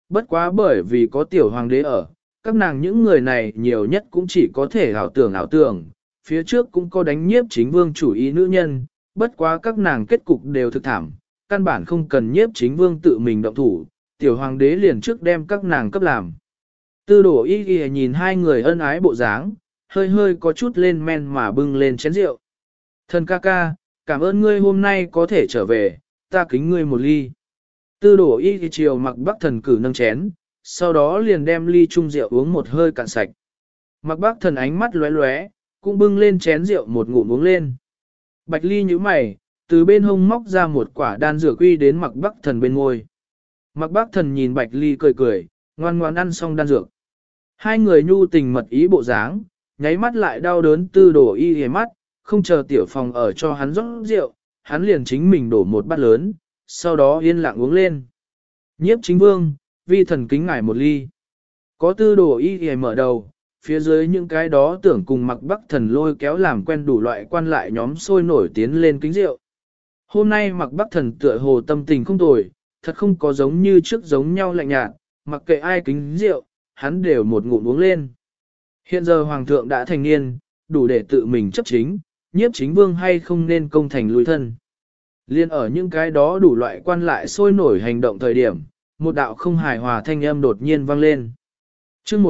bất quá bởi vì có tiểu hoàng đế ở, các nàng những người này nhiều nhất cũng chỉ có thể ảo tưởng, phía trước cũng có đánh nhiếp chính vương chủ ý nữ nhân, bất quá các nàng kết cục đều thực thảm, căn bản không cần nhiếp chính vương tự mình động thủ, tiểu hoàng đế liền trước đem các nàng cấp làm. Tư đổ y ghi nhìn hai người ân ái bộ dáng, hơi hơi có chút lên men mà bưng lên chén rượu. Thần ca ca, cảm ơn ngươi hôm nay có thể trở về, ta kính ngươi một ly. Tư đổ y thì chiều Mặc Bắc Thần cử nâng chén, sau đó liền đem ly chung rượu uống một hơi cạn sạch. Mặc Bắc Thần ánh mắt lóe lóe, cũng bưng lên chén rượu một ngụm uống lên. Bạch Ly nhíu mày, từ bên hông móc ra một quả đan dược uy đến Mặc Bắc Thần bên ngôi. Mặc Bắc Thần nhìn Bạch Ly cười cười, ngoan ngoan ăn xong đan dược. Hai người nhu tình mật ý bộ dáng, nháy mắt lại đau đớn tư đổ y hề mắt, không chờ tiểu phòng ở cho hắn rót rượu, hắn liền chính mình đổ một bát lớn, sau đó yên lặng uống lên. Nhiếp chính vương, vi thần kính ngải một ly. Có tư đổ y hề mở đầu, phía dưới những cái đó tưởng cùng Mặc Bắc Thần lôi kéo làm quen đủ loại quan lại nhóm sôi nổi tiến lên kính rượu. Hôm nay Mặc Bắc Thần tựa hồ tâm tình không tồi, thật không có giống như trước giống nhau lạnh nhạt, mặc kệ ai kính rượu, hắn đều một ngụm uống lên. Hiện giờ Hoàng thượng đã thành niên, đủ để tự mình chấp chính, nhiếp chính vương hay không nên công thành lui thân. Liên ở những cái đó đủ loại quan lại sôi nổi hành động thời điểm, một đạo không hài hòa thanh âm đột nhiên vang lên. Chương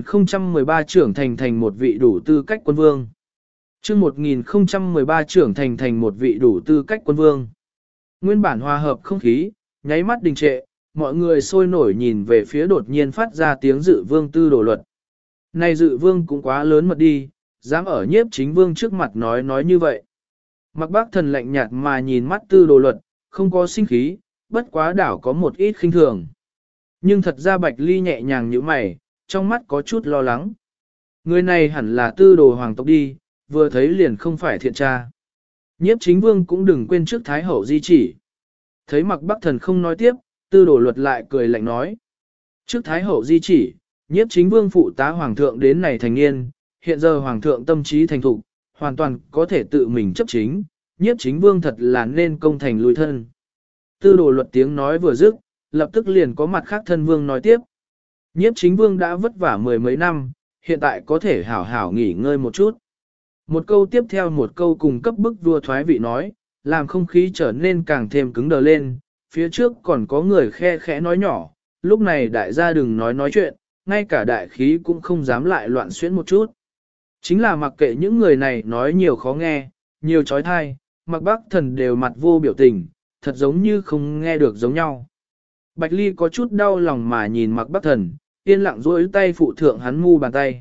1013 trưởng thành một vị đủ tư cách quân vương. Chương 1013 trưởng thành một vị đủ tư cách quân vương. Nguyên bản hòa hợp không khí, nháy mắt đình trệ, mọi người sôi nổi nhìn về phía đột nhiên phát ra tiếng dự vương tư đồ luật. Này dự vương cũng quá lớn mật đi, dám ở nhiếp chính vương trước mặt nói như vậy. Mặc Bắc Thần lạnh nhạt mà nhìn mắt tư đồ luật, không có sinh khí, bất quá đảo có một ít khinh thường. Nhưng thật ra Bạch Ly nhẹ nhàng như mày, trong mắt có chút lo lắng. Người này hẳn là tư đồ hoàng tộc đi, vừa thấy liền không phải thiện tra. Nhiếp chính vương cũng đừng quên trước Thái Hậu di chỉ. Thấy Mặc Bắc Thần không nói tiếp, tư đồ luật lại cười lạnh nói. Trước Thái Hậu di chỉ, nhiếp chính vương phụ tá hoàng thượng đến này thành niên, hiện giờ hoàng thượng tâm trí thành thục, hoàn toàn có thể tự mình chấp chính, nhiếp chính vương thật là nên công thành lui thân. Tư đồ luật tiếng nói vừa dứt, lập tức liền có mặt khác thân vương nói tiếp. Nhiếp chính vương đã vất vả mười mấy năm, hiện tại có thể hảo hảo nghỉ ngơi một chút. Một câu tiếp theo một câu cùng cấp bức vua thoái vị nói, làm không khí trở nên càng thêm cứng đờ lên, phía trước còn có người khe khẽ nói nhỏ, lúc này đại gia đừng nói chuyện, ngay cả đại khí cũng không dám lại loạn xuyến một chút. Chính là mặc kệ những người này nói nhiều khó nghe, nhiều trói thai, Mặc Bắc Thần đều mặt vô biểu tình, thật giống như không nghe được giống nhau. Bạch Ly có chút đau lòng mà nhìn Mặc Bắc Thần, yên lặng duỗi tay phụ thượng hắn mu bàn tay.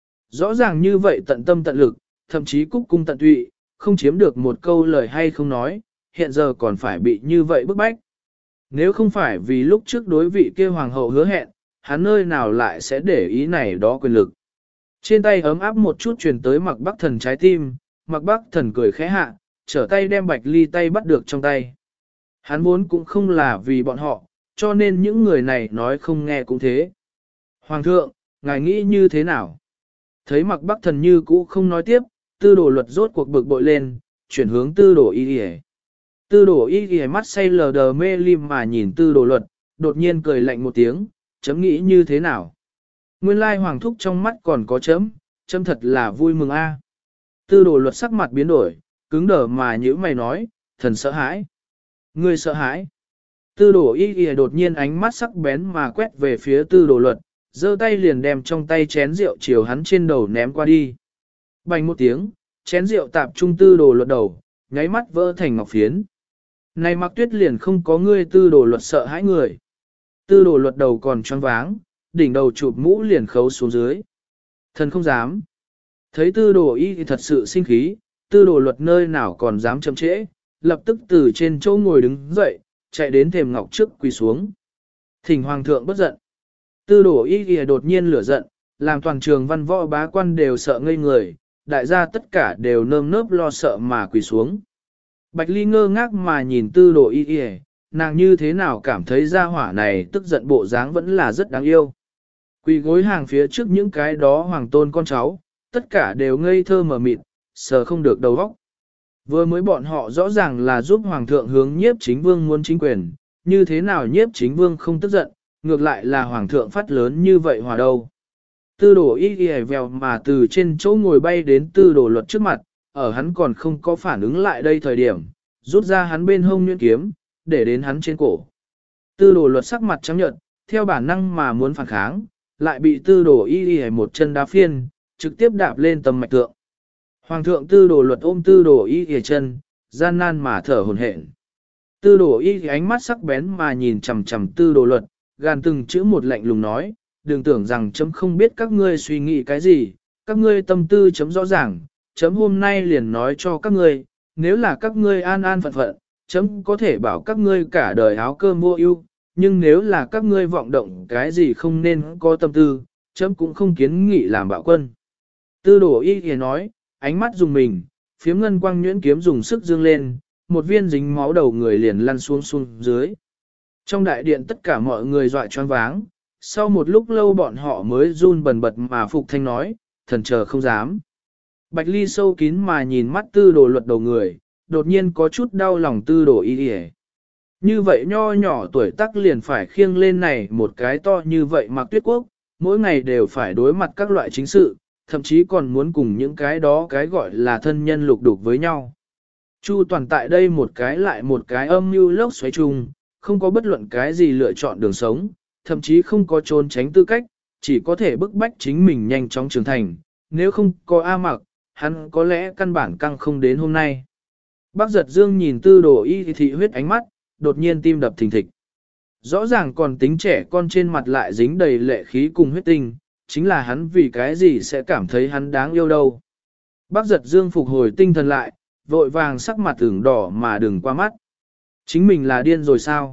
Rõ ràng như vậy tận tâm tận lực, thậm chí cúc cung tận tụy, không chiếm được một câu lời hay không nói, hiện giờ còn phải bị như vậy bức bách. Nếu không phải vì lúc trước đối vị kia hoàng hậu hứa hẹn, hắn nơi nào lại sẽ để ý này đó quyền lực. Trên tay ấm áp một chút truyền tới Mặc Bắc Thần trái tim, Mặc Bắc Thần cười khẽ hạ, trở tay đem Bạch Ly tay bắt được trong tay. Hắn vốn cũng không là vì bọn họ, cho nên những người này nói không nghe cũng thế. Hoàng thượng, ngài nghĩ như thế nào? Thấy Mặc Bắc Thần như cũ không nói tiếp, tư đồ luật rốt cuộc bực bội lên, chuyển hướng tư đồ y y. Tư đồ y y mắt say lờ đờ mê lim mà nhìn tư đồ luật, đột nhiên cười lạnh một tiếng, chấm nghĩ như thế nào? Nguyên lai hoàng thúc trong mắt còn có chấm thật là vui mừng a. Tư đồ luật sắc mặt biến đổi, cứng đờ mà nhữ mày nói, thần sợ hãi. Ngươi sợ hãi. Tư đồ y y đột nhiên ánh mắt sắc bén mà quét về phía tư đồ luật, giơ tay liền đem trong tay chén rượu chiều hắn trên đầu ném qua đi. Bành một tiếng, chén rượu tạp trung tư đồ luật đầu, nháy mắt vỡ thành ngọc phiến. Này Mặc Tuyết liền không có ngươi tư đồ luật sợ hãi người. Tư đồ luật đầu còn choáng váng, đỉnh đầu chụp mũ liền khấu xuống dưới. Thần không dám. Thấy tư đồ y thì thật sự sinh khí, tư đồ luật nơi nào còn dám chậm trễ, lập tức từ trên chỗ ngồi đứng dậy, chạy đến thềm ngọc trước quỳ xuống. Thỉnh hoàng thượng bất giận. Tư đồ y thì đột nhiên lửa giận, làm toàn trường văn võ bá quan đều sợ ngây người, đại gia tất cả đều nơm nớp lo sợ mà quỳ xuống. Bạch Ly ngơ ngác mà nhìn tư đồ y y, nàng như thế nào cảm thấy gia hỏa này tức giận bộ dáng vẫn là rất đáng yêu. Quỳ gối hàng phía trước những cái đó hoàng tôn con cháu, tất cả đều ngây thơ mờ mịt, sờ không được đầu óc. Vừa mới bọn họ rõ ràng là giúp hoàng thượng hướng nhiếp chính vương muốn chính quyền, như thế nào nhiếp chính vương không tức giận, ngược lại là hoàng thượng phát lớn như vậy hòa đâu. Tư đồ y y vèo mà từ trên chỗ ngồi bay đến tư đồ luật trước mặt, ở hắn còn không có phản ứng lại đây thời điểm, rút ra hắn bên hông nhuyễn kiếm, để đến hắn trên cổ. Tư đồ luật sắc mặt trắng nhợt, theo bản năng mà muốn phản kháng, lại bị tư đồ y y một chân đá phiên, trực tiếp đạp lên tầm mạch thượng. Hoàng thượng tư đồ luật ôm tư đồ y y chân, gian nan mà thở hổn hển. Tư đồ y ánh mắt sắc bén mà nhìn chằm chằm tư đồ luật, gàn từng chữ một lạnh lùng nói, đừng tưởng rằng chấm không biết các ngươi suy nghĩ cái gì, các ngươi tâm tư chấm rõ ràng, chấm hôm nay liền nói cho các ngươi, nếu là các ngươi an an phận phận, chấm có thể bảo các ngươi cả đời áo cơm vô ưu, nhưng nếu là các ngươi vọng động cái gì không nên có tâm tư, chấm cũng không kiến nghị làm bạo quân. Tư đồ y thì nói, ánh mắt dùng mình, phiếm ngân quang nhuyễn kiếm dùng sức dương lên, một viên dính máu đầu người liền lăn xuống dưới. Trong đại điện tất cả mọi người dọa choáng váng, sau một lúc lâu bọn họ mới run bần bật mà phục thanh nói, thần chờ không dám. Bạch Ly sâu kín mà nhìn mắt tư đồ luật đầu người, đột nhiên có chút đau lòng tư đồ y y. Như vậy nho nhỏ tuổi tác liền phải khiêng lên này một cái to như vậy Mạc Tuyết Quốc, mỗi ngày đều phải đối mặt các loại chính sự, thậm chí còn muốn cùng những cái đó cái gọi là thân nhân lục đục với nhau. Chu toàn tại đây một cái lại một cái âm mưu lốc xoáy chung, không có bất luận cái gì lựa chọn đường sống, thậm chí không có trốn tránh tư cách, chỉ có thể bức bách chính mình nhanh chóng trưởng thành, nếu không có A Mặc, hắn có lẽ căn bản căng không đến hôm nay. Bác giật dương nhìn tư đồ y thị huyết ánh mắt, đột nhiên tim đập thình thịch. Rõ ràng còn tính trẻ con trên mặt lại dính đầy lệ khí cùng huyết tinh, chính là hắn vì cái gì sẽ cảm thấy hắn đáng yêu đâu. Bác giật dương phục hồi tinh thần lại, vội vàng sắc mặt ửng đỏ mà đừng qua mắt. Chính mình là điên rồi sao?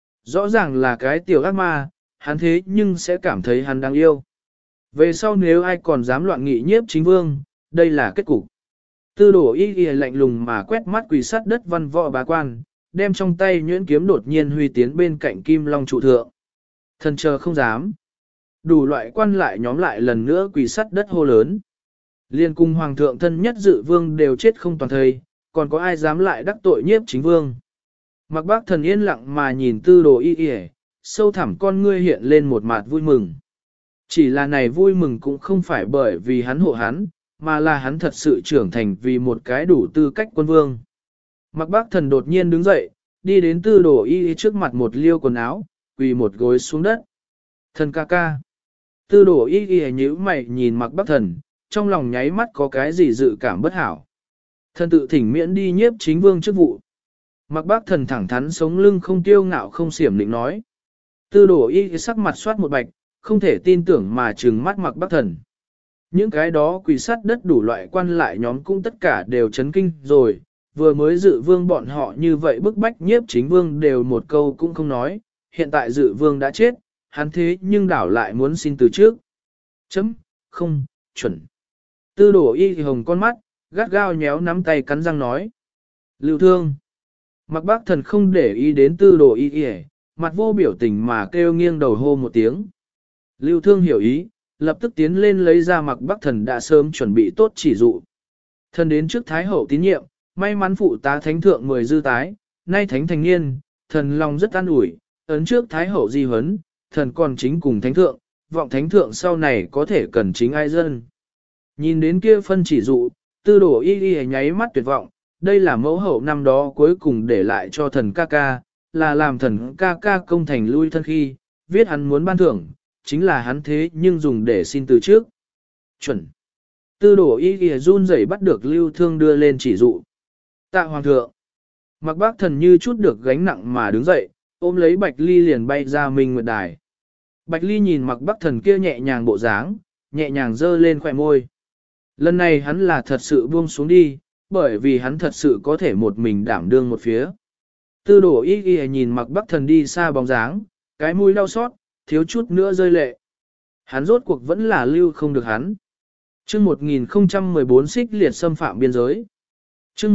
Rõ ràng là cái tiểu ác ma, hắn thế nhưng sẽ cảm thấy hắn đáng yêu. Về sau nếu ai còn dám loạn nghị nhiếp chính vương, đây là kết cục. Tư đổ y y lạnh lùng mà quét mắt quỳ sát đất văn võ bá quan, đem trong tay nhuyễn kiếm đột nhiên huy tiến bên cạnh kim long trụ thượng. Thần chờ không dám. Đủ loại quan lại nhóm lại lần nữa quỳ sát đất hô lớn. Liên cung hoàng thượng thân nhất dự vương đều chết không toàn thây, còn có ai dám lại đắc tội nhiếp chính vương. Mặc bác thần yên lặng mà nhìn tư đồ y y, sâu thẳm con ngươi hiện lên một mặt vui mừng. Chỉ là này vui mừng cũng không phải bởi vì hắn hộ hắn, mà là hắn thật sự trưởng thành vì một cái đủ tư cách quân vương. Mặc bác thần đột nhiên đứng dậy, đi đến tư đồ y trước mặt một liêu quần áo, quỳ một gối xuống đất. Thần ca ca. Tư đồ y y nhíu mày nhìn mặc bác thần, trong lòng nháy mắt có cái gì dự cảm bất hảo. Thần tự thỉnh miễn đi nhiếp chính vương chức vụ. Mặc bác thần thẳng thắn sống lưng không tiêu ngạo không xiểm định nói. Tư đồ y sắc mặt soát một bạch, không thể tin tưởng mà trừng mắt mặc bác thần. Những cái đó quỳ sát đất đủ loại quan lại nhóm cũng tất cả đều chấn kinh rồi, vừa mới dự vương bọn họ như vậy bức bách nhiếp chính vương đều một câu cũng không nói, hiện tại dự vương đã chết, hắn thế nhưng đảo lại muốn xin từ trước. Chấm, không, chuẩn. Tư đổ y hồng con mắt, gắt gao nhéo nắm tay cắn răng nói. Lưu Thương. Mặc bác thần không để ý đến tư đồ y mặt vô biểu tình mà kêu nghiêng đầu hô một tiếng. Lưu Thương hiểu ý, lập tức tiến lên lấy ra mặc bác thần đã sớm chuẩn bị tốt chỉ dụ. Thần đến trước Thái Hậu tín nhiệm, may mắn phụ tá thánh thượng 10 dư tái, nay thánh thành niên, thần lòng rất an ủi, ấn trước Thái Hậu di huấn, thần còn chính cùng thánh thượng, vọng thánh thượng sau này có thể cần chính ai dân. Nhìn đến kia phân chỉ dụ, tư đồ y nháy mắt tuyệt vọng, đây là mẫu hậu năm đó cuối cùng để lại cho thần ca ca, là làm thần ca ca công thành lui thân khi, viết hắn muốn ban thưởng, chính là hắn thế nhưng dùng để xin từ trước. Chuẩn. Tư đồ y run rẩy bắt được Lưu Thương đưa lên chỉ dụ. Tạ hoàng thượng. Mặc bác thần như chút được gánh nặng mà đứng dậy, ôm lấy Bạch Ly liền bay ra Minh Nguyệt Đài. Bạch Ly nhìn mặc bác thần kia nhẹ nhàng bộ dáng, nhẹ nhàng dơ lên khỏe môi. Lần này hắn là thật sự buông xuống đi, bởi vì hắn thật sự có thể một mình đảm đương một phía. Tư đổ y nhìn mặc bác thần đi xa bóng dáng, cái mũi đau xót, thiếu chút nữa rơi lệ. Hắn rốt cuộc vẫn là lưu không được hắn. Chương 1014 xích liệt xâm phạm biên giới. Chương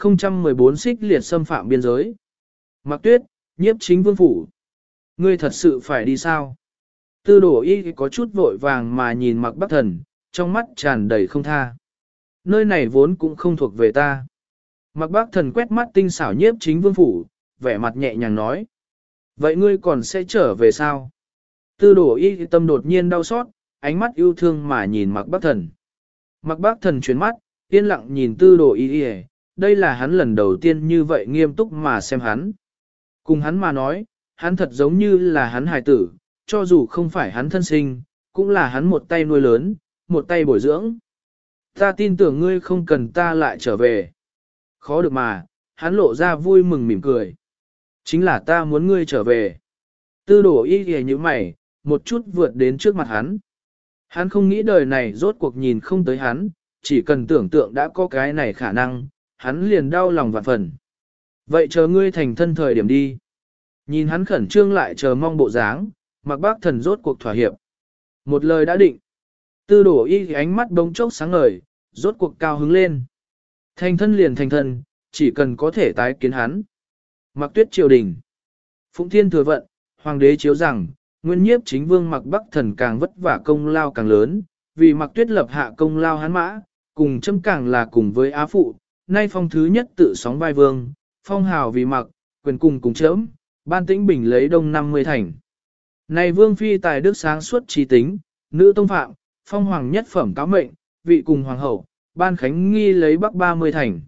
1014 xích liệt xâm phạm biên giới. Mặc Tuyết, nhiếp chính vương phủ. Ngươi thật sự phải đi sao? Tư đổ y có chút vội vàng mà nhìn mặc bác thần, trong mắt tràn đầy không tha. Nơi này vốn cũng không thuộc về ta. Mặc bác thần quét mắt tinh xảo nhiếp chính vương phủ, vẻ mặt nhẹ nhàng nói. Vậy ngươi còn sẽ trở về sao? Tư đổ y tâm đột nhiên đau xót, ánh mắt yêu thương mà nhìn Mạc Bắc Thần. Mạc Bắc Thần chuyển mắt, yên lặng nhìn tư đổ y, đây là hắn lần đầu tiên như vậy nghiêm túc mà xem hắn. Cùng hắn mà nói, hắn thật giống như là hắn hài tử, cho dù không phải hắn thân sinh, cũng là hắn một tay nuôi lớn, một tay bồi dưỡng. Ta tin tưởng ngươi không cần ta lại trở về. Khó được mà, hắn lộ ra vui mừng mỉm cười. Chính là ta muốn ngươi trở về. Tư đổ y ghề như mày, một chút vượt đến trước mặt hắn. Hắn không nghĩ đời này rốt cuộc nhìn không tới hắn, chỉ cần tưởng tượng đã có cái này khả năng, hắn liền đau lòng vạn phần. Vậy chờ ngươi thành thân thời điểm đi. Nhìn hắn khẩn trương lại chờ mong bộ dáng, Mạc Bác Thần rốt cuộc thỏa hiệp. Một lời đã định. Tư đổ y ánh mắt bỗng chốc sáng ngời, rốt cuộc cao hứng lên. Thành thân liền thành thân, chỉ cần có thể tái kiến hắn. Mạc Tuyết triều đình. Phụng Thiên thừa vận, hoàng đế chiếu rằng, nguyên nhiếp chính vương Mạc Bắc Thần càng vất vả công lao càng lớn, vì Mạc Tuyết lập hạ công lao hắn mã, cùng châm càng là cùng với Á Phụ, nay phong thứ nhất tự sóng vai vương, phong hào vì Mạc, quyền cùng chớm, ban tĩnh bình lấy đông 50 thành. Này vương phi tài đức sáng suốt trí tính, nữ tông phạm, phong hoàng nhất phẩm cáo mệnh, vị cùng hoàng hậu, ban khánh nghi lấy bắc 30 thành.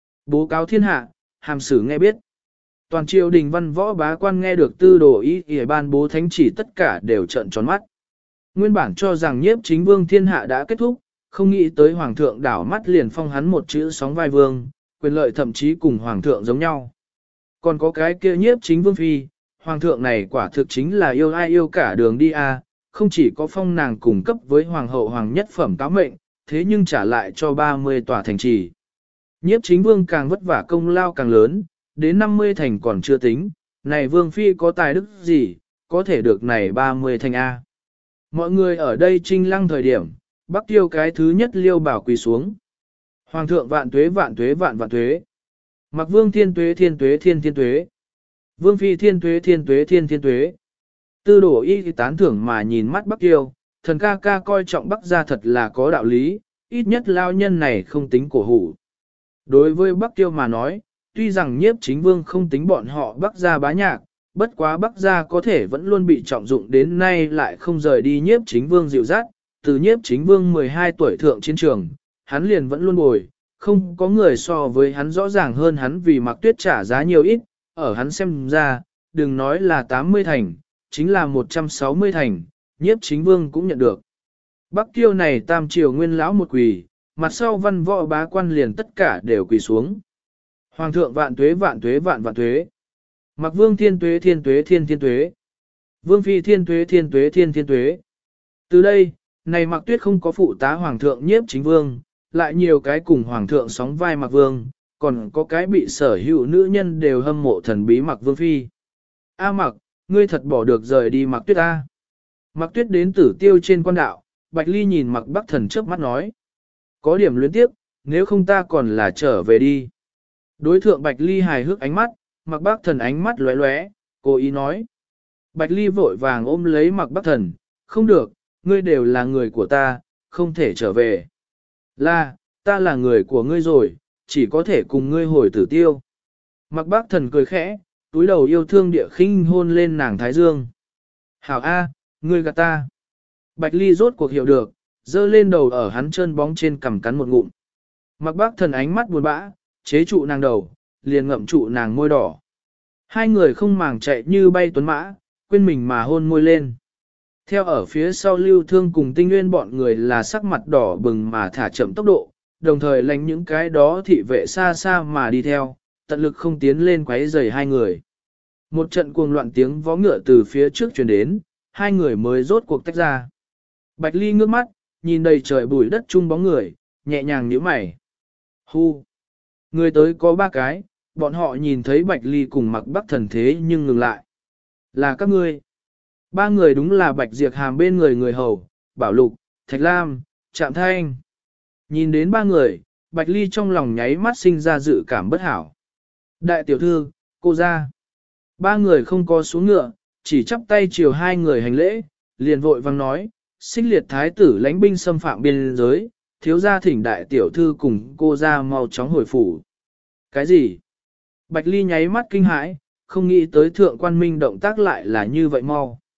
Bố cáo thiên hạ, hàm sử nghe biết. Toàn triều đình văn võ bá quan nghe được tư đồ y ban bố thánh chỉ tất cả đều trợn tròn mắt. Nguyên bản cho rằng nhiếp chính vương thiên hạ đã kết thúc, không nghĩ tới hoàng thượng đảo mắt liền phong hắn một chữ sóng vai vương, quyền lợi thậm chí cùng hoàng thượng giống nhau. Còn có cái kia nhiếp chính vương phi, hoàng thượng này quả thực chính là yêu ai yêu cả đường đi a, không chỉ có phong nàng cùng cấp với hoàng hậu hoàng nhất phẩm cáo mệnh, thế nhưng trả lại cho 30 tòa thành trì. Nhiếp chính vương càng vất vả công lao càng lớn, đến 50 thành còn chưa tính, này vương phi có tài đức gì, có thể được này 30 thành A. Mọi người ở đây trinh lăng thời điểm, Bắc Tiêu cái thứ nhất liêu bảo quỳ xuống. Hoàng thượng vạn tuế vạn tuế vạn vạn tuế. Mặc vương thiên tuế thiên tuế thiên thiên tuế. Vương phi thiên tuế thiên tuế thiên thiên tuế. Tư đổ y tán thưởng mà nhìn mắt Bắc Tiêu, thần ca ca coi trọng Bắc gia thật là có đạo lý, ít nhất lao nhân này không tính cổ hủ. Đối với Bắc Tiêu mà nói, tuy rằng nhiếp chính vương không tính bọn họ Bắc gia bá nhạc, bất quá Bắc gia có thể vẫn luôn bị trọng dụng đến nay lại không rời đi nhiếp chính vương dịu dắt, từ nhiếp chính vương 12 tuổi thượng chiến trường, hắn liền vẫn luôn bồi, không có người so với hắn rõ ràng hơn hắn vì Mạc Tuyết trả giá nhiều ít, ở hắn xem ra, đừng nói là 80 thành, chính là 160 thành, nhiếp chính vương cũng nhận được. Bắc Tiêu này tam triều nguyên lão một quỳ, mặt sau văn võ bá quan liền tất cả đều quỳ xuống. Hoàng thượng vạn tuế vạn tuế vạn vạn tuế. Mặc vương thiên tuế thiên tuế thiên thiên tuế. Vương phi thiên tuế thiên tuế thiên thiên tuế. Từ đây, này Mạc Tuyết không có phụ tá hoàng thượng nhiếp chính vương, lại nhiều cái cùng hoàng thượng sóng vai Mạc Vương, còn có cái bị sở hữu nữ nhân đều hâm mộ thần bí Mạc Vương phi. A Mạc, ngươi thật bỏ được rời đi Mạc Tuyết A. Mạc Tuyết đến Tử Tiêu trên quan đạo, Bạch Ly nhìn Mạc Bắc Thần trước mắt nói. Có điểm luyến tiếp, nếu không ta còn là trở về đi. Đối thượng Bạch Ly hài hước ánh mắt, Mạc Bắc Thần ánh mắt lóe lóe, cố ý nói. Bạch Ly vội vàng ôm lấy Mạc Bắc Thần, không được, ngươi đều là người của ta, không thể trở về. Là, ta là người của ngươi rồi, chỉ có thể cùng ngươi hồi Tử Tiêu. Mạc Bắc Thần cười khẽ, túi đầu yêu thương địa khinh hôn lên nàng Thái Dương. Hảo A, ngươi gạt ta. Bạch Ly rốt cuộc hiểu được, dơ lên đầu ở hắn chân bóng trên cằm cắn một ngụm. Mạc Bắc Thần ánh mắt buồn bã, chế trụ nàng đầu, liền ngậm trụ nàng môi đỏ. Hai người không màng chạy như bay tuấn mã, quên mình mà hôn môi lên. Theo ở phía sau Lưu Thương cùng Tinh Nguyên bọn người là sắc mặt đỏ bừng mà thả chậm tốc độ, đồng thời lánh những cái đó thị vệ xa xa mà đi theo, tận lực không tiến lên quấy rầy hai người. Một trận cuồng loạn tiếng vó ngựa từ phía trước truyền đến, hai người mới rốt cuộc tách ra. Bạch Ly ngước mắt, nhìn đầy trời bụi đất chung bóng người, nhẹ nhàng nhíu mày. Hu! Người tới có ba cái, bọn họ nhìn thấy Bạch Ly cùng Mạc Bắc Thần thế nhưng ngừng lại. Là các ngươi. Ba người đúng là Bạch Diệp Hàm bên người hầu, Bảo Lục, Thạch Lam, Trạm Thanh. Nhìn đến ba người, Bạch Ly trong lòng nháy mắt sinh ra dự cảm bất hảo. Đại tiểu thư, cô ra. Ba người không có xuống ngựa, chỉ chắp tay chiều hai người hành lễ, liền vội vang nói, xích liệt thái tử lãnh binh xâm phạm biên giới, thiếu gia thỉnh đại tiểu thư cùng cô ra mau chóng hồi phủ. Cái gì? Bạch Ly nháy mắt kinh hãi, không nghĩ tới thượng quan minh động tác lại là như vậy mau.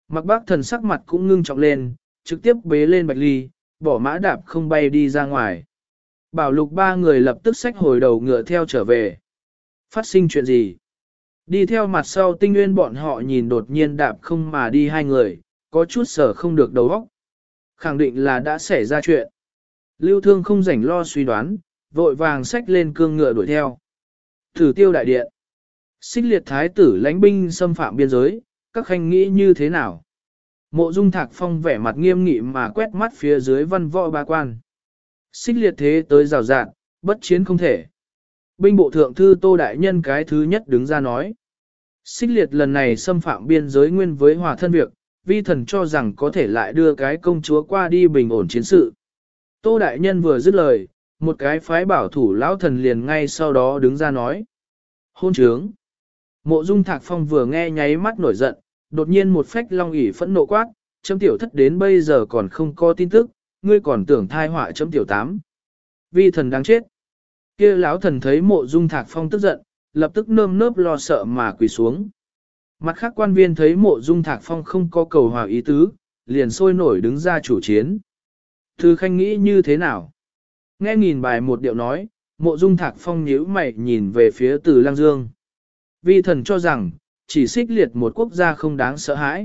Mặc Bác Thần sắc mặt cũng ngưng trọng lên, trực tiếp bế lên Bạch Ly, bỏ mã đạp không bay đi ra ngoài. Bảo Lục ba người lập tức xách hồi đầu ngựa theo trở về. Phát sinh chuyện gì? Đi theo mặt sau Tinh Nguyên bọn họ nhìn đột nhiên đạp không mà đi hai người, có chút sở không được đầu óc. Khẳng định là đã xảy ra chuyện. Lưu Thương không rảnh lo suy đoán, vội vàng xách lên cương ngựa đuổi theo. Tử Tiêu đại điện. Xích Liệt thái tử lãnh binh xâm phạm biên giới, các khanh nghĩ như thế nào? Mộ Dung Thạc Phong vẻ mặt nghiêm nghị mà quét mắt phía dưới văn võ ba quan. Xích Liệt thế tới rào rạt, bất chiến không thể. Binh bộ thượng thư Tô Đại Nhân cái thứ nhất đứng ra nói. Xích Liệt lần này xâm phạm biên giới nguyên với hòa thân việc, vi thần cho rằng có thể lại đưa cái công chúa qua đi bình ổn chiến sự. Tô Đại Nhân vừa dứt lời, một cái phái bảo thủ lão thần liền ngay sau đó đứng ra nói. Hôn trướng. Mộ Dung Thạc Phong vừa nghe nháy mắt nổi giận, đột nhiên một phách long ỷ phẫn nộ quát, chấm tiểu thất đến bây giờ còn không có tin tức, ngươi còn tưởng thai họa chấm tiểu tám. Vi thần đáng chết. Kia lão thần thấy Mộ Dung Thạc Phong tức giận, lập tức nơm nớp lo sợ mà quỳ xuống. Mặt khác quan viên thấy Mộ Dung Thạc Phong không có cầu hòa ý tứ, liền sôi nổi đứng ra chủ chiến. Thư Khanh nghĩ như thế nào? Nghe nghìn bài một điệu nói, Mộ Dung Thạc Phong nhíu mày nhìn về phía Từ Lăng Dương. Vi thần cho rằng, chỉ Xích Liệt một quốc gia không đáng sợ hãi.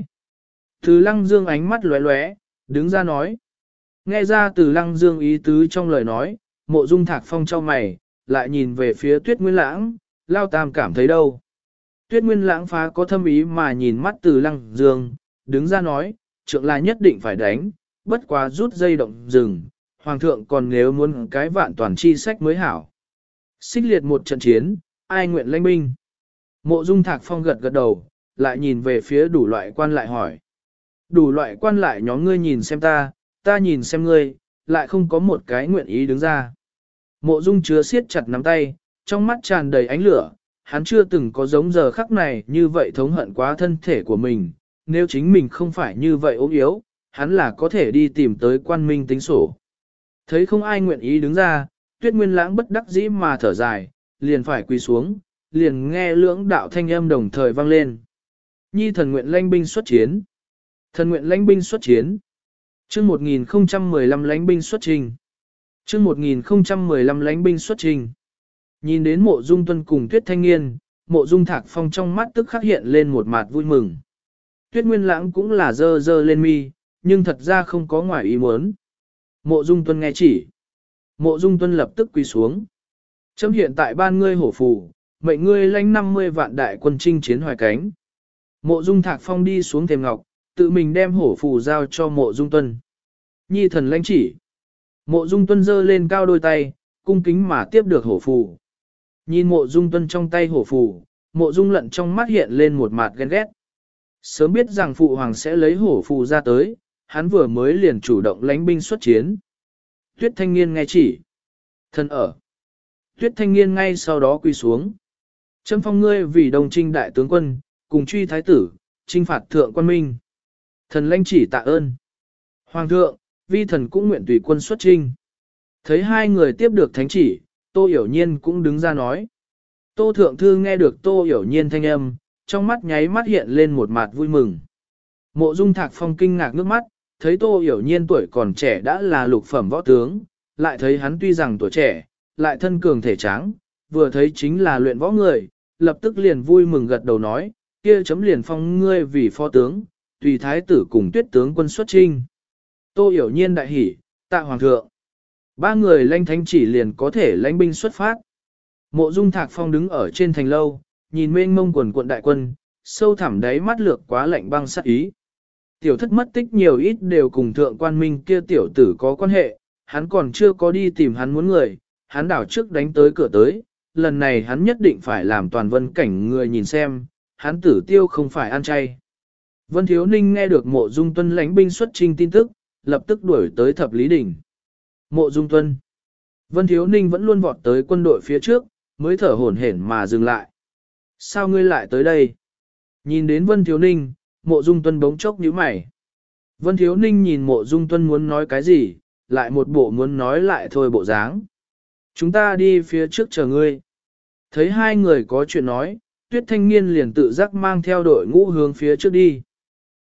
Từ Lăng Dương ánh mắt lóe lóe, đứng ra nói. Nghe ra Từ Lăng Dương ý tứ trong lời nói, Mộ Dung Thạc Phong trao mày, lại nhìn về phía Tuyết Nguyên Lãng, Lao Tam cảm thấy đâu. Tuyết Nguyên Lãng phá có thâm ý mà nhìn mắt Từ Lăng Dương, đứng ra nói, trượng là nhất định phải đánh, bất quá rút dây động rừng, Hoàng thượng còn nếu muốn cái vạn toàn chi sách mới hảo. Xích Liệt một trận chiến, ai nguyện lãnh binh? Mộ Dung Thạc Phong gật gật đầu, lại nhìn về phía đủ loại quan lại hỏi. Đủ loại quan lại nhóm ngươi nhìn xem ta nhìn xem ngươi, lại không có một cái nguyện ý đứng ra. Mộ Dung chứa siết chặt nắm tay, trong mắt tràn đầy ánh lửa, hắn chưa từng có giống giờ khắc này như vậy thống hận quá thân thể của mình, nếu chính mình không phải như vậy ốm yếu, hắn là có thể đi tìm tới quan minh tính sổ. Thấy không ai nguyện ý đứng ra, Tuyết Nguyên Lãng bất đắc dĩ mà thở dài, liền phải quỳ xuống, liền nghe lưỡng đạo thanh âm đồng thời vang lên. Nhi thần nguyện lãnh binh xuất chiến. Thần nguyện lãnh binh xuất chiến. Chương 1015 lãnh binh xuất trình. Chương 1015 lãnh binh xuất trình. Nhìn đến Mộ Dung Tuân cùng Tuyết Thanh Nghiên, Mộ Dung Thạc Phong trong mắt tức khắc hiện lên một mặt vui mừng. Tuyết Nguyên Lãng cũng là dơ dơ lên mi, nhưng thật ra không có ngoài ý muốn. Mộ Dung Tuân nghe chỉ. Mộ Dung Tuân lập tức quỳ xuống. Chấm hiện tại ban ngươi hổ phù, mệnh ngươi lãnh 50 vạn đại quân chinh chiến Hoài Cánh. Mộ Dung Thạc Phong đi xuống thềm ngọc, tự mình đem hổ phù giao cho Mộ Dung Tuân. Nhi thần lãnh chỉ. Mộ Dung Tuân giơ lên cao đôi tay, cung kính mà tiếp được hổ phù. Nhìn Mộ Dung Tuân trong tay hổ phù, Mộ Dung Lận trong mắt hiện lên một mặt ghen ghét. Sớm biết rằng phụ hoàng sẽ lấy hổ phù ra tới, hắn vừa mới liền chủ động lãnh binh xuất chiến. Tuyết Thanh Nghiên nghe chỉ. Thần ở. Tuyết Thanh Nghiên ngay sau đó quỳ xuống. Chấm phong ngươi vì đồng trinh đại tướng quân, cùng truy thái tử, trinh phạt thượng quan minh. Thần lãnh chỉ tạ ơn. Hoàng thượng, vi thần cũng nguyện tùy quân xuất trinh. Thấy hai người tiếp được thánh chỉ, Tô Yểu Nhiên cũng đứng ra nói. Tô Thượng Thư nghe được Tô Yểu Nhiên thanh âm, trong mắt nháy mắt hiện lên một mặt vui mừng. Mộ Dung Thạc Phong kinh ngạc nước mắt, thấy Tô Yểu Nhiên tuổi còn trẻ đã là lục phẩm võ tướng, lại thấy hắn tuy rằng tuổi trẻ, lại thân cường thể tráng, vừa thấy chính là luyện võ người, lập tức liền vui mừng gật đầu nói, kia chấm liền phong ngươi vì phó tướng, tùy thái tử cùng Tuyết tướng quân xuất chinh. Tô Yểu Nhiên đại hỉ, tạ hoàng thượng. Ba người lãnh thánh chỉ liền có thể lãnh binh xuất phát. Mộ Dung Thạc Phong đứng ở trên thành lâu, nhìn mênh mông quần quận đại quân, sâu thẳm đáy mắt lược quá lạnh băng sát ý. Tiểu thất mất tích nhiều ít đều cùng thượng quan minh kia tiểu tử có quan hệ, hắn còn chưa có đi tìm hắn muốn người, hắn đảo trước đánh tới cửa tới, lần này hắn nhất định phải làm toàn vân cảnh người nhìn xem, hắn tử tiêu không phải ăn chay. Vân Thiếu Ninh nghe được Mộ Dung Tuân lãnh binh xuất chinh tin tức, lập tức đuổi tới Thập Lý Đỉnh. Mộ Dung Tuân. Vân Thiếu Ninh vẫn luôn vọt tới quân đội phía trước, mới thở hổn hển mà dừng lại. Sao ngươi lại tới đây? Nhìn đến Vân Thiếu Ninh, Mộ Dung Tuân bỗng chốc nhíu mày. Vân Thiếu Ninh nhìn Mộ Dung Tuân muốn nói cái gì, lại một bộ muốn nói lại thôi bộ dáng. Chúng ta đi phía trước chờ ngươi. Thấy hai người có chuyện nói, Tuyết Thanh Nghiên liền tự giác mang theo đội ngũ hướng phía trước đi.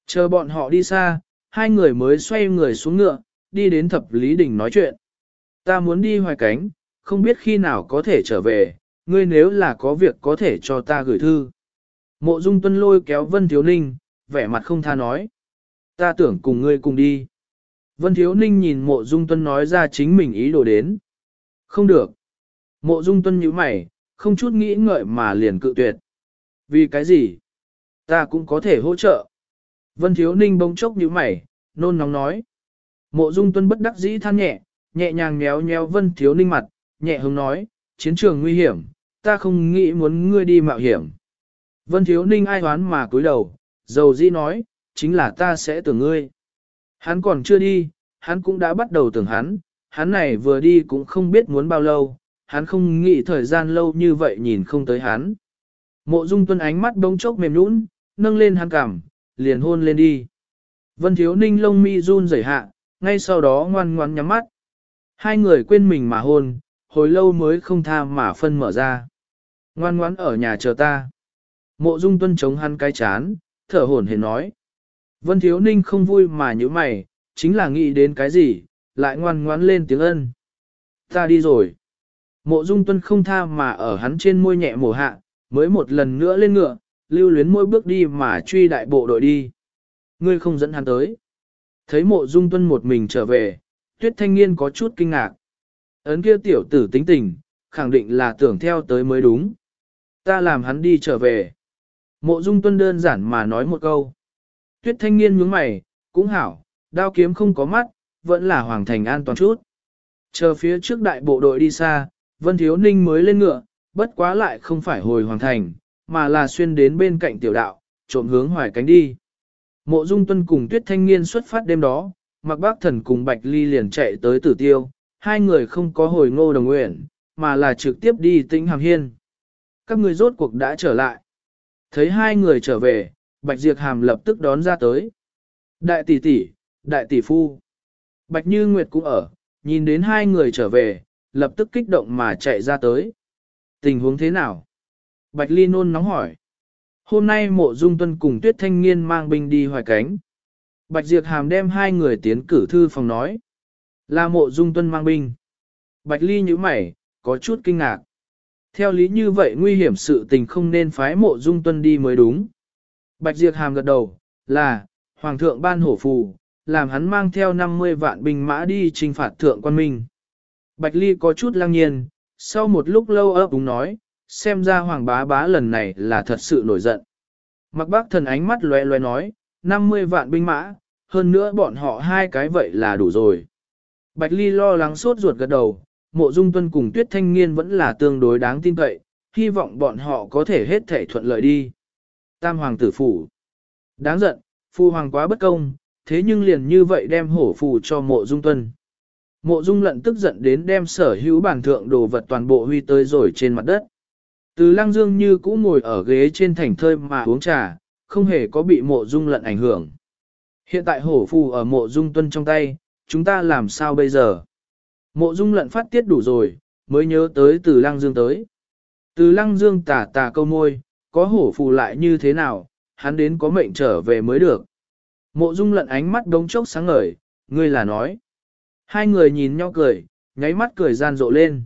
Chờ bọn họ đi xa, hai người mới xoay người xuống ngựa, đi đến thập lý đỉnh nói chuyện. Ta muốn đi Hoài Cánh, không biết khi nào có thể trở về, ngươi nếu là có việc có thể cho ta gửi thư. Mộ Dung Tuân lôi kéo Vân Thiếu Ninh, vẻ mặt không tha nói. Ta tưởng cùng ngươi cùng đi. Vân Thiếu Ninh nhìn Mộ Dung Tuân nói ra chính mình ý đồ đến. Không được. Mộ Dung Tuân nhíu mày, không chút nghĩ ngợi mà liền cự tuyệt. Vì cái gì? Ta cũng có thể hỗ trợ. Vân Thiếu Ninh bỗng chốc nhíu mày, nôn nóng nói. Mộ Dung Tuân bất đắc dĩ than nhẹ, nhẹ nhàng nhéo nhéo Vân Thiếu Ninh mặt, nhẹ hứng nói, chiến trường nguy hiểm, ta không nghĩ muốn ngươi đi mạo hiểm. Vân Thiếu Ninh ai hoán mà cúi đầu, dầu dĩ nói, chính là ta sẽ tưởng ngươi. Hắn còn chưa đi, hắn cũng đã bắt đầu tưởng hắn này vừa đi cũng không biết muốn bao lâu, hắn không nghĩ thời gian lâu như vậy nhìn không tới hắn. Mộ Dung Tuân ánh mắt bỗng chốc mềm nhũn, nâng lên hắn cằm, liền hôn lên đi. Vân Thiếu Ninh lông mi run rẩy hạ, ngay sau đó ngoan ngoãn nhắm mắt. Hai người quên mình mà hôn, hồi lâu mới không tha mà phân mở ra. Ngoan ngoãn ở nhà chờ ta. Mộ Dung Tuân chống hắn cái chán, thở hổn hển nói. Vân Thiếu Ninh không vui mà nhíu mày, chính là nghĩ đến cái gì, lại ngoan ngoãn lên tiếng ân. Ta đi rồi. Mộ Dung Tuân không tha mà ở hắn trên môi nhẹ mổ hạ, mới một lần nữa lên ngựa, lưu luyến mỗi bước đi mà truy đại bộ đội đi. Ngươi không dẫn hắn tới. Thấy Mộ Dung Tuân một mình trở về, Tuyết Thanh Niên có chút kinh ngạc. Ấn kia tiểu tử tính tình, khẳng định là tưởng theo tới mới đúng. Ta làm hắn đi trở về. Mộ Dung Tuân đơn giản mà nói một câu. Tuyết Thanh Niên nhướng mày, cũng hảo, đao kiếm không có mắt, vẫn là hoàng thành an toàn chút. Chờ phía trước đại bộ đội đi xa, Vân Thiếu Ninh mới lên ngựa, bất quá lại không phải hồi hoàng thành, mà là xuyên đến bên cạnh tiểu đạo, trộm hướng Hoài Cánh đi. Mộ Dung Tuân cùng Tuyết Thanh Niên xuất phát đêm đó, Mạc Bác Thần cùng Bạch Ly liền chạy tới Tử Tiêu, hai người không có hồi Ngô Đồng Nguyện, mà là trực tiếp đi Tĩnh Hàm Hiên. Các người rốt cuộc đã trở lại. Thấy hai người trở về, Bạch Diệp Hàm lập tức đón ra tới. Đại tỷ tỷ, đại tỷ phu. Bạch Như Nguyệt cũng ở, nhìn đến hai người trở về, lập tức kích động mà chạy ra tới. Tình huống thế nào? Bạch Ly nôn nóng hỏi. Hôm nay Mộ Dung Tuân cùng Tuyết Thanh Niên mang binh đi Hoài Cánh. Bạch Diệp Hàm đem hai người tiến cử thư phòng nói. Là Mộ Dung Tuân mang binh. Bạch Ly nhíu mày, có chút kinh ngạc. Theo lý như vậy nguy hiểm sự tình không nên phái Mộ Dung Tuân đi mới đúng. Bạch Diệp Hàm gật đầu, là, Hoàng thượng ban hổ phù, làm hắn mang theo 50 vạn binh mã đi trinh phạt thượng quan minh. Bạch Ly có chút lăng nhiên, sau một lúc lâu ấp úng nói, xem ra Hoàng bá bá lần này là thật sự nổi giận. Mạc Bác Thần ánh mắt lóe lóe nói, 50 vạn binh mã, hơn nữa bọn họ hai cái vậy là đủ rồi. Bạch Ly lo lắng sốt ruột gật đầu, Mộ Dung Tuân cùng Tuyết Thanh Niên vẫn là tương đối đáng tin cậy, hy vọng bọn họ có thể hết thể thuận lợi đi. Tam Hoàng tử phủ. Đáng giận, Phu Hoàng quá bất công, thế nhưng liền như vậy đem hổ phù cho Mộ Dung Tuân. Mộ Dung Lận tức giận đến đem sở hữu bản thượng đồ vật toàn bộ huy tới rồi trên mặt đất. Từ Lăng Dương như cũ ngồi ở ghế trên thành thơi mà uống trà, không hề có bị Mộ Dung Lận ảnh hưởng. Hiện tại hổ phù ở Mộ Dung Tuân trong tay, chúng ta làm sao bây giờ? Mộ Dung Lận phát tiết đủ rồi, mới nhớ tới Từ Lăng Dương tới. Từ Lăng Dương tà tà câu môi, có hổ phù lại như thế nào, hắn đến có mệnh trở về mới được. Mộ Dung Lận ánh mắt đống chốc sáng ngời, ngươi là nói. Hai người nhìn nhau cười, nháy mắt cười gian rộ lên.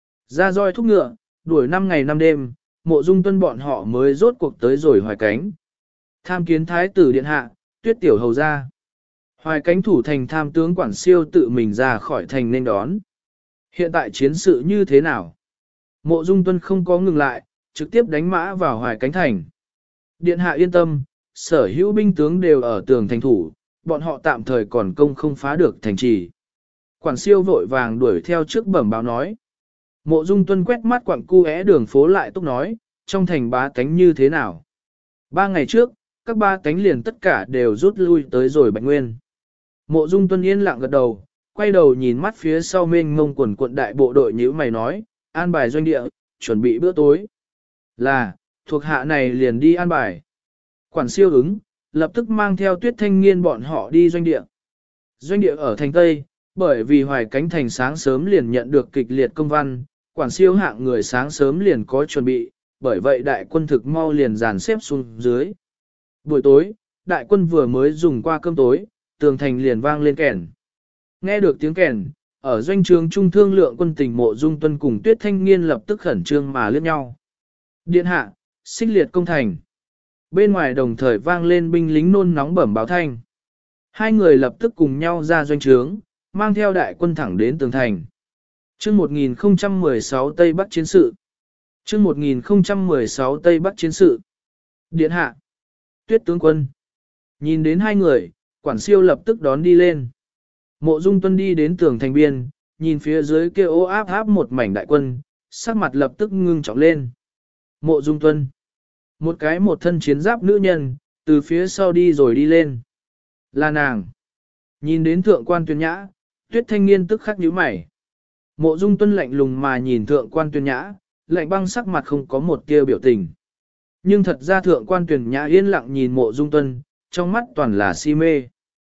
Ra roi thúc ngựa, đuổi 5 ngày 5 đêm, Mộ Dung Tuân bọn họ mới rốt cuộc tới rồi Hoài Cánh. Tham kiến thái tử điện hạ, Tuyết tiểu hầu ra. Hoài Cánh thủ thành tham tướng quản siêu tự mình ra khỏi thành nên đón. Hiện tại chiến sự như thế nào? Mộ Dung Tuân không có ngừng lại, trực tiếp đánh mã vào Hoài Cánh thành. Điện hạ yên tâm, sở hữu binh tướng đều ở tường thành thủ, bọn họ tạm thời còn công không phá được thành trì. Quản siêu vội vàng đuổi theo trước bẩm báo nói. Mộ Dung Tuân quét mắt quặng cu đường phố lại túc nói, trong thành bá tánh như thế nào? 3 ngày trước, các ba tánh liền tất cả đều rút lui tới rồi Bạch Nguyên. Mộ Dung Tuân yên lặng gật đầu, quay đầu nhìn mắt phía sau mênh ngông quần quận đại bộ đội nhíu mày nói, an bài doanh địa, chuẩn bị bữa tối. Là, thuộc hạ này liền đi an bài. Quản siêu ứng, lập tức mang theo Tuyết Thanh Niên bọn họ đi doanh địa. Doanh địa ở thành Tây, bởi vì Hoài Cánh thành sáng sớm liền nhận được kịch liệt công văn, quản siêu hạng người sáng sớm liền có chuẩn bị, bởi vậy đại quân thực mau liền dàn xếp xuống dưới. Buổi tối, đại quân vừa mới dùng qua cơm tối, tường thành liền vang lên kèn. Nghe được tiếng kèn, ở doanh trướng trung thương lượng quân tình Mộ Dung Tuân cùng Tuyết Thanh Nghiên lập tức khẩn trương mà liếc nhau. Điện hạ, xích liệt công thành. Bên ngoài đồng thời vang lên binh lính nôn nóng bẩm báo thanh. Hai người lập tức cùng nhau ra doanh trướng, mang theo đại quân thẳng đến tường thành. Chương 1016 Tây Bắc chiến sự. Chương 1016 Tây Bắc chiến sự. Điện hạ, Tuyết tướng quân. Nhìn đến hai người, quản siêu lập tức đón đi lên. Mộ Dung Tuân đi đến tường thành biên, nhìn phía dưới kia ô áp áp một mảnh đại quân, sắc mặt lập tức ngưng trọng lên. Mộ Dung Tuân. Một cái một thân chiến giáp nữ nhân, từ phía sau đi rồi đi lên. Là nàng. Nhìn đến thượng quan Tuyền Nhã, Tuyết Thanh Nghiên tức khắc nhíu mày. Mộ Dung Tuân lạnh lùng mà nhìn thượng quan Tuyền Nhã, lạnh băng sắc mặt không có một tia biểu tình. Nhưng thật ra thượng quan Tuyền Nhã yên lặng nhìn Mộ Dung Tuân, trong mắt toàn là si mê.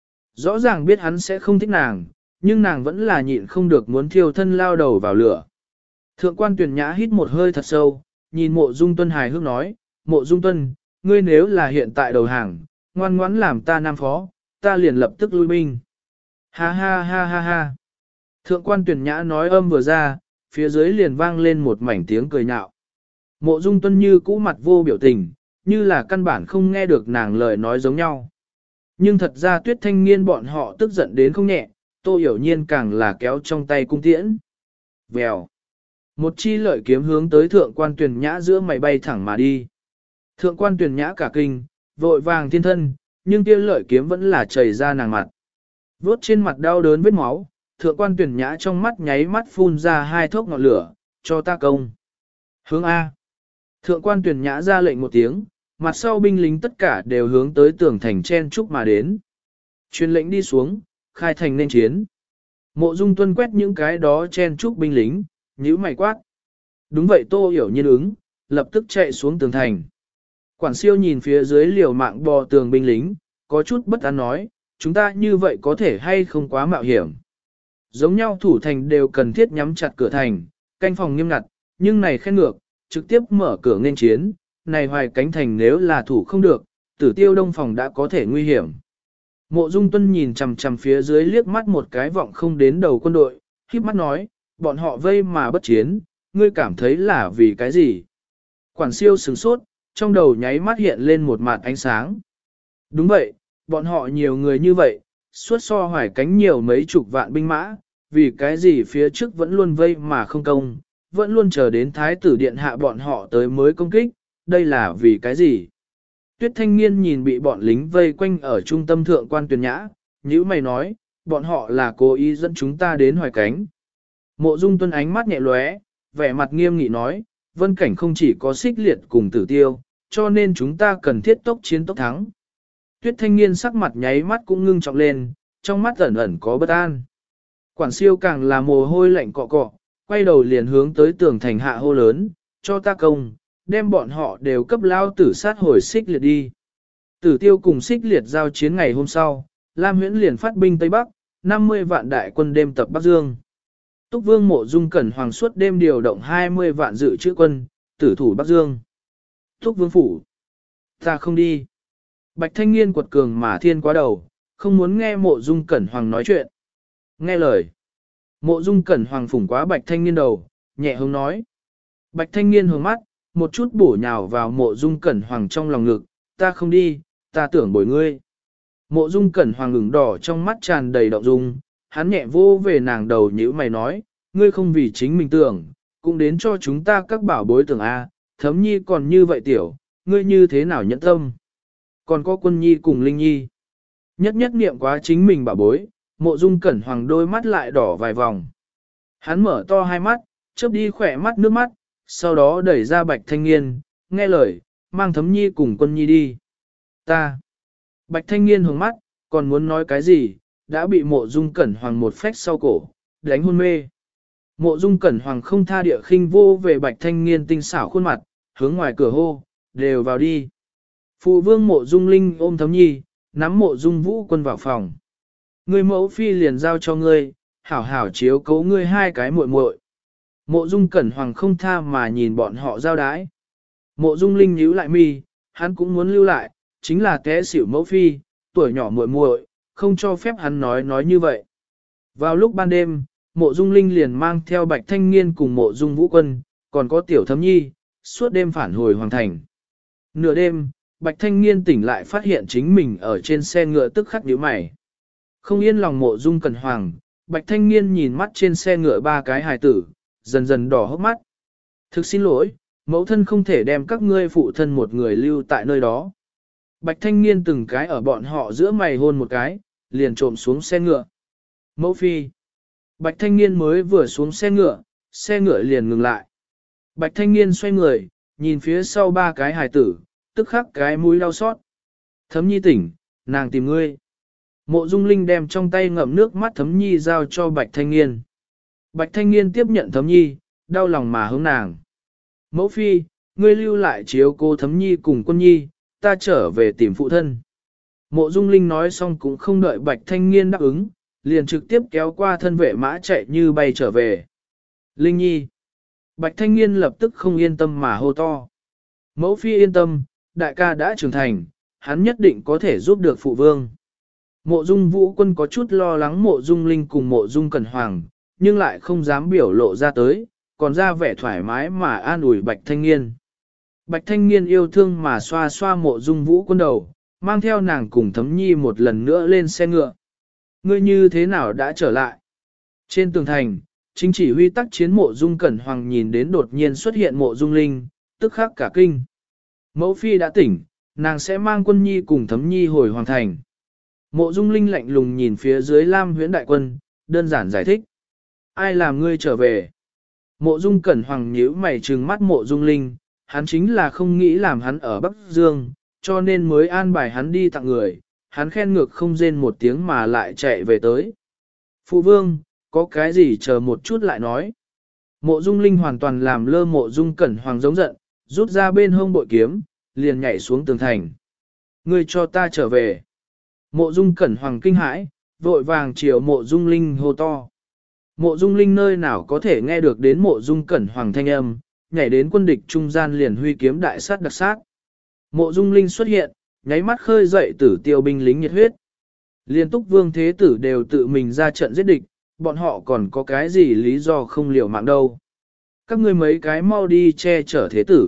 Rõ ràng biết hắn sẽ không thích nàng, nhưng nàng vẫn là nhịn không được muốn thiêu thân lao đầu vào lửa. Thượng quan Tuyền Nhã hít một hơi thật sâu, nhìn Mộ Dung Tuân hài hước nói, Mộ Dung Tuân, ngươi nếu là hiện tại đầu hàng, ngoan ngoãn làm ta nam phó, ta liền lập tức lui binh. Ha ha ha ha ha. Thượng quan Tuyền Nhã nói âm vừa ra, phía dưới liền vang lên một mảnh tiếng cười nhạo. Mộ Dung Tuân như cũ mặt vô biểu tình, như là căn bản không nghe được nàng lời nói giống nhau. Nhưng thật ra Tuyết Thanh Nghiên bọn họ tức giận đến không nhẹ, Tô Hiểu Nhiên càng là kéo trong tay cung tiễn. Vèo. Một chi lợi kiếm hướng tới thượng quan Tuyền Nhã giữa mày bay thẳng mà đi. Thượng quan Tuyền Nhã cả kinh, vội vàng thiên thân, nhưng kia lợi kiếm vẫn là chảy ra nàng mặt. Vốt trên mặt đau đớn vết máu, thượng quan Tuyền Nhã trong mắt nháy mắt phun ra hai thốc ngọn lửa, cho ta công. Hướng A. Thượng quan Tuyền Nhã ra lệnh một tiếng, mặt sau binh lính tất cả đều hướng tới tường thành chen trúc mà đến. Truyền lệnh đi xuống, khai thành nên chiến. Mộ Dung Tuân quét những cái đó chen trúc binh lính, nhíu mày quát. Đúng vậy Tô Hiểu Nhiên ứng, lập tức chạy xuống tường thành. Quản siêu nhìn phía dưới liều mạng bò tường binh lính, có chút bất an nói, chúng ta như vậy có thể hay không quá mạo hiểm. Giống nhau thủ thành đều cần thiết nhắm chặt cửa thành, canh phòng nghiêm ngặt, nhưng này khen ngược, trực tiếp mở cửa nên chiến, này Hoài Cánh thành nếu là thủ không được, Tử Tiêu Đông phòng đã có thể nguy hiểm. Mộ Dung Tuân nhìn chằm chằm phía dưới liếc mắt một cái vọng không đến đầu quân đội, khép mắt nói, bọn họ vây mà bất chiến, ngươi cảm thấy là vì cái gì? Quản siêu sửng sốt, trong đầu nháy mắt hiện lên một mạt ánh sáng. Đúng vậy, bọn họ nhiều người như vậy, suốt so Hoài Cánh nhiều mấy chục vạn binh mã, vì cái gì phía trước vẫn luôn vây mà không công, vẫn luôn chờ đến Thái tử Điện hạ bọn họ tới mới công kích, đây là vì cái gì? Tuyết Thanh Nghiên nhìn bị bọn lính vây quanh ở trung tâm thượng quan Tuyền Nhã, nhữ mày nói, bọn họ là cố ý dẫn chúng ta đến Hoài Cánh. Mộ Dung Tuân ánh mắt nhẹ lóe, vẻ mặt nghiêm nghị nói, Vân Cảnh không chỉ có xích liệt cùng Tử Tiêu, cho nên chúng ta cần thiết tốc chiến tốc thắng. Tuyết Thanh Nghiên sắc mặt nháy mắt cũng ngưng trọng lên, trong mắt ẩn ẩn có bất an. Quản siêu càng là mồ hôi lạnh cọ cọ, quay đầu liền hướng tới tường thành hạ hô lớn, cho ta công, đem bọn họ đều cấp lao tử sát hồi xích liệt đi. Tử Tiêu cùng xích liệt giao chiến ngày hôm sau, Lam Huyễn liền phát binh Tây Bắc, 50 vạn đại quân đêm tập Bắc Dương. Túc Vương Mộ Dung Cẩn Hoàng suốt đêm điều động 20 vạn dự trữ quân, tử thủ Bắc Dương. Túc Vương phủ, ta không đi. Bạch Thanh Nghiên quật cường mà thiên quá đầu, không muốn nghe Mộ Dung Cẩn Hoàng nói chuyện. Nghe lời. Mộ Dung Cẩn Hoàng phủng quá Bạch Thanh Nghiên đầu, nhẹ hống nói. Bạch Thanh Nghiên hướng mắt, một chút bổ nhào vào Mộ Dung Cẩn Hoàng trong lòng ngực, ta không đi, ta tưởng bồi ngươi. Mộ Dung Cẩn Hoàng ngừng đỏ trong mắt tràn đầy động dung, hắn nhẹ vô về nàng đầu nhíu mày nói, ngươi không vì chính mình tưởng, cũng đến cho chúng ta các bảo bối tưởng A, Thấm Nhi còn như vậy tiểu, ngươi như thế nào nhẫn tâm. Còn có Quân Nhi cùng Linh Nhi. Nhất nhất niệm quá chính mình bảo bối, Mộ Dung Cẩn Hoàng đôi mắt lại đỏ vài vòng. Hắn mở to hai mắt, chớp đi khỏe mắt nước mắt, sau đó đẩy ra Bạch Thanh Nghiên, nghe lời, mang Thấm Nhi cùng Quân Nhi đi. Ta. Bạch Thanh Nghiên hướng mắt, còn muốn nói cái gì, đã bị Mộ Dung Cẩn Hoàng một phách sau cổ, đánh hôn mê. Mộ Dung Cẩn Hoàng không tha địa khinh vô về Bạch Thanh Nghiên tinh xảo khuôn mặt, hướng ngoài cửa hô, đều vào đi. Phụ vương Mộ Dung Linh ôm Thấm Nhi, nắm Mộ Dung Vũ Quân vào phòng. Người mẫu phi liền giao cho ngươi, hảo hảo chiếu cố ngươi hai cái muội muội. Mộ Dung Cẩn Hoàng không tha mà nhìn bọn họ giao đái. Mộ Dung Linh nhíu lại mi, hắn cũng muốn lưu lại, chính là té xỉu mẫu phi, tuổi nhỏ muội muội, không cho phép hắn nói như vậy. Vào lúc ban đêm, Mộ Dung Linh liền mang theo Bạch Thanh Niên cùng Mộ Dung Vũ Quân, còn có Tiểu Thấm Nhi, suốt đêm phản hồi hoàng thành. Nửa đêm, Bạch Thanh Niên tỉnh lại phát hiện chính mình ở trên xe ngựa tức khắc nhíu mày. Không yên lòng Mộ Dung Cẩn Hoàng, Bạch Thanh Niên nhìn mắt trên xe ngựa ba cái hài tử, dần dần đỏ hốc mắt. Thực xin lỗi, mẫu thân không thể đem các ngươi phụ thân một người lưu tại nơi đó. Bạch Thanh Niên từng cái ở bọn họ giữa mày hôn một cái, liền trộm xuống xe ngựa. Mẫu phi. Bạch Thanh Niên mới vừa xuống xe ngựa liền ngừng lại. Bạch Thanh Niên xoay người, nhìn phía sau ba cái hài tử, tức khắc cái mũi đau xót. Thấm Nhi tỉnh, nàng tìm ngươi. Mộ Dung Linh đem trong tay ngậm nước mắt Thấm Nhi giao cho Bạch Thanh Niên. Bạch Thanh Niên tiếp nhận Thấm Nhi, đau lòng mà hướng nàng. Mẫu phi, ngươi lưu lại chiếu cô Thấm Nhi cùng Quân Nhi, ta trở về tìm phụ thân. Mộ Dung Linh nói xong cũng không đợi Bạch Thanh Niên đáp ứng, liền trực tiếp kéo qua thân vệ mã chạy như bay trở về. Linh Nhi. Bạch Thanh Niên lập tức không yên tâm mà hô to. Mẫu phi yên tâm, đại ca đã trưởng thành, hắn nhất định có thể giúp được phụ vương. Mộ Dung Vũ Quân có chút lo lắng Mộ Dung Linh cùng Mộ Dung Cẩn Hoàng, nhưng lại không dám biểu lộ ra tới, còn ra vẻ thoải mái mà an ủi Bạch Thanh Niên. Bạch Thanh Niên yêu thương mà xoa xoa Mộ Dung Vũ Quân đầu, mang theo nàng cùng Thấm Nhi một lần nữa lên xe ngựa. Ngươi như thế nào đã trở lại? Trên tường thành, chính chỉ huy tác chiến Mộ Dung Cẩn Hoàng nhìn đến đột nhiên xuất hiện Mộ Dung Linh, tức khắc cả kinh. Mẫu phi đã tỉnh, nàng sẽ mang Quân Nhi cùng Thấm Nhi hồi hoàng thành. Mộ Dung Linh lạnh lùng nhìn phía dưới Lam Huyễn đại quân, đơn giản giải thích. Ai làm ngươi trở về? Mộ Dung Cẩn Hoàng nhíu mày trừng mắt Mộ Dung Linh, hắn chính là không nghĩ làm hắn ở Bắc Dương, cho nên mới an bài hắn đi tặng người, hắn khen ngược không rên một tiếng mà lại chạy về tới. Phụ vương, có cái gì chờ một chút lại nói. Mộ Dung Linh hoàn toàn làm lơ Mộ Dung Cẩn Hoàng giống giận, rút ra bên hông bội kiếm, liền nhảy xuống tường thành. Ngươi cho ta trở về. Mộ Dung Cẩn Hoàng kinh hãi, vội vàng chiều Mộ Dung Linh hô to. Mộ Dung Linh nơi nào có thể nghe được đến Mộ Dung Cẩn Hoàng thanh âm, nhảy đến quân địch trung gian liền huy kiếm đại sát đặc sát. Mộ Dung Linh xuất hiện, nháy mắt khơi dậy tử tiêu binh lính nhiệt huyết. Liên Túc Vương Thế Tử đều tự mình ra trận giết địch, bọn họ còn có cái gì lý do không liều mạng đâu. Các ngươi mấy cái mau đi che chở Thế Tử.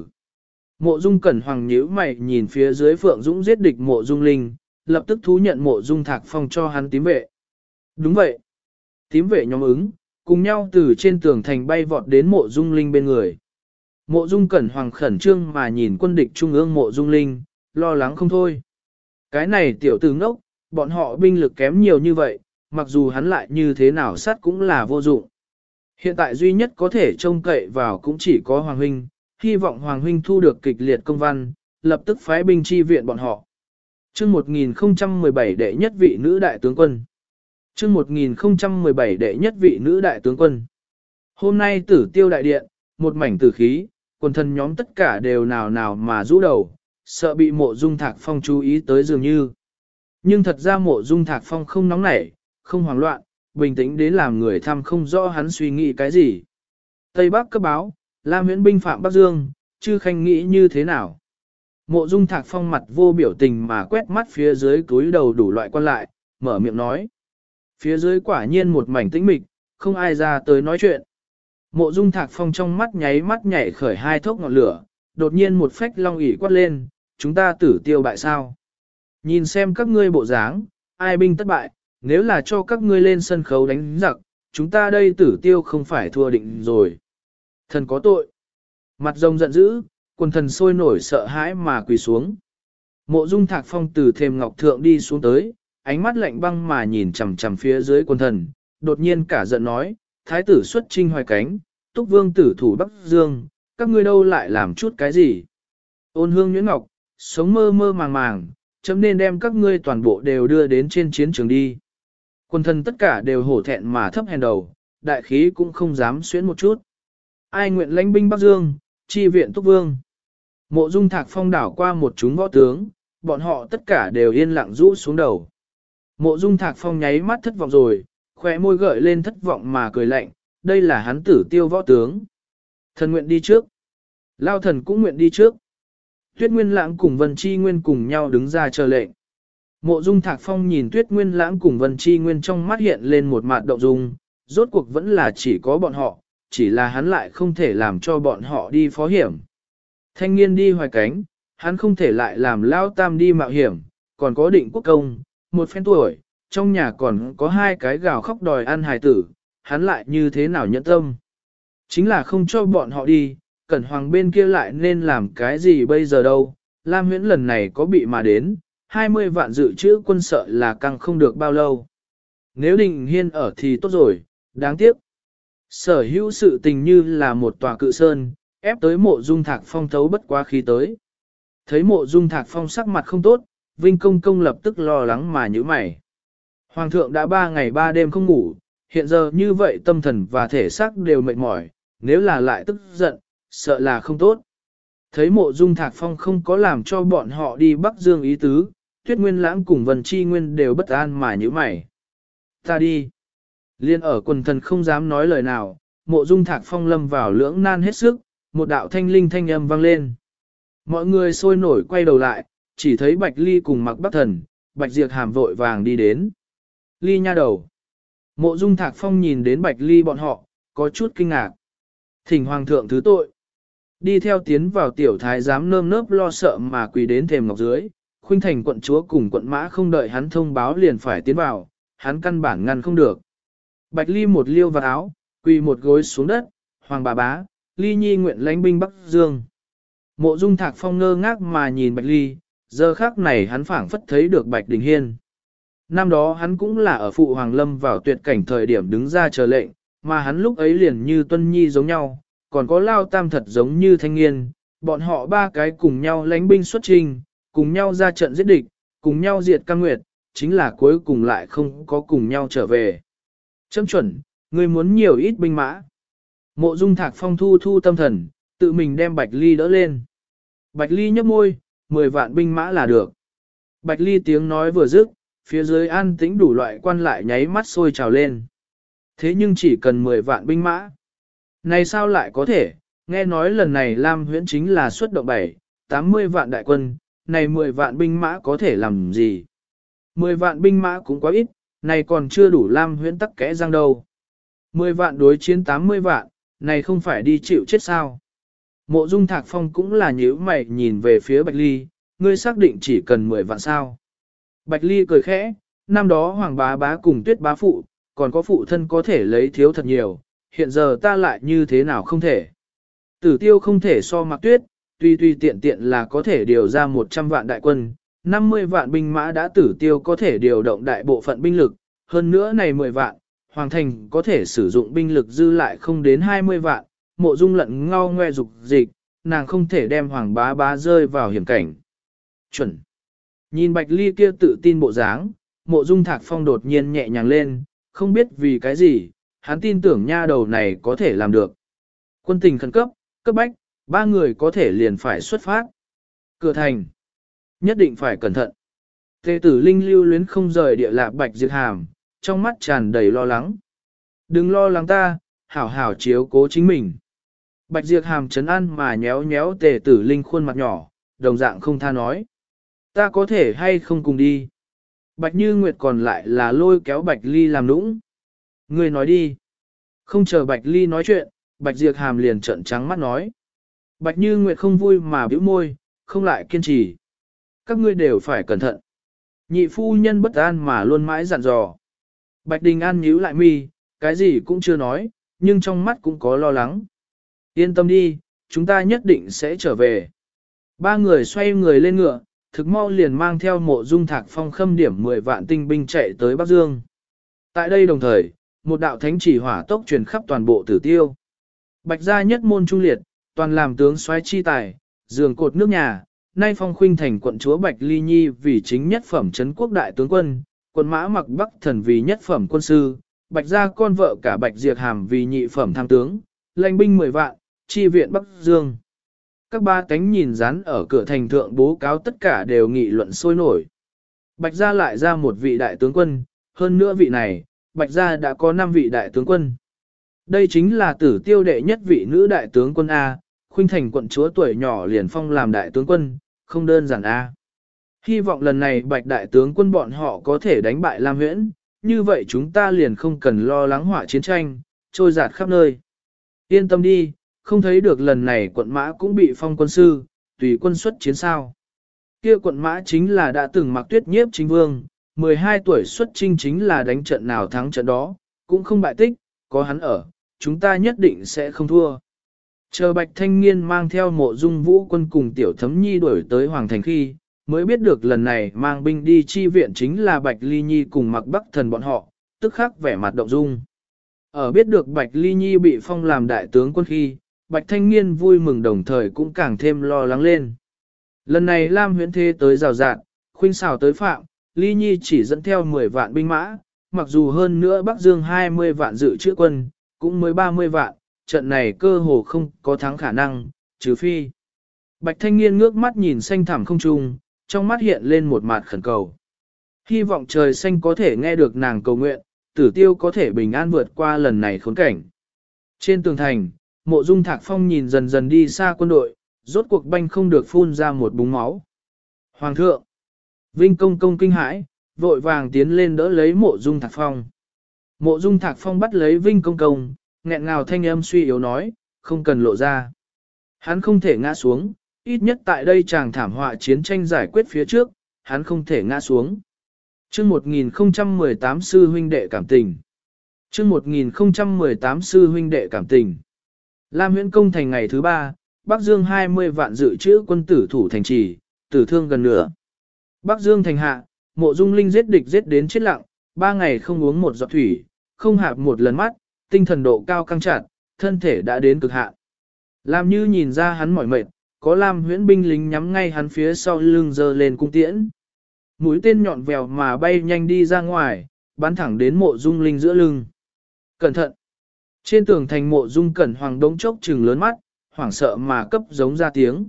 Mộ Dung Cẩn Hoàng nhíu mày nhìn phía dưới Phượng Dũng giết địch Mộ Dung Linh, lập tức thú nhận Mộ Dung Thạc Phong cho hắn tím vệ. Đúng vậy. Tím vệ nhóm ứng, cùng nhau từ trên tường thành bay vọt đến Mộ Dung Linh bên người. Mộ Dung Cẩn Hoàng khẩn trương mà nhìn quân địch trung ương Mộ Dung Linh, lo lắng không thôi. Cái này tiểu tử ngốc, bọn họ binh lực kém nhiều như vậy, mặc dù hắn lại như thế nào sát cũng là vô dụng. Hiện tại duy nhất có thể trông cậy vào cũng chỉ có Hoàng Huynh, hy vọng Hoàng Huynh thu được kịch liệt công văn, lập tức phái binh chi viện bọn họ. Chương 1017 đệ nhất vị nữ đại tướng quân. Chương 1017 đệ nhất vị nữ đại tướng quân. Hôm nay Tử Tiêu đại điện, một mảnh tử khí, quần thần nhóm tất cả đều nào mà rũ đầu, sợ bị Mộ Dung Thạc Phong chú ý tới dường như. Nhưng thật ra Mộ Dung Thạc Phong không nóng nảy, không hoảng loạn, bình tĩnh đến làm người thăm không rõ hắn suy nghĩ cái gì. Tây Bắc cấp báo, Lam Huyễn binh phạm Bắc Dương, chư khanh nghĩ như thế nào? Mộ Dung Thạc Phong mặt vô biểu tình mà quét mắt phía dưới túi đầu đủ loại quan lại, mở miệng nói. Phía dưới quả nhiên một mảnh tĩnh mịch, không ai ra tới nói chuyện. Mộ Dung Thạc Phong trong mắt nháy mắt nhảy khởi hai thốc ngọn lửa, đột nhiên một phách long ỷ quát lên, chúng ta Tử Tiêu bại sao? Nhìn xem các ngươi bộ dáng, ai binh thất bại, nếu là cho các ngươi lên sân khấu đánh giặc, chúng ta đây Tử Tiêu không phải thua định rồi. Thần có tội. Mặt rồng giận dữ, quần thần sôi nổi sợ hãi mà quỳ xuống. Mộ Dung Thạc Phong từ thềm ngọc thượng đi xuống tới, ánh mắt lạnh băng mà nhìn chằm chằm phía dưới quần thần, đột nhiên cả giận nói, thái tử xuất chinh hoài cánh, Túc Vương tử thủ Bắc Dương, các ngươi đâu lại làm chút cái gì? Ôn Hương Nhuyễn Ngọc, sống mơ mơ màng màng, chấm nên đem các ngươi toàn bộ đều đưa đến trên chiến trường đi. Quần thần tất cả đều hổ thẹn mà thấp hèn đầu, đại khí cũng không dám xuyến một chút. Ai nguyện lãnh binh Bắc Dương, chi viện Túc Vương. Mộ Dung Thạc Phong đảo qua một chúng võ tướng, bọn họ tất cả đều yên lặng rũ xuống đầu. Mộ Dung Thạc Phong nháy mắt thất vọng rồi, khóe môi gợi lên thất vọng mà cười lạnh, đây là hắn Tử Tiêu võ tướng. Thần nguyện đi trước. Lao thần cũng nguyện đi trước. Tuyết Nguyên Lãng cùng Vân Chi Nguyên cùng nhau đứng ra chờ lệnh. Mộ Dung Thạc Phong nhìn Tuyết Nguyên Lãng cùng Vân Chi Nguyên trong mắt hiện lên một mặt động dung, rốt cuộc vẫn là chỉ có bọn họ, chỉ là hắn lại không thể làm cho bọn họ đi phó hiểm. Thanh niên đi hoài cánh, hắn không thể lại làm Lao Tam đi mạo hiểm, còn có Định Quốc Công, một phen tuổi, trong nhà còn có hai cái gào khóc đòi ăn hài tử, hắn lại như thế nào nhẫn tâm. Chính là không cho bọn họ đi, Cẩn Hoàng bên kia lại nên làm cái gì bây giờ đâu, Lam Huyễn lần này có bị mà đến, 20 vạn dự trữ quân sợ là căng không được bao lâu. Nếu Đình Hiên ở thì tốt rồi, đáng tiếc. Sở hữu sự tình như là một tòa cự sơn, ép tới Mộ Dung Thạc Phong thấu bất quá khí tới. Thấy Mộ Dung Thạc Phong sắc mặt không tốt, Vinh Công Công lập tức lo lắng mà nhíu mày. Hoàng thượng đã 3 ngày 3 đêm không ngủ, hiện giờ như vậy tâm thần và thể xác đều mệt mỏi, nếu là lại tức giận, sợ là không tốt. Thấy Mộ Dung Thạc Phong không có làm cho bọn họ đi Bắc Dương ý tứ, Tuyết Nguyên Lãng cùng Vân Chi Nguyên đều bất an mà nhíu mày. Ta đi. Liên ở quần thần không dám nói lời nào, Mộ Dung Thạc Phong lâm vào lưỡng nan hết sức, một đạo thanh linh thanh âm vang lên. Mọi người sôi nổi quay đầu lại, chỉ thấy Bạch Ly cùng Mặc Bắc Thần, Bạch Diệp Hàm vội vàng đi đến. Ly nha đầu. Mộ Dung Thạc Phong nhìn đến Bạch Ly bọn họ, có chút kinh ngạc. Thỉnh Hoàng thượng thứ tội. Đi theo tiến vào tiểu thái giám nơm nớp lo sợ mà quỳ đến thềm ngọc dưới, Khuynh Thành quận chúa cùng quận mã không đợi hắn thông báo liền phải tiến vào, hắn căn bản ngăn không được. Bạch Ly một liêu vào áo, quỳ một gối xuống đất, Hoàng bà bá, Ly nhi nguyện lãnh binh Bắc Dương. Mộ Dung Thạc Phong ngơ ngác mà nhìn Bạch Ly, giờ khắc này hắn phảng phất thấy được Bạch Đình Hiên. Năm đó hắn cũng là ở phụ Hoàng Lâm vào tuyệt cảnh thời điểm đứng ra chờ lệnh, mà hắn lúc ấy liền như Tuân Nhi giống nhau, còn có Lao Tam thật giống như Thanh Nghiên, bọn họ ba cái cùng nhau lãnh binh xuất trình, cùng nhau ra trận giết địch, cùng nhau diệt Cam Nguyệt, chính là cuối cùng lại không có cùng nhau trở về. Châm chuẩn, ngươi muốn nhiều ít binh mã. Mộ Dung Thạc Phong thu tâm thần, tự mình đem Bạch Ly đỡ lên. Bạch Ly nhấp môi, 10 vạn binh mã là được. Bạch Ly tiếng nói vừa dứt, phía dưới an tĩnh đủ loại quan lại nháy mắt sôi trào lên. Thế nhưng chỉ cần 10 vạn binh mã. Này sao lại có thể, nghe nói lần này Lam Huyễn chính là xuất động 80 vạn đại quân, này 10 vạn binh mã có thể làm gì? 10 vạn binh mã cũng quá ít, này còn chưa đủ Lam Huyễn tắc kẽ răng đâu. 10 vạn đối chiến 80 vạn, này không phải đi chịu chết sao? Mộ Dung Thạc Phong cũng là nhíu mày nhìn về phía Bạch Ly, ngươi xác định chỉ cần 10 vạn sao? Bạch Ly cười khẽ, năm đó Hoàng bá bá cùng Tuyết bá phụ, còn có phụ thân có thể lấy thiếu thật nhiều, hiện giờ ta lại như thế nào không thể. Tử Tiêu không thể so Mạc Tuyết, tuy tiện tiện là có thể điều ra 100 vạn đại quân, 50 vạn binh mã đã Tử Tiêu có thể điều động đại bộ phận binh lực, hơn nữa này 10 vạn, Hoàng thành có thể sử dụng binh lực dư lại không đến 20 vạn, Mộ Dung lận ngao ngoe dục dịch, nàng không thể đem Hoàng bá bá rơi vào hiểm cảnh. Chuẩn. Nhìn Bạch Ly kia tự tin bộ dáng, Mộ Dung Thạc Phong đột nhiên nhẹ nhàng lên, không biết vì cái gì, hắn tin tưởng nha đầu này có thể làm được. Quân tình khẩn cấp, cấp bách, 3 người có thể liền phải xuất phát. Cửa thành. Nhất định phải cẩn thận. Tề tử Linh lưu luyến không rời địa lạc Bạch Diệp Hàm, trong mắt tràn đầy lo lắng. Đừng lo lắng ta, hảo hảo chiếu cố chính mình. Bạch Diệp Hàm trấn an mà nhéo nhéo Tề tử Linh khuôn mặt nhỏ, đồng dạng không tha nói. Ta có thể hay không cùng đi. Bạch Như Nguyệt còn lại là lôi kéo Bạch Ly làm nũng. Ngươi nói đi. Không chờ Bạch Ly nói chuyện, Bạch Diệp Hàm liền trợn trắng mắt nói. Bạch Như Nguyệt không vui mà bĩu môi, không lại kiên trì. Các ngươi đều phải cẩn thận. Nhị phu nhân bất an mà luôn mãi dặn dò. Bạch Đình An nhíu lại mi, cái gì cũng chưa nói, nhưng trong mắt cũng có lo lắng. Yên tâm đi, chúng ta nhất định sẽ trở về. 3 người xoay người lên ngựa, thực mau liền mang theo Mộ Dung Thạc Phong khâm điểm 10 vạn tinh binh chạy tới Bắc Dương. Tại đây đồng thời, một đạo thánh chỉ hỏa tốc truyền khắp toàn bộ Tử Tiêu. Bạch gia nhất môn trung liệt, toàn làm tướng soái chi tài, giường cột nước nhà, nay phong Khuynh Thành quận chúa Bạch Ly Nhi vì chính nhất phẩm trấn quốc đại tướng quân, quận mã Mặc Bắc Thần vì nhất phẩm quân sư, Bạch gia con vợ cả Bạch Diệp Hàm vì nhị phẩm tham tướng, lãnh binh 10 vạn, chi viện Bắc Dương. Các ba cánh nhìn rán ở cửa thành thượng bố cáo tất cả đều nghị luận sôi nổi. Bạch gia lại ra một vị đại tướng quân, hơn nữa vị này, Bạch gia đã có 5 vị đại tướng quân. Đây chính là Tử Tiêu đệ nhất vị nữ đại tướng quân A, Khuynh Thành quận chúa tuổi nhỏ liền phong làm đại tướng quân, Không đơn giản a. Hy vọng lần này Bạch đại tướng quân bọn họ có thể đánh bại Lam Huyễn, như vậy chúng ta liền không cần lo lắng họa chiến tranh, trôi dạt khắp nơi. Yên tâm đi, không thấy được lần này quận mã cũng bị phong quân sư, tùy quân xuất chiến sao. Kia quận mã chính là đã từng mặc tuyết nhiếp chính vương, 12 tuổi xuất chinh chính là đánh trận nào thắng trận đó, cũng không bại tích, có hắn ở, chúng ta nhất định sẽ không thua. Chờ Bạch Thanh Niên mang theo Mộ Dung Vũ quân cùng Tiểu Thấm Nhi đuổi tới Hoàng Thành khi, mới biết được lần này mang binh đi chi viện chính là Bạch Ly Nhi cùng Mặc Bắc Thần bọn họ, tức khắc vẻ mặt động dung. Ở biết được Bạch Ly Nhi bị phong làm đại tướng quân khi, Bạch Thanh Niên vui mừng đồng thời cũng càng thêm lo lắng lên. Lần này Lam Huyễn Thế tới rào rạt, khuynh xào tới phạm, Ly Nhi chỉ dẫn theo 10 vạn binh mã, mặc dù hơn nữa Bắc Dương 20 vạn dự trữ quân, cũng mới 30 vạn, trận này cơ hồ không có thắng khả năng, trừ phi. Bạch Thanh Niên ngước mắt nhìn xanh thẳm không trung, trong mắt hiện lên một mặt khẩn cầu. Hy vọng trời xanh có thể nghe được nàng cầu nguyện, Tử Tiêu có thể bình an vượt qua lần này khốn cảnh. Trên tường thành, Mộ Dung Thạc Phong nhìn dần dần đi xa quân đội, rốt cuộc banh không được phun ra một búng máu. Hoàng thượng! Vinh công công kinh hãi, vội vàng tiến lên đỡ lấy Mộ Dung Thạc Phong. Mộ Dung Thạc Phong bắt lấy Vinh công công, nghẹn ngào thanh âm suy yếu nói, không cần lộ ra. Hắn không thể ngã xuống, ít nhất tại đây chàng thảm họa chiến tranh giải quyết phía trước, hắn không thể ngã xuống. Chương 1018 sư huynh đệ cảm tình. Chương 1018 sư huynh đệ cảm tình. Lam Huyễn công thành ngày thứ 3, Bắc Dương 20 vạn dự trữ quân tử thủ thành trì, tử thương gần nửa. Bắc Dương thành hạ, Mộ Dung Linh giết địch giết đến chết lặng, 3 ngày không uống một giọt thủy, không hạp một lần mắt, tinh thần độ cao căng chặt, thân thể đã đến cực hạn. Làm như nhìn ra hắn mỏi mệt, có Lam Huyễn binh lính nhắm ngay hắn phía sau lưng giơ lên cung tiễn. Mũi tên nhọn vèo mà bay nhanh đi ra ngoài, bắn thẳng đến Mộ Dung Linh giữa lưng. Cẩn thận! Trên tường thành Mộ Dung Cẩn Hoàng đống chốc trừng lớn mắt, hoảng sợ mà cấp giống ra tiếng.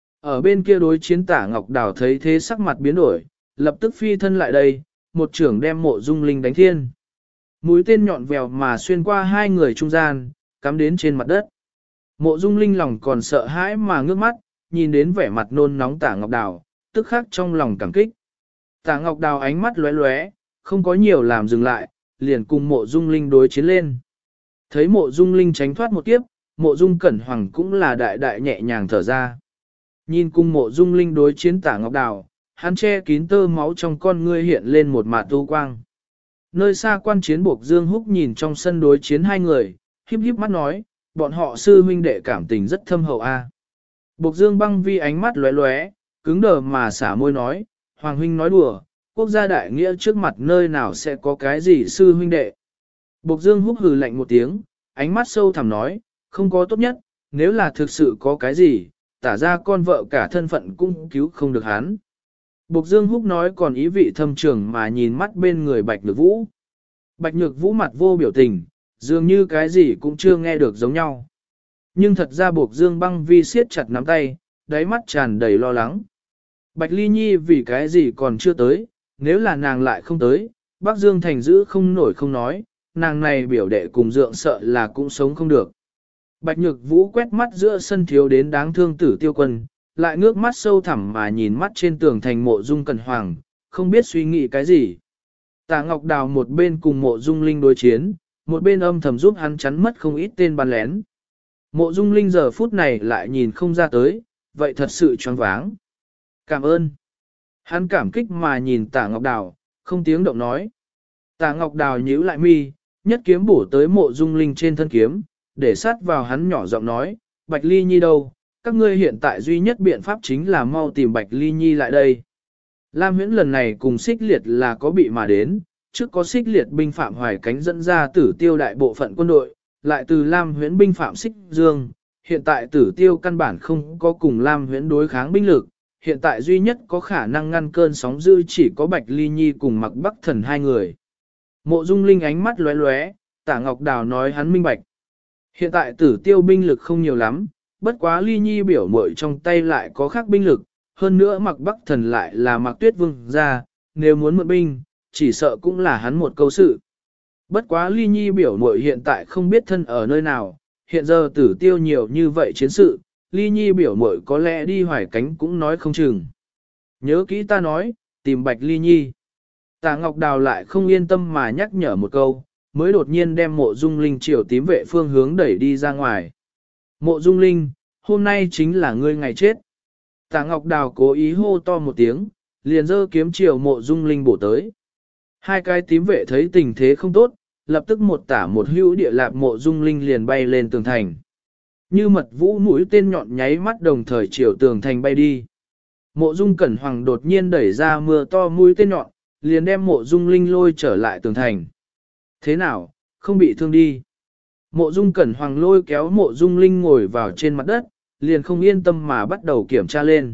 Ở bên kia đối chiến Tả Ngọc Đào thấy thế sắc mặt biến đổi, lập tức phi thân lại đây, một trưởng đem Mộ Dung Linh đánh thiên. Mũi tên nhọn vèo mà xuyên qua hai người trung gian, cắm đến trên mặt đất. Mộ Dung Linh lòng còn sợ hãi mà ngước mắt, nhìn đến vẻ mặt nôn nóng Tả Ngọc Đào, tức khắc trong lòng cảm kích. Tả Ngọc Đào ánh mắt lóe lóe, không có nhiều làm dừng lại, liền cùng Mộ Dung Linh đối chiến lên. Thấy Mộ Dung Linh tránh thoát một kiếp, Mộ Dung Cẩn Hoàng cũng là đại đại nhẹ nhàng thở ra. Nhìn cùng Mộ Dung Linh đối chiến Tả Ngọc Đào, hắn che kín tơ máu trong con ngươi hiện lên một mạt tu quang. Nơi xa quan chiến Bộc Dương Húc nhìn trong sân đối chiến hai người, híp híp mắt nói, bọn họ sư huynh đệ cảm tình rất thâm hậu a. Bộc Dương Băng Vi ánh mắt lóe lóe, cứng đờ mà xả môi nói, Hoàng huynh nói đùa, quốc gia đại nghĩa trước mặt nơi nào sẽ có cái gì sư huynh đệ. Bộc Dương Húc hừ lạnh một tiếng, ánh mắt sâu thẳm nói, không có tốt nhất, nếu là thực sự có cái gì, tả ra con vợ cả thân phận cũng cứu không được hắn. Bộc Dương Húc nói còn ý vị thâm trường mà nhìn mắt bên người Bạch Nhược Vũ. Bạch Nhược Vũ mặt vô biểu tình, dường như cái gì cũng chưa nghe được giống nhau. Nhưng thật ra Bộc Dương Băng Vi siết chặt nắm tay, đáy mắt tràn đầy lo lắng. Bạch Ly Nhi vì cái gì còn chưa tới, nếu là nàng lại không tới, Bắc Dương Thành giữ không nổi không nói, nàng này biểu đệ cùng dượng sợ là cũng sống không được. Bạch Nhược Vũ quét mắt giữa sân thiếu đến đáng thương Tử Tiêu Quân, lại ngước mắt sâu thẳm mà nhìn mắt trên tường thành Mộ Dung Cẩn Hoàng, không biết suy nghĩ cái gì. Tả Ngọc Đào một bên cùng Mộ Dung Linh đối chiến, một bên âm thầm giúp hắn chắn mất không ít tên bắn lén. Mộ Dung Linh giờ phút này lại nhìn không ra tới, vậy thật sự choáng váng. Cảm ơn. Hắn cảm kích mà nhìn Tả Ngọc Đào, không tiếng động nói. Tả Ngọc Đào nhíu lại mi, nhất kiếm bổ tới Mộ Dung Linh trên thân kiếm, để sát vào hắn nhỏ giọng nói, Bạch Ly Nhi đâu, các ngươi hiện tại duy nhất biện pháp chính là mau tìm Bạch Ly Nhi lại đây. Lam Huyễn lần này cùng Xích Liệt là có bị mà đến, trước có Xích Liệt binh phạm Hoài Cánh dẫn ra Tử Tiêu đại bộ phận quân đội, lại từ Lam Huyễn binh phạm Xích Dương, hiện tại Tử Tiêu căn bản không có cùng Lam Huyễn đối kháng binh lực, hiện tại duy nhất có khả năng ngăn cơn sóng dữ chỉ có Bạch Ly Nhi cùng Mặc Bắc Thần hai người. Mộ Dung Linh ánh mắt lóe lóe, Tả Ngọc Đào nói hắn minh bạch. Hiện tại Tử Tiêu binh lực không nhiều lắm, bất quá Ly Nhi biểu muội trong tay lại có khác binh lực, hơn nữa Mặc Bắc Thần lại là Mặc Tuyết Vương gia, nếu muốn mượn binh, chỉ sợ cũng là hắn một câu sự. Bất quá Ly Nhi biểu muội hiện tại không biết thân ở nơi nào, hiện giờ Tử Tiêu nhiều như vậy chiến sự, ly nhi biểu muội có lẽ đi hoài cánh cũng nói không chừng. Nhớ kỹ ta nói, tìm bạch ly nhi. Tạ Ngọc Đào lại không yên tâm mà nhắc nhở một câu, mới đột nhiên đem mộ dung linh triều tím vệ phương hướng đẩy đi ra ngoài. Mộ dung linh, hôm nay chính là ngươi ngày chết. Tạ Ngọc Đào cố ý hô to một tiếng, liền giơ kiếm chiều mộ dung linh bổ tới. Hai cái tím vệ thấy tình thế không tốt, lập tức một tả một hữu địa lạp mộ dung linh liền bay lên tường thành. Như mật vũ mũi tên nhọn nháy mắt đồng thời chiều tường thành bay đi. Mộ dung cẩn hoàng đột nhiên đẩy ra mưa to mũi tên nhọn, liền đem mộ dung linh lôi trở lại tường thành. Thế nào, không bị thương đi. Mộ dung cẩn hoàng lôi kéo mộ dung linh ngồi vào trên mặt đất, liền không yên tâm mà bắt đầu kiểm tra lên.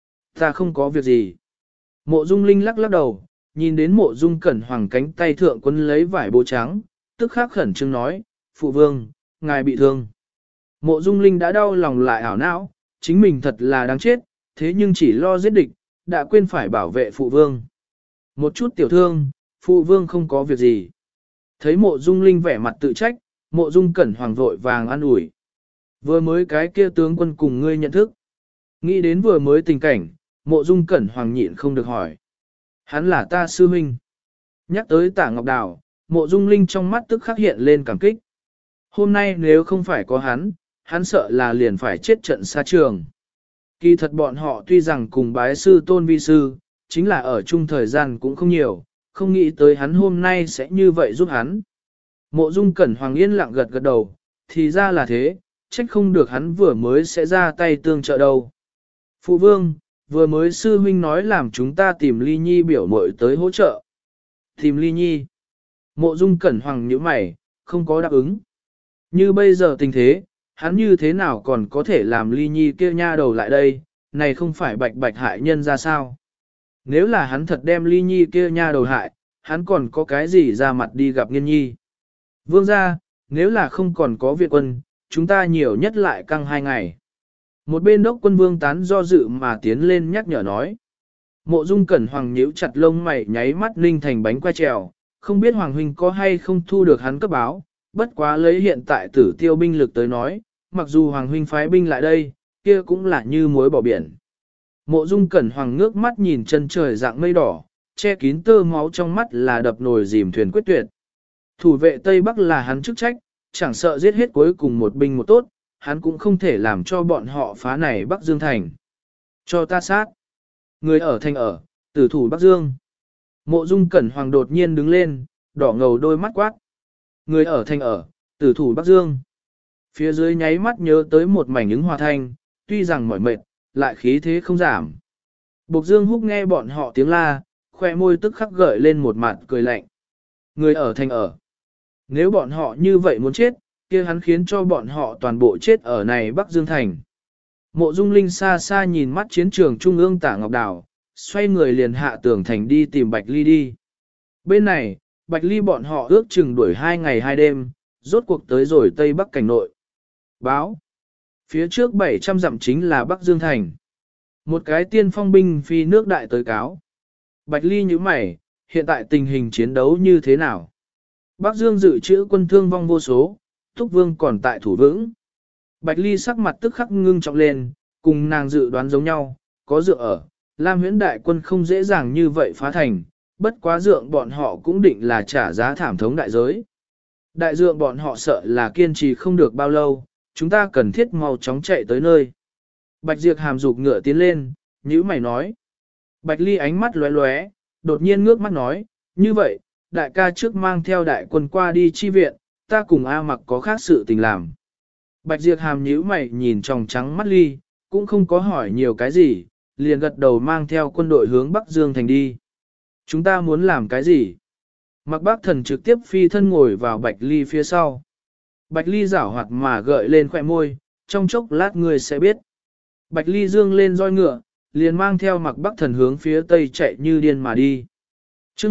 Ta không có việc gì. Mộ dung linh lắc lắc đầu, nhìn đến mộ dung cẩn hoàng cánh tay thượng quấn lấy vải bố trắng, tức khắc khẩn trương nói, phụ vương, ngài bị thương. Mộ dung linh đã đau lòng lại ảo não, chính mình thật là đáng chết, thế nhưng chỉ lo giết địch, đã quên phải bảo vệ phụ vương. Một chút tiểu thương, phụ vương không có việc gì. Thấy mộ dung linh vẻ mặt tự trách, mộ dung cẩn hoàng vội vàng an ủi. Vừa mới cái kia tướng quân cùng ngươi nhận thức. Nghĩ đến vừa mới tình cảnh, mộ dung cẩn hoàng nhịn không được hỏi. Hắn là ta sư huynh. Nhắc tới Tạ Ngọc Đào, mộ dung linh trong mắt tức khắc hiện lên cảm kích. Hôm nay nếu không phải có hắn sợ là liền phải chết trận xa trường. Kỳ thật bọn họ tuy rằng cùng bái sư tôn vi sư, chính là ở chung thời gian cũng không nhiều, không nghĩ tới hắn hôm nay sẽ như vậy giúp hắn. Mộ dung cẩn hoàng yên lặng gật gật đầu, thì ra là thế, trách không được hắn vừa mới sẽ ra tay tương trợ đâu. Phụ vương, vừa mới sư huynh nói làm chúng ta tìm ly nhi biểu muội tới hỗ trợ. Tìm ly nhi. Mộ dung cẩn hoàng nhíu mày, không có đáp ứng. Như bây giờ tình thế, hắn như thế nào còn có thể làm ly nhi kia nha đầu lại đây, này không phải bạch bạch hại nhân ra sao. Nếu là hắn thật đem ly nhi kia nha đầu hại, hắn còn có cái gì ra mặt đi gặp nghiên nhi. Vương gia, nếu là không còn có viện quân, chúng ta nhiều nhất lại căng 2 ngày. Một bên đốc quân vương tán do dự mà tiến lên nhắc nhở nói. Mộ dung cẩn hoàng nhíu chặt lông mày nháy mắt ninh thành bánh qua trèo, không biết hoàng huynh có hay không thu được hắn cấp báo, bất quá lấy hiện tại tử tiêu binh lực tới nói, mặc dù hoàng huynh phái binh lại đây, kia cũng là như muối bỏ biển. Mộ dung cẩn hoàng ngước mắt nhìn chân trời dạng mây đỏ, che kín tơ máu trong mắt là đập nồi dìm thuyền quyết tuyệt. Thủ vệ Tây Bắc là hắn chức trách, chẳng sợ giết hết cuối cùng một binh một tốt, hắn cũng không thể làm cho bọn họ phá này Bắc Dương thành. Cho ta sát. Người ở thành ở, tử thủ Bắc Dương. Mộ dung cẩn hoàng đột nhiên đứng lên, đỏ ngầu đôi mắt quát. Người ở thành ở, tử thủ Bắc Dương. Phía dưới nháy mắt nhớ tới một mảnh ứng hòa thanh, tuy rằng mỏi mệt, lại khí thế không giảm. Bộc Dương Húc nghe bọn họ tiếng la, khoe môi tức khắc gợi lên một mặt cười lạnh. Người ở thành ở. Nếu bọn họ như vậy muốn chết, kia hắn khiến cho bọn họ toàn bộ chết ở này Bắc Dương Thành. Mộ Dung Linh xa xa nhìn mắt chiến trường trung ương Tạ Ngọc Đào, xoay người liền hạ tường thành đi tìm Bạch Ly đi. Bên này, Bạch Ly bọn họ ước chừng đuổi 2 ngày 2 đêm, rốt cuộc tới rồi Tây Bắc cảnh nội. Báo. Phía trước 700 dặm chính là Bắc Dương Thành. Một cái tiên phong binh phi nước đại tới cáo. Bạch Ly như mày, hiện tại tình hình chiến đấu như thế nào? Bắc Dương dự trữ quân thương vong vô số, Thúc Vương còn tại thủ vững. Bạch Ly sắc mặt tức khắc ngưng trọng lên, cùng nàng dự đoán giống nhau, có dựa ở, Lam Huyễn đại quân không dễ dàng như vậy phá thành, bất quá dượng bọn họ cũng định là trả giá thảm thống đại giới. Đại dượng bọn họ sợ là kiên trì không được bao lâu, chúng ta cần thiết mau chóng chạy tới nơi. Bạch Diệp hàm dục ngựa tiến lên, nhữ mày nói. Bạch Ly ánh mắt lóe lóe, đột nhiên ngước mắt nói, như vậy, đại ca trước mang theo đại quân qua đi chi viện, ta cùng A Mặc có khác sự tình làm. Bạch Diệp hàm nhíu mày nhìn tròng trắng mắt Ly, cũng không có hỏi nhiều cái gì, liền gật đầu mang theo quân đội hướng Bắc Dương thành đi. Chúng ta muốn làm cái gì? Mặc Bác Thần trực tiếp phi thân ngồi vào Bạch Ly phía sau. Bạch Ly giảo hoạt mà gợi lên khỏe môi, trong chốc lát người sẽ biết. Bạch Ly dương lên roi ngựa, liền mang theo Mặc Bắc Thần hướng phía tây chạy như điên mà đi. Chương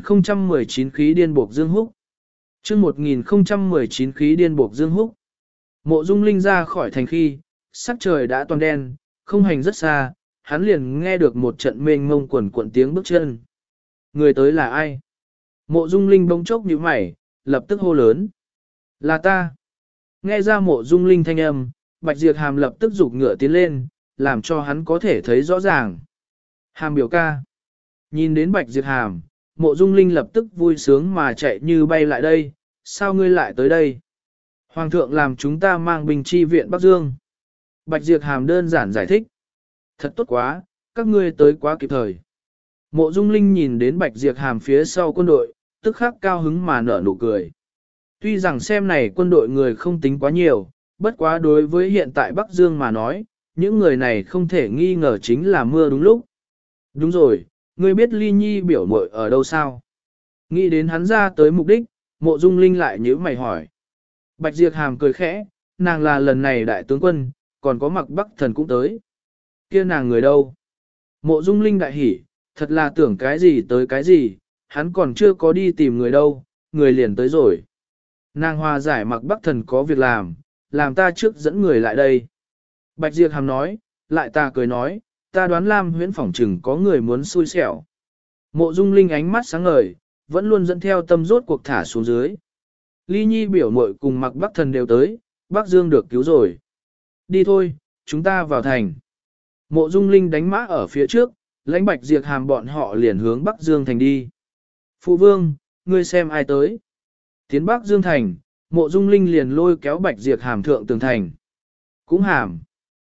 1019 khí điên buộc Dương Húc. Chương 1019 khí điên buộc Dương Húc. Mộ Dung Linh ra khỏi thành khi, sắc trời đã toàn đen, không hành rất xa, hắn liền nghe được một trận mênh mông quần cuộn tiếng bước chân. Người tới là ai? Mộ Dung Linh bỗng chốc nhíu mày, lập tức hô lớn. Là ta. Nghe ra Mộ Dung Linh thanh âm, Bạch Diệp Hàm lập tức giục ngựa tiến lên, làm cho hắn có thể thấy rõ ràng. Hàm biểu ca. Nhìn đến Bạch Diệp Hàm, Mộ Dung Linh lập tức vui sướng mà chạy như bay lại đây. Sao ngươi lại tới đây? Hoàng thượng làm chúng ta mang binh chi viện Bắc Dương. Bạch Diệp Hàm đơn giản giải thích. Thật tốt quá, các ngươi tới quá kịp thời. Mộ Dung Linh nhìn đến Bạch Diệp Hàm phía sau quân đội, tức khắc cao hứng mà nở nụ cười. Tuy rằng xem này quân đội người không tính quá nhiều, bất quá đối với hiện tại Bắc Dương mà nói, những người này không thể nghi ngờ chính là mưa đúng lúc. Đúng rồi, ngươi biết Ly Nhi biểu muội ở đâu sao? Nghĩ đến hắn ra tới mục đích, Mộ Dung Linh lại nhíu mày hỏi. Bạch Diệp Hàm cười khẽ, nàng là lần này đại tướng quân, còn có Mặc Bắc Thần cũng tới. Kia nàng người đâu? Mộ Dung Linh đại hỉ, thật là tưởng cái gì tới cái gì, hắn còn chưa có đi tìm người đâu, người liền tới rồi. Nàng hòa giải Mặc Bắc Thần có việc làm ta trước dẫn người lại đây. Bạch Diệp Hàm nói, lại ta cười nói, ta đoán Lam Huyễn phỏng chừng có người muốn xui xẻo. Mộ Dung Linh ánh mắt sáng ngời, vẫn luôn dẫn theo tâm rốt cuộc thả xuống dưới. Ly Nhi biểu muội cùng Mặc Bắc Thần đều tới, Bắc Dương được cứu rồi. Đi thôi, chúng ta vào thành. Mộ Dung Linh đánh mã ở phía trước, lãnh Bạch Diệp Hàm bọn họ liền hướng Bắc Dương thành đi. Phụ vương, ngươi xem ai tới. Tiến Bắc Dương thành, Mộ Dung Linh liền lôi kéo Bạch Diệp Hàm thượng tường thành. Cũng Hàm.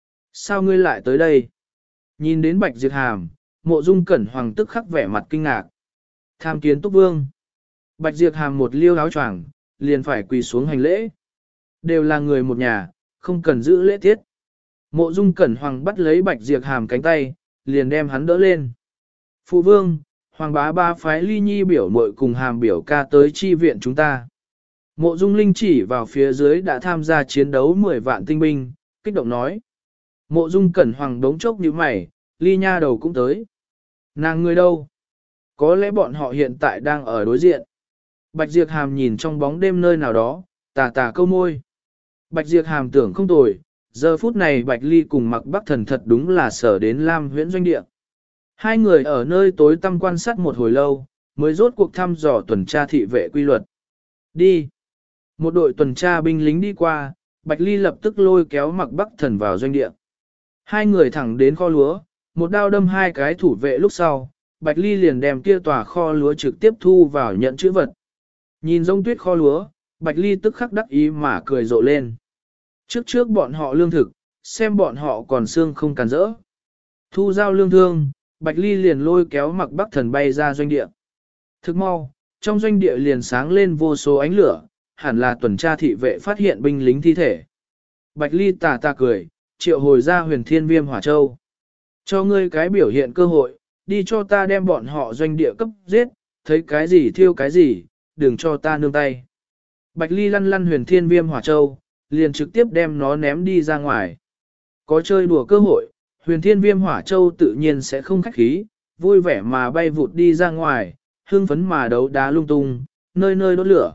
Sao ngươi lại tới đây? Nhìn đến Bạch Diệp Hàm, Mộ Dung Cẩn Hoàng tức khắc vẻ mặt kinh ngạc. Tham kiến Túc Vương. Bạch Diệp Hàm một liêu áo choàng, liền phải quỳ xuống hành lễ. Đều là người một nhà, không cần giữ lễ tiết. Mộ Dung Cẩn Hoàng bắt lấy Bạch Diệp Hàm cánh tay, liền đem hắn đỡ lên. Phụ vương, Hoàng bá ba phái Ly Nhi biểu muội cùng Hàm biểu ca tới chi viện chúng ta. Mộ Dung Linh chỉ vào phía dưới đã tham gia chiến đấu 10 vạn tinh binh, kích động nói. Mộ Dung Cẩn Hoàng đống chốc như mày, Ly nha đầu cũng tới. Nàng người đâu? Có lẽ bọn họ hiện tại đang ở đối diện. Bạch Diệp Hàm nhìn trong bóng đêm nơi nào đó, tà tà câu môi. Bạch Diệp Hàm tưởng không tồi, giờ phút này Bạch Ly cùng Mặc Bắc Thần thật đúng là sở đến Lam Huyễn doanh địa. Hai người ở nơi tối tăm quan sát một hồi lâu, mới rốt cuộc thăm dò tuần tra thị vệ quy luật. Đi! Một đội tuần tra binh lính đi qua, Bạch Ly lập tức lôi kéo Mặc Bắc Thần vào doanh địa. Hai người thẳng đến kho lúa, một đao đâm hai cái thủ vệ lúc sau, Bạch Ly liền đem kia tòa kho lúa trực tiếp thu vào nhận chữ vật. Nhìn rông tuyết kho lúa, Bạch Ly tức khắc đắc ý mà cười rộ lên. Trước bọn họ lương thực, xem bọn họ còn xương không cản rỡ. Thu giao lương thương, Bạch Ly liền lôi kéo Mặc Bắc Thần bay ra doanh địa. Thức mau, trong doanh địa liền sáng lên vô số ánh lửa, hẳn là tuần tra thị vệ phát hiện binh lính thi thể. Bạch Ly tà tà cười, triệu hồi ra Huyền Thiên Viêm Hỏa Châu. Cho ngươi cái biểu hiện cơ hội, đi cho ta đem bọn họ doanh địa cấp giết, thấy cái gì thiêu cái gì, đừng cho ta nương tay. Bạch Ly lăn lăn Huyền Thiên Viêm Hỏa Châu, liền trực tiếp đem nó ném đi ra ngoài. Có chơi đùa cơ hội, Huyền Thiên Viêm Hỏa Châu tự nhiên sẽ không khách khí, vui vẻ mà bay vụt đi ra ngoài, hưng phấn mà đấu đá lung tung, nơi nơi đốt lửa.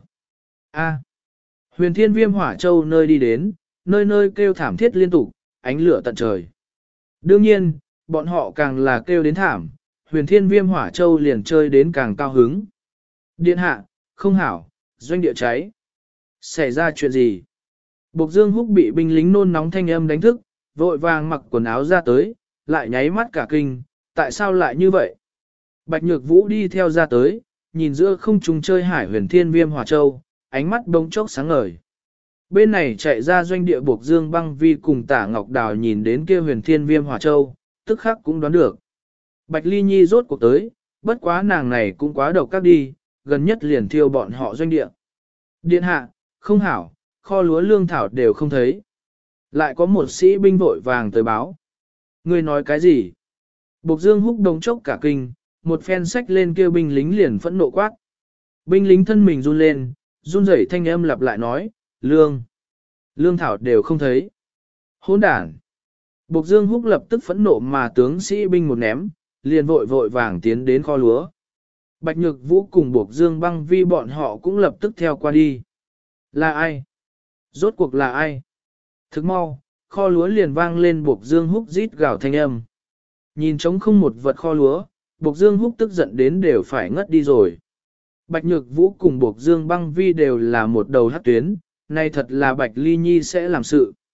Huyền Thiên Viêm Hỏa Châu nơi đi đến, nơi nơi kêu thảm thiết liên tục, ánh lửa tận trời. Đương nhiên, bọn họ càng là kêu đến thảm, Huyền Thiên Viêm Hỏa Châu liền chơi đến càng cao hứng. Điện hạ, không hảo, doanh địa cháy. Xảy ra chuyện gì? Bộc Dương Húc bị binh lính nôn nóng thanh âm đánh thức, vội vàng mặc quần áo ra tới, lại nháy mắt cả kinh, tại sao lại như vậy? Bạch Nhược Vũ đi theo ra tới, nhìn giữa không trung chơi hải Huyền Thiên Viêm Hỏa Châu, ánh mắt bỗng chốc sáng ngời. Bên này chạy ra doanh địa Bộc Dương Băng Vi cùng Tả Ngọc Đào nhìn đến kia Huyền Thiên Viêm Hỏa Châu, tức khắc cũng đoán được. Bạch Ly Nhi rốt cuộc tới, bất quá nàng này cũng quá độc các đi, gần nhất liền thiêu bọn họ doanh địa. Điện hạ, không hảo, kho lúa lương thảo đều không thấy. Lại có một sĩ binh vội vàng tới báo. Ngươi nói cái gì? Bộc Dương Húc đồng chốc cả kinh, một phen sách lên kêu binh lính liền phẫn nộ quát. Binh lính thân mình run lên, run rẩy thanh âm lặp lại nói, lương thảo đều không thấy. Hỗn đản. Bộc Dương Húc lập tức phẫn nộ mà tướng sĩ binh một ném, liền vội vàng tiến đến kho lúa. Bạch Nhược Vũ cùng Bộc Dương Băng Vi bọn họ cũng lập tức theo qua đi. Là ai? Rốt cuộc là ai? Thức mau, kho lúa liền vang lên Bộc Dương Húc rít gào thanh âm. Nhìn trống không một vật kho lúa, Bộc Dương Húc tức giận đến đều phải ngất đi rồi. Bạch Nhược Vũ cùng Bộc Dương Băng Vi đều là một đầu hắc tuyến, này thật là Bạch Ly Nhi sẽ làm sự.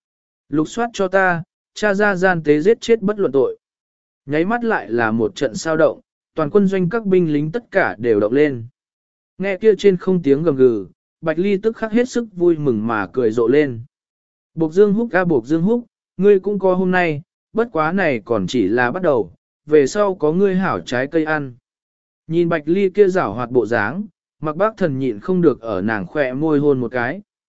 Lục soát cho ta, cha ra gian tế giết chết bất luận tội. Nháy mắt lại là một trận sao động, toàn quân doanh các binh lính tất cả đều động lên. Nghe kia trên không tiếng gầm gừ, Bạch Ly tức khắc hết sức vui mừng mà cười rộ lên. Bộc Dương Húc Bộc Dương Húc, ngươi cũng có hôm nay, bất quá này còn chỉ là bắt đầu, về sau có ngươi hảo trái cây ăn. Nhìn Bạch Ly kia rảo hoạt bộ dáng, Mặc Bác Thần nhịn không được ở nàng khỏe môi hôn một cái.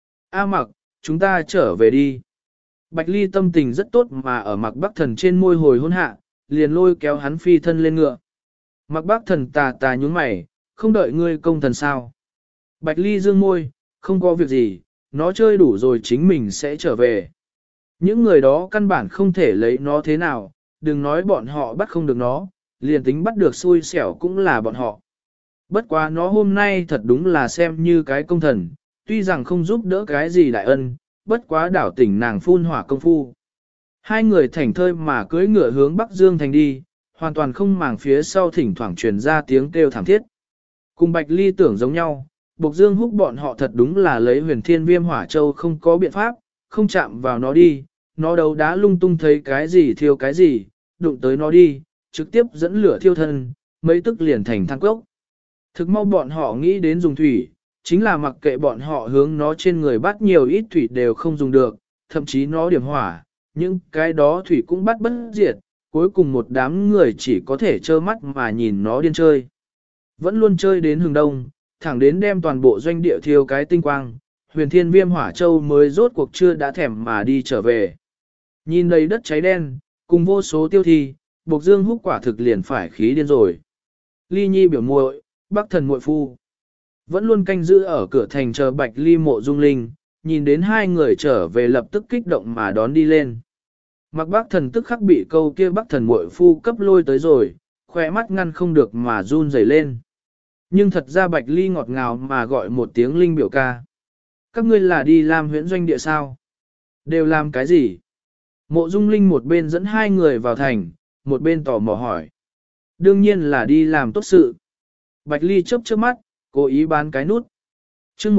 A Mặc, chúng ta trở về đi. Bạch Ly tâm tình rất tốt mà ở Mặc Bác Thần trên môi hồi hôn hạ, liền lôi kéo hắn phi thân lên ngựa. Mặc Bác Thần tà tà nhún mày, không đợi ngươi công thần sao. Bạch Ly dương môi, không có việc gì, nó chơi đủ rồi chính mình sẽ trở về. Những người đó căn bản không thể lấy nó thế nào, đừng nói bọn họ bắt không được nó, liền tính bắt được xui xẻo cũng là bọn họ. Bất quá nó hôm nay thật đúng là xem như cái công thần, tuy rằng không giúp đỡ cái gì đại ân, bất quá đảo tỉnh nàng phun hỏa công phu. Hai người thảnh thơi mà cưỡi ngựa hướng Bắc Dương thành đi, hoàn toàn không màng phía sau thỉnh thoảng truyền ra tiếng kêu thảm thiết. Cùng Bạch Ly tưởng giống nhau, Bộc Dương Húc bọn họ thật đúng là lấy Huyền Thiên Viêm Hỏa Châu không có biện pháp, không chạm vào nó đi, nó đấu đá lung tung thấy cái gì thiêu cái gì, đụng tới nó đi, trực tiếp dẫn lửa thiêu thân, mấy tức liền thành than cốc. Thực mau bọn họ nghĩ đến dùng thủy, chính là mặc kệ bọn họ hướng nó trên người bắt nhiều ít thủy đều không dùng được, thậm chí nó điểm hỏa, nhưng cái đó thủy cũng bắt bất diệt, cuối cùng một đám người chỉ có thể trơ mắt mà nhìn nó điên chơi. Vẫn luôn chơi đến hừng đông, thẳng đến đem toàn bộ doanh địa thiêu cái tinh quang, Huyền Thiên Viêm Hỏa Châu mới rốt cuộc chưa đã thèm mà đi trở về. Nhìn đầy đất cháy đen, cùng vô số tiêu thi, Bộc Dương Húc quả thực liền phải khí điên rồi. Ly Nhi biểu muội, Bắc Thần muội phu, vẫn luôn canh giữ ở cửa thành chờ Bạch Ly Mộ Dung Linh, nhìn đến hai người trở về lập tức kích động mà đón đi lên. Mặc Bắc Thần tức khắc bị câu kia Bắc Thần muội phu cấp lôi tới rồi, khỏe mắt ngăn không được mà run rẩy lên. Nhưng thật ra Bạch Ly ngọt ngào mà gọi một tiếng Linh biểu ca. Các ngươi là đi làm huyễn doanh địa sao? Đều làm cái gì? Mộ Dung Linh một bên dẫn hai người vào thành, một bên tò mò hỏi. Đương nhiên là đi làm tốt sự. Bạch Ly chớp chớp mắt, cố ý bán cái nút. Chương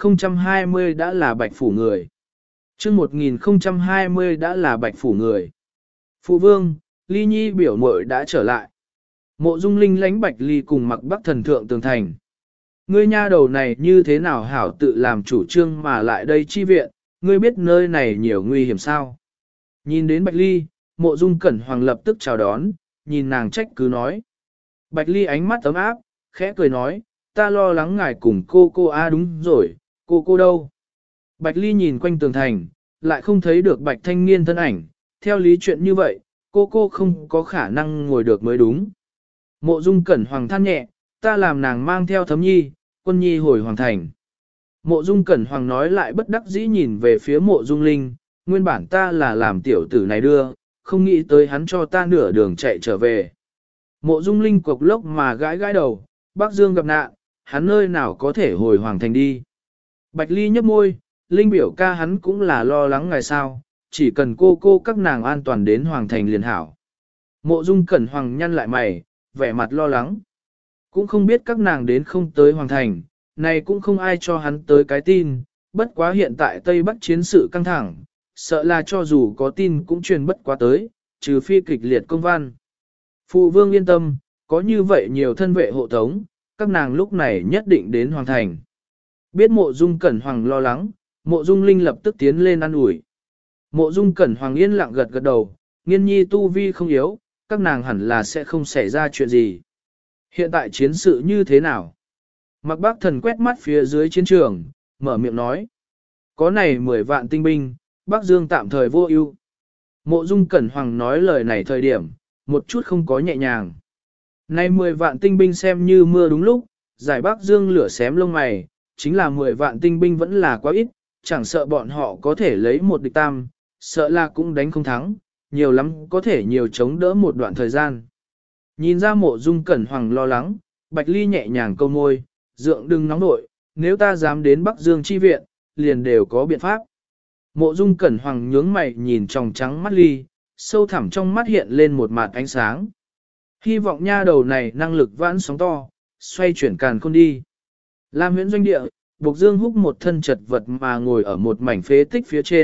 1020 đã là Bạch phủ người. Chương 1020 đã là Bạch phủ người. Phụ vương, Ly Nhi biểu muội đã trở lại. Mộ Dung Linh lánh Bạch Ly cùng Mặc Bắc Thần thượng tường thành. Ngươi nha đầu này như thế nào hảo tự làm chủ trương mà lại đây chi viện, ngươi biết nơi này nhiều nguy hiểm sao? Nhìn đến Bạch Ly, Mộ Dung Cẩn Hoàng lập tức chào đón, nhìn nàng trách cứ nói. Bạch Ly ánh mắt ấm áp, khẽ cười nói, ta lo lắng ngài cùng cô đúng rồi, cô đâu? Bạch Ly nhìn quanh tường thành, lại không thấy được Bạch thanh niên thân ảnh, theo lý chuyện như vậy, cô không có khả năng ngồi được mới đúng. Mộ Dung Cẩn Hoàng than nhẹ, ta làm nàng mang theo Thấm Nhi, Quân Nhi hồi hoàng thành. Mộ Dung Cẩn Hoàng nói lại bất đắc dĩ nhìn về phía Mộ Dung Linh, nguyên bản ta là làm tiểu tử này đưa, không nghĩ tới hắn cho ta nửa đường chạy trở về. Mộ Dung Linh cục lốc mà gãi gãi đầu, Bắc Dương gặp nạn, hắn nơi nào có thể hồi hoàng thành đi. Bạch Ly nhấp môi, Linh biểu ca hắn cũng là lo lắng ngày sao, chỉ cần cô các nàng an toàn đến hoàng thành liền hảo. Mộ Dung Cẩn Hoàng nhăn lại mày, vẻ mặt lo lắng. Cũng không biết các nàng đến không tới hoàng thành, này cũng không ai cho hắn tới cái tin, bất quá hiện tại Tây Bắc chiến sự căng thẳng, sợ là cho dù có tin cũng truyền bất quá tới, trừ phi kịch liệt công văn. Phụ vương yên tâm, có như vậy nhiều thân vệ hộ tống, các nàng lúc này nhất định đến hoàng thành. Biết Mộ Dung Cẩn Hoàng lo lắng, Mộ Dung Linh lập tức tiến lên ăn ủi. Mộ Dung Cẩn Hoàng yên lặng gật gật đầu, Nghiên Nhi tu vi không yếu, các nàng hẳn là sẽ không xảy ra chuyện gì. Hiện tại chiến sự như thế nào? Mặc Bác Thần quét mắt phía dưới chiến trường, mở miệng nói. Có này 10 vạn tinh binh, Bắc Dương tạm thời vô ưu. Mộ Dung Cẩn Hoàng nói lời này thời điểm, một chút không có nhẹ nhàng. Này 10 vạn tinh binh xem như mưa đúng lúc, giải Bắc Dương lửa xém lông mày, chính là 10 vạn tinh binh vẫn là quá ít, chẳng sợ bọn họ có thể lấy một địch tam, sợ là cũng đánh không thắng, nhiều lắm có thể nhiều chống đỡ một đoạn thời gian. Nhìn ra Mộ Dung Cẩn Hoàng lo lắng, Bạch Ly nhẹ nhàng câu môi, dượng đừng nóng nội, nếu ta dám đến Bắc Dương chi viện, liền đều có biện pháp. Mộ Dung Cẩn Hoàng nhướng mày nhìn tròng trắng mắt Ly, sâu thẳm trong mắt hiện lên một mạt ánh sáng. Hy vọng nha đầu này năng lực vãn sóng to, xoay chuyển càn khôn đi. Lam Huyễn doanh địa, Bộc Dương Húc một thân chật vật mà ngồi ở một mảnh phế tích phía trên,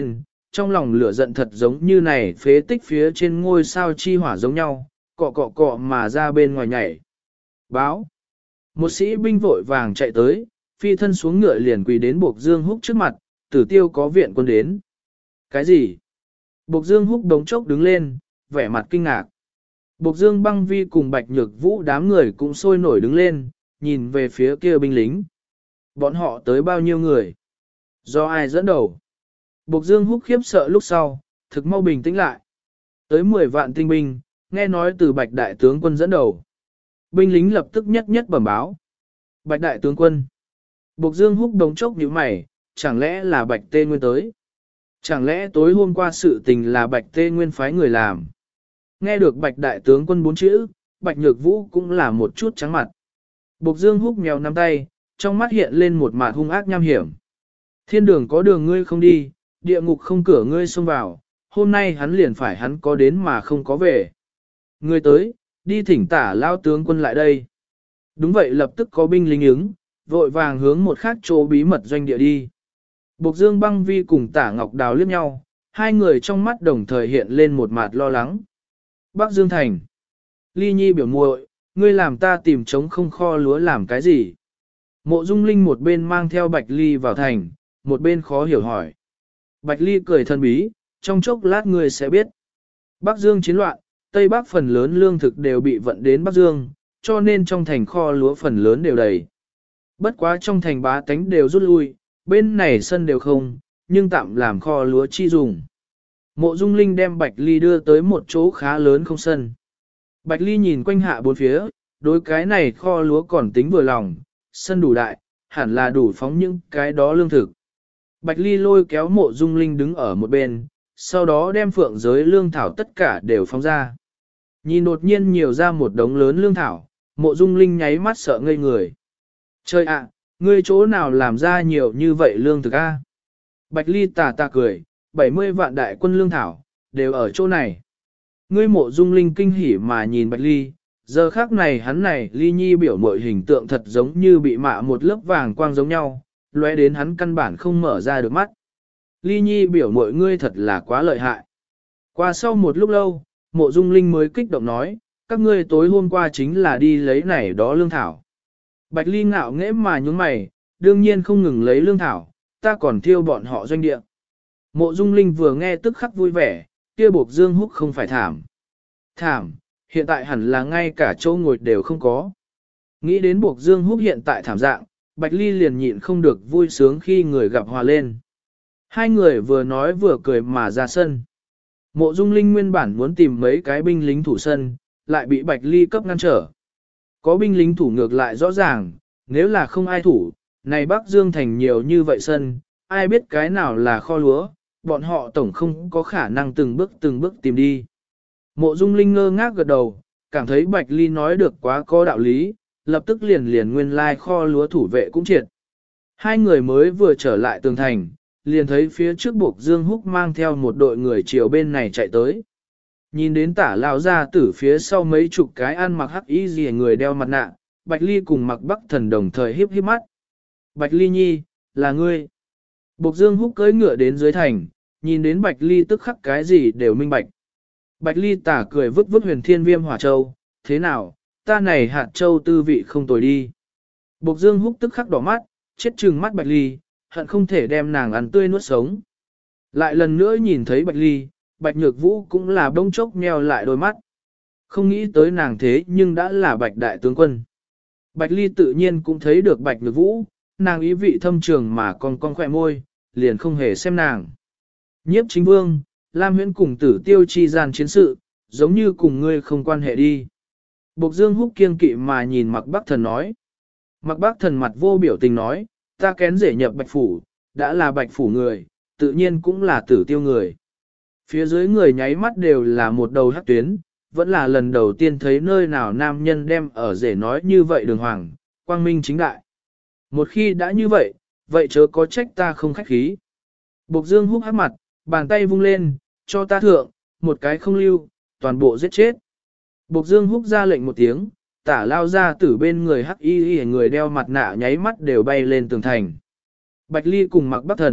trong lòng lửa giận thật giống như này phế tích phía trên ngôi sao chi hỏa giống nhau, cọ cọ cọ mà ra bên ngoài nhảy. Báo! Một sĩ binh vội vàng chạy tới, phi thân xuống ngựa liền quỳ đến Bộc Dương Húc trước mặt, Tử Tiêu có viện quân đến. Cái gì? Bộc Dương Húc đống chốc đứng lên, vẻ mặt kinh ngạc. Bộc Dương Băng Vi cùng Bạch Nhược Vũ đám người cũng sôi nổi đứng lên, nhìn về phía kia binh lính. Bọn họ tới bao nhiêu người? Do ai dẫn đầu? Bộc Dương Húc khiếp sợ lúc sau, thực mau bình tĩnh lại. Tới 10 vạn tinh binh, nghe nói từ Bạch Đại tướng quân dẫn đầu. Binh lính lập tức nhất nhất bẩm báo. Bạch Đại tướng quân. Bộc Dương Húc đống chốc nhíu mày, chẳng lẽ là Bạch Tê Nguyên tới? Chẳng lẽ tối hôm qua sự tình là Bạch Tê Nguyên phái người làm? Nghe được Bạch Đại tướng quân 4 chữ, Bạch Nhược Vũ cũng là một chút trắng mặt. Bộc Dương Húc mèo nắm tay, trong mắt hiện lên một mặt hung ác nham hiểm. Thiên đường có đường ngươi không đi, địa ngục không cửa ngươi xông vào, hôm nay hắn liền phải hắn có đến mà không có về. Ngươi tới, đi thỉnh Tả lao tướng quân lại đây. Đúng vậy, lập tức có binh lính ứng, vội vàng hướng một khác chỗ bí mật doanh địa đi. Bộc Dương Băng Vi cùng Tả Ngọc Đào liếc nhau, hai người trong mắt đồng thời hiện lên một mặt lo lắng. Bắc Dương Thành. Ly Nhi biểu muội, ngươi làm ta tìm trống không kho lúa làm cái gì? Mộ Dung Linh một bên mang theo Bạch Ly vào thành, một bên khó hiểu hỏi. Bạch Ly cười thân bí, trong chốc lát ngươi sẽ biết. Bắc Dương chiến loạn, Tây Bắc phần lớn lương thực đều bị vận đến Bắc Dương, cho nên trong thành kho lúa phần lớn đều đầy. Bất quá trong thành bá tánh đều rút lui, bên này sân đều không, nhưng tạm làm kho lúa chi dùng. Mộ Dung Linh đem Bạch Ly đưa tới một chỗ khá lớn không sân. Bạch Ly nhìn quanh hạ bốn phía, đối cái này kho lúa còn tính vừa lòng, sân đủ đại, hẳn là đủ phóng những cái đó lương thực. Bạch Ly lôi kéo Mộ Dung Linh đứng ở một bên, sau đó đem phượng giới lương thảo tất cả đều phóng ra. Nhìn đột nhiên nhiều ra một đống lớn lương thảo, Mộ Dung Linh nháy mắt sợ ngây người. Trời ạ, ngươi chỗ nào làm ra nhiều như vậy lương thực a? Bạch Ly tà tà cười, 70 vạn đại quân lương thảo, đều ở chỗ này. Ngươi Mộ Dung Linh kinh hỉ mà nhìn Bạch Ly, giờ khác này hắn này Ly Nhi biểu mội hình tượng thật giống như bị mạ một lớp vàng quang giống nhau, lóe đến hắn căn bản không mở ra được mắt. Ly Nhi biểu mội ngươi thật là quá lợi hại. Qua sau một lúc lâu, Mộ Dung Linh mới kích động nói, các ngươi tối hôm qua chính là đi lấy này đó lương thảo. Bạch Ly ngạo nghễ mà nhúng mày, đương nhiên không ngừng lấy lương thảo, ta còn thiêu bọn họ doanh địa. Mộ Dung Linh vừa nghe tức khắc vui vẻ, kia Bộc Dương Húc không phải thảm. Thảm, hiện tại hẳn là ngay cả chỗ ngồi đều không có. Nghĩ đến Bộc Dương Húc hiện tại thảm dạng, Bạch Ly liền nhịn không được vui sướng khi người gặp hòa lên. Hai người vừa nói vừa cười mà ra sân. Mộ Dung Linh nguyên bản muốn tìm mấy cái binh lính thủ sân, lại bị Bạch Ly cấp ngăn trở. Có binh lính thủ ngược lại rõ ràng, nếu là không ai thủ, này Bắc Dương thành nhiều như vậy sân, ai biết cái nào là kho lúa, bọn họ tổng không có khả năng từng bước tìm đi. Mộ Dung Linh ngơ ngác gật đầu, cảm thấy Bạch Ly nói được quá có đạo lý, lập tức liền nguyên lai kho lúa thủ vệ cũng triệt. Hai người mới vừa trở lại tường thành, liền thấy phía trước Bộc Dương Húc mang theo một đội người chiều bên này chạy tới. Nhìn đến Tả lão ra tử phía sau mấy chục cái ăn mặc hắc y gì người đeo mặt nạ, Bạch Ly cùng Mặc Bắc Thần đồng thời híp híp mắt. Bạch Ly Nhi, là ngươi. Bộc Dương Húc cưỡi ngựa đến dưới thành, nhìn đến Bạch Ly tức khắc cái gì đều minh bạch. Bạch Ly tả cười vứt huyền thiên viêm hỏa châu, thế nào, ta này hạt châu tư vị không tồi đi. Bộc Dương Húc tức khắc đỏ mắt, chết trừng mắt Bạch Ly, hận không thể đem nàng ăn tươi nuốt sống. Lại lần nữa nhìn thấy Bạch Ly, Bạch Nhược Vũ cũng là bông chốc nheo lại đôi mắt. Không nghĩ tới nàng thế nhưng đã là Bạch Đại tướng quân. Bạch Ly tự nhiên cũng thấy được Bạch Nhược Vũ, nàng ý vị thâm trường mà còn khỏe môi, liền không hề xem nàng. Nhiếp Chính Vương, Lam Huyễn cùng Tử Tiêu chi gian chiến sự, giống như cùng ngươi không quan hệ đi. Bộc Dương Húc kiêng kỵ mà nhìn Mặc Bắc Thần nói. Mặc Bắc Thần mặt vô biểu tình nói, ta kén rể nhập Bạch Phủ, đã là Bạch Phủ người, tự nhiên cũng là Tử Tiêu người. Phía dưới người nháy mắt đều là một đầu hắc tuyến, vẫn là lần đầu tiên thấy nơi nào nam nhân đem ở rể nói như vậy đường hoàng, quang minh chính đại. Một khi đã như vậy, vậy chớ có trách ta không khách khí. Bộc Dương Húc hắc mặt, bàn tay vung lên, cho ta thượng, một cái không lưu, toàn bộ giết chết. Bộc Dương Húc ra lệnh một tiếng, Tả lao ra từ bên người hắc y người đeo mặt nạ nháy mắt đều bay lên tường thành. Bạch Ly cùng Mặc Bắc Thần,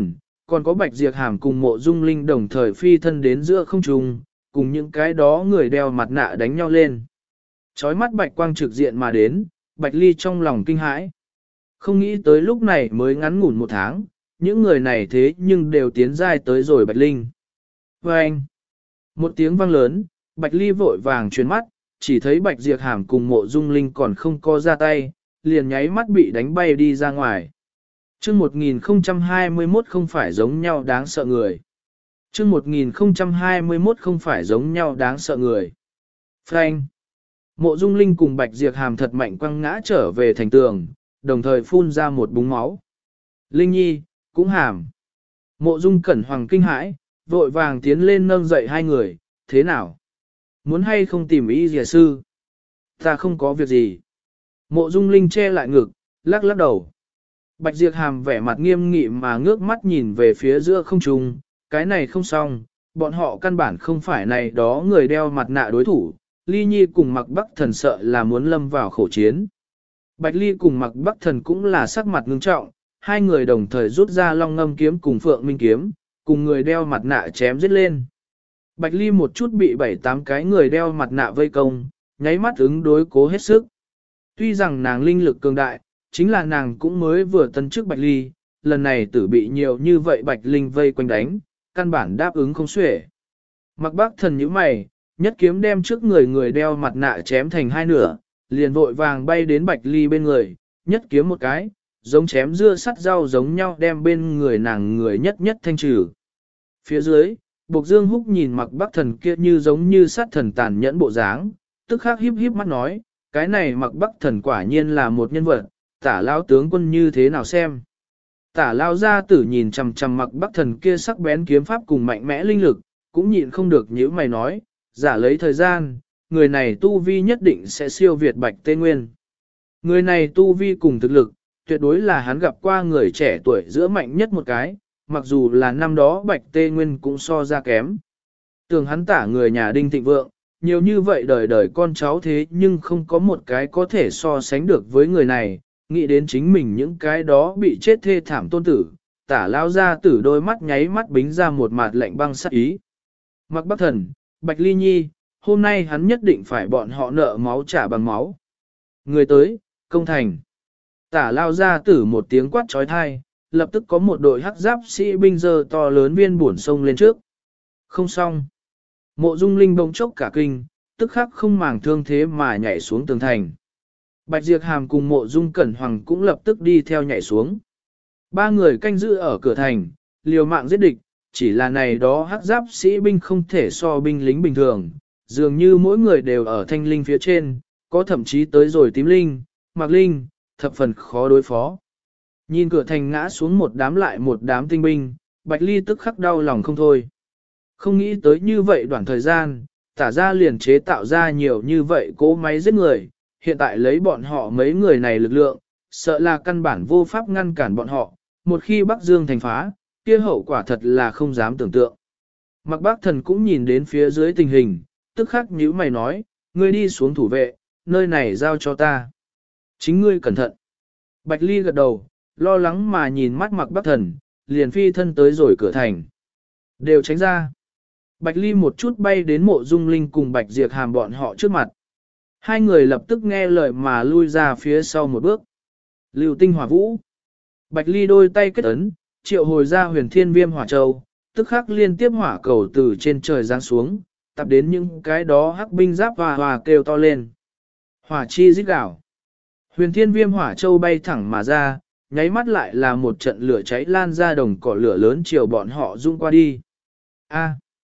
còn có Bạch Diệp Hàm cùng Mộ Dung Linh đồng thời phi thân đến giữa không trung, cùng những cái đó người đeo mặt nạ đánh nhau lên. Chói mắt bạch quang trực diện mà đến, Bạch Ly trong lòng kinh hãi. Không nghĩ tới lúc này mới ngắn ngủn một tháng, những người này thế nhưng đều tiến giai tới rồi Bạch Linh. Và anh, một tiếng vang lớn, Bạch Ly vội vàng chuyển mắt, chỉ thấy Bạch Diệp Hàm cùng Mộ Dung Linh còn không co ra tay, liền nháy mắt bị đánh bay đi ra ngoài. Chương 1021 không phải giống nhau đáng sợ người. Chương 1021 không phải giống nhau đáng sợ người. Frank. Mộ Dung Linh cùng Bạch Diệp Hàm thật mạnh quăng ngã trở về thành tường, đồng thời phun ra một búng máu. Linh Nhi, cũng Hàm. Mộ Dung Cẩn Hoàng kinh hãi, vội vàng tiến lên nâng dậy hai người, thế nào? Muốn hay không tìm y dìa sư? Ta không có việc gì. Mộ Dung Linh che lại ngực, lắc lắc đầu. Bạch Diệp Hàm vẻ mặt nghiêm nghị mà ngước mắt nhìn về phía giữa không trung, cái này không xong, bọn họ căn bản không phải này đó người đeo mặt nạ đối thủ, Ly Nhi cùng Mạc Bắc Thần sợ là muốn lâm vào khổ chiến. Bạch Ly cùng Mạc Bắc Thần cũng là sắc mặt ngưng trọng, hai người đồng thời rút ra Long Ngâm kiếm cùng Phượng Minh kiếm, cùng người đeo mặt nạ chém giết lên. Bạch Ly một chút bị 7-8 cái người đeo mặt nạ vây công, nháy mắt ứng đối cố hết sức. Tuy rằng nàng linh lực cường đại, chính là nàng cũng mới vừa tân chức Bạch Ly, lần này tử bị nhiều như vậy Bạch Linh vây quanh đánh, căn bản đáp ứng không xuể. Mạc Bắc Thần nhíu mày, nhất kiếm đem trước người đeo mặt nạ chém thành hai nửa, liền vội vàng bay đến Bạch Ly bên người, nhất kiếm một cái, giống chém dưa sắt rau giống nhau đem bên người nàng người nhất thanh trừ. Phía dưới, Bộc Dương Húc nhìn Mạc Bắc Thần kia như giống như sát thần tàn nhẫn bộ dáng, tức khắc híp híp mắt nói, cái này Mạc Bắc Thần quả nhiên là một nhân vật, Tả lao tướng quân như thế nào xem. Tả lao gia tử nhìn chằm chằm Mạc Bắc Thần kia sắc bén kiếm pháp cùng mạnh mẽ linh lực, cũng nhịn không được nhíu mày nói, giả lấy thời gian, người này tu vi nhất định sẽ siêu việt Bạch Tê Nguyên. Người này tu vi cùng thực lực, tuyệt đối là hắn gặp qua người trẻ tuổi giữa mạnh nhất một cái, mặc dù là năm đó Bạch Tê Nguyên cũng so ra kém. Tưởng hắn tả người nhà Đinh Thịnh Vượng, nhiều như vậy đời đời con cháu thế nhưng không có một cái có thể so sánh được với người này, nghĩ đến chính mình những cái đó bị chết thê thảm tôn tử, tả lao ra tử đôi mắt nháy mắt bính ra một mặt lạnh băng sắc ý. Mạc Bắc Thần, Bạch Ly Nhi, hôm nay hắn nhất định phải bọn họ nợ máu trả bằng máu. Người tới, công thành. Tả lao ra tử một tiếng quát trói thai, lập tức có một đội hắc giáp sĩ binh dơ to lớn viên bổn sông lên trước. Không xong. Mộ Dung Linh bỗng chốc cả kinh, tức khắc không màng thương thế mà nhảy xuống tường thành. Bạch Diệp Hàm cùng Mộ Dung Cẩn Hoàng cũng lập tức đi theo nhảy xuống. Ba người canh giữ ở cửa thành, liều mạng giết địch, chỉ là này đó hắc giáp sĩ binh không thể so binh lính bình thường, dường như mỗi người đều ở thanh linh phía trên, có thậm chí tới rồi tím linh, mạc linh, thập phần khó đối phó. Nhìn cửa thành ngã xuống một đám lại một đám tinh binh, Bạch Ly tức khắc đau lòng không thôi. Không nghĩ tới như vậy đoạn thời gian, tả ra liền chế tạo ra nhiều như vậy cỗ máy giết người, hiện tại lấy bọn họ mấy người này lực lượng, sợ là căn bản vô pháp ngăn cản bọn họ, một khi Bắc Dương thành phá, kia hậu quả thật là không dám tưởng tượng. Mạc Bắc Thần cũng nhìn đến phía dưới tình hình, tức khắc nhíu mày nói, ngươi đi xuống thủ vệ, nơi này giao cho ta. Chính ngươi cẩn thận. Bạch Ly gật đầu, lo lắng mà nhìn mắt Mạc Bắc Thần, liền phi thân tới rồi cửa thành. Đều tránh ra. Bạch Ly một chút bay đến Mộ Dung Linh cùng Bạch Diệp Hàm bọn họ trước mặt. Hai người lập tức nghe lời mà lui ra phía sau một bước. Lưu tinh hỏa vũ. Bạch Ly đôi tay kết ấn, triệu hồi ra huyền thiên viêm hỏa châu, tức khắc liên tiếp hỏa cầu từ trên trời giáng xuống, tập đến những cái đó hắc binh giáp và kêu to lên. Hỏa chi rít gào. Huyền thiên viêm hỏa châu bay thẳng mà ra, nháy mắt lại là một trận lửa cháy lan ra đồng cỏ lửa lớn chiều bọn họ rung qua đi. A.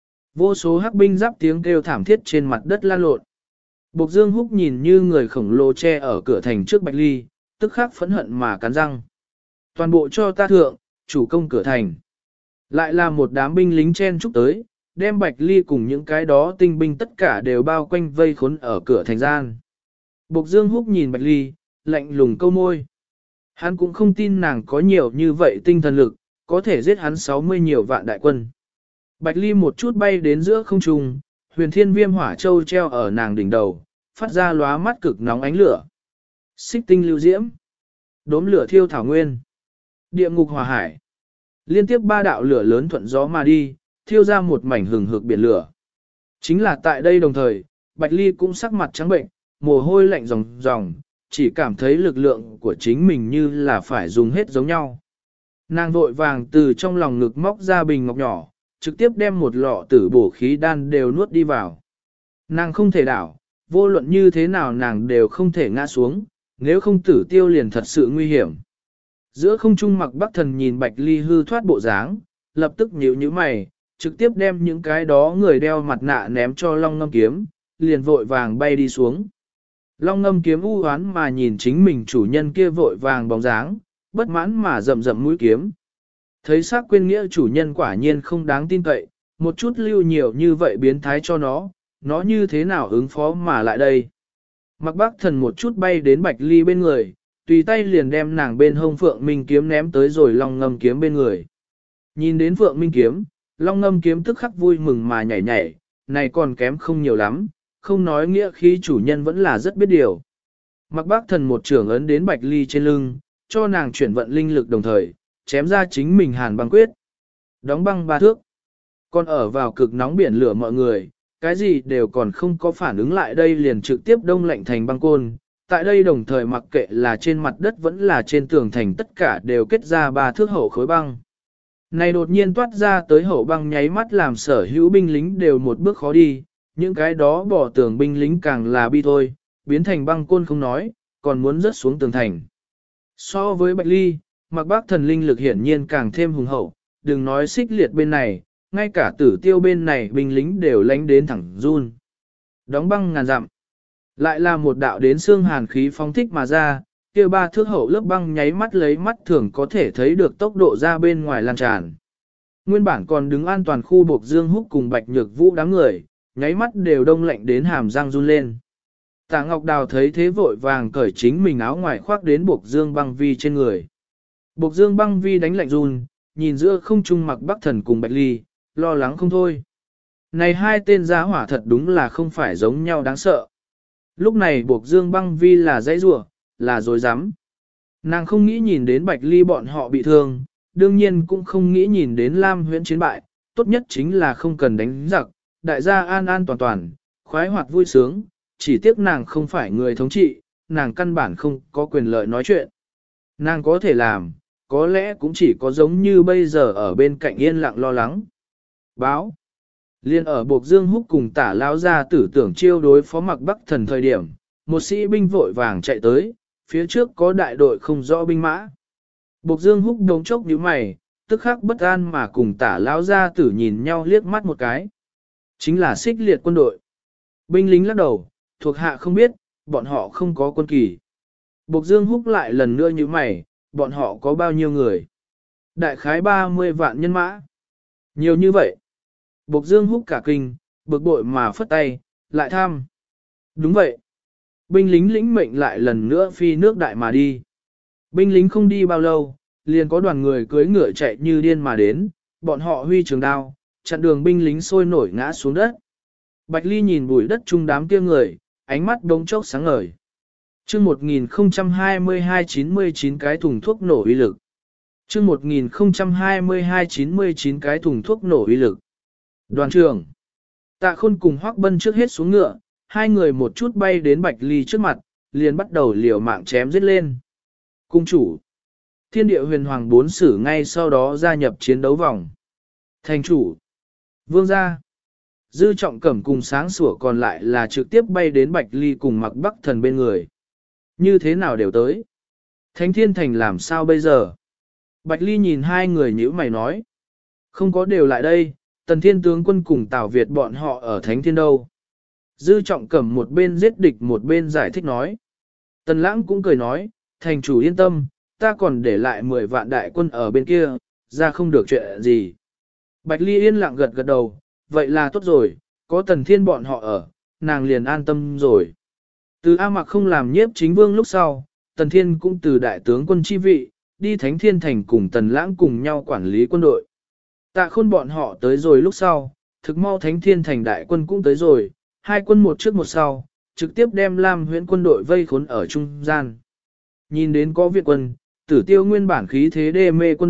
Vô số hắc binh giáp tiếng kêu thảm thiết trên mặt đất lan lộn. Bộc Dương Húc nhìn như người khổng lồ che ở cửa thành trước Bạch Ly, tức khắc phẫn hận mà cắn răng. Toàn bộ cho ta thượng, chủ công cửa thành. Lại là một đám binh lính chen chúc tới, đem Bạch Ly cùng những cái đó tinh binh tất cả đều bao quanh vây khốn ở cửa thành gian. Bộc Dương Húc nhìn Bạch Ly, lạnh lùng câu môi. Hắn cũng không tin nàng có nhiều như vậy tinh thần lực, có thể giết hắn 60 nhiều vạn đại quân. Bạch Ly một chút bay đến giữa không trung, huyền thiên viêm hỏa châu treo ở nàng đỉnh đầu, phát ra lóa mắt cực nóng ánh lửa. Xích tinh lưu diễm, đốm lửa thiêu thảo nguyên, địa ngục hỏa hải. Liên tiếp ba đạo lửa lớn thuận gió mà đi, thiêu ra một mảnh hừng hực biển lửa. Chính là tại đây đồng thời, Bạch Ly cũng sắc mặt trắng bệnh, mồ hôi lạnh ròng ròng, chỉ cảm thấy lực lượng của chính mình như là phải dùng hết giống nhau. Nàng vội vàng từ trong lòng ngực móc ra bình ngọc nhỏ, trực tiếp đem một lọ tử bổ khí đan đều nuốt đi vào. Nàng không thể đảo, vô luận như thế nào nàng đều không thể ngã xuống, nếu không tử tiêu liền thật sự nguy hiểm. Giữa không trung Mặc Bắc Thần nhìn Bạch Ly hư thoát bộ dáng, lập tức nhíu nhíu mày, trực tiếp đem những cái đó người đeo mặt nạ ném cho Long Ngâm Kiếm, liền vội vàng bay đi xuống. Long Ngâm Kiếm u hoán mà nhìn chính mình chủ nhân kia vội vàng bóng dáng, bất mãn mà rậm rậm mũi kiếm. Thấy xác quên nghĩa chủ nhân quả nhiên không đáng tin cậy, một chút lưu nhiều như vậy biến thái cho nó như thế nào ứng phó mà lại đây. Mặc Bắc Thần một chút bay đến Bạch Ly bên người, tùy tay liền đem nàng bên hông Phượng Minh Kiếm ném tới rồi Long Ngâm Kiếm bên người. Nhìn đến Phượng Minh Kiếm, Long Ngâm Kiếm tức khắc vui mừng mà nhảy nhảy, này còn kém không nhiều lắm, không nói nghĩa khi chủ nhân vẫn là rất biết điều. Mặc Bắc Thần một trưởng ấn đến Bạch Ly trên lưng, cho nàng chuyển vận linh lực đồng thời, chém ra chính mình hàn băng quyết. Đóng băng 3 thước. Còn ở vào cực nóng biển lửa mọi người, cái gì đều còn không có phản ứng lại đây liền trực tiếp đông lạnh thành băng côn. Tại đây đồng thời mặc kệ là trên mặt đất vẫn là trên tường thành tất cả đều kết ra 3 thước hậu khối băng. Này đột nhiên toát ra tới hậu băng nháy mắt làm sở hữu binh lính đều một bước khó đi, những cái đó bỏ tường binh lính càng là bi thôi, biến thành băng côn không nói, còn muốn rớt xuống tường thành. So với Bạch Ly, Mặc Bắc Thần linh lực hiển nhiên càng thêm hùng hậu, đừng nói xích liệt bên này, ngay cả tử tiêu bên này binh lính đều lánh đến thẳng run. Đóng băng ngàn dặm. Lại là một đạo đến xương hàn khí phóng thích mà ra, kia 3 thước hậu lớp băng nháy mắt lấy mắt thường có thể thấy được tốc độ ra bên ngoài lan tràn. Nguyên bản còn đứng an toàn khu Bộc Dương Húc cùng Bạch Nhược Vũ đám người, nháy mắt đều đông lạnh đến hàm răng run lên. Tạ Ngọc Đào thấy thế vội vàng cởi chính mình áo ngoài khoác đến Bộc Dương Băng Vi trên người. Bộc Dương Băng Vi đánh lạnh run, nhìn giữa không trung Mặc Bắc Thần cùng Bạch Ly, lo lắng không thôi. Này hai tên giá hỏa thật đúng là không phải giống nhau đáng sợ. Lúc này Bộc Dương Băng Vi là dãy rủa, là dối rắm. Nàng không nghĩ nhìn đến Bạch Ly bọn họ bị thương, đương nhiên cũng không nghĩ nhìn đến Lam Huyễn chiến bại, tốt nhất chính là không cần đánh giặc, đại gia an an toàn toàn, khoái hoạt vui sướng, chỉ tiếc nàng không phải người thống trị, nàng căn bản không có quyền lợi nói chuyện. Nàng có thể làm, có lẽ cũng chỉ có giống như bây giờ ở bên cạnh yên lặng lo lắng. Báo. Liên ở Bộc Dương Húc cùng Tả Lão gia tử tưởng chiêu đối phó Mặc Bắc Thần thời điểm, một sĩ binh vội vàng chạy tới, phía trước có đại đội không rõ binh mã. Bộc Dương Húc đống chốc nhíu mày, tức khắc bất an mà cùng Tả Lão gia tử nhìn nhau liếc mắt một cái. Chính là xích liệt quân đội. Binh lính lắc đầu, thuộc hạ không biết, bọn họ không có quân kỳ. Bộc Dương Húc lại lần nữa nhíu mày, bọn họ có bao nhiêu người? Đại khái 30 vạn nhân mã. Nhiều như vậy. Bộc Dương Húc cả kinh, bực bội mà phất tay, lại tham. Đúng vậy. Binh lính lĩnh mệnh lại lần nữa phi nước đại mà đi. Binh lính không đi bao lâu, liền có đoàn người cưỡi ngựa chạy như điên mà đến, bọn họ huy trường đao, chặn đường binh lính sôi nổi ngã xuống đất. Bạch Ly nhìn bụi đất chung đám kia người, ánh mắt đống chốc sáng ngời. Chương 1022-99 cái thùng thuốc nổ uy lực. Chương 1022-99 cái thùng thuốc nổ uy lực. Đoàn trưởng. Tạ Khôn cùng Hoắc Bân trước hết xuống ngựa, hai người một chút bay đến Bạch Ly trước mặt, liền bắt đầu liều mạng chém giết lên. Cung chủ. Thiên địa huyền hoàng 4 sử ngay sau đó gia nhập chiến đấu vòng. Thành chủ. Vương gia. Dư Trọng Cẩm cùng Sáng Sủa còn lại là trực tiếp bay đến Bạch Ly cùng Mặc Bắc Thần bên người. Như thế nào đều tới. Thánh Thiên Thành làm sao bây giờ? Bạch Ly nhìn hai người nhíu mày nói. Không có đều lại đây, Tần Thiên tướng quân cùng Tào Việt bọn họ ở Thánh Thiên đâu. Dư Trọng Cẩm một bên giết địch một bên giải thích nói. Tần Lãng cũng cười nói, thành chủ yên tâm, ta còn để lại 10 vạn đại quân ở bên kia, ra không được chuyện gì. Bạch Ly yên lặng gật gật đầu, vậy là tốt rồi, có Tần Thiên bọn họ ở, nàng liền an tâm rồi. Từ A Mặc không làm nhiếp chính vương lúc sau, Tần Thiên cũng từ đại tướng quân chi vị, đi Thánh Thiên Thành cùng Tần Lãng cùng nhau quản lý quân đội. Tạ Khôn bọn họ tới rồi lúc sau, thực mau Thánh Thiên Thành đại quân cũng tới rồi, hai quân một trước một sau, trực tiếp đem Lam Huyễn quân đội vây khốn ở trung gian. Nhìn đến có viện quân, Tử Tiêu nguyên bản khí thế đê mê quân đội,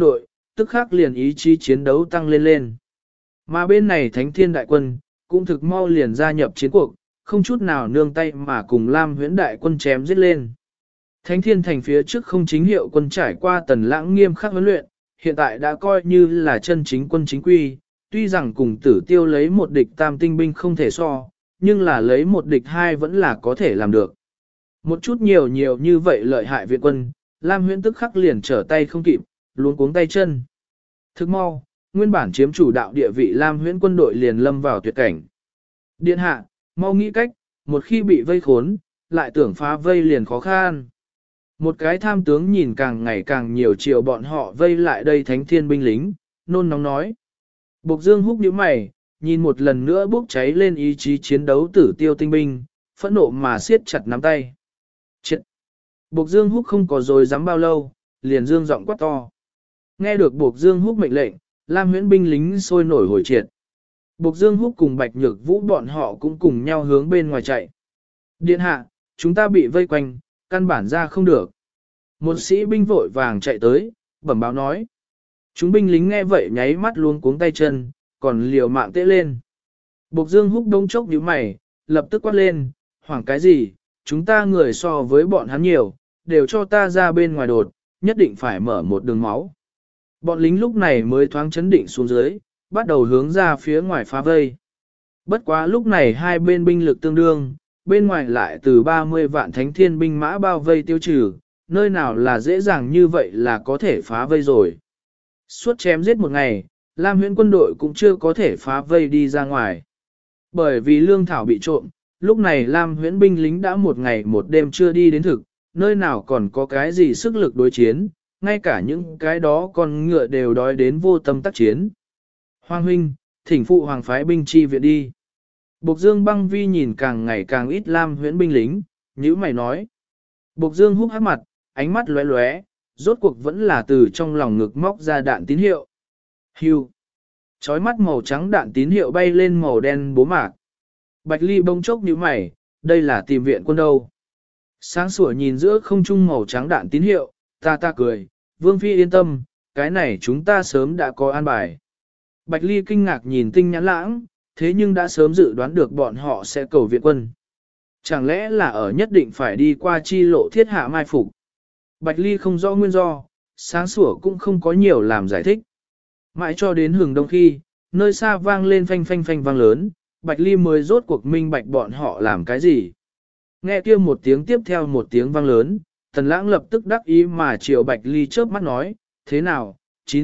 tức khắc liền ý chí chiến đấu tăng lên lên. Mà bên này Thánh Thiên đại quân, cũng thực mau liền gia nhập chiến cuộc, không chút nào nương tay mà cùng Lam Huyễn đại quân chém giết lên. Thánh Thiên thành phía trước không chính hiệu quân trải qua Tần Lãng nghiêm khắc huấn luyện, hiện tại đã coi như là chân chính quân chính quy, tuy rằng cùng Tử Tiêu lấy một địch tam tinh binh không thể so, nhưng là lấy một địch hai vẫn là có thể làm được. Một chút nhiều như vậy lợi hại viện quân, Lam Huyễn tức khắc liền trở tay không kịp, luống cuống tay chân. Thức mau, nguyên bản chiếm chủ đạo địa vị Lam Huyễn quân đội liền lâm vào tuyệt cảnh. Điện hạ, mau nghĩ cách, một khi bị vây khốn, lại tưởng phá vây liền khó khăn. Một cái tham tướng nhìn càng ngày càng nhiều chiều bọn họ vây lại đây Thánh Thiên binh lính, nôn nóng nói. Bộc Dương húc nhíu mày, nhìn một lần nữa bốc cháy lên ý chí chiến đấu Tử Tiêu tinh binh, phẫn nộ mà siết chặt nắm tay. Chết! Bộc Dương húc không có dối dám bao lâu, liền dương giọng quát to. Nghe được Bộc Dương húc mệnh lệnh, Lam Huyễn binh lính sôi nổi hồi triệt. Bộc Dương húc cùng Bạch Nhược Vũ bọn họ cũng cùng nhau hướng bên ngoài chạy. Điện hạ, chúng ta bị vây quanh, căn bản ra không được. Một sĩ binh vội vàng chạy tới, bẩm báo nói. Chúng binh lính nghe vậy nháy mắt luống cuống tay chân, còn liều mạng tễ lên. Bộc Dương húc đông chốc nhíu mày, lập tức quát lên, hoảng cái gì, chúng ta người so với bọn hắn nhiều, đều cho ta ra bên ngoài đột, nhất định phải mở một đường máu. Bọn lính lúc này mới thoáng chấn định xuống dưới, bắt đầu hướng ra phía ngoài phá vây. Bất quá lúc này hai bên binh lực tương đương, bên ngoài lại từ 30 vạn Thánh Thiên binh mã bao vây tiêu trừ, nơi nào là dễ dàng như vậy là có thể phá vây rồi. Suốt chém giết một ngày, Lam Huyễn quân đội cũng chưa có thể phá vây đi ra ngoài. Bởi vì lương thảo bị trộm, lúc này Lam Huyễn binh lính đã một ngày một đêm chưa đi đến thực, nơi nào còn có cái gì sức lực đối chiến, ngay cả những cái đó con ngựa đều đói đến vô tâm tác chiến. Hoàng huynh, thỉnh phụ hoàng phái binh chi viện đi. Bộc Dương Băng Vi nhìn càng ngày càng ít Lam Huyễn binh lính, nhíu mày nói. Bộc Dương húc hắc mặt, ánh mắt lóe lóe, rốt cuộc vẫn là từ trong lòng ngực móc ra đạn tín hiệu. Hưu. Chói mắt màu trắng đạn tín hiệu bay lên màu đen bố mạc. Bạch Ly bông chốc nhíu mày, đây là tìm viện quân đâu. Sáng sủa nhìn giữa không trung màu trắng đạn tín hiệu, ta cười, Vương Phi yên tâm, cái này chúng ta sớm đã có an bài. Bạch Ly kinh ngạc nhìn Tinh Nhãn Lãng, thế nhưng đã sớm dự đoán được bọn họ sẽ cầu viện quân. Chẳng lẽ là ở nhất định phải đi qua chi lộ thiết hạ mai phục. Bạch Ly không rõ nguyên do, sáng sủa cũng không có nhiều làm giải thích. Mãi cho đến hừng đông khi, nơi xa vang lên phanh phanh phanh vang lớn, Bạch Ly mới rốt cuộc minh bạch bọn họ làm cái gì. Nghe kia một tiếng tiếp theo một tiếng vang lớn, Tần Lãng lập tức đắc ý mà chiều Bạch Ly chớp mắt nói, thế nào,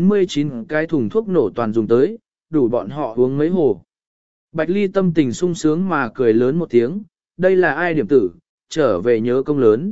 99 cái thùng thuốc nổ toàn dùng tới, đủ bọn họ uống mấy hồ. Bạch Ly tâm tình sung sướng mà cười lớn một tiếng, đây là ai điểm tử, trở về nhớ công lớn.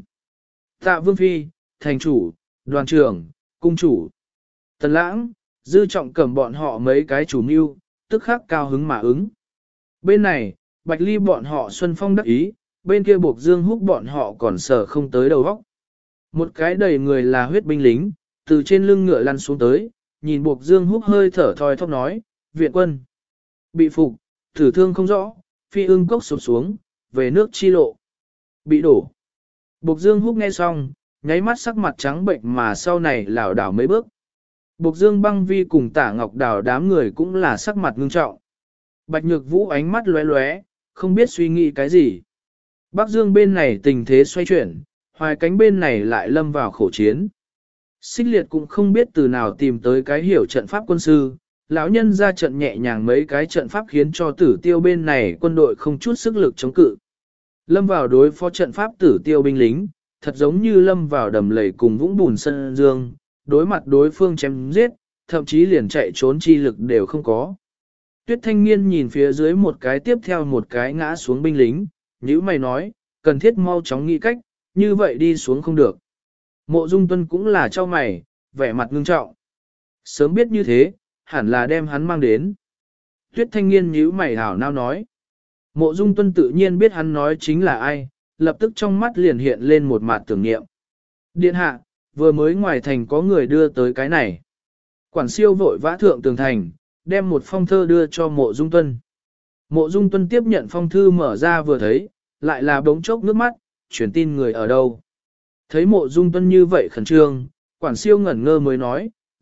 Tạ Vương Phi, thành chủ, đoàn trưởng, cung chủ. Tần Lãng, Dư Trọng cầm bọn họ mấy cái chủ mưu, tức khắc cao hứng mà ứng. Bên này, Bạch Ly bọn họ Xuân Phong đắc ý, bên kia Bộc Dương húc bọn họ còn sở không tới đầu óc. Một cái đầy người là huyết binh lính, từ trên lưng ngựa lăn xuống tới, nhìn Bộc Dương húc hơi thở thoi thóp nói, viện quân. Bị phục, thử thương không rõ, phi ưng cốc sụp xuống, về nước chi lộ. Bị đổ. Bộc Dương húc nghe xong, nháy mắt sắc mặt trắng bệnh mà sau này lảo đảo mấy bước. Bộc Dương Băng Vi cùng Tả Ngọc Đào đám người cũng là sắc mặt ngưng trọng. Bạch Nhược Vũ ánh mắt lóe lóe, không biết suy nghĩ cái gì. Bắc Dương bên này tình thế xoay chuyển, Hoài Cánh bên này lại lâm vào khổ chiến. Xích Liệt cũng không biết từ nào tìm tới cái hiểu trận pháp quân sư, lão nhân ra trận nhẹ nhàng mấy cái trận pháp khiến cho Tử Tiêu bên này quân đội không chút sức lực chống cự. Lâm vào đối phó trận pháp Tử Tiêu binh lính, thật giống như lâm vào đầm lầy cùng vũng bùn sân dương, đối mặt đối phương chém giết, thậm chí liền chạy trốn chi lực đều không có. Tuyết Thanh Nghiên nhìn phía dưới một cái tiếp theo một cái ngã xuống binh lính, nhữ mày nói, cần thiết mau chóng nghĩ cách, như vậy đi xuống không được. Mộ Dung Tuân cũng là cho mày, vẻ mặt ngưng trọng. Sớm biết như thế, hẳn là đem hắn mang đến. Tuyết Thanh Nghiên nhíu mày hảo nao nói. Mộ Dung Tuân tự nhiên biết hắn nói chính là ai, lập tức trong mắt liền hiện lên một mặt tưởng niệm. Điện hạ, vừa mới ngoài thành có người đưa tới cái này. Quản siêu vội vã thượng tường thành, đem một phong thơ đưa cho Mộ Dung Tuân. Mộ Dung Tuân tiếp nhận phong thư mở ra vừa thấy, lại là bỗng chốc nước mắt, truyền tin người ở đâu. Thấy Mộ Dung Tuân như vậy khẩn trương, quản siêu ngẩn ngơ mới nói,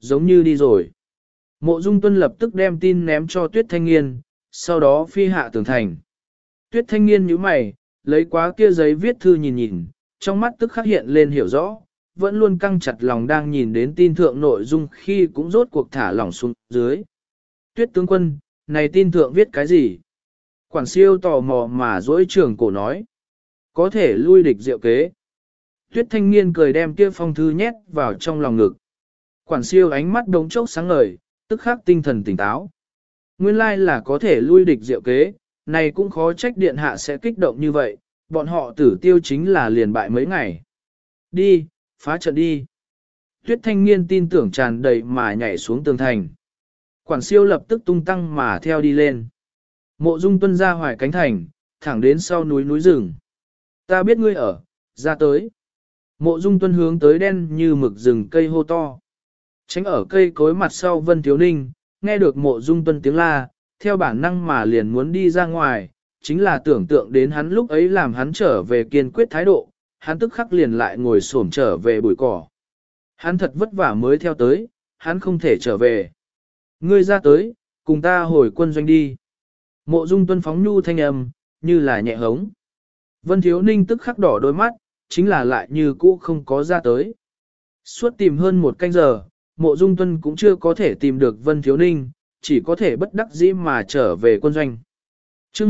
giống như đi rồi. Mộ Dung Tuân lập tức đem tin ném cho Tuyết Thanh Nghiên, sau đó phi hạ tường thành. Tuyết Thanh Nghiên nhíu mày, lấy quá kia giấy viết thư nhìn nhìn, trong mắt tức khắc hiện lên hiểu rõ, vẫn luôn căng chặt lòng đang nhìn đến tin thượng nội dung khi cũng rốt cuộc thả lỏng xuống dưới. Tuyết tướng quân, này tin thượng viết cái gì? Quản siêu tò mò mà dỗi trường cổ nói. Có thể lui địch diệu kế. Tuyết Thanh Nghiên cười đem kia phong thư nhét vào trong lòng ngực. Quản siêu ánh mắt đống chốc sáng ngời, tức khắc tinh thần tỉnh táo. Nguyên lai là có thể lui địch diệu kế, này cũng khó trách điện hạ sẽ kích động như vậy, bọn họ Tử Tiêu chính là liền bại mấy ngày. Đi, phá trận đi. Tuyết Thanh Nghiên tin tưởng tràn đầy mà nhảy xuống tường thành. Quản siêu lập tức tung tăng mà theo đi lên. Mộ Dung Tuân ra hoài cánh thành, thẳng đến sau núi rừng. Ta biết ngươi ở, ra tới. Mộ Dung Tuân hướng tới đen như mực rừng cây hô to. Tránh ở cây cối mặt sau Vân Thiếu Ninh, nghe được Mộ Dung Tuân tiếng la, theo bản năng mà liền muốn đi ra ngoài, chính là tưởng tượng đến hắn lúc ấy làm hắn trở về kiên quyết thái độ, hắn tức khắc liền lại ngồi xổm trở về bụi cỏ. Hắn thật vất vả mới theo tới, hắn không thể trở về. Ngươi ra tới, cùng ta hồi quân doanh đi. Mộ Dung Tuân phóng nhu thanh âm, như là nhẹ hống. Vân Thiếu Ninh tức khắc đỏ đôi mắt, chính là lại như cũ không có ra tới. Suốt tìm hơn một canh giờ, Mộ Dung Tuân cũng chưa có thể tìm được Vân Thiếu Ninh, chỉ có thể bất đắc dĩ mà trở về quân doanh. Chương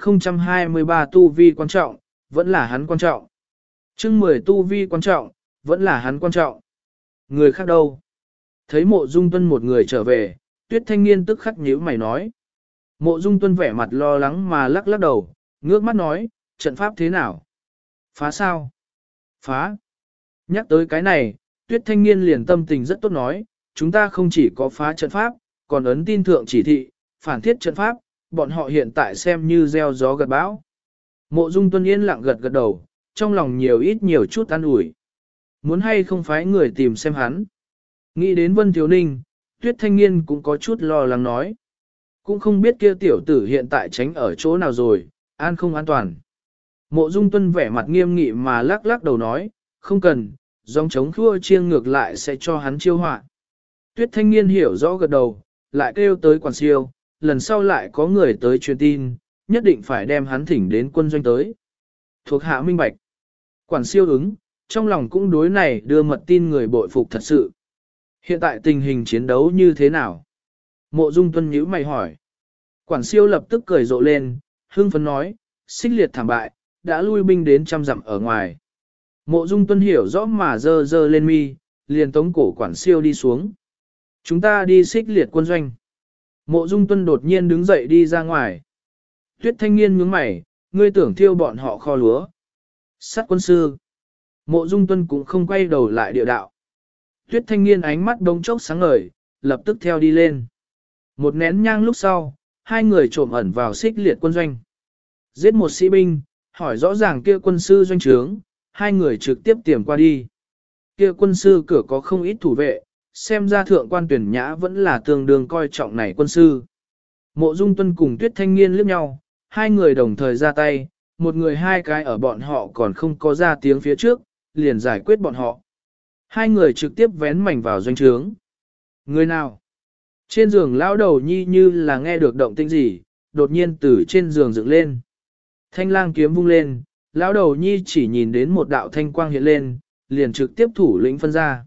1023 tu vi quan trọng, vẫn là hắn quan trọng. Chương 10 tu vi quan trọng, vẫn là hắn quan trọng. Người khác đâu? Thấy Mộ Dung Tuân một người trở về, Tuyết Thanh Nghiên tức khắc nhíu mày nói. Mộ Dung Tuân vẻ mặt lo lắng mà lắc lắc đầu, ngước mắt nói, trận pháp thế nào? Phá sao? Phá. Nhắc tới cái này, Tuyết Thanh Nghiên liền tâm tình rất tốt nói, chúng ta không chỉ có phá trận pháp, còn ấn tin thượng chỉ thị, phản thiết trận pháp, bọn họ hiện tại xem như gieo gió gặt bão. Mộ Dung Tuân yên lặng gật gật đầu, trong lòng nhiều chút an ủi. Muốn hay không phái người tìm xem hắn. Nghĩ đến Vân Thiếu Ninh, Tuyết Thanh Nghiên cũng có chút lo lắng nói. Cũng không biết kia tiểu tử hiện tại tránh ở chỗ nào rồi, an không an toàn. Mộ Dung Tuân vẻ mặt nghiêm nghị mà lắc lắc đầu nói, không cần, dòng chống khua chiêng ngược lại sẽ cho hắn chiêu họa. Tuyết Thanh Nghiên hiểu rõ gật đầu, lại kêu tới quản siêu, lần sau lại có người tới truyền tin, nhất định phải đem hắn thỉnh đến quân doanh tới. Thuộc hạ minh bạch. Quản siêu ứng, trong lòng cũng đối này đưa mật tin người bội phục thật sự. Hiện tại tình hình chiến đấu như thế nào? Mộ Dung Tuân nhíu mày hỏi. Quản siêu lập tức cười rộ lên, hưng phấn nói, xích liệt thảm bại, đã lui binh đến 100 dặm ở ngoài. Mộ Dung Tuân hiểu rõ mà dơ lên mi, liền tống cổ quản siêu đi xuống. Chúng ta đi xích liệt quân doanh. Mộ Dung Tuân đột nhiên đứng dậy đi ra ngoài. Tuyết Thanh Nghiên nhướng mày, ngươi tưởng thiêu bọn họ kho lúa. Sát quân sư. Mộ Dung Tuân cũng không quay đầu lại địa đạo. Tuyết Thanh Nghiên ánh mắt đông chốc sáng ngời, lập tức theo đi lên. Một nén nhang lúc sau, hai người trộm ẩn vào xích liệt quân doanh. Giết một sĩ binh, hỏi rõ ràng kia quân sư doanh trướng, hai người trực tiếp tiềm qua đi. Kia quân sư cửa có không ít thủ vệ, xem ra thượng quan tuyển nhã vẫn là tương đương coi trọng này quân sư. Mộ Dung Tuân cùng Tuyết Thanh Nghiên liếc nhau, hai người đồng thời ra tay, một người hai cái ở bọn họ còn không có ra tiếng phía trước, liền giải quyết bọn họ. Hai người trực tiếp vén mảnh vào doanh trướng. Người nào? Trên giường lão đầu nhi như là nghe được động tĩnh gì, đột nhiên từ trên giường dựng lên. Thanh lang kiếm vung lên, lão đầu nhi chỉ nhìn đến một đạo thanh quang hiện lên, liền trực tiếp thủ lĩnh phân ra.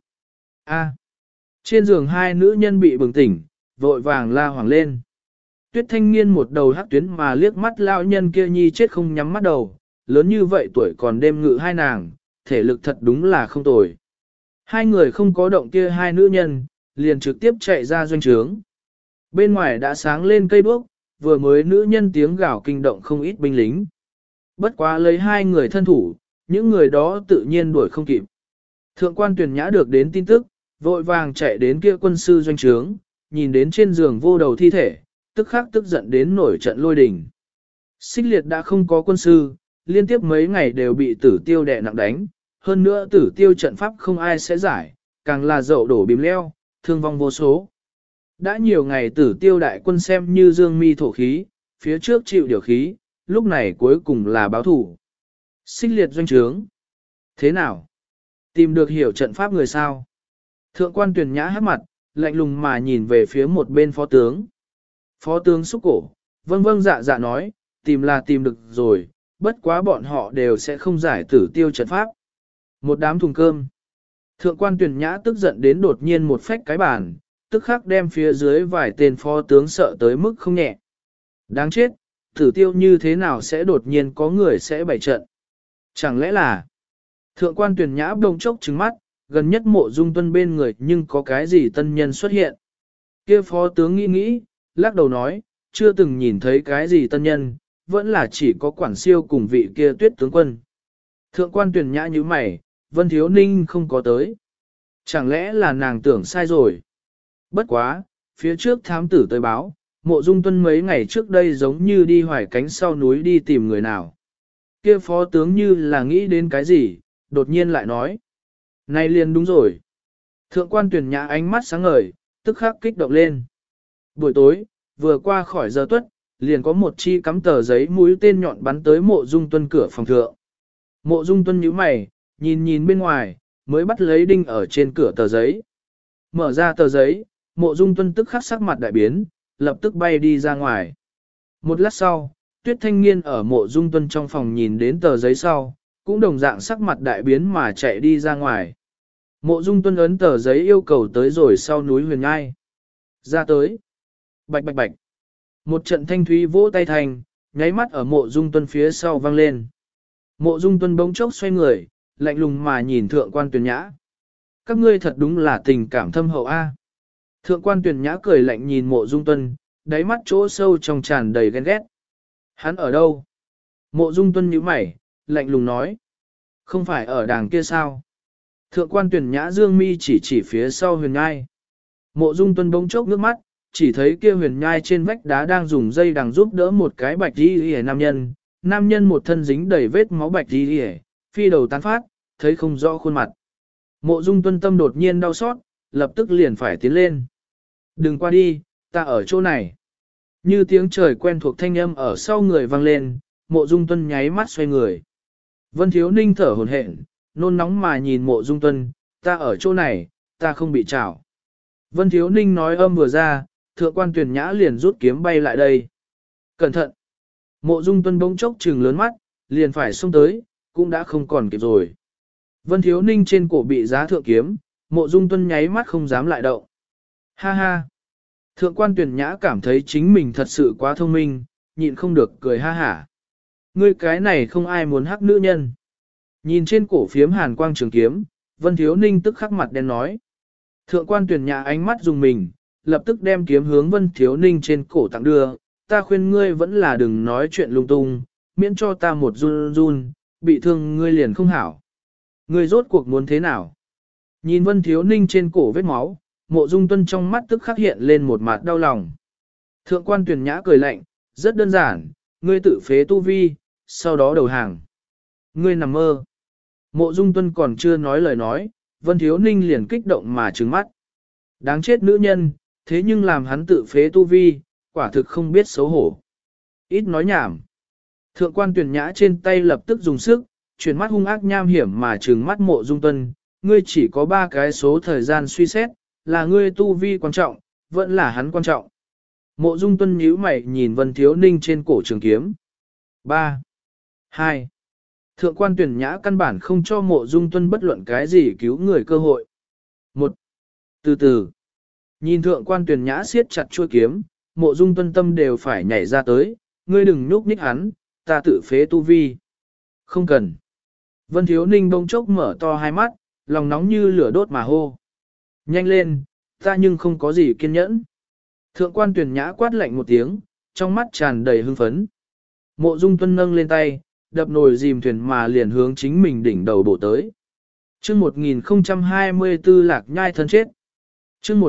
A. Trên giường hai nữ nhân bị bừng tỉnh, vội vàng la hoảng lên. Tuyết Thanh Nghiên một đầu hắc tuyến mà liếc mắt lão nhân kia nhi chết không nhắm mắt đầu, lớn như vậy tuổi còn đêm ngự hai nàng, thể lực thật đúng là không tồi. Hai người không có động kia hai nữ nhân, liền trực tiếp chạy ra doanh trướng. Bên ngoài đã sáng lên cây đuốc, vừa mới nữ nhân tiếng gào kinh động không ít binh lính. Bất quá lấy hai người thân thủ, những người đó tự nhiên đuổi không kịp. Thượng quan Tuyển Nhã được đến tin tức, vội vàng chạy đến kia quân sư doanh trướng, nhìn đến trên giường vô đầu thi thể, tức khắc tức giận đến nổi trận lôi đình. Xích liệt đã không có quân sư, liên tiếp mấy ngày đều bị Tử Tiêu đè nặng đánh, hơn nữa Tử Tiêu trận pháp không ai sẽ giải, càng là dậu đổ bìm leo, thương vong vô số. Đã nhiều ngày Tử Tiêu đại quân xem như dương mi thổ khí, phía trước chịu điều khí, lúc này cuối cùng là báo thủ. Xích liệt doanh trướng. Thế nào? Tìm được hiểu trận pháp người sao? Thượng quan Tuyển Nhã hắc mặt, lạnh lùng mà nhìn về phía một bên phó tướng. Phó tướng xúc cổ, vâng vâng dạ dạ nói, tìm là tìm được rồi, bất quá bọn họ đều sẽ không giải tử tiêu trận pháp. Một đám thùng cơm. Thượng quan Tuyền Nhã tức giận đến đột nhiên một phách cái bàn, tức khắc đem phía dưới vài tên phó tướng sợ tới mức không nhẹ. Đáng chết, tử tiêu như thế nào sẽ đột nhiên có người sẽ bày trận. Chẳng lẽ là Thượng quan Tuyền Nhã bỗng chốc trừng mắt, gần nhất Mộ Dung Tuân bên người nhưng có cái gì tân nhân xuất hiện. Kia phó tướng nghĩ nghĩ, lắc đầu nói, chưa từng nhìn thấy cái gì tân nhân, vẫn là chỉ có quản siêu cùng vị kia Tuyết tướng quân. Thượng quan Tuyền Nhã như mày, Vân Thiếu Ninh không có tới. Chẳng lẽ là nàng tưởng sai rồi? Bất quá, phía trước thám tử tới báo, Mộ Dung Tuân mấy ngày trước đây giống như đi hoài cánh sau núi đi tìm người nào. Kia phó tướng như là nghĩ đến cái gì, đột nhiên lại nói. Này liền đúng rồi. Thượng quan Tuyền Nhã ánh mắt sáng ngời, tức khắc kích động lên. Buổi tối, vừa qua khỏi giờ tuất, liền có một chi cắm tờ giấy mũi tên nhọn bắn tới Mộ Dung Tuân cửa phòng thượng. Mộ Dung Tuân nhíu mày, nhìn bên ngoài, mới bắt lấy đinh ở trên cửa tờ giấy. Mở ra tờ giấy, Mộ Dung Tuân tức khắc sắc mặt đại biến, lập tức bay đi ra ngoài. Một lát sau, Tuyết Thanh Nghiên ở Mộ Dung Tuân trong phòng nhìn đến tờ giấy sau, cũng đồng dạng sắc mặt đại biến mà chạy đi ra ngoài. Mộ Dung Tuân ấn tờ giấy yêu cầu tới rồi sau núi Huyền Nhai. Ra tới. Bạch bạch bạch. Một trận thanh thúy vỗ tay thành, nháy mắt ở Mộ Dung Tuân phía sau vang lên. Mộ Dung Tuân bỗng chốc xoay người, lạnh lùng mà nhìn Thượng quan Tuyền Nhã. Các ngươi thật đúng là tình cảm thâm hậu a. Thượng quan Tuyền Nhã cười lạnh nhìn Mộ Dung Tuân, đáy mắt chỗ sâu trong tràn đầy ghen ghét. Hắn ở đâu? Mộ Dung Tuân nhíu mày, lạnh lùng nói. Không phải ở đàng kia sao? Thượng quan Tuyền Nhã dương mi chỉ phía sau Huyền Nhai. Mộ Dung Tuân bỗng chốc nước mắt, chỉ thấy kia Huyền Nhai trên vách đá đang dùng dây đằng giúp đỡ một cái bạch y nam nhân. Nam nhân một thân dính đầy vết máu bạch y, phi đầu tán phát, thấy không rõ khuôn mặt. Mộ Dung Tuân tâm đột nhiên đau xót, lập tức liền phải tiến lên. Đừng qua đi, ta ở chỗ này. Như tiếng trời quen thuộc thanh âm ở sau người vang lên, Mộ Dung Tuân nháy mắt xoay người. Vân Thiếu Ninh thở hổn hển, nôn nóng mà nhìn Mộ Dung Tuân, ta ở chỗ này, ta không bị trảo. Vân Thiếu Ninh nói âm vừa ra, Thượng quan Tuyền Nhã liền rút kiếm bay lại đây. Cẩn thận! Mộ Dung Tuân bỗng chốc trừng lớn mắt, liền phải xông tới, cũng đã không còn kịp rồi. Vân Thiếu Ninh trên cổ bị giá thượng kiếm, Mộ Dung Tuân nháy mắt không dám lại động. Ha ha! Thượng quan Tuyền Nhã cảm thấy chính mình thật sự quá thông minh, nhịn không được cười ha hả. Ngươi cái này không ai muốn hắc nữ nhân. Nhìn trên cổ phiếm hàn quang trường kiếm, Vân Thiếu Ninh tức khắc mặt đen nói. Thượng quan Tuyền Nhã ánh mắt dùng mình, lập tức đem kiếm hướng Vân Thiếu Ninh trên cổ tặng đưa. Ta khuyên ngươi vẫn là đừng nói chuyện lung tung, miễn cho ta một run run, bị thương ngươi liền không hảo. Ngươi rốt cuộc muốn thế nào? Nhìn Vân Thiếu Ninh trên cổ vết máu, Mộ Dung Tuân trong mắt tức khắc hiện lên một mặt đau lòng. Thượng quan Tuyền Nhã cười lạnh, rất đơn giản, ngươi tự phế tu vi, sau đó đầu hàng. Ngươi nằm mơ. Mộ Dung Tuân còn chưa nói lời nói, Vân Thiếu Ninh liền kích động mà trừng mắt. Đáng chết nữ nhân, thế nhưng làm hắn tự phế tu vi, quả thực không biết xấu hổ. Ít nói nhảm. Thượng quan Tuyền Nhã trên tay lập tức dùng sức, chuyển mắt hung ác nham hiểm mà trừng mắt Mộ Dung Tuân, ngươi chỉ có 3 cái số thời gian suy xét, là ngươi tu vi quan trọng, vẫn là hắn quan trọng. Mộ Dung Tuân nhíu mày nhìn Vân Thiếu Ninh trên cổ trường kiếm. 3. 2. Thượng quan Tuyền Nhã căn bản không cho Mộ Dung Tuân bất luận cái gì cứu người cơ hội. 1. Từ từ. Nhìn Thượng quan Tuyền Nhã siết chặt chuôi kiếm, Mộ Dung Tuân tâm đều phải nhảy ra tới, ngươi đừng nhúc nhích hắn, ta tự phế tu vi. Không cần. Vân Thiếu Ninh bỗng chốc mở to hai mắt, lòng nóng như lửa đốt mà hô. Nhanh lên, ta nhưng không có gì kiên nhẫn. Thượng quan Tuyền Nhã quát lạnh một tiếng, trong mắt tràn đầy hưng phấn. Mộ Dung Tuân nâng lên tay, đập nồi dìm thuyền mà liền hướng chính mình đỉnh đầu bổ tới. Chương 1024 Lạc Nhai thân chết. Chương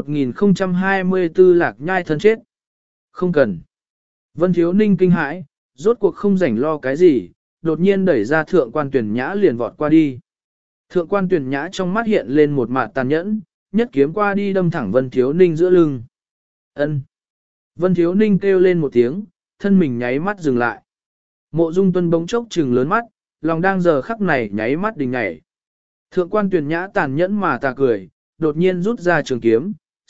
1024 Lạc Nhai thân chết. Không cần. Vân Thiếu Ninh kinh hãi, rốt cuộc không rảnh lo cái gì, đột nhiên đẩy ra Thượng quan Tuyền Nhã liền vọt qua đi. Thượng quan Tuyền Nhã trong mắt hiện lên một mạt tàn nhẫn, nhất kiếm qua đi đâm thẳng Vân Thiếu Ninh giữa lưng. Ân. Vân Thiếu Ninh kêu lên một tiếng, thân mình nháy mắt dừng lại. Mộ Dung Tuân bỗng chốc trừng lớn mắt, lòng đang giờ khắc này nháy mắt đình nhảy. Thượng quan Tuyền Nhã tàn nhẫn mà tà cười, đột nhiên rút ra trường kiếm,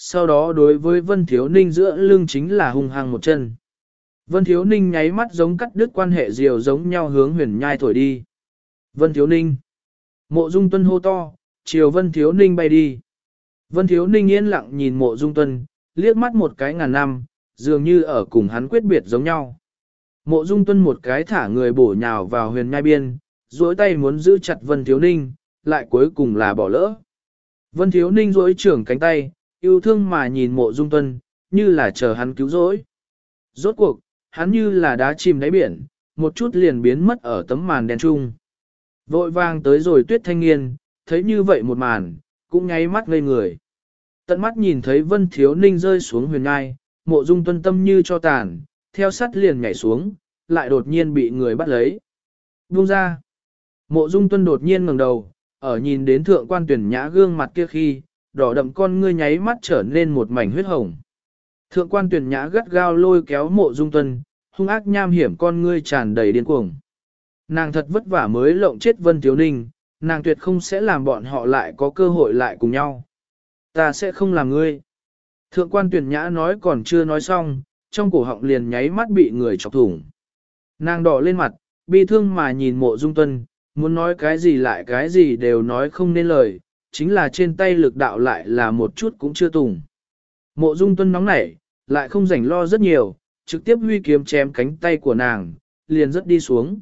sau đó đối với Vân Thiếu Ninh giữa lưng chính là hung hăng một chân. Vân Thiếu Ninh nháy mắt giống cắt đứt quan hệ diều giống nhau hướng Huyền Nhai thổi đi. Vân Thiếu Ninh. Mộ Dung Tuân hô to, chiều Vân Thiếu Ninh bay đi. Vân Thiếu Ninh yên lặng nhìn Mộ Dung Tuân, liếc mắt một cái ngàn năm, dường như ở cùng hắn quyết biệt giống nhau. Mộ Dung Tuân một cái thả người bổ nhào vào Huyền Nhai biên, duỗi tay muốn giữ chặt Vân Thiếu Ninh, lại cuối cùng là bỏ lỡ. Vân Thiếu Ninh duỗi trưởng cánh tay, yêu thương mà nhìn Mộ Dung Tuân, như là chờ hắn cứu rỗi. Rốt cuộc, hắn như là đá chìm đáy biển, một chút liền biến mất ở tấm màn đen trung. Vội vàng tới rồi Tuyết Thanh Nghiên, thấy như vậy một màn, cũng nháy mắt ngây người. Tận mắt nhìn thấy Vân Thiếu Ninh rơi xuống Huyền Nhai, Mộ Dung Tuân tâm như cho tàn, theo sát liền nhảy xuống, lại đột nhiên bị người bắt lấy. Buông ra. Mộ Dung Tuân đột nhiên ngẩng đầu, ở nhìn đến Thượng Quan Tuyển Nhã gương mặt kia khi, đỏ đậm con ngươi nháy mắt trở nên một mảnh huyết hồng. Thượng Quan Tuyển Nhã gắt gao lôi kéo Mộ Dung Tuân, hung ác nham hiểm con ngươi tràn đầy điên cuồng. Nàng thật vất vả mới lộng chết Vân Thiếu Ninh, nàng tuyệt không sẽ làm bọn họ lại có cơ hội lại cùng nhau. Ta sẽ không làm ngươi. Thượng Quan Tuyển Nhã nói còn chưa nói xong, trong cổ họng liền nháy mắt bị người chọc thủng. Nàng đỏ lên mặt, bi thương mà nhìn Mộ Dung Tuân, muốn nói cái gì lại cái gì đều nói không nên lời, chính là trên tay lực đạo lại là một chút cũng chưa tùng. Mộ Dung Tuân nóng nảy, lại không rảnh lo rất nhiều, trực tiếp huy kiếm chém cánh tay của nàng, liền rất đi xuống.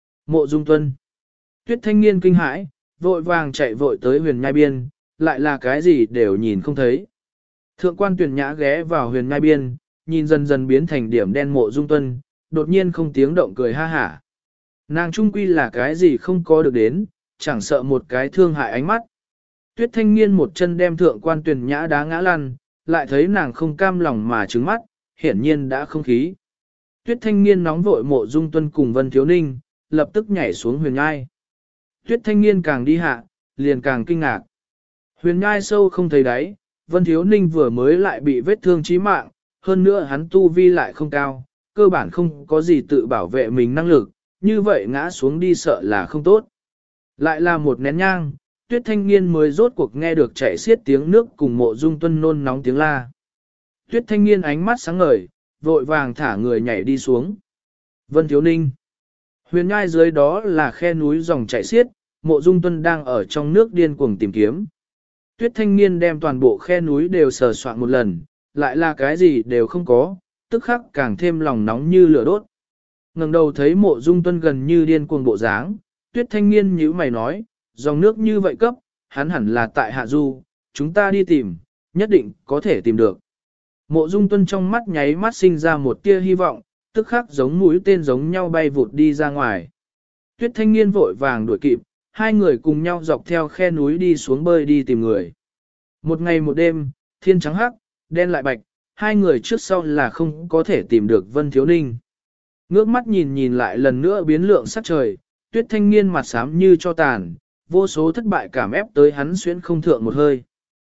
Mộ Dung Tuân. Tuyết Thanh Nghiên kinh hãi, vội vàng chạy vội tới Huyền Nhai biên, lại là cái gì đều nhìn không thấy. Thượng Quan Tuyển Nhã ghé vào Huyền Nhai biên, nhìn dần dần biến thành điểm đen Mộ Dung Tuân, đột nhiên không tiếng động cười ha hả. Nàng trung quy là cái gì không có được đến, chẳng sợ một cái thương hại ánh mắt. Tuyết Thanh Nghiên một chân đem Thượng Quan Tuyển Nhã đá ngã lăn, lại thấy nàng không cam lòng mà trừng mắt, hiển nhiên đã không khí. Tuyết Thanh Nghiên nóng vội Mộ Dung Tuân cùng Vân Thiếu Ninh, lập tức nhảy xuống Huyền Nhai. Tuyết Thanh Nghiên càng đi hạ, liền càng kinh ngạc. Huyền Nhai sâu không thấy đáy, Vân Thiếu Ninh vừa mới lại bị vết thương chí mạng, hơn nữa hắn tu vi lại không cao, cơ bản không có gì tự bảo vệ mình năng lực, như vậy ngã xuống đi sợ là không tốt. Lại là một nén nhang, Tuyết Thanh Nghiên mới rốt cuộc nghe được chảy xiết tiếng nước cùng Mộ Dung Tuân nôn nóng tiếng la. Tuyết Thanh Nghiên ánh mắt sáng ngời, vội vàng thả người nhảy đi xuống. Vân Thiếu Ninh. Huyền Nhai dưới đó là khe núi dòng chảy xiết, Mộ Dung Tuân đang ở trong nước điên cuồng tìm kiếm. Tuyết Thanh Nghiên đem toàn bộ khe núi đều sờ soạn một lần, lại là cái gì đều không có, tức khắc càng thêm lòng nóng như lửa đốt. Ngẩng đầu thấy Mộ Dung Tuân gần như điên cuồng bộ dáng, Tuyết Thanh Nghiên nhíu mày nói, dòng nước như vậy cấp, hắn hẳn là tại hạ du, chúng ta đi tìm, nhất định có thể tìm được. Mộ Dung Tuân trong mắt nháy mắt sinh ra một tia hy vọng, tức khắc giống mũi tên giống nhau bay vụt đi ra ngoài. Tuyết Thanh Nghiên vội vàng đuổi kịp, hai người cùng nhau dọc theo khe núi đi xuống bơi đi tìm người. Một ngày một đêm, thiên trắng hắc, đen lại bạch, hai người trước sau là không có thể tìm được Vân Thiếu Ninh. Ngước mắt nhìn nhìn lại lần nữa biến lượng sắc trời, Tuyết Thanh Nghiên mặt xám như cho tàn, vô số thất bại cảm ép tới hắn xuyến không thượng một hơi.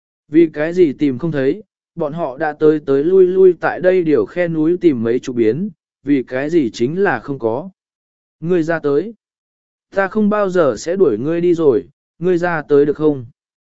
Vì cái gì tìm không thấy, bọn họ đã tới tới lui lui tại đây điều khe núi tìm mấy chục biến, vì cái gì chính là không có. Ngươi ra tới. Ta không bao giờ sẽ đuổi ngươi đi rồi, ngươi ra tới được không?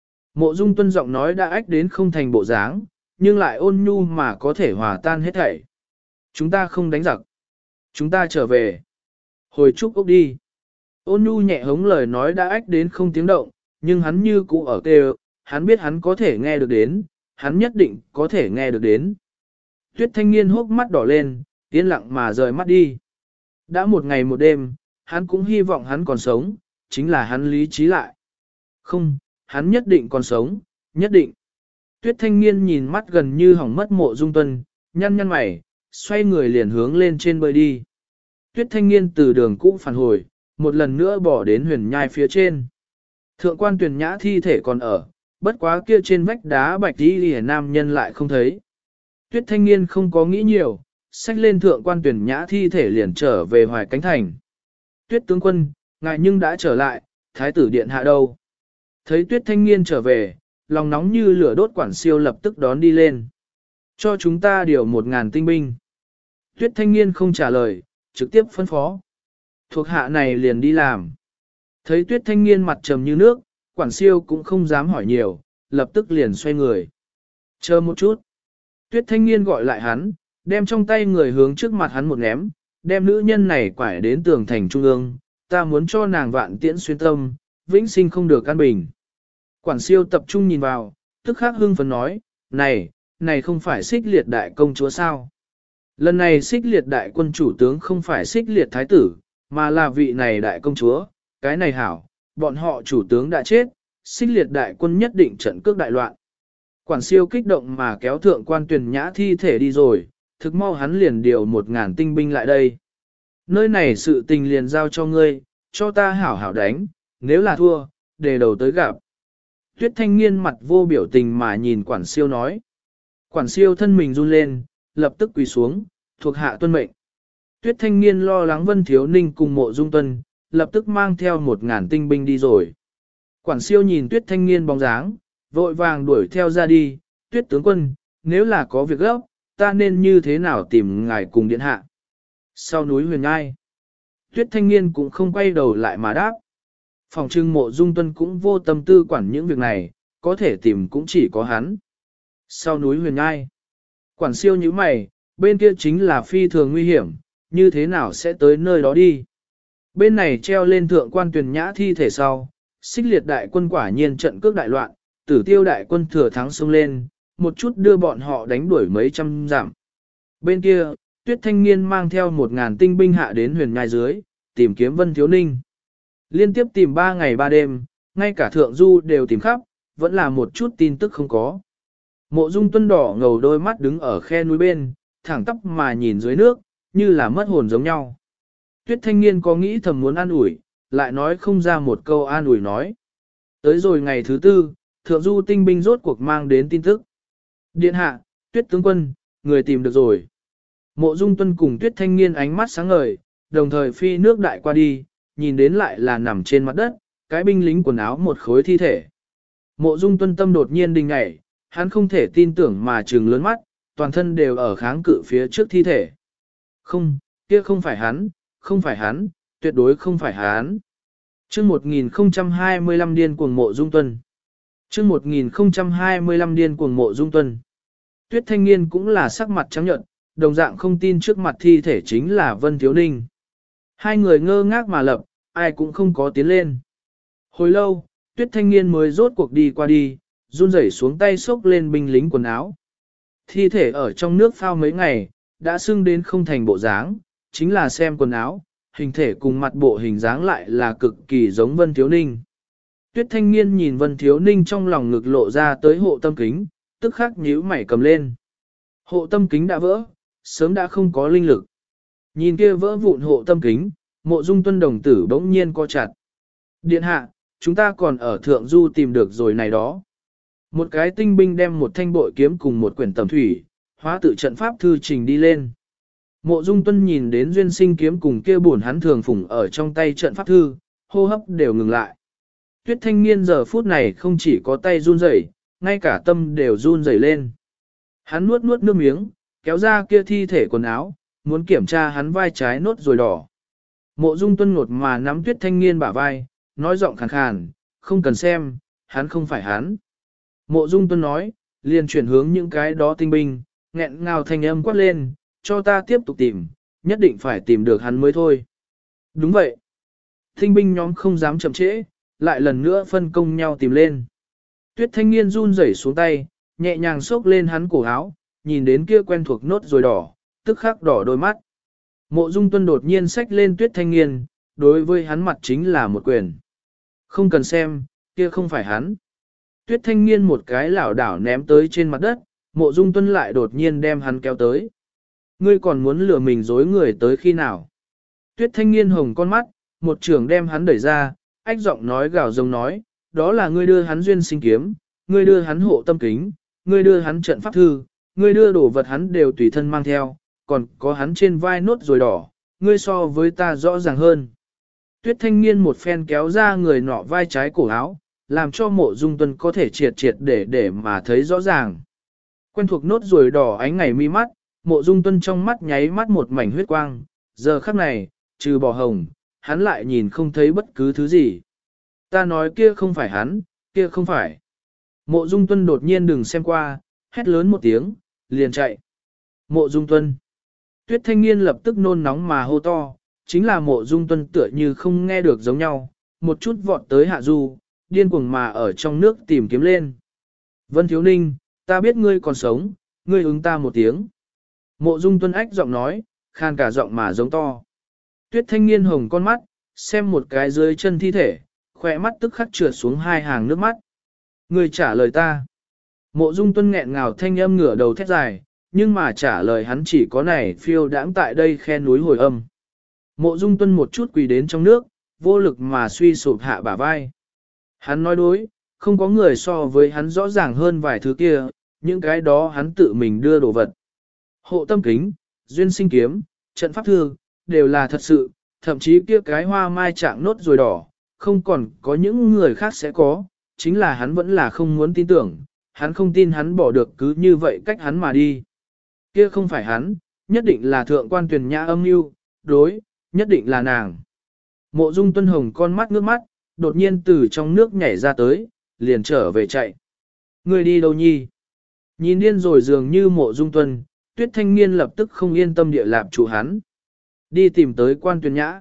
Mộ Dung Tuân giọng nói đã ách đến không thành bộ dáng, nhưng lại ôn nhu mà có thể hòa tan hết thảy. Chúng ta không đánh giặc. Chúng ta trở về. Hồi Trúc Úc đi. Ôn nhu nhẹ hống lời nói đã ách đến không tiếng động, nhưng hắn như cũ ở kêu, hắn biết hắn có thể nghe được đến, hắn nhất định có thể nghe được đến. Tuyết Thanh Nghiên hốc mắt đỏ lên, yên lặng mà rời mắt đi. Đã một ngày một đêm, hắn cũng hy vọng hắn còn sống, chính là hắn lý trí lại. Không, hắn nhất định còn sống, nhất định. Tuyết Thanh Nghiên nhìn mắt gần như hỏng mất Mộ Dung Tuân, nhăn nhăn mày, xoay người liền hướng lên trên bơi đi. Tuyết Thanh Nghiên từ đường cũ phản hồi, một lần nữa bỏ đến Huyền Nhai phía trên. Thượng Quan Tuyển Nhã thi thể còn ở, bất quá kia trên vách đá bạch đi lìa nam nhân lại không thấy. Tuyết Thanh Nghiên không có nghĩ nhiều, xách lên Thượng Quan Tuyển Nhã thi thể liền trở về Hoài Cánh Thành. Tuyết tướng quân, ngài nhưng đã trở lại, thái tử điện hạ đâu? Thấy Tuyết Thanh Nghiên trở về, lòng nóng như lửa đốt Quản Siêu lập tức đón đi lên. Cho chúng ta điều 1000 tinh binh. Tuyết Thanh Nghiên không trả lời, trực tiếp phân phó. Thuộc hạ này liền đi làm. Thấy Tuyết Thanh Nghiên mặt trầm như nước, Quản Siêu cũng không dám hỏi nhiều, lập tức liền xoay người. Chờ một chút. Tuyết thanh niên gọi lại hắn, đem trong tay người hướng trước mặt hắn một ném, đem nữ nhân này quải đến tường thành trung ương, ta muốn cho nàng vạn tiễn xuyên tâm, vĩnh sinh không được an bình. Quản siêu tập trung nhìn vào, tức khắc hưng phấn nói, này không phải xích liệt đại công chúa sao? Lần này xích liệt đại quân chủ tướng không phải xích liệt thái tử, mà là vị này đại công chúa, cái này hảo, bọn họ chủ tướng đã chết, xích liệt đại quân nhất định trận cước đại loạn. Quản siêu kích động mà kéo thượng quan tuyển nhã thi thể đi rồi, thực mau hắn liền điều 1000 tinh binh lại đây. Nơi này sự tình liền giao cho ngươi, cho ta hảo hảo đánh, nếu là thua, đề đầu tới gặp. Tuyết thanh niên mặt vô biểu tình mà nhìn quản siêu nói. Quản siêu thân mình run lên, lập tức quỳ xuống, thuộc hạ tuân mệnh. Tuyết thanh niên lo lắng Vân Thiếu Ninh cùng Mộ Dung Tuân, lập tức mang theo 1000 tinh binh đi rồi. Quản siêu nhìn Tuyết thanh niên bóng dáng, vội vàng đuổi theo ra đi, Tuyết tướng quân, nếu là có việc gấp, ta nên như thế nào tìm ngài cùng điện hạ. Sau núi huyền ngai, Tuyết thanh niên cũng không quay đầu lại mà đáp. Phòng trưng Mộ Dung Tuân cũng vô tâm tư quản những việc này, có thể tìm cũng chỉ có hắn. Sau núi huyền ngai, quản siêu như mày, bên kia chính là phi thường nguy hiểm, như thế nào sẽ tới nơi đó đi. Bên này treo lên thượng quan tuyển nhã thi thể sau, xích liệt đại quân quả nhiên trận cước đại loạn, Tử Tiêu đại quân thừa thắng xông lên, một chút đưa bọn họ đánh đuổi mấy trăm dặm. Bên kia, Tuyết thanh niên mang theo 1000 tinh binh hạ đến huyền nhai dưới, tìm kiếm Vân Thiếu Ninh. Liên tiếp tìm 3 ngày 3 đêm, ngay cả thượng du đều tìm khắp, vẫn là một chút tin tức không có. Mộ Dung Tuân đỏ ngầu đôi mắt đứng ở khe núi bên, thẳng tắp mà nhìn dưới nước, như là mất hồn giống nhau. Tuyết thanh niên có nghĩ thầm muốn an ủi, lại nói không ra một câu an ủi nói. Tới rồi ngày thứ 4, thượng du tinh binh rốt cuộc mang đến tin tức. Điện hạ, Tuyết tướng quân, người tìm được rồi. Mộ Dung Tuân cùng Tuyết thanh niên ánh mắt sáng ngời, đồng thời phi nước đại qua đi, nhìn đến lại là nằm trên mặt đất, cái binh lính quần áo một khối thi thể. Mộ Dung Tuân tâm đột nhiên đình ngảy, hắn không thể tin tưởng mà trừng lớn mắt, toàn thân đều ở kháng cự phía trước thi thể. Không, kia không phải hắn, không phải hắn, tuyệt đối không phải hắn. Chương 1025 điên cuồng Mộ Dung Tuân. Chương 1025 điên cuồng Mộ Dung Tuân. Tuyết thanh niên cũng là sắc mặt trắng nhợt, đồng dạng không tin trước mặt thi thể chính là Vân Thiếu Ninh. Hai người ngơ ngác mà lập, ai cũng không có tiến lên. Hồi lâu, Tuyết thanh niên mới rốt cuộc đi qua đi, run rẩy xuống tay xốc lên binh lính quần áo. Thi thể ở trong nước phao mấy ngày, đã sưng đến không thành bộ dáng, chính là xem quần áo, hình thể cùng mặt bộ hình dáng lại là cực kỳ giống Vân Thiếu Ninh. Tuyết thanh niên nhìn Vân Thiếu Ninh trong lòng ngực lộ ra tới hộ tâm kính, tức khắc nhíu mày cầm lên. Hộ tâm kính đã vỡ, sớm đã không có linh lực. Nhìn kia vỡ vụn hộ tâm kính, Mộ Dung Tuân đồng tử bỗng nhiên co chặt. Điện hạ, chúng ta còn ở thượng du tìm được rồi này đó. Một cái tinh binh đem một thanh bội kiếm cùng một quyển tầm thủy, hóa tự trận pháp thư trình đi lên. Mộ Dung Tuân nhìn đến duyên sinh kiếm cùng kia bổn hắn thường phủng ở trong tay trận pháp thư, hô hấp đều ngừng lại. Tuyết thanh niên giờ phút này không chỉ có tay run rẩy, ngay cả tâm đều run rẩy lên. Hắn nuốt nuốt nước miếng, kéo ra kia thi thể quần áo, muốn kiểm tra hắn vai trái nốt rồi đỏ. Mộ Dung Tuân ngột mà nắm Tuyết thanh niên bả vai, nói giọng khàn khàn, không cần xem, hắn không phải hắn. Mộ Dung Tuân nói, liền chuyển hướng những cái đó tinh binh, nghẹn ngào thanh âm quát lên, cho ta tiếp tục tìm, nhất định phải tìm được hắn mới thôi. Đúng vậy. Tinh binh nhóm không dám chậm trễ, lại lần nữa phân công nhau tìm lên. Tuyết thanh niên run rẩy xuống tay, nhẹ nhàng xốc lên hắn cổ áo, nhìn đến kia quen thuộc nốt rồi đỏ, tức khắc đỏ đôi mắt. Mộ Dung Tuân đột nhiên xách lên Tuyết thanh niên, đối với hắn mặt chính là một quyền. Không cần xem, kia không phải hắn. Tuyết thanh niên một cái lảo đảo ném tới trên mặt đất, Mộ Dung Tuân lại đột nhiên đem hắn kéo tới. Ngươi còn muốn lừa mình dối người tới khi nào? Tuyết thanh niên hồng con mắt, một trường đem hắn đẩy ra, ách giọng nói gào rống nói, đó là ngươi đưa hắn duyên sinh kiếm, ngươi đưa hắn hộ tâm kính, ngươi đưa hắn trận pháp thư, ngươi đưa đồ vật hắn đều tùy thân mang theo, còn có hắn trên vai nốt rồi đỏ, ngươi so với ta rõ ràng hơn. Tuyết thanh niên một phen kéo ra người nọ vai trái cổ áo, làm cho Mộ Dung Tuân có thể triệt để mà thấy rõ ràng. Quen thuộc nốt ruồi đỏ ánh ngày mi mắt, Mộ Dung Tuân trong mắt nháy mắt một mảnh huyết quang, giờ khắc này, trừ bỏ hồng, hắn lại nhìn không thấy bất cứ thứ gì. Ta nói kia không phải hắn, kia không phải. Mộ Dung Tuân đột nhiên đừng xem qua, hét lớn một tiếng, liền chạy. Mộ Dung Tuân. Tuyết Thanh Niên lập tức nôn nóng mà hô to, chính là Mộ Dung Tuân tựa như không nghe được giống nhau, một chút vọt tới hạ du, điên cuồng mà ở trong nước tìm kiếm lên. Vân Thiếu Ninh, ta biết ngươi còn sống, ngươi ứng ta một tiếng. Mộ Dung Tuân ách giọng nói, khan cả giọng mà giống to. Tuyết Thanh Niên hồng con mắt, xem một cái dưới chân thi thể, khỏe mắt tức khắc trượt xuống hai hàng nước mắt. Ngươi trả lời ta. Mộ Dung Tuân nghẹn ngào thanh âm ngửa đầu thét dài, nhưng mà trả lời hắn chỉ có này phiêu đãng tại đây khe núi hồi âm. Mộ Dung Tuân một chút quỳ đến trong nước, vô lực mà suy sụp hạ bả vai. Hắn nói đối, không có người so với hắn rõ ràng hơn vài thứ kia, những cái đó hắn tự mình đưa đồ vật. Hộ tâm kính, duyên sinh kiếm, trận pháp thư, đều là thật sự, thậm chí kia cái hoa mai trạng nốt rồi đỏ, không còn có những người khác sẽ có, chính là hắn vẫn là không muốn tin tưởng, hắn không tin hắn bỏ được cứ như vậy cách hắn mà đi. Kia không phải hắn, nhất định là thượng quan Tuyền Nhã âm mưu, đối, nhất định là nàng. Mộ Dung Tuân hồng con mắt nước mắt, đột nhiên từ trong nước nhảy ra tới, liền trở về chạy. Người đi đâu nhi? Nhìn điên rồi dường như Mộ Dung Tuân, Tuyết Thanh Niên lập tức không yên tâm địa lạp trụ hắn. Đi tìm tới quan Tuyền Nhã.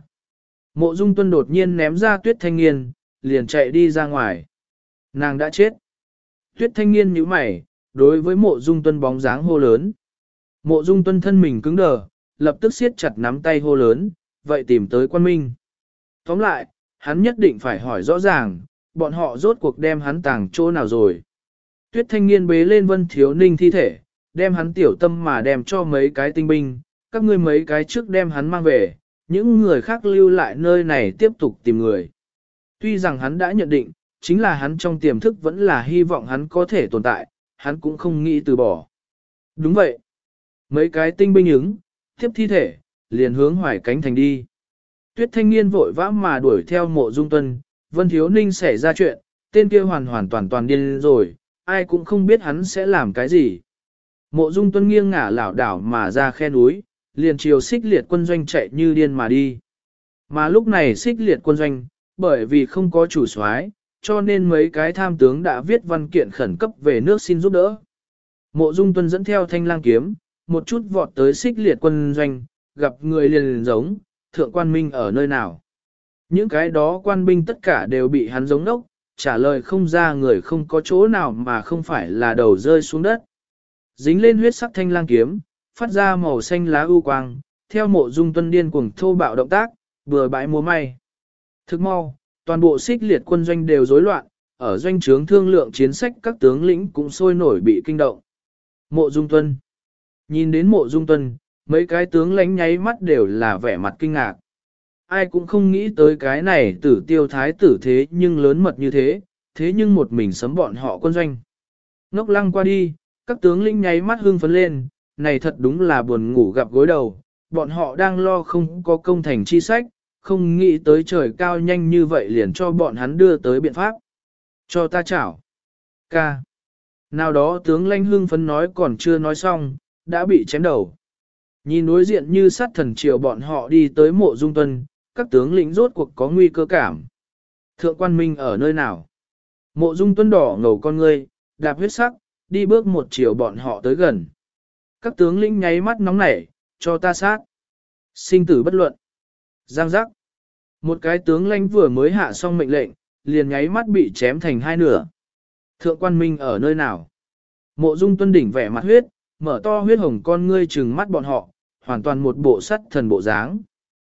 Mộ Dung Tuân đột nhiên ném ra Tuyết Thanh Niên, liền chạy đi ra ngoài. Nàng đã chết. Tuyết Thanh Niên nhíu mày, đối với Mộ Dung Tuân bóng dáng hô lớn. Mộ Dung Tuân thân mình cứng đờ, lập tức siết chặt nắm tay hô lớn, vậy tìm tới Quan Minh. Tóm lại, hắn nhất định phải hỏi rõ ràng, bọn họ rốt cuộc đem hắn tàng chỗ nào rồi. Tuyết Thanh Niên bế lên Vân Thiếu Ninh thi thể, đem hắn tiểu tâm mà đem cho mấy cái tinh binh, các ngươi mấy cái trước đem hắn mang về, những người khác lưu lại nơi này tiếp tục tìm người. Tuy rằng hắn đã nhận định, chính là hắn trong tiềm thức vẫn là hy vọng hắn có thể tồn tại, hắn cũng không nghĩ từ bỏ. Đúng vậy. Mấy cái tinh binh ứng, tiếp thi thể, liền hướng Hoài Cánh Thành đi. Tuyết Thanh Niên vội vã mà đuổi theo Mộ Dung Tuân, Vân Thiếu Ninh xảy ra chuyện, tên kia hoàn toàn điên rồi, ai cũng không biết hắn sẽ làm cái gì. Mộ Dung Tuân nghiêng ngả lảo đảo mà ra khe núi, liền chiều Xích Liệt quân doanh chạy như điên mà đi. Mà lúc này Xích Liệt quân doanh, bởi vì không có chủ soái, cho nên mấy cái tham tướng đã viết văn kiện khẩn cấp về nước xin giúp đỡ. Mộ Dung Tuân dẫn theo thanh lang kiếm, một chút vọt tới Xích Liệt quân doanh, gặp người liền giống, thượng quan minh ở nơi nào. Những cái đó quan binh tất cả đều bị hắn giống nốc, trả lời không ra người không có chỗ nào mà không phải là đầu rơi xuống đất. Dính lên huyết sắc thanh lang kiếm, phát ra màu xanh lá ưu quang, theo Mộ Dung Tuân điên cuồng thô bạo động tác, vừa bãi múa may. Thức mau, toàn bộ Xích Liệt quân doanh đều rối loạn, ở doanh trướng thương lượng chiến sách các tướng lĩnh cũng sôi nổi bị kinh động. Mộ Dung Tuân. Nhìn đến Mộ Dung Tuân, mấy cái tướng lãnh nháy mắt đều là vẻ mặt kinh ngạc. Ai cũng không nghĩ tới cái này tử tiêu thái tử thế nhưng lớn mật như thế, thế nhưng một mình sấm bọn họ quân doanh. Ngốc lăng qua đi, các tướng lĩnh nháy mắt hưng phấn lên, này thật đúng là buồn ngủ gặp gối đầu, bọn họ đang lo không có công thành chi sách, không nghĩ tới trời cao nhanh như vậy liền cho bọn hắn đưa tới biện pháp. Cho ta chảo. Ca. Nào đó tướng lãnh hưng phấn nói còn chưa nói xong, đã bị chém đầu. Nhìn đối diện như sát thần triều bọn họ đi tới Mộ Dung Tuân, các tướng lĩnh rốt cuộc có nguy cơ cảm. Thượng quan minh ở nơi nào? Mộ Dung Tuân đỏ ngầu con ngươi, đạp huyết sắc, đi bước một chiều bọn họ tới gần. Các tướng lĩnh nháy mắt nóng nảy, cho ta sát. Sinh tử bất luận. Giang giác. Một cái tướng lãnh vừa mới hạ xong mệnh lệnh, liền nháy mắt bị chém thành hai nửa. Thượng quan minh ở nơi nào? Mộ Dung Tuân đỉnh vẻ mặt huyết, mở to huyết hồng con ngươi trừng mắt bọn họ, hoàn toàn một bộ sắt thần bộ dáng.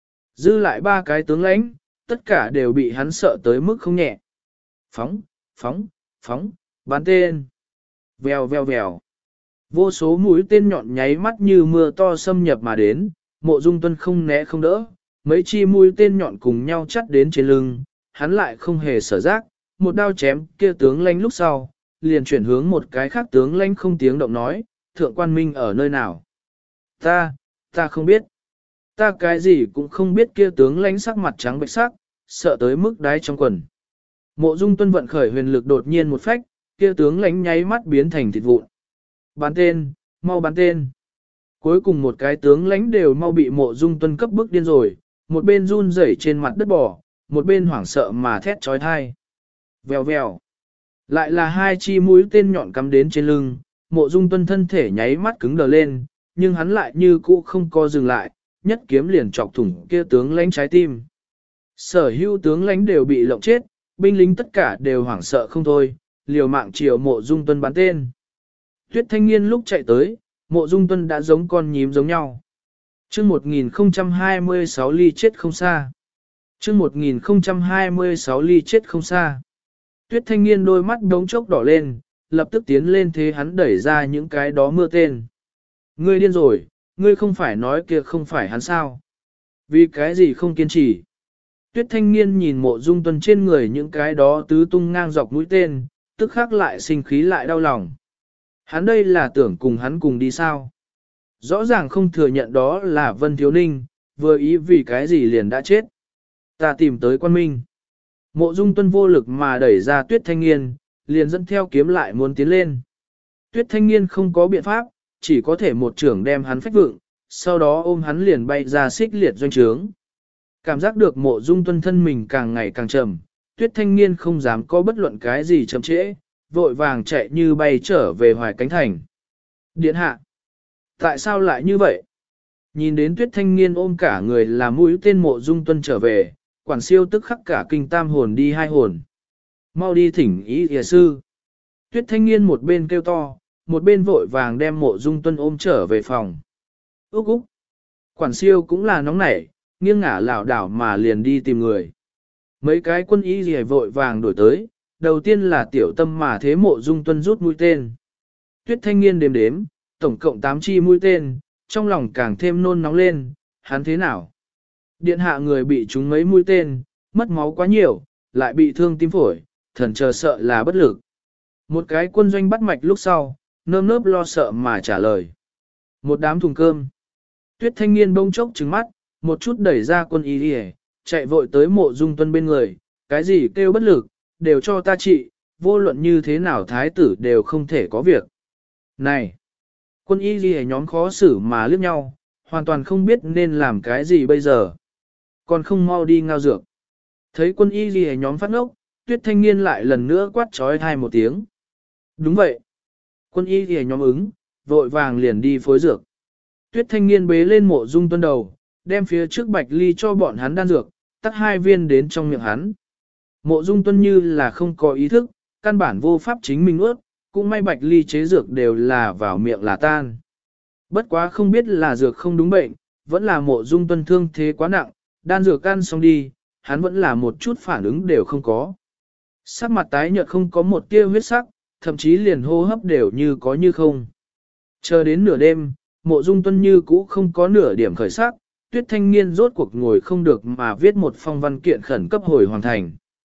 Dư lại ba cái tướng lãnh, tất cả đều bị hắn sợ tới mức không nhẹ. Phóng, phóng, phóng, bắn tên. Vèo vèo vèo. Vô số mũi tên nhọn nháy mắt như mưa to xâm nhập mà đến, Mộ Dung Tuân không né không đỡ, mấy chi mũi tên nhọn cùng nhau chắt đến trên lưng, hắn lại không hề sở giác, một đao chém kia tướng lãnh lúc sau, liền chuyển hướng một cái khác tướng lãnh không tiếng động nói, thượng quan minh ở nơi nào? Ta không biết. Ta cái gì cũng không biết, kia tướng lãnh sắc mặt trắng bệch sắc, sợ tới mức đáy trong quần. Mộ Dung Tuân vận khởi huyền lực đột nhiên một phách, kia tướng lãnh nháy mắt biến thành thịt vụn. Bắn tên, mau bắn tên. Cuối cùng một cái tướng lãnh đều mau bị Mộ Dung Tuân cấp bức điên rồi, một bên run rẩy trên mặt đất bò, một bên hoảng sợ mà thét trói thai. Vèo vèo. Lại là hai chi mũi tên nhọn cắm đến trên lưng, Mộ Dung Tuân thân thể nháy mắt cứng đờ lên, nhưng hắn lại như cũ không co dừng lại, nhất kiếm liền chọc thủng kia tướng lãnh trái tim. Sở hữu tướng lãnh đều bị lộng chết, binh lính tất cả đều hoảng sợ không thôi, liều mạng chiều Mộ Dung Tuân bắn tên. Tuyết Thanh Nghiên lúc chạy tới, Mộ Dung Tuân đã giống con nhím giống nhau. Chương 1026 ly chết không xa. Chương 1026 ly chết không xa. Tuyết Thanh Nghiên đôi mắt đống chốc đỏ lên, lập tức tiến lên thế hắn đẩy ra những cái đó mưa tên. Ngươi điên rồi, ngươi không phải nói kia không phải hắn sao? Vì cái gì không kiên trì? Tuyết Thanh Nghiên nhìn Mộ Dung Tuân trên người những cái đó tứ tung ngang dọc mũi tên, tức khắc lại sinh khí lại đau lòng. Hắn đây là tưởng cùng hắn cùng đi sao? Rõ ràng không thừa nhận đó là Vân Thiếu Ninh, vừa ý vì cái gì liền đã chết. Ta tìm tới quan minh. Mộ Dung Tuân vô lực mà đẩy ra Tuyết Thanh Nghiên, liền dẫn theo kiếm lại muốn tiến lên. Tuyết Thanh Nghiên không có biện pháp, chỉ có thể một trưởng đem hắn phách vượng, sau đó ôm hắn liền bay ra xích liệt doanh trướng. Cảm giác được Mộ Dung Tuân thân mình càng ngày càng trầm, Tuyết Thanh Nghiên không dám có bất luận cái gì chậm trễ, vội vàng chạy như bay trở về Hoài Cánh Thành. Điện hạ! Tại sao lại như vậy? Nhìn đến Tuyết Thanh Nghiên ôm cả người là mũi tên Mộ Dung Tuân trở về, quản siêu tức khắc cả kinh tam hồn đi hai hồn. Mau đi thỉnh ý y sư. Tuyết Thanh Nghiên một bên kêu to, một bên vội vàng đem Mộ Dung Tuân ôm trở về phòng. Úc úc. Quản siêu cũng là nóng nảy, nghiêng ngả lảo đảo mà liền đi tìm người. Mấy cái quân y gì vội vàng đổi tới, đầu tiên là tiểu tâm mà thế Mộ Dung Tuân rút mũi tên. Tuyết Thanh Nghiên đếm đếm, tổng cộng 8 chi mũi tên, trong lòng càng thêm nôn nóng lên, hắn thế nào? Điện hạ người bị trúng mấy mũi tên, mất máu quá nhiều, lại bị thương tim phổi, thần chờ sợ là bất lực. Một cái quân doanh bắt mạch lúc sau, nơm nớp lo sợ mà trả lời. Một đám thùng cơm. Tuyết Thanh Nghiên bông chốc trừng mắt, một chút đẩy ra quân y đi chạy vội tới Mộ Dung Tuân bên người, cái gì kêu bất lực, đều cho ta trị, vô luận như thế nào thái tử đều không thể có việc. Này! Quân y đi nhóm khó xử mà liếc nhau, hoàn toàn không biết nên làm cái gì bây giờ. Còn không mau đi ngao dược. Thấy quân y đi nhóm phát ngốc, Tuyết Thanh Nghiên lại lần nữa quát trói thai một tiếng. Đúng vậy. Quân y đi nhóm ứng, vội vàng liền đi phối dược. Tuyết Thanh Nghiên bế lên Mộ Dung Tuân đầu, đem phía trước bạch ly cho bọn hắn đan dược, tắt 2 viên đến trong miệng hắn. Mộ Dung Tuân như là không có ý thức, căn bản vô pháp chính mình ướt, cũng may bạch ly chế dược đều là vào miệng là tan. Bất quá không biết là dược không đúng bệnh, vẫn là Mộ Dung Tuân thương thế quá nặng, đan dược ăn xong đi, hắn vẫn là một chút phản ứng đều không có. Sắc mặt tái nhợt không có một tia huyết sắc, thậm chí liền hô hấp đều như có như không. Chờ đến nửa đêm, Mộ Dung Tuân như cũ không có nửa điểm khởi sắc, Tuyết Thanh Nghiên rốt cuộc ngồi không được mà viết một phong văn kiện khẩn cấp hồi hoàn thành.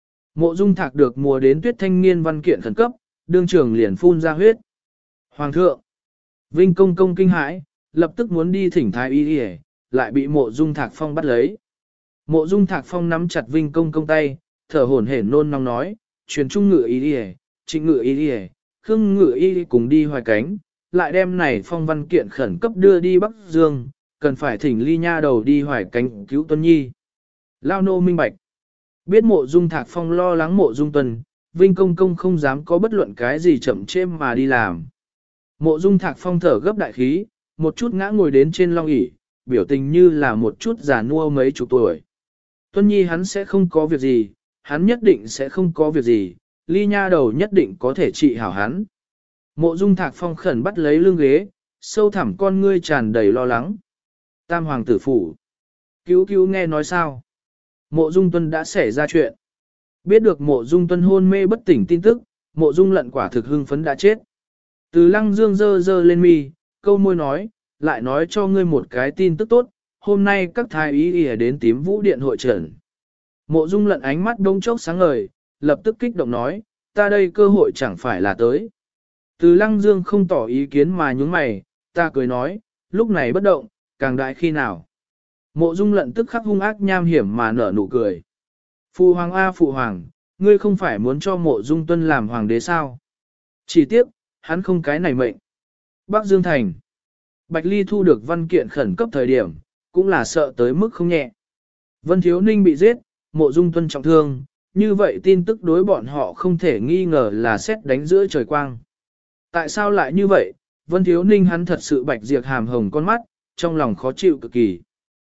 Mộ Dung Thạc được mùa đến Tuyết Thanh Nghiên văn kiện khẩn cấp, đương trường liền phun ra huyết. Hoàng thượng! Vinh công công kinh hãi, lập tức muốn đi thỉnh thái y đi, lại bị Mộ Dung Thạc Phong bắt lấy. Mộ Dung Thạc Phong nắm chặt Vinh công công tay, thở hổn hển nôn nóng nói, truyền trung ngự y đi, trịnh ngự y đi, khương ngự y cùng đi Hoài Cánh, lại đem này phong văn kiện khẩn cấp đưa đi Bắc Dương, cần phải thỉnh ly nha đầu đi Hoài Cánh cứu Tuân Nhi. Lao nô minh bạch. Biết Mộ Dung Thạc Phong lo lắng Mộ Dung Tuân, Vinh công công không dám có bất luận cái gì chậm chê mà đi làm. Mộ Dung Thạc Phong thở gấp đại khí, một chút ngã ngồi đến trên long ỷ, biểu tình như là một chút già nua mấy chục tuổi. Tuân Nhi hắn sẽ không có việc gì, hắn nhất định sẽ không có việc gì, ly nha đầu nhất định có thể trị hảo hắn. Mộ Dung Thạc Phong khẩn bắt lấy lưng ghế, sâu thẳm con ngươi tràn đầy lo lắng. Tam hoàng tử phủ. Cứu cứu nghe nói sao? Mộ Dung Tuân đã xảy ra chuyện. Biết được Mộ Dung Tuân hôn mê bất tỉnh tin tức, Mộ Dung Lận quả thực hưng phấn đã chết. Từ Lăng Dương dơ dơ lên mi, câu môi nói, lại nói cho ngươi một cái tin tức tốt, hôm nay các thái y y đến Tím Vũ Điện hội trần. Mộ Dung Lận ánh mắt đông chốc sáng ngời, lập tức kích động nói, ta đây cơ hội chẳng phải là tới. Từ Lăng Dương không tỏ ý kiến mà nhúng mày, ta cười nói, lúc này bất động, càng đại khi nào. Mộ Dung Lận tức khắc hung ác nham hiểm mà nở nụ cười. Phụ hoàng a phụ hoàng, ngươi không phải muốn cho Mộ Dung Tuân làm hoàng đế sao? Chỉ tiếc, hắn không cái này mệnh. Bắc Dương Thành. Bạch Ly thu được văn kiện khẩn cấp thời điểm, cũng là sợ tới mức không nhẹ. Vân Thiếu Ninh bị giết, Mộ Dung Tuân trọng thương, như vậy tin tức đối bọn họ không thể nghi ngờ là xét đánh giữa trời quang. Tại sao lại như vậy? Vân Thiếu Ninh hắn thật sự bạch diệt hàm hồng con mắt, trong lòng khó chịu cực kỳ.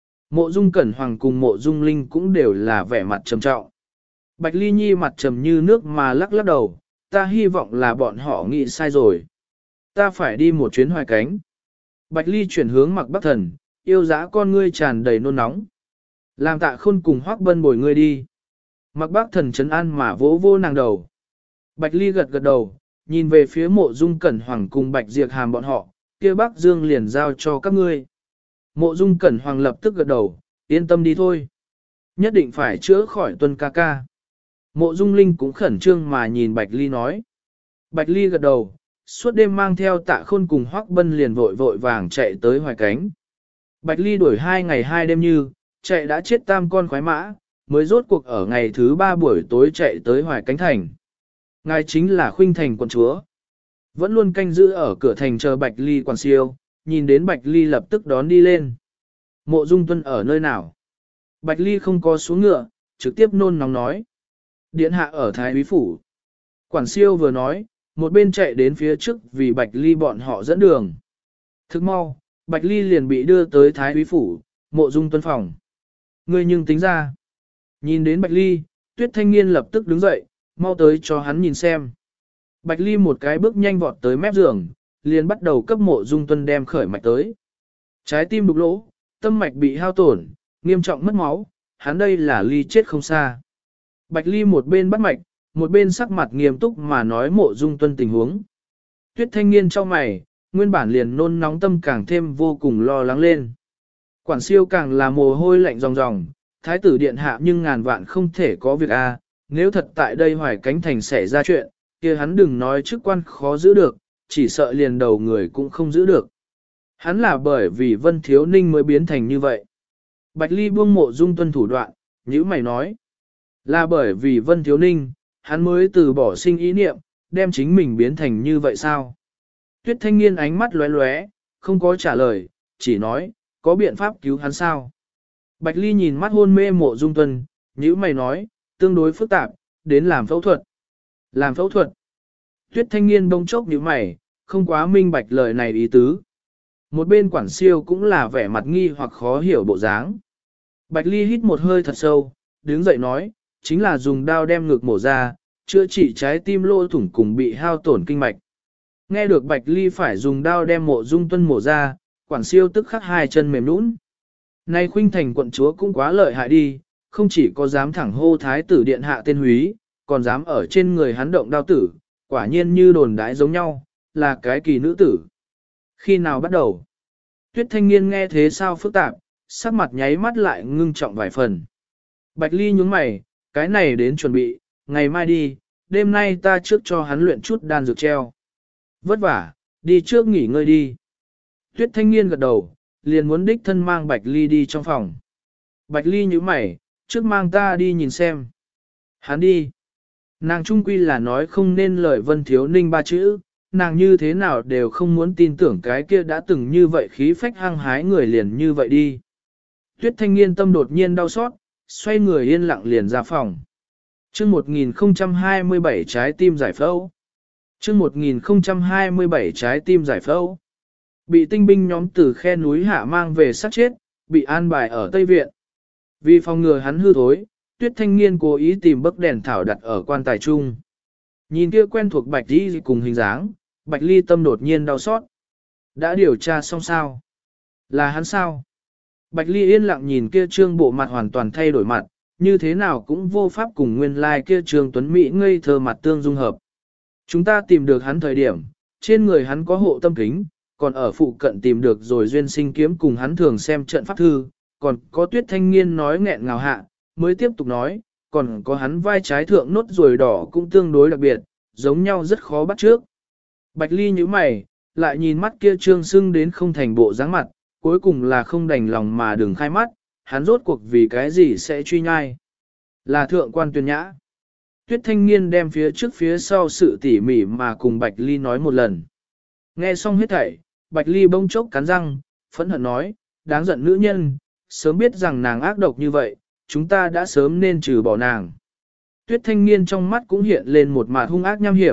Mộ Dung Cẩn Hoàng cùng Mộ Dung Linh cũng đều là vẻ mặt trầm trọng. Bạch Ly Nhi mặt trầm như nước mà lắc lắc đầu, ta hy vọng là bọn họ nghĩ sai rồi. Ta phải đi một chuyến Hoài Cánh. Bạch Ly chuyển hướng Mạc Bắc Thần, yêu dã con ngươi tràn đầy nôn nóng. Làm Tạ Khôn cùng Hoắc Bân bồi ngươi đi. Mạc Bắc Thần trấn an mà vỗ vô nàng đầu. Bạch Ly gật gật đầu, nhìn về phía Mộ Dung Cẩn Hoàng cùng Bạch Diệp Hàm bọn họ, kia Bắc Dương liền giao cho các ngươi. Mộ Dung Cẩn Hoàng lập tức gật đầu, yên tâm đi thôi. Nhất định phải chữa khỏi Tuân ca ca. Mộ Dung Linh cũng khẩn trương mà nhìn Bạch Ly nói. Bạch Ly gật đầu, suốt đêm mang theo Tạ Khôn cùng Hoắc Bân liền vội vội vàng chạy tới Hoài Cánh. Bạch Ly đuổi 2 ngày 2 đêm như, chạy đã chết tam con khoái mã, mới rốt cuộc ở ngày thứ 3 buổi tối chạy tới Hoài Cánh thành. Ngài chính là Khuynh Thành quận chúa. Vẫn luôn canh giữ ở cửa thành chờ Bạch Ly quản siêu, nhìn đến Bạch Ly lập tức đón đi lên. Mộ Dung Tuân ở nơi nào? Bạch Ly không có xuống ngựa, trực tiếp nôn nóng nói. Điện hạ ở Thái Úy Phủ. Quản siêu vừa nói, một bên chạy đến phía trước vì Bạch Ly bọn họ dẫn đường. Thức mau, Bạch Ly liền bị đưa tới Thái Úy Phủ, Mộ Dung Tuân phòng. Ngươi nhưng tính ra. Nhìn đến Bạch Ly, Tuyết Thanh Nghiên lập tức đứng dậy, mau tới cho hắn nhìn xem. Bạch Ly một cái bước nhanh vọt tới mép giường, liền bắt đầu cấp Mộ Dung Tuân đem khởi mạch tới. Trái tim đục lỗ, tâm mạch bị hao tổn, nghiêm trọng mất máu, hắn đây là ly chết không xa. Bạch Ly một bên bắt mạch, một bên sắc mặt nghiêm túc mà nói Mộ Dung Tuân tình huống. Tuyết Thanh Nghiên trong mày, nguyên bản liền nôn nóng tâm càng thêm vô cùng lo lắng lên. Quản siêu càng là mồ hôi lạnh ròng ròng, thái tử điện hạ nhưng ngàn vạn không thể có việc a. Nếu thật tại đây Hoài Cánh thành xảy ra chuyện, kia hắn đừng nói chức quan khó giữ được, chỉ sợ liền đầu người cũng không giữ được. Hắn là bởi vì Vân Thiếu Ninh mới biến thành như vậy. Bạch Ly buông Mộ Dung Tuân thủ đoạn, nhữ mày nói. Là bởi vì Vân Thiếu Ninh, hắn mới từ bỏ sinh ý niệm, đem chính mình biến thành như vậy sao? Tuyết Thanh Nghiên ánh mắt lóe lóe, không có trả lời, chỉ nói, có biện pháp cứu hắn sao? Bạch Ly nhìn mắt hôn mê Mộ Dung Tuân, nhữ mày nói, tương đối phức tạp, đến làm phẫu thuật. Làm phẫu thuật. Tuyết Thanh Nghiên bỗng chốc nhíu mày, không quá minh bạch lời này ý tứ. Một bên quản siêu cũng là vẻ mặt nghi hoặc khó hiểu bộ dáng. Bạch Ly hít một hơi thật sâu, đứng dậy nói, chính là dùng đao đem ngực mổ ra, chữa trị trái tim lỗ thủng cùng bị hao tổn kinh mạch. Nghe được Bạch Ly phải dùng đao đem Mộ Dung Tuân mổ ra, quản siêu tức khắc hai chân mềm nhũn. Nay Khuynh Thành quận chúa cũng quá lợi hại đi, không chỉ có dám thẳng hô thái tử điện hạ tên húy, còn dám ở trên người hắn động đao tử, quả nhiên như đồn đãi giống nhau, là cái kỳ nữ tử. Khi nào bắt đầu? Tuyết Thanh Nghiên nghe thế sao phức tạp, sắc mặt nháy mắt lại ngưng trọng vài phần. Bạch Ly nhướng mày, cái này đến chuẩn bị, ngày mai đi, đêm nay ta trước cho hắn luyện chút đan dược treo. Vất vả, đi trước nghỉ ngơi đi. Tuyết Thanh Nghiên gật đầu, liền muốn đích thân mang Bạch Ly đi trong phòng. Bạch Ly nhíu mày, trước mang ta đi nhìn xem. Hắn đi. Nàng trung quy là nói không nên lời Vân Thiếu Ninh ba chữ, nàng như thế nào đều không muốn tin tưởng cái kia đã từng như vậy khí phách hăng hái người liền như vậy đi. Tuyết Thanh Nghiên tâm đột nhiên đau xót, xoay người yên lặng liền ra phòng. Chương 1027 trái tim giải phẫu. Chương 1027 trái tim giải phẫu. Bị tinh binh nhóm từ khe núi hạ mang về sát chết, bị an bài ở Tây Viện. Vì phòng ngừa hắn hư thối, Tuyết Thanh Nghiên cố ý tìm bấc đèn thảo đặt ở quan tài trung. Nhìn kia quen thuộc Bạch Ly cùng hình dáng, Bạch Ly tâm đột nhiên đau xót. Đã điều tra xong sao? Là hắn sao? Bạch Ly yên lặng nhìn kia trương bộ mặt hoàn toàn thay đổi mặt, như thế nào cũng vô pháp cùng nguyên lai kia trương tuấn mỹ ngây thơ mặt tương dung hợp. Chúng ta tìm được hắn thời điểm, trên người hắn có hộ tâm kính, còn ở phụ cận tìm được rồi duyên sinh kiếm cùng hắn thường xem trận pháp thư, còn có Tuyết Thanh Nghiên nói nghẹn ngào hạ, mới tiếp tục nói, còn có hắn vai trái thượng nốt ruồi đỏ cũng tương đối đặc biệt, giống nhau rất khó bắt trước. Bạch Ly nhíu mày, lại nhìn mắt kia trương sưng đến không thành bộ dáng mặt, cuối cùng là không đành lòng mà đừng khai mắt, hắn rốt cuộc vì cái gì sẽ truy nhai. Là thượng quan Tuyền Nhã. Tuyết Thanh Nghiên đem phía trước phía sau sự tỉ mỉ mà cùng Bạch Ly nói một lần. Nghe xong hết thảy, Bạch Ly bỗng chốc cắn răng, phẫn hận nói, đáng giận nữ nhân, sớm biết rằng nàng ác độc như vậy, chúng ta đã sớm nên trừ bỏ nàng. Tuyết Thanh Nghiên trong mắt cũng hiện lên một mặt hung ác nham hiểm,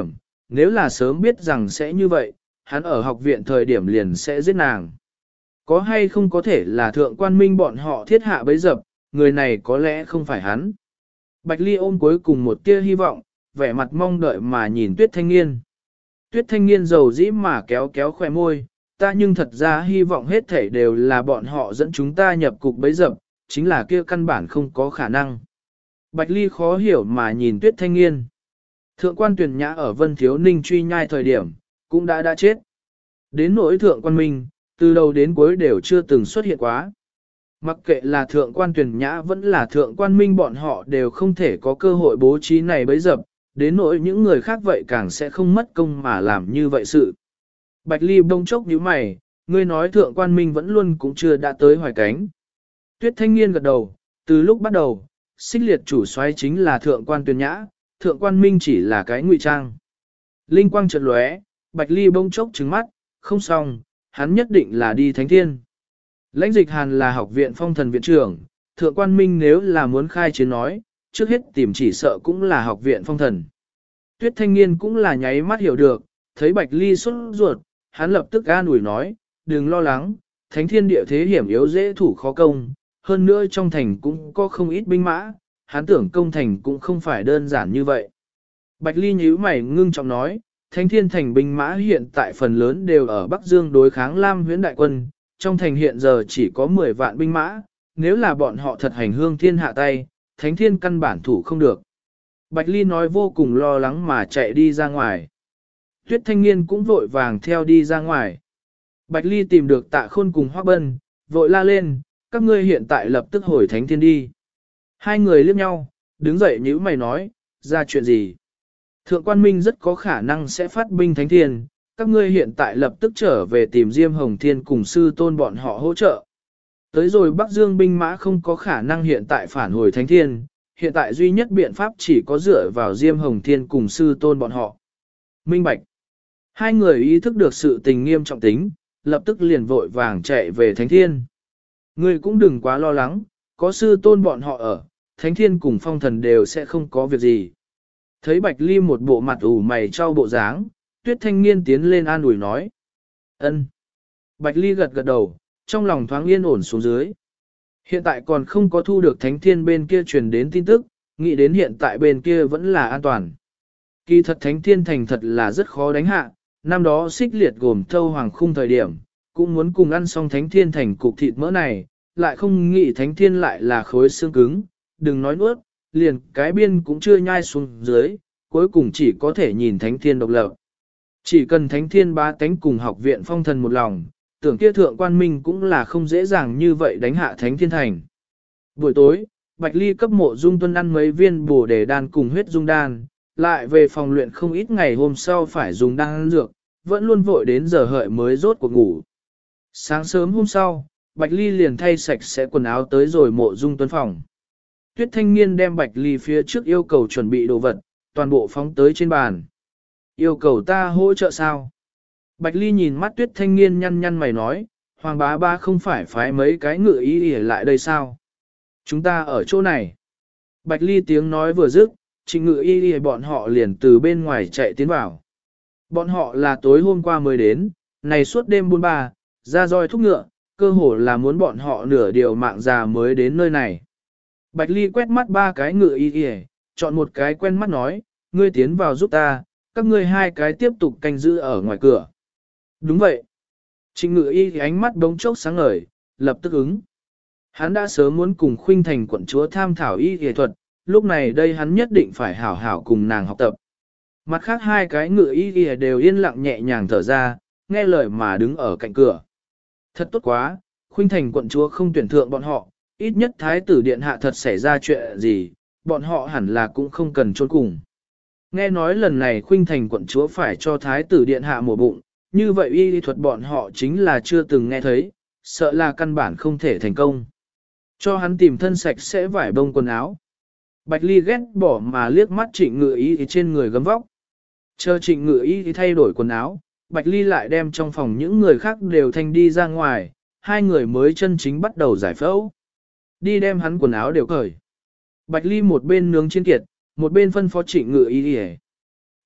nếu là sớm biết rằng sẽ như vậy, hắn ở học viện thời điểm liền sẽ giết nàng. Có hay không có thể là thượng quan minh bọn họ thiết hạ bấy dập, người này có lẽ không phải hắn. Bạch Ly ôm cuối cùng một tia hy vọng, vẻ mặt mong đợi mà nhìn Tuyết Thanh Nghiên. Tuyết Thanh Nghiên dầu dĩ mà kéo kéo khỏe môi, ta nhưng thật ra hy vọng hết thảy đều là bọn họ dẫn chúng ta nhập cục bấy dập, chính là kia căn bản không có khả năng. Bạch Ly khó hiểu mà nhìn Tuyết Thanh Nghiên. Thượng quan Tuyền Nhã ở Vân Thiếu Ninh truy nhai thời điểm, cũng đã chết. Đến nỗi thượng quan Minh, từ đầu đến cuối đều chưa từng xuất hiện quá. Mặc kệ là thượng quan Tuyền Nhã vẫn là thượng quan Minh bọn họ đều không thể có cơ hội bố trí này bấy dập, đến nỗi những người khác vậy càng sẽ không mất công mà làm như vậy sự. Bạch Ly bông chốc nhíu mày, ngươi nói thượng quan Minh vẫn luôn cũng chưa đã tới Hoài Cánh. Tuyết Thanh Nghiên gật đầu, từ lúc bắt đầu, xích liệt chủ soái chính là thượng quan Tuyền Nhã, thượng quan Minh chỉ là cái ngụy trang. Linh quang chợt lóe, Bạch Ly bông chốc trừng mắt, không xong, hắn nhất định là đi Thánh Thiên. Lãnh Dịch Hàn là học viện phong thần viện trưởng, thượng quan Minh nếu là muốn khai chiến nói, trước hết tìm chỉ sợ cũng là học viện phong thần. Tuyết Thanh Nghiên cũng là nháy mắt hiểu được, thấy Bạch Ly sốt ruột, hắn lập tức an ủi nói, đừng lo lắng, Thánh Thiên địa thế hiểm yếu dễ thủ khó công, hơn nữa trong thành cũng có không ít binh mã, hắn tưởng công thành cũng không phải đơn giản như vậy. Bạch Ly nhíu mày ngưng trọng nói, Thánh Thiên thành binh mã hiện tại phần lớn đều ở Bắc Dương đối kháng Lam Huyễn đại quân, trong thành hiện giờ chỉ có 10 vạn binh mã, nếu là bọn họ thật hành hương thiên hạ tay, Thánh Thiên căn bản thủ không được. Bạch Ly nói vô cùng lo lắng mà chạy đi ra ngoài. Tuyết Thanh Nghiên cũng vội vàng theo đi ra ngoài. Bạch Ly tìm được Tạ Khôn cùng Hoắc Bân, vội la lên, các ngươi hiện tại lập tức hồi Thánh Thiên đi. Hai người liếc nhau, đứng dậy nhíu mày nói, ra chuyện gì? Thượng quan Minh rất có khả năng sẽ phát binh Thánh Thiên, các ngươi hiện tại lập tức trở về tìm Diêm Hồng Thiên cùng sư tôn bọn họ hỗ trợ. Tới rồi Bắc Dương binh mã không có khả năng hiện tại phản hồi Thánh Thiên, hiện tại duy nhất biện pháp chỉ có dựa vào Diêm Hồng Thiên cùng sư tôn bọn họ. Minh Bạch. Hai người ý thức được sự tình nghiêm trọng tính, lập tức liền vội vàng chạy về Thánh Thiên. Ngươi cũng đừng quá lo lắng, có sư tôn bọn họ ở, Thánh Thiên cùng phong thần đều sẽ không có việc gì. Thấy Bạch Ly một bộ mặt ủ mày trao bộ dáng, Tuyết Thanh Nghiên tiến lên an ủi nói. Ân. Bạch Ly gật gật đầu, trong lòng thoáng yên ổn xuống dưới. Hiện tại còn không có thu được Thánh Thiên bên kia truyền đến tin tức, nghĩ đến hiện tại bên kia vẫn là an toàn. Kỳ thật Thánh Thiên thành thật là rất khó đánh hạ, năm đó xích liệt gồm thâu hoàng khung thời điểm, cũng muốn cùng ăn xong Thánh Thiên thành cục thịt mỡ này, lại không nghĩ Thánh Thiên lại là khối xương cứng, đừng nói nuốt, liền cái biên cũng chưa nhai xuống dưới, cuối cùng chỉ có thể nhìn Thánh Thiên độc lập. Chỉ cần Thánh Thiên bá tánh cùng học viện phong thần một lòng, tưởng kia thượng quan minh cũng là không dễ dàng như vậy đánh hạ Thánh Thiên thành. Buổi tối, Bạch Ly cấp Mộ Dung Tuân ăn mấy viên bổ đề đan cùng huyết dung đan, lại về phòng luyện không ít ngày hôm sau phải dùng đan dược, vẫn luôn vội đến giờ hợi mới rốt cuộc ngủ. Sáng sớm hôm sau, Bạch Ly liền thay sạch sẽ quần áo tới rồi Mộ Dung Tuân phòng. Tuyết Thanh Nghiên đem Bạch Ly phía trước yêu cầu chuẩn bị đồ vật, toàn bộ phóng tới trên bàn. Yêu cầu ta hỗ trợ sao? Bạch Ly nhìn mắt Tuyết Thanh Nghiên nhăn nhăn mày nói, Hoàng bá ba không phải phái mấy cái ngựa ý ỉa lại đây sao? Chúng ta ở chỗ này. Bạch Ly tiếng nói vừa dứt, Trịnh Ngự Y Y bọn họ liền từ bên ngoài chạy tiến vào. Bọn họ là tối hôm qua mới đến, này suốt đêm buôn ba, ra roi thúc ngựa, cơ hồ là muốn bọn họ nửa điều mạng già mới đến nơi này. Bạch Ly quét mắt ba cái Ngự Y Y, chọn một cái quen mắt nói, ngươi tiến vào giúp ta, các ngươi hai cái tiếp tục canh giữ ở ngoài cửa. Đúng vậy. Trịnh Ngự Y thì ánh mắt bỗng chốc sáng ngời, lập tức ứng. Hắn đã sớm muốn cùng Khuynh Thành quận chúa tham thảo y y thuật, lúc này đây hắn nhất định phải hảo hảo cùng nàng học tập. Mặt khác hai cái Ngự Y Y đều yên lặng nhẹ nhàng thở ra, nghe lời mà đứng ở cạnh cửa. Thật tốt quá, Khuynh Thành quận chúa không tuyển thượng bọn họ, ít nhất thái tử điện hạ thật xảy ra chuyện gì, bọn họ hẳn là cũng không cần trốn cùng. Nghe nói lần này Khuynh Thành quận chúa phải cho thái tử điện hạ mổ bụng, như vậy y lý thuật bọn họ chính là chưa từng nghe thấy, sợ là căn bản không thể thành công. Cho hắn tìm thân sạch sẽ vải bông quần áo. Bạch Ly ghét bỏ mà liếc mắt Trịnh Ngự Y trên người gấm vóc. Chờ Trịnh Ngự Y thay đổi quần áo, Bạch Ly lại đem trong phòng những người khác đều thanh đi ra ngoài, hai người mới chân chính bắt đầu giải phẫu. Đi đem hắn quần áo đều cởi. Bạch Ly một bên nướng chiên kiệt, một bên phân phó Trịnh Ngự Y.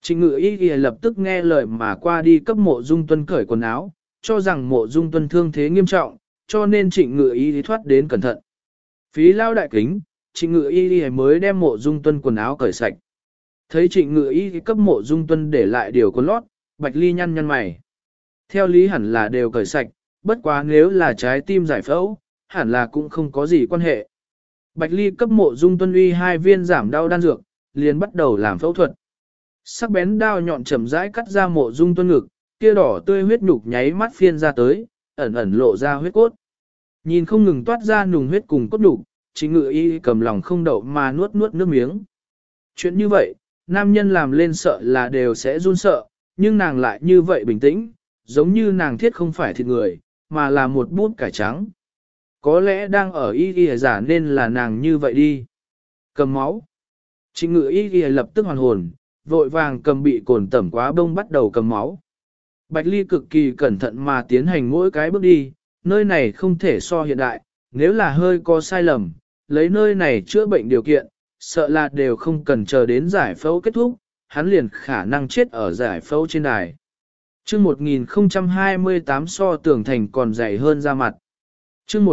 Trịnh Ngự Y Y lập tức nghe lời mà qua đi cấp Mộ Dung Tuân cởi quần áo, cho rằng Mộ Dung Tuân thương thế nghiêm trọng, cho nên Trịnh Ngự Y Y thoát đến cẩn thận. Phí lao đại kính, Trịnh Ngự Y Y mới đem Mộ Dung Tuân quần áo cởi sạch. Thấy Trịnh Ngự Y Y cấp Mộ Dung Tuân để lại điều quần lót, Bạch Ly nhăn nhăn mày. Theo lý hẳn là đều cởi sạch, bất quá nếu là trái tim giải phẫu, hẳn là cũng không có gì quan hệ. Bạch Ly cấp Mộ Dung Tuân uy 2 viên giảm đau đan dược, liền bắt đầu làm phẫu thuật. Sắc bén đao nhọn chậm rãi cắt ra Mộ Dung Tuân ngực, kia đỏ tươi huyết nhục nháy mắt phiên ra tới, ẩn ẩn lộ ra huyết cốt. Nhìn không ngừng toát ra nùng huyết cùng cốt nhục, Trịnh Ngự Y cầm lòng không đậu mà nuốt nuốt nước miếng. Chuyện như vậy, nam nhân làm lên sợ là đều sẽ run sợ, nhưng nàng lại như vậy bình tĩnh, giống như nàng thiết không phải thịt người, mà là một bút cải trắng. Có lẽ đang ở Y Y giả nên là nàng như vậy đi. Cầm máu. Trịnh Ngự Y Y lập tức hoàn hồn, vội vàng cầm bị cồn tẩm quá bông bắt đầu cầm máu. Bạch Ly cực kỳ cẩn thận mà tiến hành mỗi cái bước đi, nơi này không thể so hiện đại, nếu là hơi có sai lầm, lấy nơi này chữa bệnh điều kiện, sợ là đều không cần chờ đến giải phẫu kết thúc, hắn liền khả năng chết ở giải phẫu trên đài. Chương 1028 so tường thành còn dày hơn ra mặt. Chương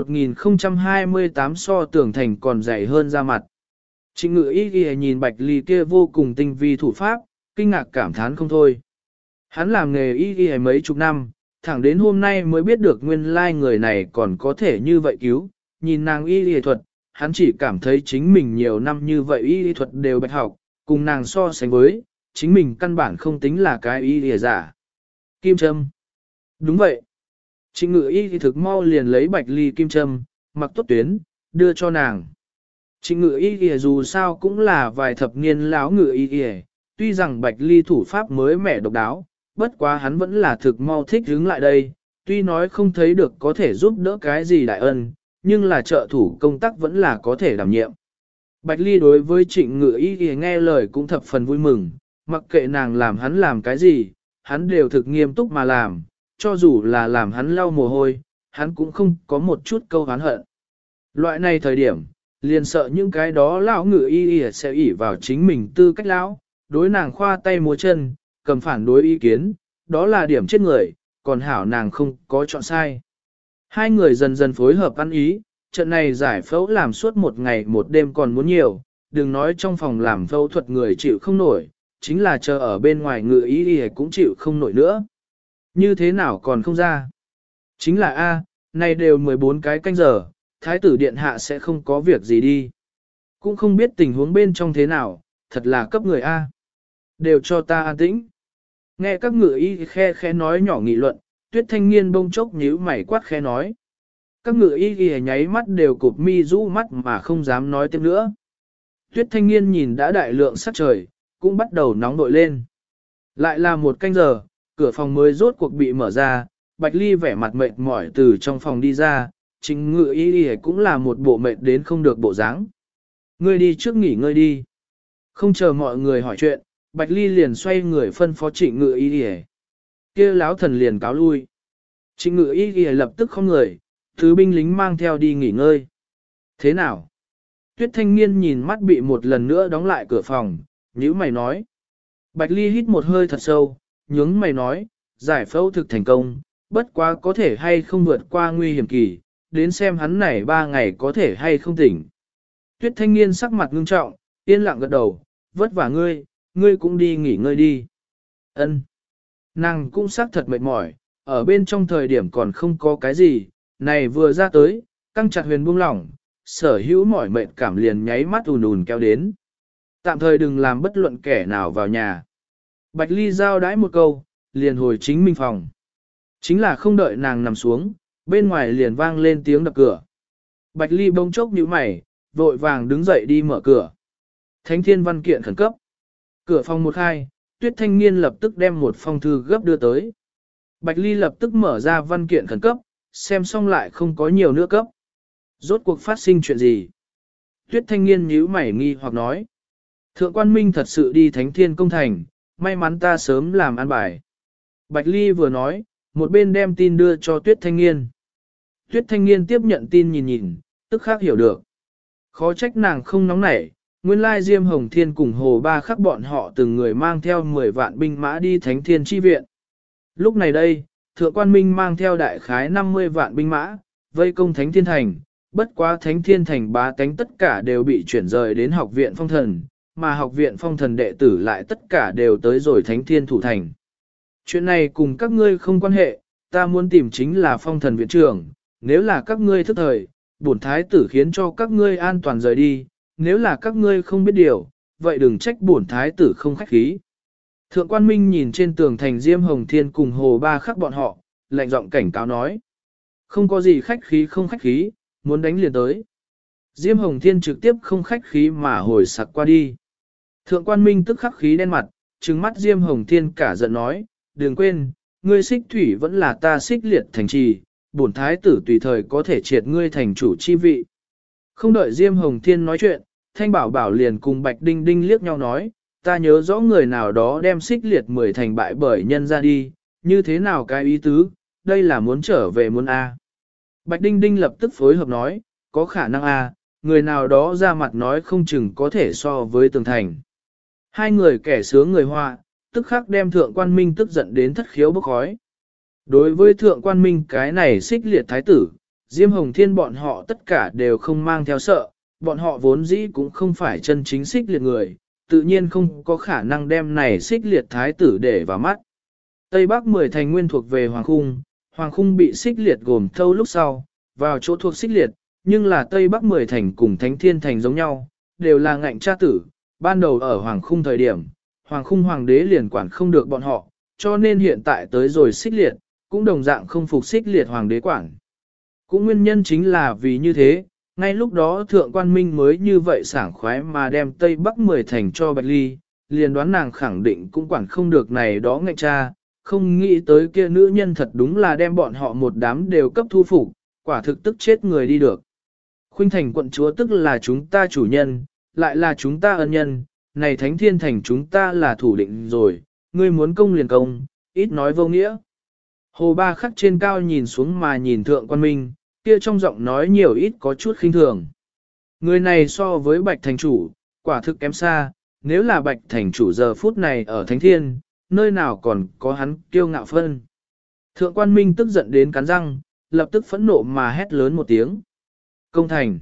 1028 so tường thành còn dày hơn ra mặt. Trịnh Ngự Y Y nhìn Bạch Ly kia vô cùng tinh vi thủ pháp, kinh ngạc cảm thán không thôi. Hắn làm nghề Y Y mấy chục năm, thẳng đến hôm nay mới biết được nguyên lai người này còn có thể như vậy cứu. Nhìn nàng Y Y thuật, hắn chỉ cảm thấy chính mình nhiều năm như vậy Y Y thuật đều bạch học, cùng nàng so sánh với, chính mình căn bản không tính là cái Y Y giả. Kim châm. Đúng vậy. Trịnh Ngự Y thực mau liền lấy Bạch Ly kim châm, mặc tốt tuyến, đưa cho nàng. Trịnh Ngự Y dù sao cũng là vài thập niên lão Ngự Y, tuy rằng Bạch Ly thủ pháp mới mẻ độc đáo, bất quá hắn vẫn là thực mau thích hướng lại đây, tuy nói không thấy được có thể giúp đỡ cái gì đại ân, nhưng là trợ thủ công tác vẫn là có thể đảm nhiệm. Bạch Ly đối với Trịnh Ngự Y nghe lời cũng thập phần vui mừng, mặc kệ nàng làm hắn làm cái gì, hắn đều thực nghiêm túc mà làm, cho dù là làm hắn lau mồ hôi, hắn cũng không có một chút câu oán hận. Loại này thời điểm, liền sợ những cái đó lão Ngự Y sẽ ỷ vào chính mình tư cách lão, đối nàng khoa tay múa chân, cầm phản đối ý kiến, đó là điểm chết người, còn hảo nàng không có chọn sai. Hai người dần dần phối hợp ăn ý, trận này giải phẫu làm suốt một ngày một đêm còn muốn nhiều, đừng nói trong phòng làm phẫu thuật người chịu không nổi, chính là chờ ở bên ngoài Ngự Y cũng chịu không nổi nữa. Như thế nào còn không ra? Chính là A, nay đều 14 cái canh giờ, Thái tử Điện Hạ sẽ không có việc gì đi. Cũng không biết tình huống bên trong thế nào, thật là cấp người A. Đều cho ta an tĩnh. Nghe các Ngự Y khe khẽ nói nhỏ nghị luận, Tuyết Thanh Nghiên bông chốc nhíu mày quát khẽ nói. Các Ngự Y nháy mắt đều cụp mi rũ mắt mà không dám nói tiếp nữa. Tuyết Thanh Nghiên nhìn đã đại lượng sắc trời, cũng bắt đầu nóng nội lên. Lại là một canh giờ, cửa phòng mới rốt cuộc bị mở ra, Bạch Ly vẻ mặt mệt mỏi từ trong phòng đi ra, Trịnh Ngự Y cũng là một bộ mệt đến không được bộ dáng. Ngươi đi trước nghỉ ngơi đi. Không chờ mọi người hỏi chuyện, Bạch Ly liền xoay người phân phó Trịnh Ngự Y. Kia láo thần liền cáo lui. Trịnh Ngự Y lập tức không người, thứ binh lính mang theo đi nghỉ ngơi. Thế nào? Tuyết Thanh Nghiên nhìn mắt bị một lần nữa đóng lại cửa phòng, nhíu mày nói. Bạch Ly hít một hơi thật sâu, nhướng mày nói, giải phẫu thực thành công, bất quá có thể hay không vượt qua nguy hiểm kỳ, đến xem hắn này 3 ngày có thể hay không tỉnh. Tuyết Thanh Nghiên sắc mặt ngưng trọng, yên lặng gật đầu, vất vả ngươi cũng đi nghỉ ngơi đi. Ân. Nàng cũng xác thật mệt mỏi, ở bên trong thời điểm còn không có cái gì, này vừa ra tới, căng chặt huyền buông lỏng, sở hữu mỏi mệt cảm liền nháy mắt ùn ùn kéo đến. Tạm thời đừng làm bất luận kẻ nào vào nhà. Bạch Ly giao đãi một câu, liền hồi chính mình phòng. Chính là không đợi nàng nằm xuống, bên ngoài liền vang lên tiếng đập cửa. Bạch Ly bỗng chốc nhíu mày, vội vàng đứng dậy đi mở cửa. Thánh thiên văn kiện khẩn cấp. Cửa phòng một khai, Tuyết Thanh Nghiên lập tức đem một phong thư gấp đưa tới. Bạch Ly lập tức mở ra văn kiện khẩn cấp, xem xong lại không có nhiều nữa cấp. Rốt cuộc phát sinh chuyện gì? Tuyết Thanh Nghiên nhíu mày nghi hoặc nói. Thượng quan Minh thật sự đi Thánh Thiên Công Thành, may mắn ta sớm làm an bài. Bạch Ly vừa nói, một bên đem tin đưa cho Tuyết Thanh Nghiên. Tuyết Thanh Nghiên tiếp nhận tin nhìn nhìn, tức khắc hiểu được. Khó trách nàng không nóng nảy, nguyên lai Diêm Hồng Thiên cùng Hồ Ba Khắc bọn họ từng người mang theo 10 vạn binh mã đi Thánh Thiên chi viện. Lúc này đây, Thượng Quan Minh mang theo đại khái 50 vạn binh mã, vây công Thánh Thiên Thành, bất quá Thánh Thiên Thành bá tánh tất cả đều bị chuyển rời đến học viện phong thần, mà học viện phong thần đệ tử lại tất cả đều tới rồi Thánh Thiên thủ thành. Chuyện này cùng các ngươi không quan hệ, ta muốn tìm chính là phong thần viện trưởng, nếu là các ngươi thức thời, bổn thái tử khiến cho các ngươi an toàn rời đi, nếu là các ngươi không biết điều, vậy đừng trách bổn thái tử không khách khí. Thượng Quan Minh nhìn trên tường thành Diêm Hồng Thiên cùng Hồ Ba Khắc bọn họ, lạnh giọng cảnh cáo nói. Không có gì khách khí không khách khí, muốn đánh liền tới. Diêm Hồng Thiên trực tiếp không khách khí mà hồi sặc qua đi. Thượng Quan Minh tức khắc khí đen mặt, trừng mắt Diêm Hồng Thiên cả giận nói, đừng quên, ngươi xích thủy vẫn là ta xích liệt thành trì, bổn thái tử tùy thời có thể triệt ngươi thành chủ chi vị. Không đợi Diêm Hồng Thiên nói chuyện, Thanh Bảo Bảo liền cùng Bạch Đinh Đinh liếc nhau nói, ta nhớ rõ người nào đó đem xích liệt 10 thành bại bởi nhân ra đi, như thế nào cái ý tứ, đây là muốn trở về muốn A. Bạch Đinh Đinh lập tức phối hợp nói, có khả năng A, người nào đó ra mặt nói không chừng có thể so với tường thành. Hai người kẻ sướng người họa, tức khắc đem Thượng Quan Minh tức giận đến thất khiếu bốc khói. Đối với Thượng Quan Minh cái này xích liệt thái tử, Diêm Hồng Thiên bọn họ tất cả đều không mang theo sợ, bọn họ vốn dĩ cũng không phải chân chính xích liệt người, tự nhiên không có khả năng đem này xích liệt thái tử để vào mắt. Tây Bắc 10 thành nguyên thuộc về Hoàng Khung bị xích liệt gồm thâu lúc sau, vào chỗ thuộc xích liệt, nhưng là Tây Bắc 10 thành cùng Thánh Thiên thành giống nhau, đều là ngạnh cha tử, ban đầu ở Hoàng Khung thời điểm, Hoàng Khung Hoàng đế liền quản không được bọn họ, cho nên hiện tại tới rồi xích liệt, cũng đồng dạng không phục xích liệt Hoàng đế quản. Cũng nguyên nhân chính là vì như thế, ngay lúc đó Thượng Quan Minh mới như vậy sảng khoái mà đem Tây Bắc 10 thành cho Bạch Ly, liền đoán nàng khẳng định cũng quản không được này đó ngạnh cha, không nghĩ tới kia nữ nhân thật đúng là đem bọn họ một đám đều cấp thu phục, quả thực tức chết người đi được. Khuynh Thành quận chúa tức là chúng ta chủ nhân, lại là chúng ta ân nhân, này Thánh Thiên thành chúng ta là thủ định rồi, ngươi muốn công liền công, ít nói vô nghĩa. Hồ Ba Khắc trên cao nhìn xuống mà nhìn Thượng Quan Minh, kia trong giọng nói nhiều ít có chút khinh thường. Người này so với Bạch Thành chủ, quả thực kém xa, nếu là Bạch Thành chủ giờ phút này ở Thánh Thiên, nơi nào còn có hắn kiêu ngạo phân. Thượng Quan Minh tức giận đến cắn răng, lập tức phẫn nộ mà hét lớn một tiếng. Công thành!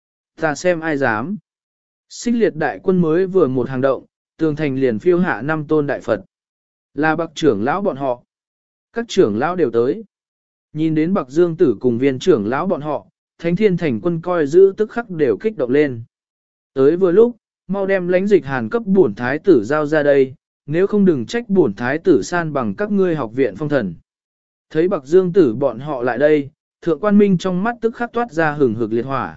Ta xem ai dám! Xích liệt đại quân mới vừa một hàng động, tường thành liền phiêu hạ 5 tôn đại Phật. Là bậc trưởng lão bọn họ. Các trưởng lão đều tới. Nhìn đến Bạc Dương Tử cùng viên trưởng lão bọn họ, Thánh Thiên thành quân coi giữ tức khắc đều kích động lên. Tới vừa lúc, mau đem lãnh dịch hàn cấp bổn thái tử giao ra đây, nếu không đừng trách bổn thái tử san bằng các ngươi học viện phong thần. Thấy Bạc Dương Tử bọn họ lại đây, Thượng Quan Minh trong mắt tức khắc toát ra hừng hực liệt hỏa.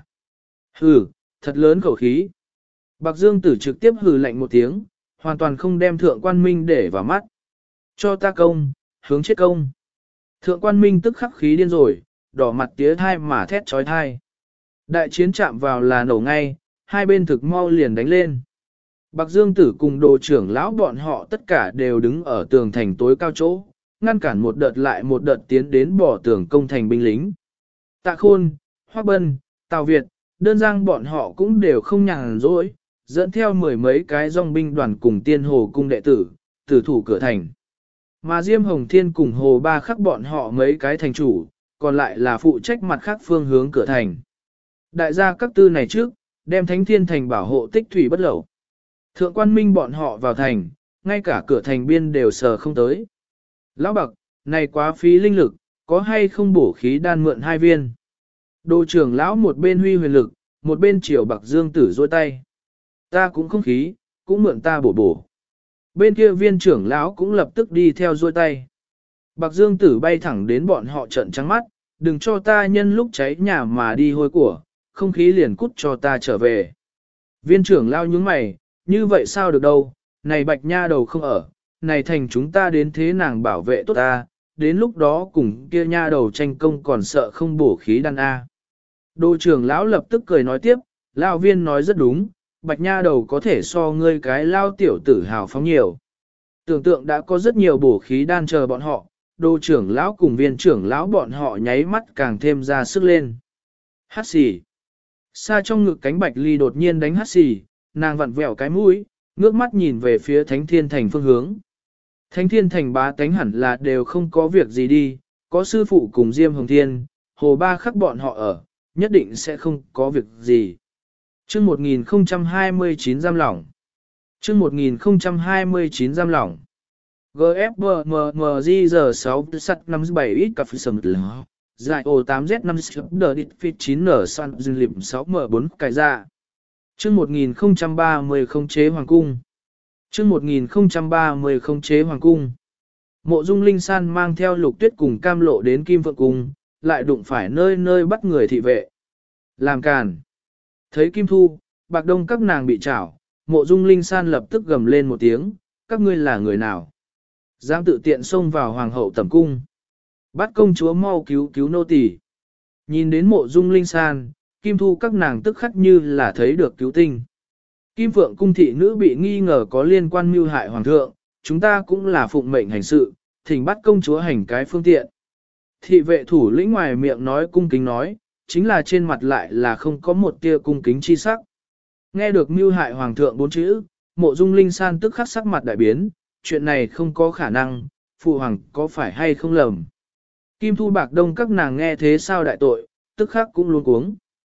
Hừ, thật lớn khẩu khí. Bạc Dương Tử trực tiếp hừ lạnh một tiếng, hoàn toàn không đem Thượng Quan Minh để vào mắt. Cho ta công, hướng chết công. Thượng Quan Minh tức khắc khí điên rồi, đỏ mặt tía thai mà thét trói thai. Đại chiến chạm vào là nổ ngay, hai bên thực mau liền đánh lên. Bạc Dương Tử cùng đồ trưởng lão bọn họ tất cả đều đứng ở tường thành tối cao chỗ, ngăn cản một đợt lại một đợt tiến đến bỏ tường công thành binh lính. Tạ Khôn, Hoắc Bân, Tào Việt, Đơn Giang bọn họ cũng đều không nhàn rỗi, dẫn theo 10 mấy cái dòng binh đoàn cùng Tiên Hồ cung đệ tử, tử thủ cửa thành. Mà Diêm Hồng Thiên cùng Hồ Ba Khắc bọn họ mấy cái thành chủ, còn lại là phụ trách mặt khác phương hướng cửa thành. Đại gia các tư này trước, đem Thánh Thiên thành bảo hộ tích thủy bất lẩu. Thượng Quan Minh bọn họ vào thành, ngay cả cửa thành biên đều sờ không tới. Lão Bạc, này quá phí linh lực, có hay không bổ khí đan mượn 2 viên. Đồ trưởng lão một bên huy huyền lực, một bên chiều Bạc Dương Tử dôi tay. Ta cũng không khí, cũng mượn ta bổ. Bên kia viên trưởng lão cũng lập tức đi theo dôi tay. Bạc Dương Tử bay thẳng đến bọn họ trợn trắng mắt, đừng cho ta nhân lúc cháy nhà mà đi hôi của, không khí liền cút cho ta trở về. Viên trưởng lão nhướng mày, như vậy sao được đâu, này Bạch nha đầu không ở, này thành chúng ta đến thế nàng bảo vệ tốt ta, đến lúc đó cùng kia nha đầu tranh công còn sợ không bổ khí đan A. Đô trưởng lão lập tức cười nói tiếp, lão viên nói rất đúng, Bạch nha đầu có thể so ngươi cái lao tiểu tử hào phóng nhiều. Tưởng tượng đã có rất nhiều bổ khí đan chờ bọn họ, đô trưởng lão cùng viên trưởng lão bọn họ nháy mắt càng thêm ra sức lên. Hát xì. Xa trong ngực cánh Bạch Ly đột nhiên đánh hát xì, nàng vặn vẹo cái mũi, ngước mắt nhìn về phía Thánh Thiên Thành phương hướng. Thánh Thiên Thành bá tánh hẳn là đều không có việc gì đi, có sư phụ cùng Diêm Hồng Thiên, Hồ Ba Khắc bọn họ ở, nhất định sẽ không có việc gì. Chương 1029 giam lỏng. Chương 1029 giam lỏng. GFBMMG giờ 6 sắt 57 ít cà phê sầm lửa. Giải ổ 8Z5 đờ đít phít 9 nở săn dừng liệm 6M4 cải ra. Chương 1030 không chế hoàng cung. Chương 1030 không chế hoàng cung. Mộ Dung Linh San mang theo Lục Tuyết cùng Cam Lộ đến Kim Phượng Cung, lại đụng phải nơi nơi bắt người thị vệ. Làm càn. Thấy Kim Thu, Bạc Đông các nàng bị trảo, Mộ Dung Linh San lập tức gầm lên một tiếng, các ngươi là người nào? Dám tự tiện xông vào hoàng hậu tẩm cung. Bắt công chúa mau cứu cứu nô tỳ. Nhìn đến Mộ Dung Linh San, Kim Thu các nàng tức khắc như là thấy được cứu tinh. Kim Phượng cung thị nữ bị nghi ngờ có liên quan mưu hại hoàng thượng, chúng ta cũng là phụng mệnh hành sự, thỉnh bắt công chúa hành cái phương tiện. Thị vệ thủ lĩnh ngoài miệng nói cung kính nói, chính là trên mặt lại là không có một tia cung kính chi sắc. Nghe được mưu hại hoàng thượng 4 chữ, Mộ Dung Linh San tức khắc sắc mặt đại biến, chuyện này không có khả năng, phụ hoàng có phải hay không lầm. Kim Thu Bạc Đông các nàng nghe thế sao đại tội, tức khắc cũng luôn cuống.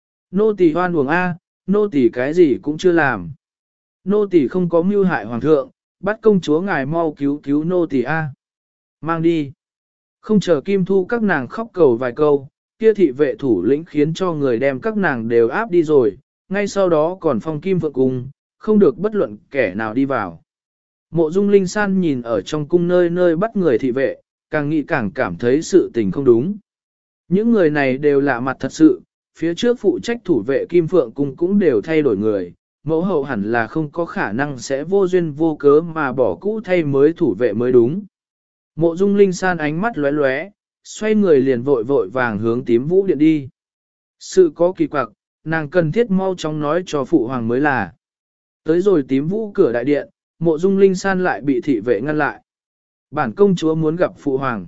Nô tỳ hoan uổng A, nô tỳ cái gì cũng chưa làm. Nô tỳ không có mưu hại hoàng thượng, bắt công chúa ngài mau cứu cứu nô tỳ A. Mang đi. Không chờ Kim Thu các nàng khóc cầu vài câu, kia thị vệ thủ lĩnh khiến cho người đem các nàng đều áp đi rồi, ngay sau đó còn phong Kim Phượng Cung, không được bất luận kẻ nào đi vào. Mộ Dung Linh San nhìn ở trong cung nơi nơi bắt người thị vệ, càng nghĩ càng cảm thấy sự tình không đúng. Những người này đều lạ mặt thật sự, phía trước phụ trách thủ vệ Kim Phượng Cung cũng đều thay đổi người, mẫu hậu hẳn là không có khả năng sẽ vô duyên vô cớ mà bỏ cũ thay mới thủ vệ mới đúng. Mộ Dung Linh San ánh mắt lóe lóe, xoay người liền vội vội vàng hướng Tím Vũ Điện đi. Sự có kỳ quặc, nàng cần thiết mau chóng nói cho phụ hoàng mới là. Tới rồi Tím Vũ cửa đại điện, Mộ Dung Linh San lại bị thị vệ ngăn lại. Bản công chúa muốn gặp phụ hoàng.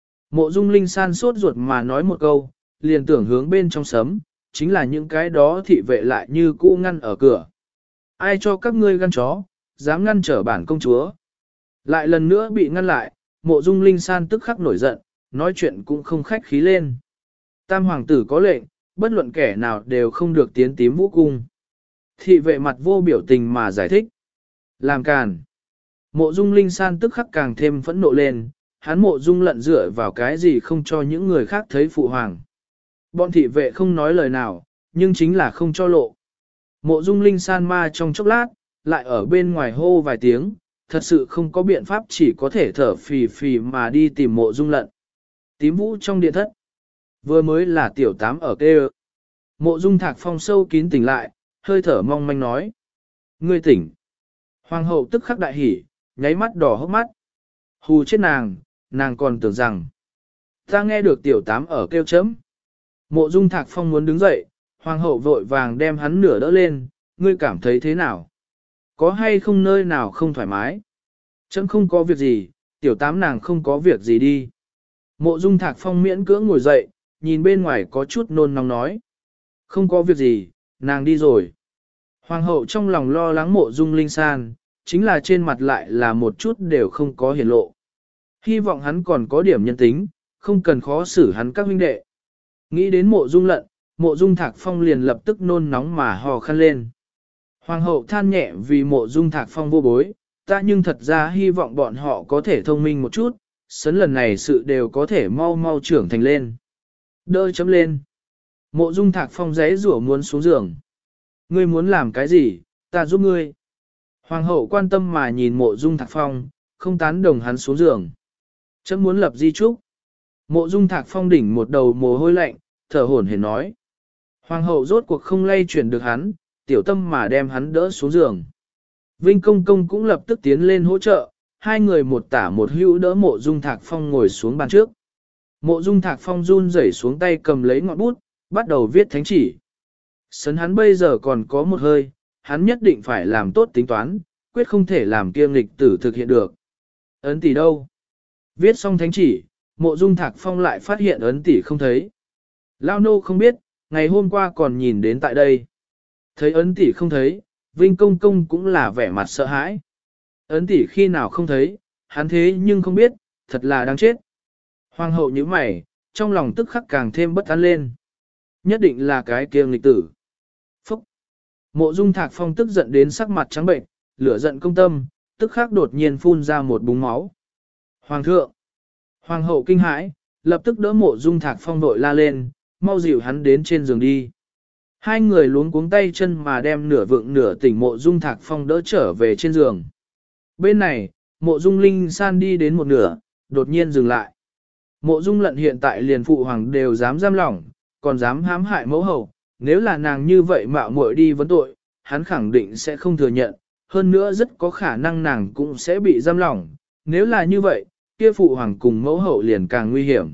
Mộ Dung Linh San sốt ruột mà nói một câu, liền tưởng hướng bên trong sấm, chính là những cái đó thị vệ lại như cũ ngăn ở cửa. Ai cho các ngươi ngăn chó, dám ngăn trở bản công chúa. Lại lần nữa bị ngăn lại, Mộ Dung Linh San tức khắc nổi giận, nói chuyện cũng không khách khí lên. Tam hoàng tử có lệnh, bất luận kẻ nào đều không được tiến Tím Vũ cung. Thị vệ mặt vô biểu tình mà giải thích. Làm càn. Mộ Dung Linh San tức khắc càng thêm phẫn nộ lên, hắn Mộ Dung Lận dựa vào cái gì không cho những người khác thấy phụ hoàng. Bọn thị vệ không nói lời nào, nhưng chính là không cho lộ. Mộ Dung Linh San ma trong chốc lát, lại ở bên ngoài hô vài tiếng, thật sự không có biện pháp chỉ có thể thở phì phì mà đi tìm Mộ Dung Lận. Tím Vũ trong điện thất, vừa mới là tiểu tám ở kêu. Mộ Dung Thạc Phong sâu kín tỉnh lại, hơi thở mong manh nói. Ngươi tỉnh. Hoàng hậu tức khắc đại hỉ, nháy mắt đỏ hốc mắt. Hù chết nàng còn tưởng rằng. Ta nghe được tiểu tám ở kêu chấm. Mộ Dung Thạc Phong muốn đứng dậy, hoàng hậu vội vàng đem hắn nửa đỡ lên, ngươi cảm thấy thế nào? Có hay không nơi nào không thoải mái? Chấm không có việc gì, tiểu tám nàng không có việc gì đi. Mộ Dung Thạc Phong miễn cưỡng ngồi dậy, nhìn bên ngoài có chút nôn nóng nói. Không có việc gì, nàng đi rồi. Hoàng hậu trong lòng lo lắng Mộ Dung Linh San, chính là trên mặt lại là một chút đều không có hiển lộ. Hy vọng hắn còn có điểm nhân tính, không cần khó xử hắn các huynh đệ. Nghĩ đến Mộ Dung Lận, Mộ Dung Thạc Phong liền lập tức nôn nóng mà hò khăn lên. Hoàng hậu than nhẹ vì Mộ Dung Thạc Phong vô bối, ta nhưng thật ra hy vọng bọn họ có thể thông minh một chút, sấn lần này sự đều có thể mau mau trưởng thành lên. Đỡ chấm lên. Mộ Dung Thạc Phong giấy rủa muốn xuống giường. Ngươi muốn làm cái gì, ta giúp ngươi. Hoàng hậu quan tâm mà nhìn Mộ Dung Thạc Phong, không tán đồng hắn xuống giường. Chấm muốn lập di trúc. Mộ Dung Thạc Phong đỉnh một đầu mồ hôi lạnh, thở hổn hển nói. Hoàng hậu rốt cuộc không lay chuyển được hắn, tiểu tâm mà đem hắn đỡ xuống giường. Vinh Công Công cũng lập tức tiến lên hỗ trợ, hai người một tả một hữu đỡ Mộ Dung Thạc Phong ngồi xuống bàn trước. Mộ Dung Thạc Phong run rẩy xuống tay cầm lấy ngọn bút, bắt đầu viết thánh chỉ. Sấn hắn bây giờ còn có một hơi, hắn nhất định phải làm tốt tính toán, quyết không thể làm kiêng nghịch tử thực hiện được. Ấn tỷ đâu? Viết xong thánh chỉ, Mộ Dung Thạc Phong lại phát hiện ấn tỷ không thấy. Lao nô không biết, ngày hôm qua còn nhìn đến tại đây. Thấy ấn tỷ không thấy, Vinh Công Công cũng là vẻ mặt sợ hãi. Ấn tỷ khi nào không thấy, hắn thế nhưng không biết, thật là đáng chết. Hoàng hậu như mày, trong lòng tức khắc càng thêm bất an lên. Nhất định là cái kia nghịch tử. Phúc! Mộ Dung Thạc Phong tức giận đến sắc mặt trắng bệnh, lửa giận công tâm, tức khắc đột nhiên phun ra một búng máu. Hoàng thượng! Hoàng hậu kinh hãi, lập tức đỡ Mộ Dung Thạc Phong vội la lên, mau dìu hắn đến trên giường đi. Hai người luống cuống tay chân mà đem nửa vượng nửa tỉnh Mộ Dung Thạc Phong đỡ trở về trên giường. Bên này, Mộ Dung Linh San đi đến một nửa, đột nhiên dừng lại. Mộ Dung Lận hiện tại liền phụ hoàng đều dám giam lỏng, còn dám hãm hại mẫu hậu, nếu là nàng như vậy mạo muội đi vấn tội, hắn khẳng định sẽ không thừa nhận, hơn nữa rất có khả năng nàng cũng sẽ bị giam lỏng, nếu là như vậy, kia phụ hoàng cùng mẫu hậu liền càng nguy hiểm.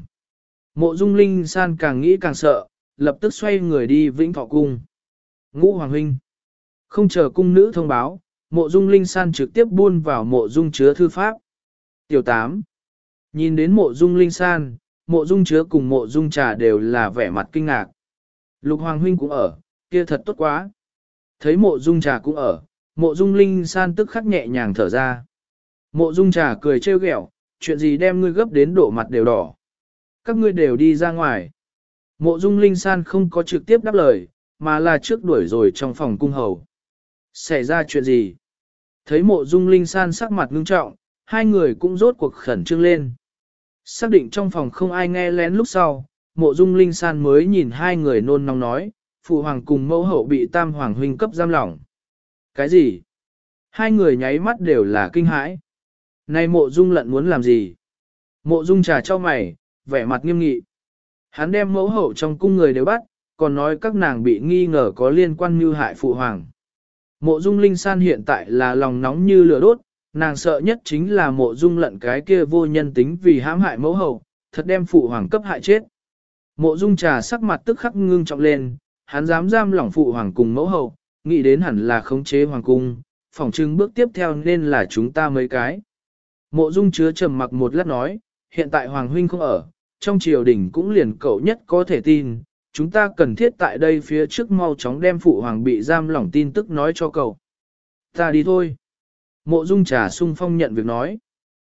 Mộ Dung Linh San càng nghĩ càng sợ, lập tức xoay người đi Vĩnh Thọ Cung. Ngũ Hoàng huynh. Không chờ cung nữ thông báo, Mộ Dung Linh San trực tiếp buôn vào Mộ Dung Chứa thư pháp. Tiểu 8. Nhìn đến Mộ Dung Linh San, Mộ Dung Chứa cùng Mộ Dung Trà đều là vẻ mặt kinh ngạc. Lục Hoàng huynh cũng ở, kia thật tốt quá. Thấy Mộ Dung Trà cũng ở, Mộ Dung Linh San tức khắc nhẹ nhàng thở ra. Mộ Dung Trà cười trêu ghẹo, chuyện gì đem ngươi gấp đến độ mặt đều đỏ. Các ngươi đều đi ra ngoài. Mộ Dung Linh San không có trực tiếp đáp lời, mà là trước đuổi rồi trong phòng cung hầu. Xảy ra chuyện gì? Thấy Mộ Dung Linh San sắc mặt ngưng trọng, hai người cũng rốt cuộc khẩn trương lên. Xác định trong phòng không ai nghe lén lúc sau, Mộ Dung Linh San mới nhìn hai người nôn nóng nói, phụ hoàng cùng mẫu hậu bị tam hoàng huynh cấp giam lỏng. Cái gì? Hai người nháy mắt đều là kinh hãi. Này Mộ Dung Lận muốn làm gì? Mộ Dung Trà cho mày, vẻ mặt nghiêm nghị. Hắn đem mẫu hậu trong cung người đều bắt, còn nói các nàng bị nghi ngờ có liên quan mưu hại phụ hoàng. Mộ Dung Linh San hiện tại là lòng nóng như lửa đốt, nàng sợ nhất chính là Mộ Dung Lận cái kia vô nhân tính vì hãm hại mẫu hậu, thật đem phụ hoàng cấp hại chết. Mộ Dung Trà sắc mặt tức khắc ngưng trọng lên, hắn dám giam lỏng phụ hoàng cùng mẫu hậu, nghĩ đến hẳn là khống chế hoàng cung, phỏng chừng bước tiếp theo nên là chúng ta mấy cái. Mộ Dung Chứa trầm mặc một lát nói, hiện tại hoàng huynh không ở, trong triều đình cũng liền cậu nhất có thể tin, chúng ta cần thiết tại đây phía trước mau chóng đem phụ hoàng bị giam lỏng tin tức nói cho cậu. Ta đi thôi. Mộ Dung Trà sung phong nhận việc nói.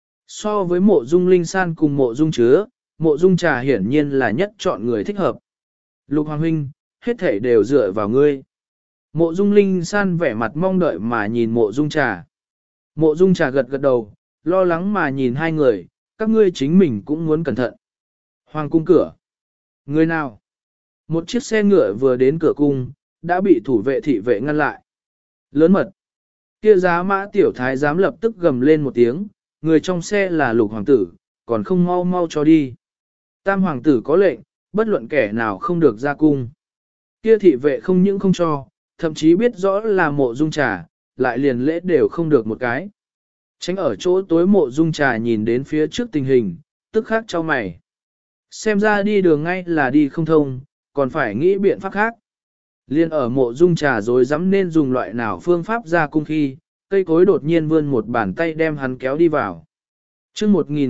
So với Mộ Dung Linh San cùng Mộ Dung Chứa, Mộ Dung Trà hiển nhiên là nhất chọn người thích hợp. Lục Hoàng huynh, hết thể đều dựa vào ngươi. Mộ Dung Linh San vẻ mặt mong đợi mà nhìn Mộ Dung Trà. Mộ Dung Trà gật gật đầu, lo lắng mà nhìn hai người, các ngươi chính mình cũng muốn cẩn thận. Hoàng cung cửa. Người nào? Một chiếc xe ngựa vừa đến cửa cung, đã bị thủ vệ thị vệ ngăn lại. Lớn mật. Kia giá mã tiểu thái giám lập tức gầm lên một tiếng, người trong xe là Lục hoàng tử, còn không mau mau cho đi. Tam hoàng tử có lệnh, bất luận kẻ nào không được ra cung. Kia thị vệ không những không cho, thậm chí biết rõ là Mộ Dung Trà, lại liền lễ đều không được một cái. Tránh ở chỗ tối Mộ Dung Trà nhìn đến phía trước tình hình, tức khắc cho mày. Xem ra đi đường ngay là đi không thông, còn phải nghĩ biện pháp khác. Liên ở Mộ Dung Trà rồi dám nên dùng loại nào phương pháp ra cung khi, cây cối đột nhiên vươn một bàn tay đem hắn kéo đi vào. Chương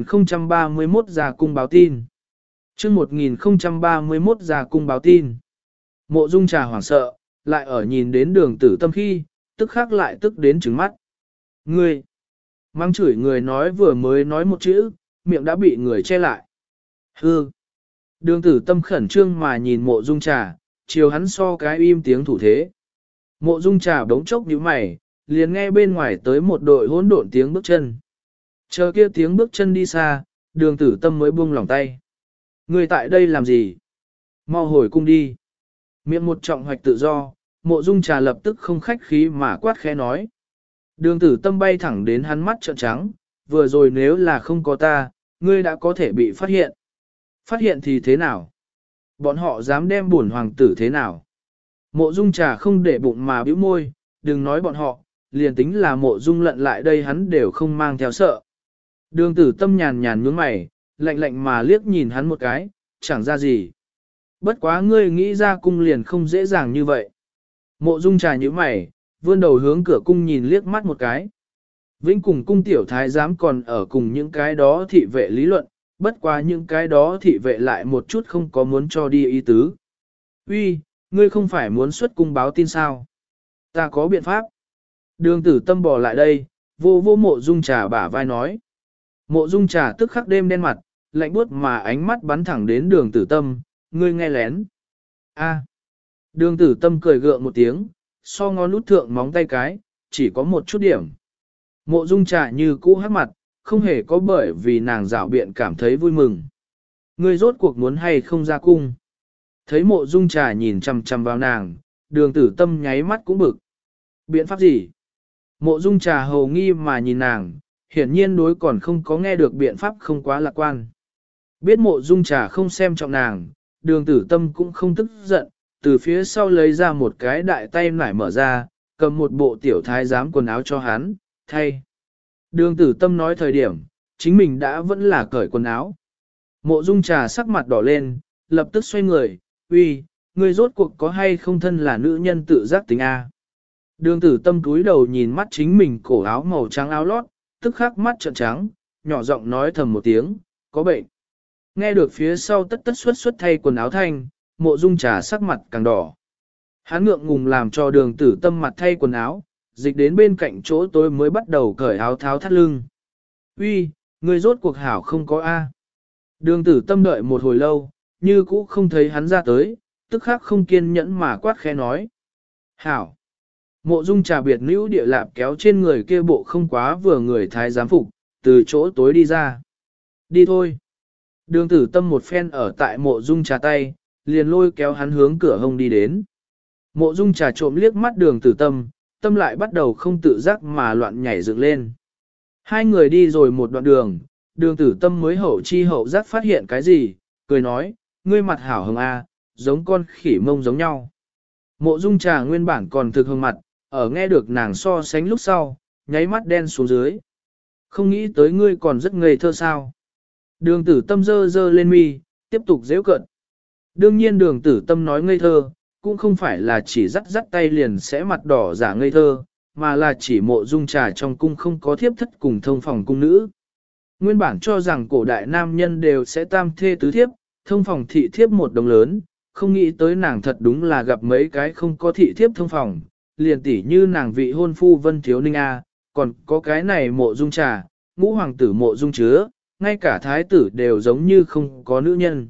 1031 ra cung báo tin. Chương 1031 ra cung báo tin. Mộ Dung Trà hoảng sợ, lại ở nhìn đến Đường Tử Tâm khi, tức khắc lại tức đến trừng mắt. Ngươi! Mang chửi người nói vừa mới nói một chữ, miệng đã bị người che lại. Hư! Đường Tử Tâm khẩn trương mà nhìn Mộ Dung Trà, chiều hắn so cái im tiếng thủ thế. Mộ Dung Trà đống chốc nhíu mày, liền nghe bên ngoài tới một đội hỗn độn tiếng bước chân. Chờ kia tiếng bước chân đi xa, Đường Tử Tâm mới buông lòng tay. Ngươi tại đây làm gì? Mau hồi cung đi. Miệng một trọng hoạch tự do, Mộ Dung Trà lập tức không khách khí mà quát khẽ nói. Đường Tử Tâm bay thẳng đến hắn mắt trợn trắng, vừa rồi nếu là không có ta, ngươi đã có thể bị phát hiện. Phát hiện thì thế nào? Bọn họ dám đem bổn hoàng tử thế nào? Mộ Dung Trà không để bụng mà bĩu môi, đừng nói bọn họ, liền tính là Mộ Dung Lận lại đây hắn đều không mang theo sợ. Đường Tử Tâm nhàn nhàn nhướng mày, lạnh lạnh mà liếc nhìn hắn một cái, chẳng ra gì. Bất quá ngươi nghĩ ra cung liền không dễ dàng như vậy. Mộ Dung Trà nhíu mày, vươn đầu hướng cửa cung nhìn liếc mắt một cái. Vĩnh cùng cung tiểu thái giám còn ở cùng những cái đó thị vệ lý luận, bất quá những cái đó thị vệ lại một chút không có muốn cho đi ý tứ. Uy, ngươi không phải muốn xuất cung báo tin sao? Ta có biện pháp. Đường tử tâm bỏ lại đây, vô vô mộ dung trà bả vai nói. Mộ dung trà tức khắc đêm đen mặt, lạnh buốt mà ánh mắt bắn thẳng đến đường tử tâm, ngươi nghe lén. A. Đường tử tâm cười gượng một tiếng, so ngón út thượng móng tay cái, chỉ có một chút điểm. Mộ dung trà như cũ hắc mặt, không hề có bởi vì nàng rảo biện cảm thấy vui mừng. Ngươi rốt cuộc muốn hay không ra cung. Thấy mộ dung trà nhìn chằm chằm vào nàng, đường tử tâm nháy mắt cũng bực. Biện pháp gì? Mộ dung trà hầu nghi mà nhìn nàng, hiển nhiên đối còn không có nghe được biện pháp không quá lạc quan. Biết mộ dung trà không xem trọng nàng, đường tử tâm cũng không tức giận, từ phía sau lấy ra một cái đại tay nải mở ra, cầm một bộ tiểu thái giám quần áo cho hắn, thay. Đường tử tâm nói thời điểm, chính mình đã vẫn là cởi quần áo. Mộ dung trà sắc mặt đỏ lên, lập tức xoay người, uy, ngươi rốt cuộc có hay không thân là nữ nhân tự giác tính A. Đường tử tâm cúi đầu nhìn mắt chính mình cổ áo màu trắng áo lót, tức khắc mắt trợn trắng, nhỏ giọng nói thầm một tiếng, có bệnh. Nghe được phía sau tất tất xuất thay quần áo thanh, mộ dung trà sắc mặt càng đỏ. Hắn ngượng ngùng làm cho đường tử tâm mặt thay quần áo, dịch đến bên cạnh chỗ tôi mới bắt đầu cởi áo tháo thắt lưng. Uy, ngươi rốt cuộc hảo không có A. Đường tử tâm đợi một hồi lâu, như cũ không thấy hắn ra tới, tức khắc không kiên nhẫn mà quát khẽ nói. Hảo. Mộ dung trà biệt nữ địa lạp kéo trên người kia bộ không quá vừa người thái giám phục, từ chỗ tối đi ra. Đi thôi. Đường tử tâm một phen ở tại mộ dung trà tay, liền lôi kéo hắn hướng cửa hông đi đến. Mộ dung trà trộm liếc mắt đường tử tâm, tâm lại bắt đầu không tự giác mà loạn nhảy dựng lên. Hai người đi rồi một đoạn đường, đường tử tâm mới hậu chi hậu giác phát hiện cái gì, cười nói, ngươi mặt hảo hồng a, giống con khỉ mông giống nhau. Mộ dung trà nguyên bản còn thực hồng mặt, ở nghe được nàng so sánh lúc sau, nháy mắt đen xuống dưới. Không nghĩ tới ngươi còn rất ngây thơ sao. Đường tử tâm dơ dơ lên mi, tiếp tục dễu cận. Đương nhiên đường tử tâm nói ngây thơ, cũng không phải là chỉ dắt dắt tay liền sẽ mặt đỏ giả ngây thơ, mà là chỉ mộ dung trà trong cung không có thiếp thất cùng thông phòng cung nữ. Nguyên bản cho rằng cổ đại nam nhân đều sẽ tam thê tứ thiếp, thông phòng thị thiếp một đồng lớn, không nghĩ tới nàng thật đúng là gặp mấy cái không có thị thiếp thông phòng, liền tỉ như nàng vị hôn phu Vân Thiếu Ninh A, còn có cái này mộ dung trà, ngũ hoàng tử mộ dung chứa, ngay cả thái tử đều giống như không có nữ nhân.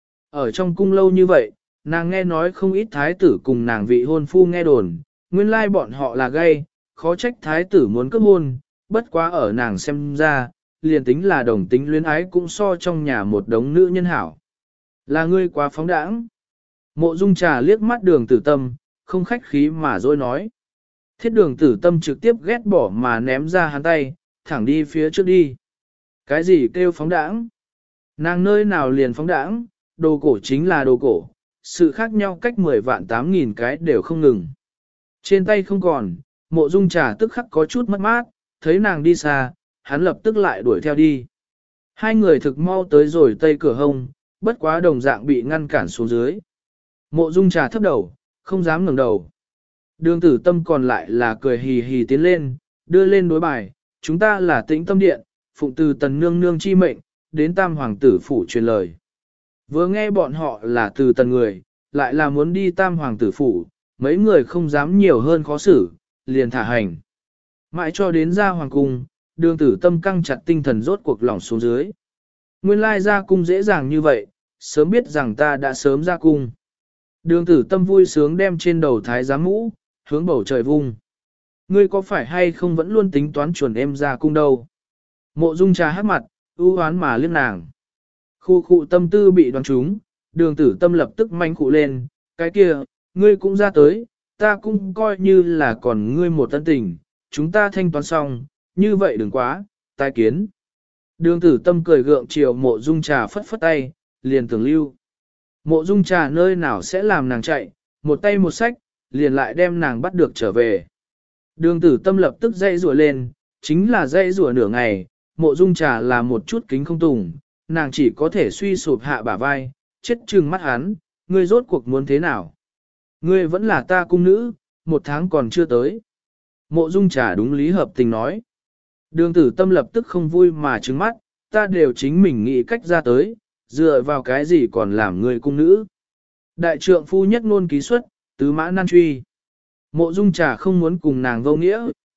Ở trong cung lâu như vậy, nàng nghe nói không ít thái tử cùng nàng vị hôn phu nghe đồn, nguyên lai bọn họ là gay, khó trách thái tử muốn cướp hôn, bất quá ở nàng xem ra, liền tính là đồng tính luyến ái cũng so trong nhà một đống nữ nhân hảo. Là ngươi quá phóng đãng. Mộ dung trà liếc mắt đường tử tâm, không khách khí mà dối nói. Thiết đường tử tâm trực tiếp ghét bỏ mà ném ra hắn tay, thẳng đi phía trước đi. Cái gì kêu phóng đãng? Nàng nơi nào liền phóng đãng, đồ cổ chính là đồ cổ, sự khác nhau cách 10 vạn 8.000 cái đều không ngừng. Trên tay không còn, mộ dung trà tức khắc có chút mất mát, thấy nàng đi xa, hắn lập tức lại đuổi theo đi. Hai người thực mau tới rồi tây cửa hông, bất quá đồng dạng bị ngăn cản xuống dưới. Mộ dung trà thấp đầu, không dám ngẩng đầu. Đường tử tâm còn lại là cười hì hì tiến lên, đưa lên đối bài, chúng ta là Tĩnh Tâm Điện, phụng từ tần nương nương chi mệnh, đến tam hoàng tử phủ truyền lời. Vừa nghe bọn họ là từ tần người, lại là muốn đi tam hoàng tử phủ, mấy người không dám nhiều hơn khó xử, liền thả hành. Mãi cho đến ra hoàng cung, đường tử tâm căng chặt tinh thần rốt cuộc lòng xuống dưới. Nguyên lai ra cung dễ dàng như vậy, sớm biết rằng ta đã sớm ra cung. Đường tử tâm vui sướng đem trên đầu thái giám mũ, hướng bầu trời vung. Ngươi có phải hay không vẫn luôn tính toán chuẩn em ra cung đâu? Mộ dung trà hát mặt, ưu hoán mà liếc nàng. Khu khu tâm tư bị đoán trúng, đường tử tâm lập tức manh khụ lên, cái kia, ngươi cũng ra tới, ta cũng coi như là còn ngươi một tân tình, chúng ta thanh toán xong, như vậy đừng quá, tai kiến. Đường tử tâm cười gượng chiều mộ dung trà phất phất tay, liền tưởng lưu. Mộ dung trà nơi nào sẽ làm nàng chạy, một tay một sách, liền lại đem nàng bắt được trở về. Đường tử tâm lập tức dây rùa lên, chính là dây rùa nửa ngày, mộ dung trà là một chút kính không tùng, nàng chỉ có thể suy sụp hạ bả vai, chết trừng mắt hắn, ngươi rốt cuộc muốn thế nào? Ngươi vẫn là ta cung nữ, một tháng còn chưa tới. Mộ dung trà đúng lý hợp tình nói. Đường tử tâm lập tức không vui mà trừng mắt, ta đều chính mình nghĩ cách ra tới, dựa vào cái gì còn làm ngươi cung nữ. Đại trượng phu nhất ngôn ký xuất, tứ mã nan truy. Mộ dung trà không muốn cùng nàng vô nghĩa,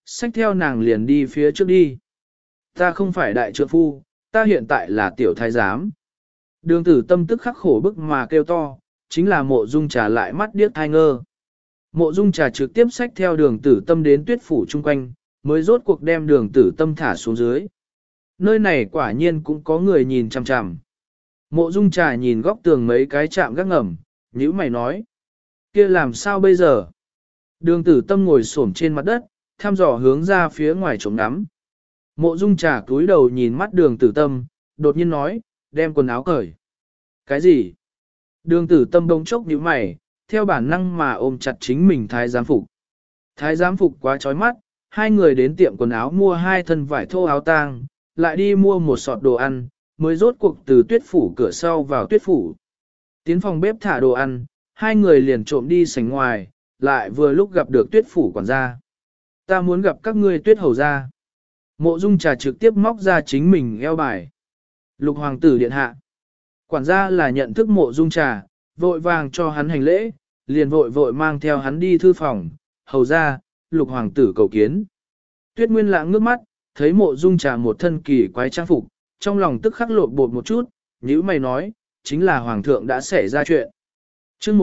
xách theo nàng liền đi phía trước đi. Ta không phải đại trượng phu, ta hiện tại là tiểu thái giám. Đường tử tâm tức khắc khổ bức mà kêu to, chính là mộ dung trà lại mắt điếc thai ngơ. Mộ dung trà trực tiếp xách theo đường tử tâm đến tuyết phủ chung quanh, mới rốt cuộc đem đường tử tâm thả xuống dưới. Nơi này quả nhiên cũng có người nhìn chằm chằm. Mộ dung trà nhìn góc tường mấy cái chạm gác ngầm, nhíu mày nói. Kia làm sao bây giờ? Đường tử tâm ngồi xổm trên mặt đất, thăm dò hướng ra phía ngoài trống ngắm. Mộ dung trà cúi đầu nhìn mắt đường tử tâm, đột nhiên nói, đem quần áo cởi. Cái gì? Đường tử tâm bỗng chốc nhíu mày, theo bản năng mà ôm chặt chính mình thái giám phục. Thái giám phục quá chói mắt, hai người đến tiệm quần áo mua hai thân vải thô áo tang, lại đi mua một sọt đồ ăn, mới rốt cuộc từ tuyết phủ cửa sau vào tuyết phủ. Tiến phòng bếp thả đồ ăn, hai người liền trộm đi sảnh ngoài, lại vừa lúc gặp được tuyết phủ quản gia. Ta muốn gặp các ngươi tuyết hầu gia. Mộ dung trà trực tiếp móc ra chính mình eo bài. Lục hoàng tử điện hạ. Quản gia là nhận thức mộ dung trà, vội vàng cho hắn hành lễ, liền vội vội mang theo hắn đi thư phòng, hầu gia, lục hoàng tử cầu kiến. Tuyết Nguyên Lãng ngước mắt, thấy mộ dung trà một thân kỳ quái trang phục, trong lòng tức khắc lộn bột một chút, nhíu mày nói, chính là hoàng thượng đã xảy ra chuyện. Chương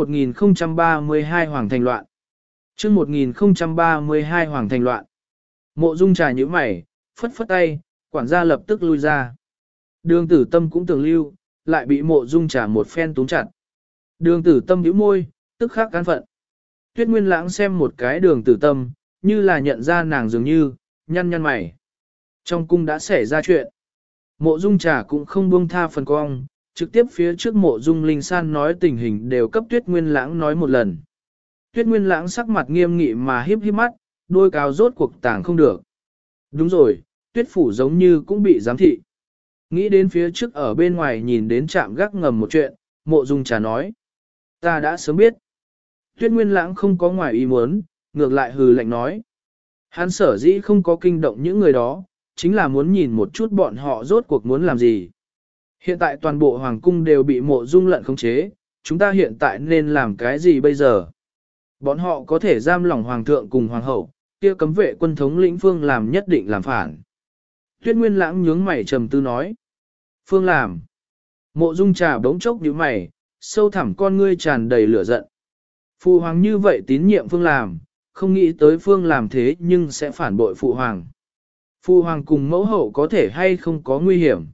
1032 Hoàng thành loạn. Chương 1032 Hoàng thành loạn. Mộ dung trà nhíu mày, phất phất tay, quản gia lập tức lui ra. Đường tử tâm cũng tưởng lưu, lại bị mộ dung trà một phen túm chặt. Đường tử tâm nhíu môi, tức khắc cán phận. Tuyết Nguyên Lãng xem một cái đường tử tâm, như là nhận ra nàng dường như, nhăn nhăn mày. Trong cung đã xảy ra chuyện. Mộ dung trà cũng không buông tha phần cong, trực tiếp phía trước mộ dung linh san nói tình hình đều cấp Tuyết Nguyên Lãng nói một lần. Tuyết Nguyên Lãng sắc mặt nghiêm nghị mà hiếp hiếp mắt, đôi cáo rốt cuộc tàng không được. Đúng rồi, Tuyết phủ giống như cũng bị giám thị. Nghĩ đến phía trước ở bên ngoài nhìn đến trạm gác ngầm một chuyện, mộ dung trà nói. Ta đã sớm biết. Tuyết Nguyên Lãng không có ngoài ý muốn, ngược lại hừ lạnh nói. Hắn sở dĩ không có kinh động những người đó, chính là muốn nhìn một chút bọn họ rốt cuộc muốn làm gì. Hiện tại toàn bộ hoàng cung đều bị mộ dung lận khống chế, chúng ta hiện tại nên làm cái gì bây giờ? Bọn họ có thể giam lỏng hoàng thượng cùng hoàng hậu, kia cấm vệ quân thống lĩnh Phương làm nhất định làm phản. Tuyết Nguyên Lãng nhướng mày trầm tư nói. Phương làm. Mộ dung trà bỗng chốc nhíu mày, sâu thẳm con ngươi tràn đầy lửa giận. Phụ hoàng như vậy tín nhiệm Phương làm, không nghĩ tới Phương làm thế nhưng sẽ phản bội phụ hoàng. Phụ hoàng cùng mẫu hậu có thể hay không có nguy hiểm.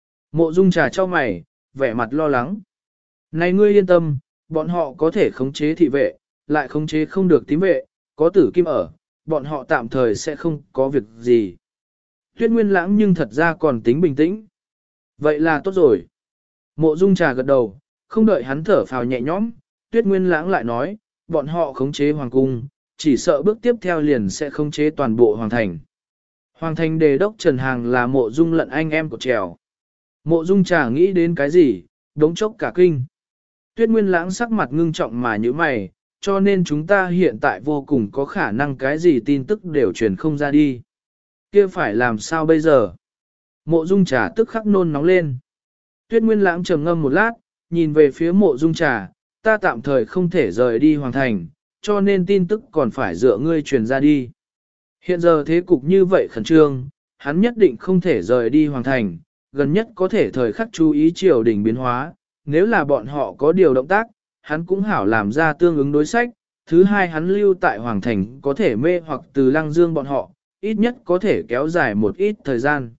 Mộ dung trà cho mày, vẻ mặt lo lắng. Này ngươi yên tâm, bọn họ có thể khống chế thị vệ, lại khống chế không được tím vệ, có tử kim ở, bọn họ tạm thời sẽ không có việc gì. Tuyết Nguyên Lãng nhưng thật ra còn tính bình tĩnh. Vậy là tốt rồi. Mộ dung trà gật đầu, không đợi hắn thở phào nhẹ nhõm, Tuyết Nguyên Lãng lại nói, bọn họ khống chế hoàng cung, chỉ sợ bước tiếp theo liền sẽ khống chế toàn bộ hoàng thành. Hoàng thành đề đốc Trần Hàng là mộ dung lận anh em của trèo. Mộ dung trà nghĩ đến cái gì, đống chốc cả kinh. Tuyết Nguyên Lãng sắc mặt ngưng trọng mà như mày, cho nên chúng ta hiện tại vô cùng có khả năng cái gì tin tức đều truyền không ra đi. Kia phải làm sao bây giờ? Mộ dung trà tức khắc nôn nóng lên. Tuyết Nguyên Lãng trầm ngâm một lát, nhìn về phía mộ dung trà, ta tạm thời không thể rời đi hoàng thành, cho nên tin tức còn phải dựa ngươi truyền ra đi. Hiện giờ thế cục như vậy khẩn trương, hắn nhất định không thể rời đi hoàng thành, gần nhất có thể thời khắc chú ý triều đình biến hóa, nếu là bọn họ có điều động tác, hắn cũng hảo làm ra tương ứng đối sách. Thứ hai hắn lưu tại hoàng thành có thể mê hoặc từ Lăng Dương bọn họ, ít nhất có thể kéo dài một ít thời gian.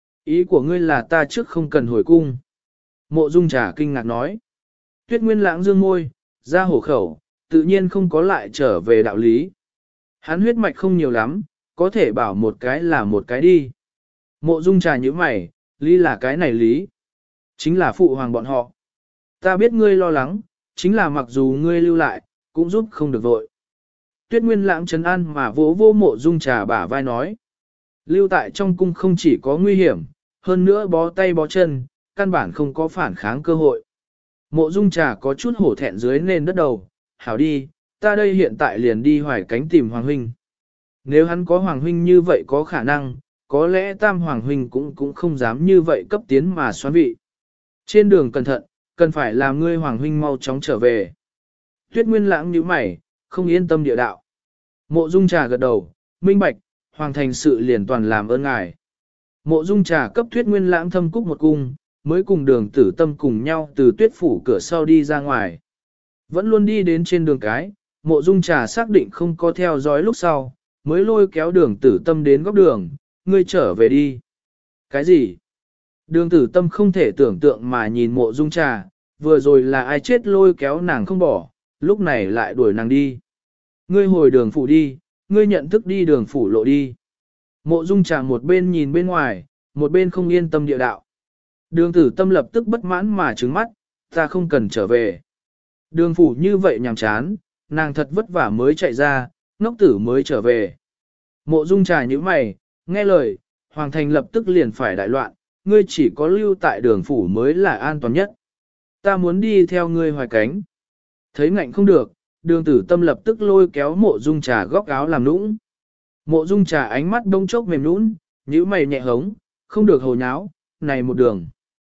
Ý của ngươi là ta trước không cần hồi cung. Mộ dung trà kinh ngạc nói. Tuyết Nguyên Lãng dương môi, ra hổ khẩu, tự nhiên không có lại trở về đạo lý. Hắn huyết mạch không nhiều lắm, có thể bảo một cái là một cái đi. Mộ dung trà như mày, lý là cái này lý. Chính là phụ hoàng bọn họ. Ta biết ngươi lo lắng, chính là mặc dù ngươi lưu lại, cũng giúp không được vội. Tuyết Nguyên Lãng trấn an mà vỗ vô mộ dung trà bả vai nói. Lưu tại trong cung không chỉ có nguy hiểm, hơn nữa bó tay bó chân, căn bản không có phản kháng cơ hội. Mộ dung trà có chút hổ thẹn dưới nền đất đầu, hảo đi, ta đây hiện tại liền đi Hoài Cánh tìm Hoàng Huynh. Nếu hắn có Hoàng Huynh như vậy có khả năng, có lẽ Tam Hoàng Huynh cũng không dám như vậy cấp tiến mà xoán vị. Trên đường cẩn thận, cần phải làm ngươi Hoàng Huynh mau chóng trở về. Tuyết Nguyên Lãng nhíu mày, không yên tâm địa đạo. Mộ dung trà gật đầu, minh bạch, hoàng thành sự liền toàn làm ơn ngài. Mộ Dung Trà cấp Tuyết Nguyên Lãng thâm cúc một cung, mới cùng Đường Tử Tâm cùng nhau từ Tuyết phủ cửa sau đi ra ngoài. Vẫn luôn đi đến trên đường cái, Mộ Dung Trà xác định không có theo dõi lúc sau, mới lôi kéo Đường Tử Tâm đến góc đường, ngươi trở về đi. Cái gì? Đường Tử Tâm không thể tưởng tượng mà nhìn Mộ Dung Trà, vừa rồi là ai chết lôi kéo nàng không bỏ, lúc này lại đuổi nàng đi. Ngươi hồi đường phủ đi, ngươi nhận thức đi đường phủ lộ đi. Mộ Dung Trà một bên nhìn bên ngoài, một bên không yên tâm địa đạo. Đường Tử Tâm lập tức bất mãn mà trừng mắt, ta không cần trở về. Đường phủ như vậy nhàm chán, nàng thật vất vả mới chạy ra, ngốc tử mới trở về. Mộ Dung Trà như mày, nghe lời, Hoàng thành lập tức liền phải đại loạn, ngươi chỉ có lưu tại đường phủ mới là an toàn nhất. Ta muốn đi theo ngươi Hoài Cánh. Thấy ngạnh không được, Đường Tử Tâm lập tức lôi kéo Mộ Dung Trà góc áo làm nũng. Mộ Dung Trà ánh mắt đông chốc mềm nũng, nhíu mày nhẹ hống, không được hồ nháo, này một đường.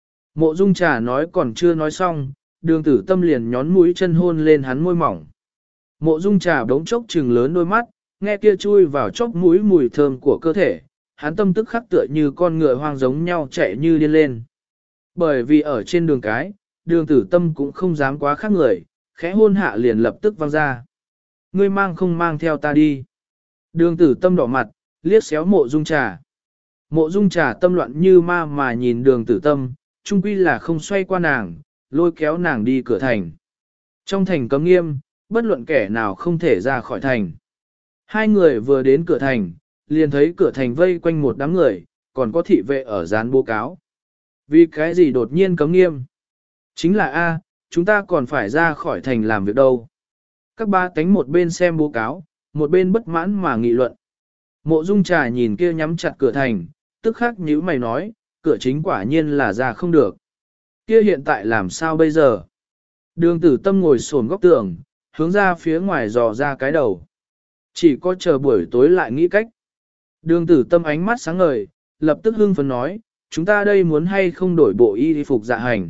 Mộ Dung Trà nói còn chưa nói xong, Đường Tử Tâm liền nhón mũi chân hôn lên hắn môi mỏng. Mộ Dung Trà đống chốc trừng lớn đôi mắt, nghe kia chui vào chốc mũi mùi thơm của cơ thể, hắn tâm tức khắc tựa như con ngựa hoang giống nhau chạy như điên lên. Bởi vì ở trên đường cái, Đường Tử Tâm cũng không dám quá khác người, khẽ hôn hạ liền lập tức văng ra. Ngươi mang không mang theo ta đi. Đường Tử Tâm đỏ mặt, liếc xéo Mộ Dung Trà. Mộ Dung Trà tâm loạn như ma mà nhìn Đường Tử Tâm, chung quy là không xoay qua nàng, lôi kéo nàng đi cửa thành. Trong thành cấm nghiêm, bất luận kẻ nào không thể ra khỏi thành. Hai người vừa đến cửa thành, liền thấy cửa thành vây quanh một đám người, còn có thị vệ ở dán bố cáo. Vì cái gì đột nhiên cấm nghiêm? Chính là A, chúng ta còn phải ra khỏi thành làm việc đâu. Các ba cánh một bên xem bố cáo, một bên bất mãn mà nghị luận. Mộ Dung Trà nhìn kia nhắm chặt cửa thành, tức khắc nhíu mày nói, cửa chính quả nhiên là ra không được. Kia hiện tại làm sao bây giờ? Đường Tử Tâm ngồi xổm góc tường, hướng ra phía ngoài dò ra cái đầu. Chỉ có chờ buổi tối lại nghĩ cách. Đường Tử Tâm ánh mắt sáng ngời, lập tức hưng phấn nói, chúng ta đây muốn hay không đổi bộ y phục dạ hành.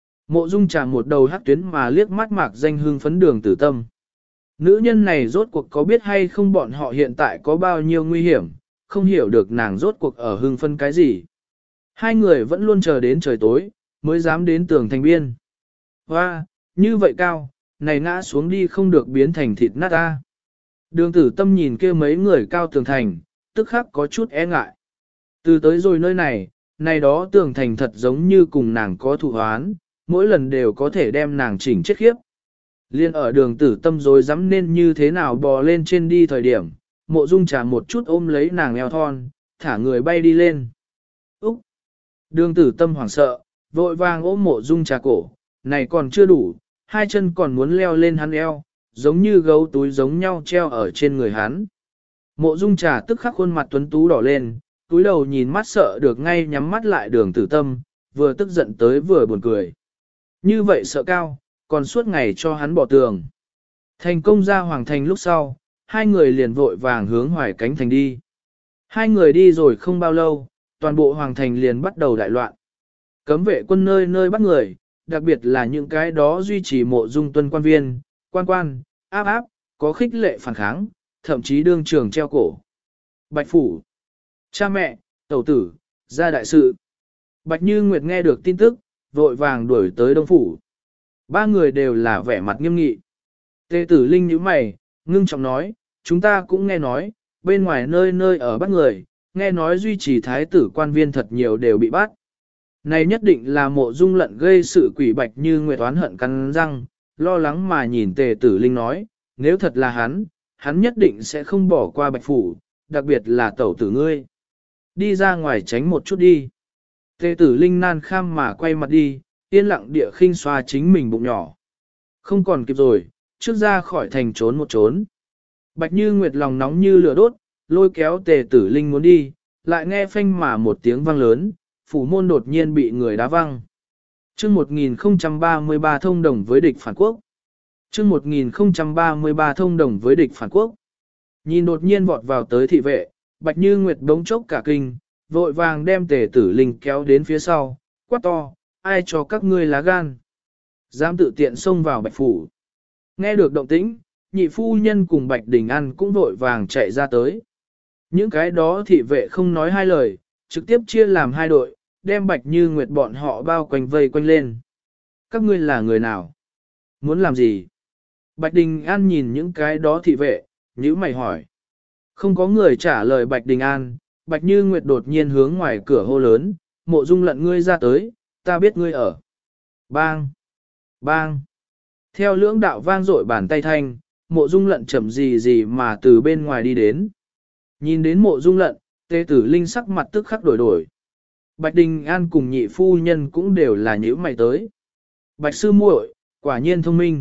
Mộ Dung Trà một đầu hắc tuyến mà liếc mắt mạc danh hưng phấn Đường Tử Tâm. Nữ nhân này rốt cuộc có biết hay không bọn họ hiện tại có bao nhiêu nguy hiểm, không hiểu được nàng rốt cuộc ở hưng phấn cái gì. Hai người vẫn luôn chờ đến trời tối, mới dám đến tường thành biên. Hoa, như vậy cao, này ngã xuống đi không được biến thành thịt nát ta. Đường Tử Tâm nhìn kia mấy người cao tường thành, tức khắc có chút e ngại. Từ tới rồi nơi này, này đó tường thành thật giống như cùng nàng có thù hoán, mỗi lần đều có thể đem nàng chỉnh chết khiếp. Liên ở Đường Tử Tâm rồi dám nên như thế nào bò lên trên đi thời điểm, Mộ Dung Trà một chút ôm lấy nàng eo thon, thả người bay đi lên. Úc! Đường Tử Tâm hoảng sợ, vội vàng ôm Mộ Dung Trà cổ, này còn chưa đủ, hai chân còn muốn leo lên hắn eo, giống như gấu túi giống nhau treo ở trên người hắn. Mộ Dung Trà tức khắc khuôn mặt tuấn tú đỏ lên, túi đầu nhìn mắt sợ được ngay nhắm mắt lại Đường Tử Tâm, vừa tức giận tới vừa buồn cười. Như vậy sợ cao, còn suốt ngày cho hắn bỏ tường. Thành công ra hoàng thành lúc sau, hai người liền vội vàng hướng Hoài Cánh thành đi. Hai người đi rồi không bao lâu, toàn bộ hoàng thành liền bắt đầu đại loạn. Cấm vệ quân nơi nơi bắt người, đặc biệt là những cái đó duy trì Mộ Dung tuân quan viên, quan, áp, có khích lệ phản kháng, thậm chí đương trường treo cổ. Bạch Phủ, cha mẹ, tẩu tử, gia đại sự. Bạch Như Nguyệt nghe được tin tức, vội vàng đuổi tới Đông Phủ. Ba người đều là vẻ mặt nghiêm nghị. Tề Tử Linh nhíu mày, ngưng trọng nói, chúng ta cũng nghe nói, bên ngoài nơi nơi ở bắt người, nghe nói duy trì thái tử quan viên thật nhiều đều bị bắt. Này nhất định là Mộ Dung Lận gây sự quỷ. Bạch Như Nguyệt oán hận cắn răng, lo lắng mà nhìn Tề Tử Linh nói, nếu thật là hắn nhất định sẽ không bỏ qua Bạch Phủ, đặc biệt là tẩu tử ngươi. Đi ra ngoài tránh một chút đi. Tề Tử Linh nan kham mà quay mặt đi, yên lặng địa khinh xoa chính mình bụng nhỏ. Không còn kịp rồi, trước ra khỏi thành trốn một trốn. Bạch Như Nguyệt lòng nóng như lửa đốt, lôi kéo Tề Tử Linh muốn đi, lại nghe phanh mà một tiếng vang lớn, phủ môn đột nhiên bị người đá văng. Chương 1033 thông đồng với địch phản quốc. Chương 1033 thông đồng với địch phản quốc. Nhìn đột nhiên vọt vào tới thị vệ, Bạch Như Nguyệt đống chốc cả kinh, vội vàng đem Tề Tử Linh kéo đến phía sau, quát to, ai cho các ngươi lá gan. Dám tự tiện xông vào Bạch Phủ. Nghe được động tĩnh, nhị phu nhân cùng Bạch Đình An cũng vội vàng chạy ra tới. Những cái đó thị vệ không nói hai lời, trực tiếp chia làm hai đội, đem Bạch Như Nguyệt bọn họ bao quanh vây quanh lên. Các ngươi là người nào? Muốn làm gì? Bạch Đình An nhìn những cái đó thị vệ, nhíu mày hỏi. Không có người trả lời Bạch Đình An, Bạch Như Nguyệt đột nhiên hướng ngoài cửa hô lớn, Mộ Dung Lận ngươi ra tới, ta biết ngươi ở. Bang! Bang! Theo lưỡng đạo vang dội bàn tay thanh, Mộ Dung Lận chậm gì gì mà từ bên ngoài đi đến. Nhìn đến Mộ Dung Lận, Tề Tử Linh sắc mặt tức khắc đổi đổi. Bạch Đình An cùng nhị phu nhân cũng đều là nhíu mày tới. Bạch sư muội, quả nhiên thông minh.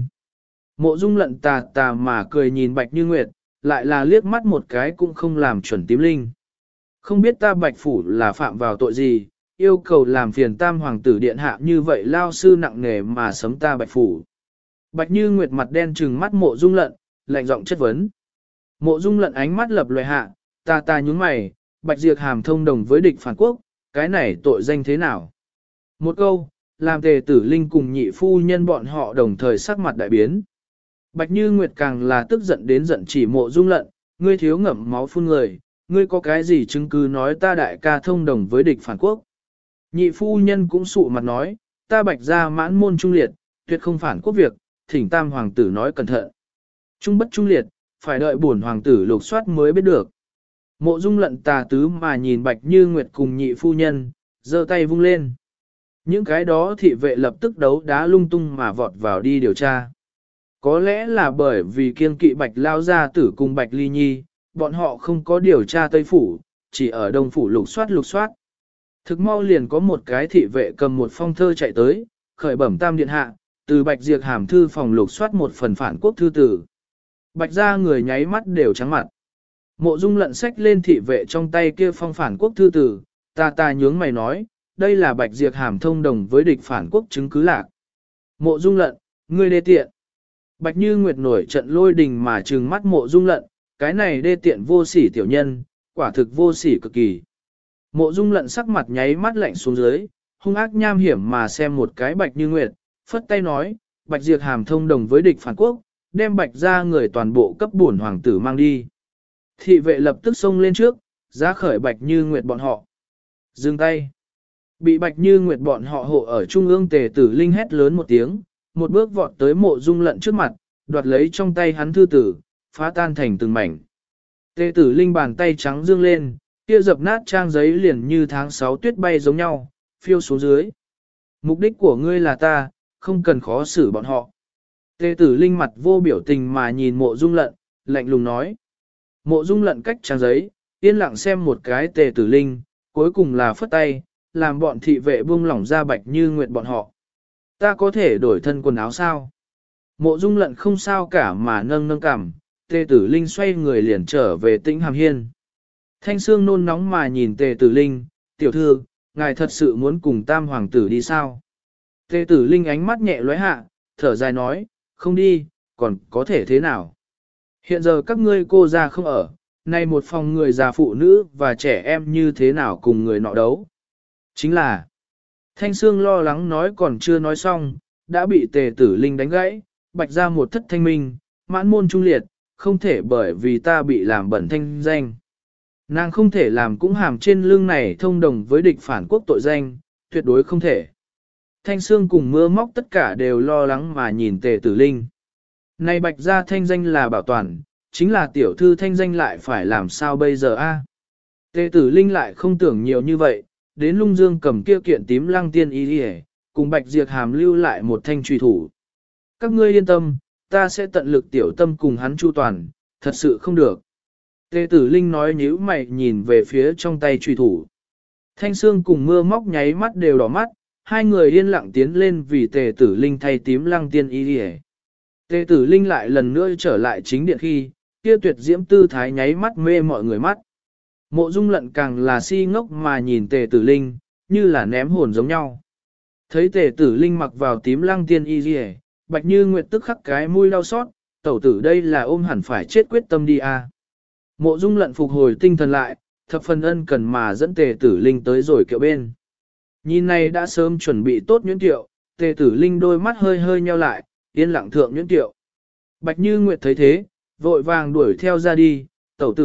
Mộ Dung Lận tà tà mà cười nhìn Bạch Như Nguyệt, lại là liếc mắt một cái cũng không làm chuẩn tím linh. Không biết ta Bạch phủ là phạm vào tội gì, yêu cầu làm phiền tam hoàng tử điện hạ như vậy lao sư nặng nề mà sấm ta Bạch phủ. Bạch Như Nguyệt mặt đen trừng mắt Mộ Dung Lận, lạnh giọng chất vấn. Mộ Dung Lận ánh mắt lập loè hạ, ta ta nhúng mày, Bạch Diệp Hàm thông đồng với địch phản quốc, cái này tội danh thế nào? Một câu, làm Tề Tử Linh cùng nhị phu nhân bọn họ đồng thời sắc mặt đại biến. Bạch Như Nguyệt càng là tức giận đến giận chỉ Mộ Dung Lận, ngươi thiếu ngậm máu phun người, ngươi có cái gì chứng cứ nói ta đại ca thông đồng với địch phản quốc? Nhị phu nhân cũng sụ mặt nói, ta Bạch gia mãn môn trung liệt, tuyệt không phản quốc việc, thỉnh tam hoàng tử nói cẩn thận. Trung bất trung liệt, phải đợi bổn hoàng tử lục soát mới biết được. Mộ Dung Lận tà tứ mà nhìn Bạch Như Nguyệt cùng nhị phu nhân, giơ tay vung lên. Những cái đó thị vệ lập tức đấu đá lung tung mà vọt vào đi điều tra. Có lẽ là bởi vì kiêng kỵ Bạch Lao Gia Tử cùng Bạch Ly Nhi, bọn họ không có điều tra Tây Phủ, chỉ ở Đông Phủ lục soát. Thực mau liền có một cái thị vệ cầm một phong thơ chạy tới, khởi bẩm tam điện hạ, từ Bạch Diệp Hàm thư phòng lục soát một phần phản quốc thư tử. Bạch gia người nháy mắt đều trắng mặt. Mộ Dung Lận xách lên thị vệ trong tay kia phong phản quốc thư tử, ta nhướng mày nói, đây là Bạch Diệp Hàm thông đồng với địch phản quốc chứng cứ lạc. Mộ Dung Lận, ngươi đê tiện. Bạch Như Nguyệt nổi trận lôi đình mà trừng mắt Mộ Dung Lận, cái này đê tiện vô sỉ tiểu nhân, quả thực vô sỉ cực kỳ. Mộ Dung Lận sắc mặt nháy mắt lạnh xuống dưới, hung ác nham hiểm mà xem một cái Bạch Như Nguyệt, phất tay nói, Bạch Diệp Hàm thông đồng với địch phản quốc, đem Bạch gia người toàn bộ cấp bổn hoàng tử mang đi. Thị vệ lập tức xông lên trước, ra khởi Bạch Như Nguyệt bọn họ. Dừng tay. Bị Bạch Như Nguyệt bọn họ hộ ở trung ương Tề Tử Linh hét lớn một tiếng, một bước vọt tới Mộ Dung Lận trước mặt, đoạt lấy trong tay hắn thư tử, phá tan thành từng mảnh. Tề Tử Linh bàn tay trắng dương lên, kia dập nát trang giấy liền như tháng 6 tuyết bay giống nhau, phiêu xuống dưới. Mục đích của ngươi là ta, không cần khó xử bọn họ. Tề Tử Linh mặt vô biểu tình mà nhìn Mộ Dung Lận, lạnh lùng nói. Mộ Dung Lận cách trang giấy, yên lặng xem một cái Tề Tử Linh, cuối cùng là phất tay, làm bọn thị vệ buông lỏng ra Bạch Như Nguyệt bọn họ. Ta có thể đổi thân quần áo sao? Mộ Dung Lận không sao cả mà nâng cằm, Tề Tử Linh xoay người liền trở về Tĩnh Hàm Hiên. Thanh Sương nôn nóng mà nhìn Tề Tử Linh, tiểu thư, ngài thật sự muốn cùng tam hoàng tử đi sao? Tề Tử Linh ánh mắt nhẹ lóe hạ, thở dài nói, không đi, còn có thể thế nào? Hiện giờ các ngươi cô ra không ở, nay một phòng người già phụ nữ và trẻ em như thế nào cùng người nọ đấu? Chính là, Thanh Sương lo lắng nói còn chưa nói xong, đã bị Tề Tử Linh đánh gãy, bạch ra một thất thanh minh, mãn môn trung liệt, không thể bởi vì ta bị làm bẩn thanh danh. Nàng không thể làm cũng hàm trên lưng này thông đồng với địch phản quốc tội danh, tuyệt đối không thể. Thanh Sương cùng mưa móc tất cả đều lo lắng mà nhìn Tề Tử Linh. Này bạch ra thanh danh là bảo toàn, chính là tiểu thư thanh danh lại phải làm sao bây giờ a? Tề Tử Linh lại không tưởng nhiều như vậy, đến lung dương cầm kia kiện tím lăng tiên y đi cùng Bạch Diệp Hàm lưu lại một thanh truy thủ. Các ngươi yên tâm, ta sẽ tận lực tiểu tâm cùng hắn chu toàn, thật sự không được. Tề Tử Linh nói nhíu mày nhìn về phía trong tay truy thủ. Thanh Sương cùng mưa móc nháy mắt đều đỏ mắt, hai người yên lặng tiến lên vì Tề Tử Linh thay tím lăng tiên y đi Tề Tử Linh lại lần nữa trở lại chính điện khi, kia tuyệt diễm tư thái nháy mắt mê mọi người mắt. Mộ Dung Lận càng là si ngốc mà nhìn Tề Tử Linh, như là ném hồn giống nhau. Thấy Tề Tử Linh mặc vào tím lăng tiên y dì Bạch Như Nguyệt tức khắc cái mũi đau xót, tẩu tử đây là ôm hẳn phải chết quyết tâm đi à. Mộ Dung Lận phục hồi tinh thần lại, thập phần ân cần mà dẫn Tề Tử Linh tới rồi kiệu bên. Nhìn này đã sớm chuẩn bị tốt nhuyễn tiệu, Tề Tử Linh đôi mắt hơi hơi nheo lại, yên lặng thượng nhuyễn tiệu. Bạch Như Nguyệt thấy thế, vội vàng đuổi theo ra đi, tẩu tử,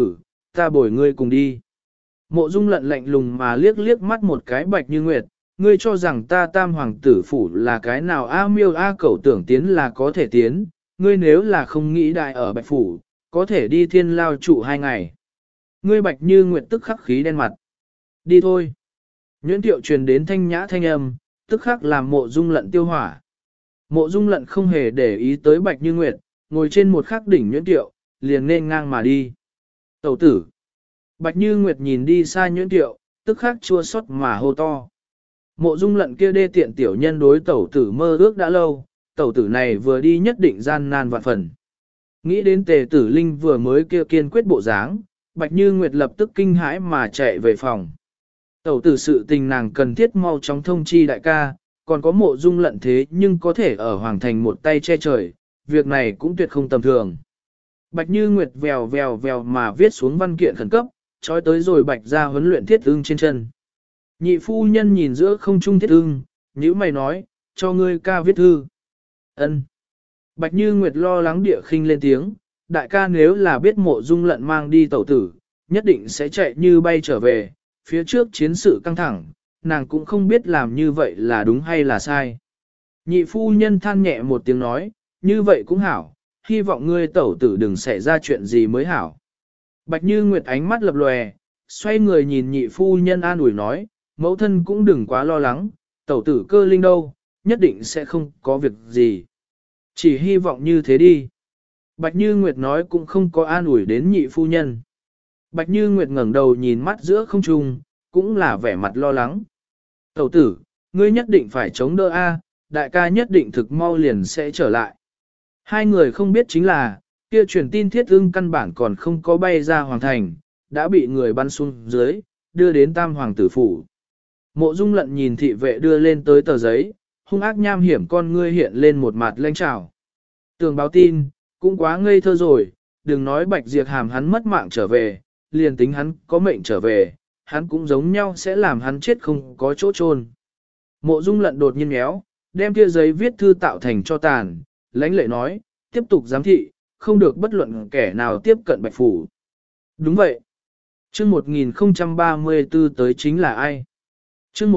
ta bồi ngươi cùng đi. Mộ Dung Lận lạnh lùng mà liếc liếc mắt một cái Bạch Như Nguyệt, ngươi cho rằng ta Tam hoàng tử phủ là cái nào a miêu a cẩu tưởng tiến là có thể tiến, ngươi nếu là không nghĩ đại ở Bạch phủ, có thể đi thiên lao trụ 2 ngày. Ngươi Bạch Như Nguyệt tức khắc khí đen mặt. Đi thôi. Nhuyễn Tiệu truyền đến thanh nhã thanh âm, tức khắc làm Mộ Dung Lận tiêu hỏa. Mộ Dung Lận không hề để ý tới Bạch Như Nguyệt, ngồi trên một khắc đỉnh Nhuyễn Tiệu, liền nên ngang mà đi. Tẩu tử. Bạch Như Nguyệt nhìn đi xa Nhuyễn Tiệu, tức khắc chua xót mà hô to. Mộ Dung Lận kia đê tiện tiểu nhân đối tẩu tử mơ ước đã lâu, tẩu tử này vừa đi nhất định gian nan vạn phần. Nghĩ đến Tề Tử Linh vừa mới kia kiên quyết bộ dáng, Bạch Như Nguyệt lập tức kinh hãi mà chạy về phòng. Tẩu tử sự tình nàng cần thiết mau chóng thông chi đại ca, còn có Mộ Dung Lận thế nhưng có thể ở Hoàng Thành một tay che trời, việc này cũng tuyệt không tầm thường. Bạch Như Nguyệt vèo vèo vèo mà viết xuống văn kiện khẩn cấp, trói tới rồi Bạch ra huấn luyện Thiết Ưng trên chân. Nhị phu nhân nhìn giữa không trung Thiết Ưng, nhíu mày nói, cho ngươi ca viết thư. Ân. Bạch Như Nguyệt lo lắng địa khinh lên tiếng, đại ca nếu là biết Mộ Dung Lận mang đi tẩu tử, nhất định sẽ chạy như bay trở về, phía trước chiến sự căng thẳng, nàng cũng không biết làm như vậy là đúng hay là sai. Nhị phu nhân than nhẹ một tiếng nói, như vậy cũng hảo, hy vọng ngươi tẩu tử đừng xảy ra chuyện gì mới hảo. Bạch Như Nguyệt ánh mắt lập lòe, xoay người nhìn nhị phu nhân an ủi nói, mẫu thân cũng đừng quá lo lắng, tẩu tử cơ linh đâu, nhất định sẽ không có việc gì. Chỉ hy vọng như thế đi. Bạch Như Nguyệt nói cũng không có an ủi đến nhị phu nhân. Bạch Như Nguyệt ngẩng đầu nhìn mắt giữa không trung, cũng là vẻ mặt lo lắng. Tẩu tử, ngươi nhất định phải chống đỡ a, đại ca nhất định thực mau liền sẽ trở lại. Hai người không biết chính là, kia truyền tin Thiết Ưng căn bản còn không có bay ra hoàng thành, đã bị người bắn xuống dưới, đưa đến Tam hoàng tử phủ. Mộ Dung Lận nhìn thị vệ đưa lên tới tờ giấy, hung ác nham hiểm con ngươi hiện lên một mặt lanh trào. Tường báo tin, cũng quá ngây thơ rồi, đừng nói Bạch Diệp Hàm hắn mất mạng trở về, liền tính hắn có mệnh trở về, hắn cũng giống nhau sẽ làm hắn chết không có chỗ chôn. Mộ Dung Lận đột nhiên méo, đem kia giấy viết thư tạo thành cho tàn, lãnh lệ nói, tiếp tục giám thị, không được bất luận kẻ nào tiếp cận Bạch phủ. Đúng vậy. Chương 1034 tới chính là ai? Chương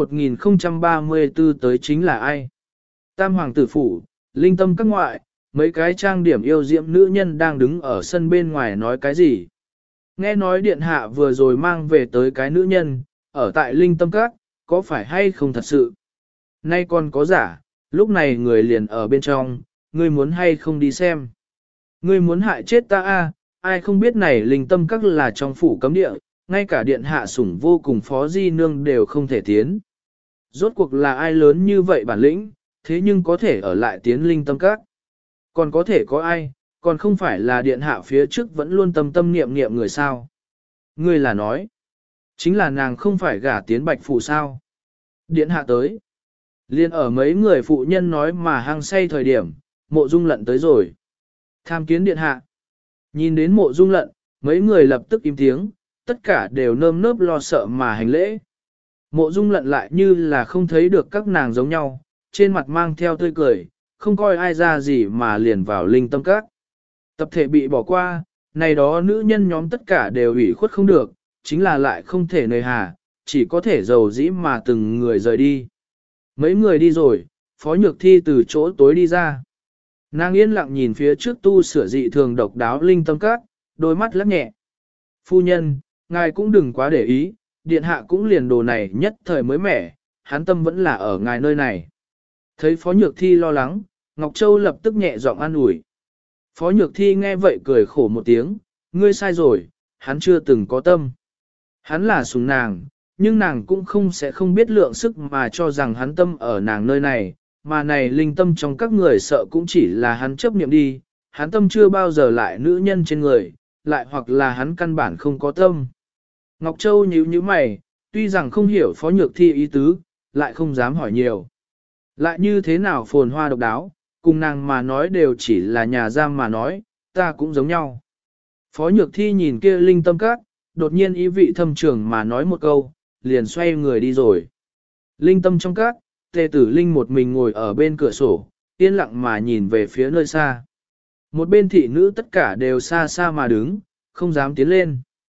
1034 tới chính là ai? Tam hoàng tử phủ, linh tâm các ngoại, mấy cái trang điểm yêu diệm nữ nhân đang đứng ở sân bên ngoài nói cái gì? Nghe nói điện hạ vừa rồi mang về tới cái nữ nhân, ở tại linh tâm các, có phải hay không thật sự? Nay còn có giả, lúc này người liền ở bên trong, ngươi muốn hay không đi xem? Ngươi muốn hại chết ta a? Ai không biết này linh tâm các là trong phủ cấm địa, ngay cả điện hạ sủng vô cùng phó di nương đều không thể tiến. Rốt cuộc là ai lớn như vậy bản lĩnh, thế nhưng có thể ở lại tiến linh tâm các. Còn có thể có ai, còn không phải là điện hạ phía trước vẫn luôn tâm tâm niệm niệm người sao. Ngươi là nói, chính là nàng không phải gả tiến Bạch phủ sao. Điện hạ tới. Liên ở mấy người phụ nhân nói mà hăng say thời điểm, Mộ Dung Lận tới rồi. Tham kiến điện hạ. Nhìn đến Mộ Dung Lận, mấy người lập tức im tiếng, tất cả đều nơm nớp lo sợ mà hành lễ. Mộ Dung Lận lại như là không thấy được các nàng giống nhau, trên mặt mang theo tươi cười, không coi ai ra gì mà liền vào linh tâm các. Tập thể bị bỏ qua, này đó nữ nhân nhóm tất cả đều ủy khuất không được, chính là lại không thể nơi hà, chỉ có thể dầu dĩ mà từng người rời đi. Mấy người đi rồi, Phó Nhược Thi từ chỗ tối đi ra. Nàng yên lặng nhìn phía trước tu sửa dị thường độc đáo linh tâm các, đôi mắt lắc nhẹ. Phu nhân, ngài cũng đừng quá để ý, điện hạ cũng liền đồ này nhất thời mới mẻ, hắn tâm vẫn là ở ngài nơi này. Thấy Phó Nhược Thi lo lắng, Ngọc Châu lập tức nhẹ giọng an ủi. Phó Nhược Thi nghe vậy cười khổ một tiếng, ngươi sai rồi, hắn chưa từng có tâm. Hắn là sủng nàng, nhưng nàng cũng sẽ không biết lượng sức mà cho rằng hắn tâm ở nàng nơi này, mà này linh tâm trong các người sợ cũng chỉ là hắn chấp niệm đi, hắn tâm chưa bao giờ lại nữ nhân trên người, lại hoặc là hắn căn bản không có tâm. Ngọc Châu nhíu nhíu mày, tuy rằng không hiểu Phó Nhược Thi ý tứ, lại không dám hỏi nhiều. Lại như thế nào phồn hoa độc đáo, cùng nàng mà nói đều chỉ là nhà giam mà nói, ta cũng giống nhau. Phó Nhược Thi nhìn kia linh tâm các, đột nhiên ý vị thâm trường mà nói một câu, liền xoay người đi rồi. Linh tâm trong các, Tề Tử Linh một mình ngồi ở bên cửa sổ, yên lặng mà nhìn về phía nơi xa. Một bên thị nữ tất cả đều xa xa mà đứng, không dám tiến lên.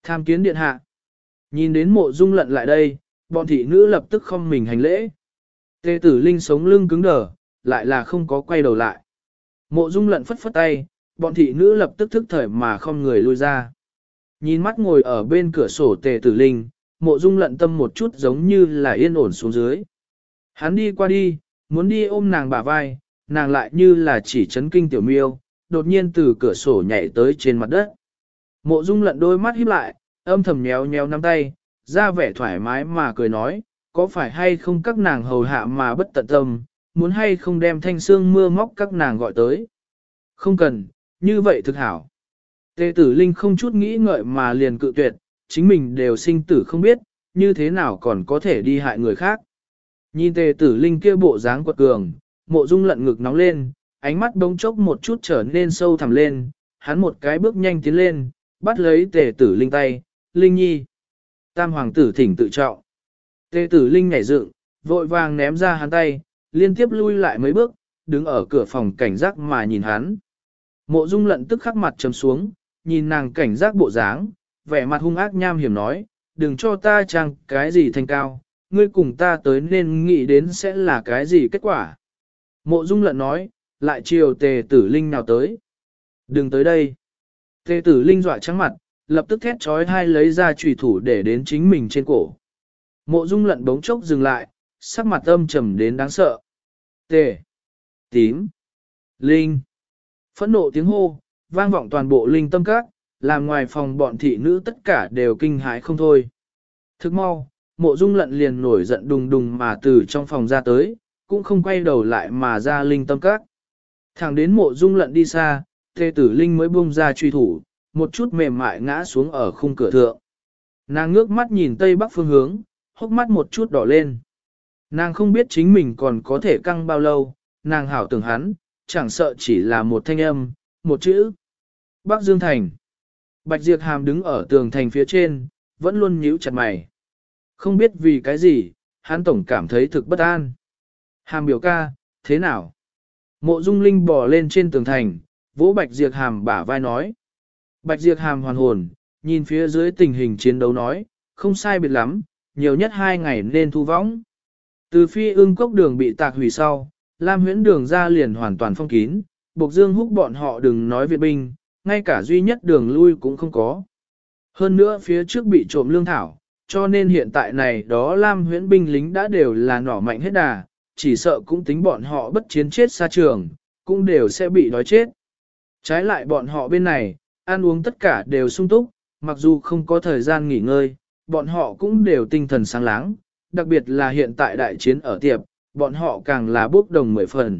Tham kiến điện hạ. Nhìn đến Mộ Dung Lận lại đây, bọn thị nữ lập tức không mình hành lễ. Tề Tử Linh sống lưng cứng đờ, lại là không có quay đầu lại. Mộ Dung Lận phất phất tay, bọn thị nữ lập tức thức thời mà không người lui ra. Nhìn mắt ngồi ở bên cửa sổ Tề Tử Linh, Mộ Dung Lận tâm một chút giống như là yên ổn xuống dưới. Hắn đi qua đi, muốn đi ôm nàng bả vai, nàng lại như là chỉ chấn kinh tiểu miêu, đột nhiên từ cửa sổ nhảy tới trên mặt đất. Mộ Dung Lận đôi mắt híp lại, âm thầm nhéo nhéo nắm tay, ra vẻ thoải mái mà cười nói, có phải hay không các nàng hầu hạ mà bất tận tâm, muốn hay không đem thanh xương mưa móc các nàng gọi tới. Không cần, như vậy thực hảo. Tề Tử Linh không chút nghĩ ngợi mà liền cự tuyệt, chính mình đều sinh tử không biết, như thế nào còn có thể đi hại người khác. Nhìn Tề Tử Linh kia bộ dáng quật cường, Mộ Dung Lận ngực nóng lên, ánh mắt bỗng chốc một chút trở nên sâu thẳm lên, hắn một cái bước nhanh tiến lên, bắt lấy Tề Tử Linh tay, Linh Nhi. Tam hoàng tử thỉnh tự trọng. Tề Tử Linh nhảy dựng, vội vàng ném ra hắn tay, liên tiếp lui lại mấy bước, đứng ở cửa phòng cảnh giác mà nhìn hắn. Mộ Dung Lận tức khắc mặt trầm xuống, nhìn nàng cảnh giác bộ dáng, vẻ mặt hung ác nham hiểm nói, đừng cho ta trang cái gì thành cao, ngươi cùng ta tới nên nghĩ đến sẽ là cái gì kết quả. Mộ Dung Lận nói, lại chiều Tề Tử Linh nào tới. Đừng tới đây. Tề Tử Linh dọa trắng mặt, lập tức thét trói hai lấy ra chùy thủ để đến chính mình trên cổ. Mộ Dung Lận bỗng chốc dừng lại, sắc mặt âm trầm đến đáng sợ. Tề, tím, Linh. Phẫn nộ tiếng hô, vang vọng toàn bộ Linh Tâm Các, làm ngoài phòng bọn thị nữ tất cả đều kinh hãi không thôi. Thức mau, Mộ Dung Lận liền nổi giận đùng đùng mà từ trong phòng ra tới, cũng không quay đầu lại mà ra Linh Tâm Các. Thẳng đến Mộ Dung Lận đi xa, Tề Tử Linh mới buông ra truy thủ, một chút mềm mại ngã xuống ở khung cửa thượng. Nàng ngước mắt nhìn tây bắc phương hướng, hốc mắt một chút đỏ lên. Nàng không biết chính mình còn có thể căng bao lâu, nàng hảo tưởng hắn, chẳng sợ chỉ là một thanh âm, một chữ. Bắc Dương Thành. Bạch Diệp Hàm đứng ở tường thành phía trên, vẫn luôn nhíu chặt mày. Không biết vì cái gì, hắn tổng cảm thấy thực bất an. Hàm biểu ca, thế nào? Mộ Dung Linh bò lên trên tường thành, vỗ Bạch Diệp Hàm bả vai nói. Bạch Diệp Hàm hoàn hồn, nhìn phía dưới tình hình chiến đấu nói, không sai biệt lắm, nhiều nhất 2 ngày nên thu võng. Từ Phi Ưng Cốc đường bị tạc hủy sau, Lam Huyễn đường ra liền hoàn toàn phong kín, buộc Dương Húc bọn họ đừng nói viện binh, ngay cả duy nhất đường lui cũng không có. Hơn nữa phía trước bị trộm lương thảo, cho nên hiện tại này đó Lam Huyễn binh lính đã đều là nỏ mạnh hết đà, chỉ sợ cũng tính bọn họ bất chiến chết xa trường, cũng đều sẽ bị đói chết. Trái lại bọn họ bên này, ăn uống tất cả đều sung túc, mặc dù không có thời gian nghỉ ngơi, bọn họ cũng đều tinh thần sáng láng, đặc biệt là hiện tại đại chiến ở tiệp, bọn họ càng là bốc đồng 10 phần.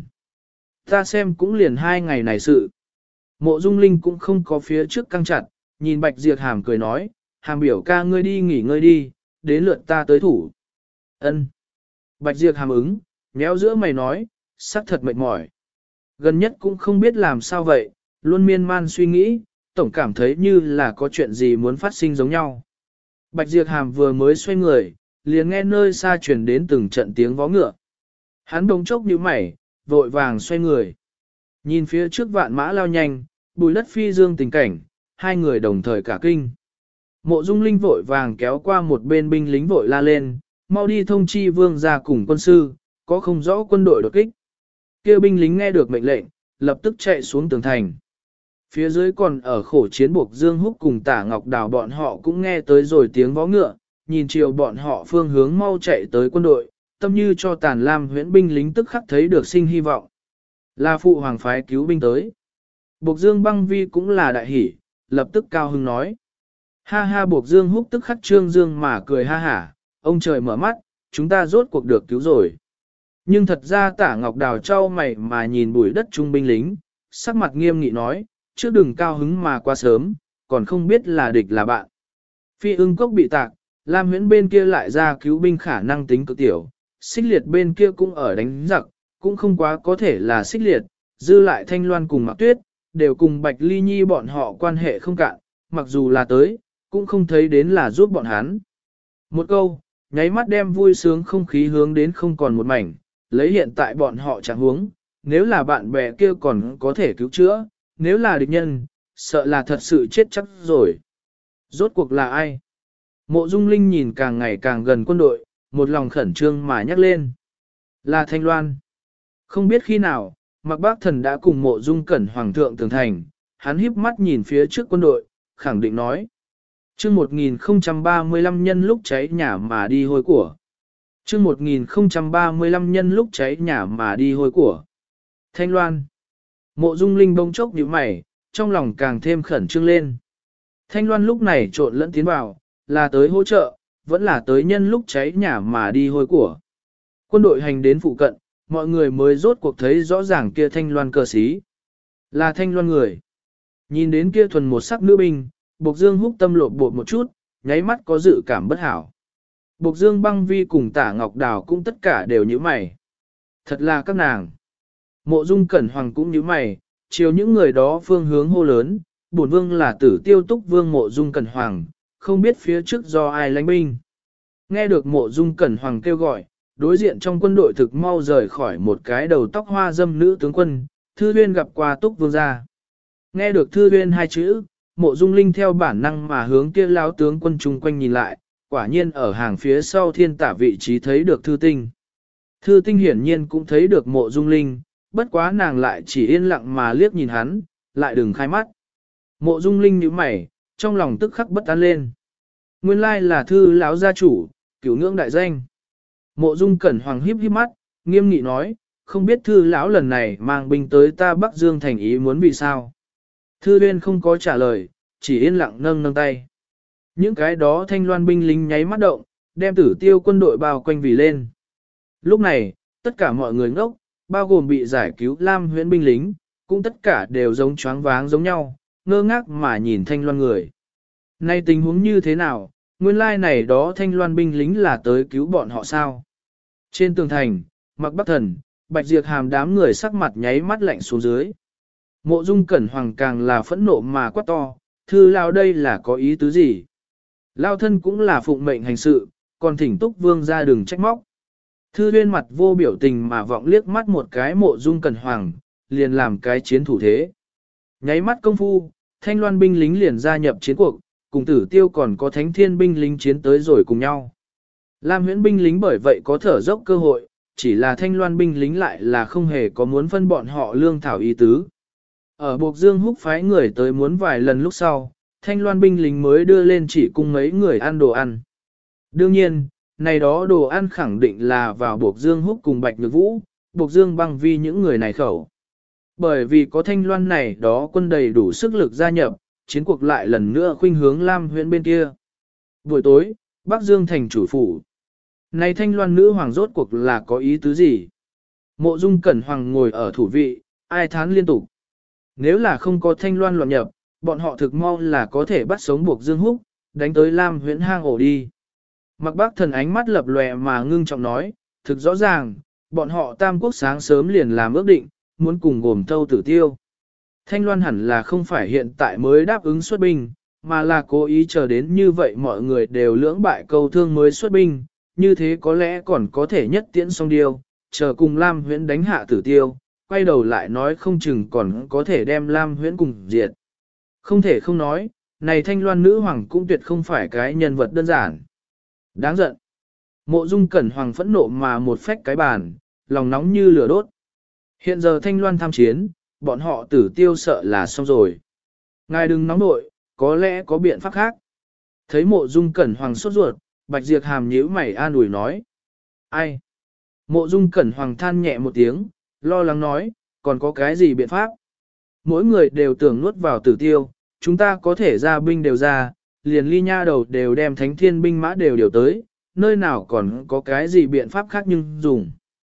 Ta xem cũng liền 2 ngày này sự. Mộ Dung Linh cũng không có phía trước căng chặt, nhìn Bạch Diệp Hàm cười nói, Hàm biểu ca ngươi đi nghỉ ngơi đi, đến lượt ta tới thủ. Ân. Bạch Diệp Hàm ứng, méo giữa mày nói, sắc thật mệt mỏi. Gần nhất cũng không biết làm sao vậy, luôn miên man suy nghĩ, tổng cảm thấy như là có chuyện gì muốn phát sinh giống nhau. Bạch Diệp Hàm vừa mới xoay người, liền nghe nơi xa truyền đến từng trận tiếng vó ngựa. Hắn bỗng chốc nhíu mày, vội vàng xoay người. Nhìn phía trước vạn mã lao nhanh, bùi đất phi dương tình cảnh, hai người đồng thời cả kinh. Mộ Dung Linh vội vàng kéo qua một bên binh lính vội la lên, mau đi thông chi vương ra cùng quân sư, có không rõ quân đội đột kích. Kêu binh lính nghe được mệnh lệnh, lập tức chạy xuống tường thành. Phía dưới còn ở khổ chiến buộc Dương Húc cùng Tả Ngọc Đào bọn họ cũng nghe tới rồi tiếng vó ngựa, nhìn chiều bọn họ phương hướng mau chạy tới quân đội, tâm như cho Tàn Lam Huyễn binh lính tức khắc thấy được sinh hy vọng. Là phụ hoàng phái cứu binh tới. Buộc Dương Băng Vi cũng là đại hỉ, lập tức cao hứng nói. Ha ha, Buộc Dương Húc tức khắc trương dương mà cười ha hả, ông trời mở mắt, chúng ta rốt cuộc được cứu rồi. Nhưng thật ra Tả Ngọc Đào trao mày mà nhìn bụi đất trung binh lính, sắc mặt nghiêm nghị nói, trước đừng cao hứng mà quá sớm, còn không biết là địch là bạn. Phi Ưng Cốc bị tạc, Lam Huyễn bên kia lại ra cứu binh khả năng tính cực tiểu, Xích Liệt bên kia cũng ở đánh giặc, cũng không quá có thể là Xích Liệt, dư lại Thanh Loan cùng Mạc Tuyết, đều cùng Bạch Ly Nhi bọn họ quan hệ không cạn, mặc dù là tới, cũng không thấy đến là giúp bọn hắn. Một câu, nháy mắt đem vui sướng không khí hướng đến không còn một mảnh, lấy hiện tại bọn họ chẳng huống, nếu là bạn bè kia còn có thể cứu chữa, nếu là địch nhân, sợ là thật sự chết chắc rồi. Rốt cuộc là ai? Mộ Dung Linh nhìn càng ngày càng gần quân đội, một lòng khẩn trương mà nhắc lên. Là Thanh Loan. Không biết khi nào, Mạc Bác Thần đã cùng Mộ Dung Cẩn Hoàng thượng tường thành, hắn híp mắt nhìn phía trước quân đội, khẳng định nói. Chương 1035 nhân lúc cháy nhà mà đi hôi của. Chương 1035 nhân lúc cháy nhà mà đi hôi của. Thanh Loan. Mộ Dung Linh bỗng chốc nhíu mày, trong lòng càng thêm khẩn trương lên. Thanh Loan lúc này trộn lẫn tiến vào, là tới hỗ trợ, vẫn là tới nhân lúc cháy nhà mà đi hôi của. Quân đội hành đến phụ cận, mọi người mới rốt cuộc thấy rõ ràng kia Thanh Loan cờ xí. Là Thanh Loan người. Nhìn đến kia thuần một sắc nữ binh, Bộc Dương húc tâm lộn bột một chút, nháy mắt có dự cảm bất hảo. Bộc Dương Băng Vi cùng Tả Ngọc Đào cũng tất cả đều như mày. Thật là các nàng. Mộ Dung Cẩn Hoàng cũng như mày, chiều những người đó phương hướng hô lớn, bổn vương là Tử Tiêu Túc Vương Mộ Dung Cẩn Hoàng, không biết phía trước do ai lãnh binh. Nghe được Mộ Dung Cẩn Hoàng kêu gọi, đối diện trong quân đội thực mau rời khỏi một cái đầu tóc hoa dâm nữ tướng quân, Thư Huyên gặp qua Túc Vương gia. Nghe được Thư Huyên hai chữ, Mộ Dung Linh theo bản năng mà hướng kia lão tướng quân chung quanh nhìn lại, quả nhiên ở hàng phía sau thiên tả vị trí thấy được Thư Tinh. Thư Tinh hiển nhiên cũng thấy được Mộ Dung Linh, bất quá nàng lại chỉ yên lặng mà liếc nhìn hắn, lại đừng khai mắt. Mộ Dung Linh nhíu mày, trong lòng tức khắc bất an lên. Nguyên lai là Thư lão gia chủ, cửu ngưỡng đại danh. Mộ Dung Cẩn Hoàng híp híp mắt, nghiêm nghị nói, không biết Thư lão lần này mang binh tới ta Bắc Dương thành ý muốn vì sao. Thư Huyên không có trả lời, chỉ yên lặng nâng nâng tay. Những cái đó Thanh Loan binh lính nháy mắt động, đem Tử Tiêu quân đội bao quanh vì lên. Lúc này, tất cả mọi người ngốc, bao gồm bị giải cứu Lam Huyễn binh lính, cũng tất cả đều giống choáng váng giống nhau, ngơ ngác mà nhìn Thanh Loan người. Nay tình huống như thế nào, nguyên lai này đó Thanh Loan binh lính là tới cứu bọn họ sao? Trên tường thành, Mạc Bắc Thần, Bạch Diệp Hàm đám người sắc mặt nháy mắt lạnh xuống dưới. Mộ Dung Cẩn Hoàng càng là phẫn nộ mà quát to, Thư lão đây là có ý tứ gì? Lao thân cũng là phụng mệnh hành sự, còn thỉnh Túc Vương ra đừng trách móc. Thư Huyên mặt vô biểu tình mà vọng liếc mắt một cái Mộ Dung Cẩn Hoàng, liền làm cái chiến thủ thế. Nháy mắt công phu, Thanh Loan binh lính liền gia nhập chiến cuộc, cùng Tử Tiêu còn có Thánh Thiên binh lính chiến tới rồi cùng nhau. Lam Huyễn binh lính bởi vậy có thở dốc cơ hội, chỉ là Thanh Loan binh lính lại là không hề có muốn phân bọn họ lương thảo ý tứ. Ở Bộc Dương húc phái người tới muốn vài lần lúc sau, Thanh Loan binh lính mới đưa lên chỉ cung mấy người ăn đồ ăn. Đương nhiên, này đó đồ ăn khẳng định là vào Bộc Dương húc cùng Bạch Nhược Vũ, Bộc Dương Băng Vi những người này khẩu. Bởi vì có Thanh Loan này đó quân đầy đủ sức lực gia nhập, chiến cuộc lại lần nữa khuynh hướng Lam Huyễn bên kia. Buổi tối, Bắc Dương thành chủ phủ. Này Thanh Loan nữ hoàng rốt cuộc là có ý tứ gì? Mộ Dung Cẩn Hoàng ngồi ở thủ vị, ai thán liên tục. Nếu là không có Thanh Loan loạn nhập, bọn họ thực mau là có thể bắt sống Bộc Dương Húc, đánh tới Lam Huyễn hang ổ đi. Mạc Bác Thần ánh mắt lập lòe mà ngưng trọng nói, thực rõ ràng, bọn họ Tam Quốc sáng sớm liền làm ước định, muốn cùng gồm Thâu Tử Tiêu. Thanh Loan hẳn là không phải hiện tại mới đáp ứng xuất binh, mà là cố ý chờ đến như vậy mọi người đều lưỡng bại câu thương mới xuất binh, như thế có lẽ còn có thể nhất tiễn xong điều, chờ cùng Lam Huyễn đánh hạ Tử Tiêu, quay đầu lại nói không chừng còn có thể đem Lam Huyễn cùng diệt. Không thể không nói, này Thanh Loan nữ hoàng cũng tuyệt không phải cái nhân vật đơn giản. Đáng giận. Mộ Dung Cẩn Hoàng phẫn nộ mà một phách cái bàn, lòng nóng như lửa đốt. Hiện giờ Thanh Loan tham chiến, bọn họ Tử Tiêu sợ là xong rồi. Ngài đừng nóng nội, có lẽ có biện pháp khác. Thấy Mộ Dung Cẩn Hoàng sốt ruột, Bạch Diệp Hàm nhíu mày an ủi nói. Ai? Mộ Dung Cẩn Hoàng than nhẹ một tiếng, lo lắng nói, còn có cái gì biện pháp? Mỗi người đều tưởng nuốt vào Tử Tiêu, chúng ta có thể ra binh đều ra, liền ly nha đầu đều đem Thánh Thiên binh mã đều điều tới, nơi nào còn có cái gì biện pháp khác nhưng dùng.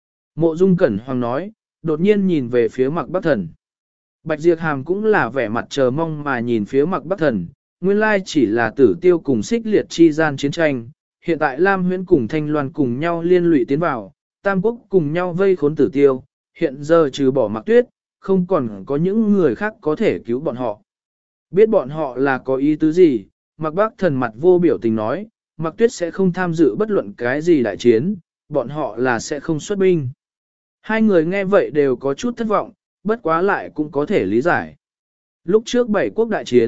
Mộ Dung Cẩn Hoàng nói, đột nhiên nhìn về phía Mạc Bắc Thần. Bạch Diệp Hàm cũng là vẻ mặt chờ mong mà nhìn phía Mạc Bắc Thần, nguyên lai chỉ là Tử Tiêu cùng xích liệt chi gian chiến tranh, hiện tại Lam Huyễn cùng Thanh Loan cùng nhau liên lụy tiến vào, Tam Quốc cùng nhau vây khốn Tử Tiêu, hiện giờ trừ bỏ Mạc Tuyết, không còn có những người khác có thể cứu bọn họ. Biết bọn họ là có ý tứ gì, Mạc Bắc Thần mặt vô biểu tình nói, Mạc Tuyết sẽ không tham dự bất luận cái gì đại chiến, bọn họ là sẽ không xuất binh. Hai người nghe vậy đều có chút thất vọng, bất quá lại cũng có thể lý giải. Lúc trước 7 quốc đại chiến,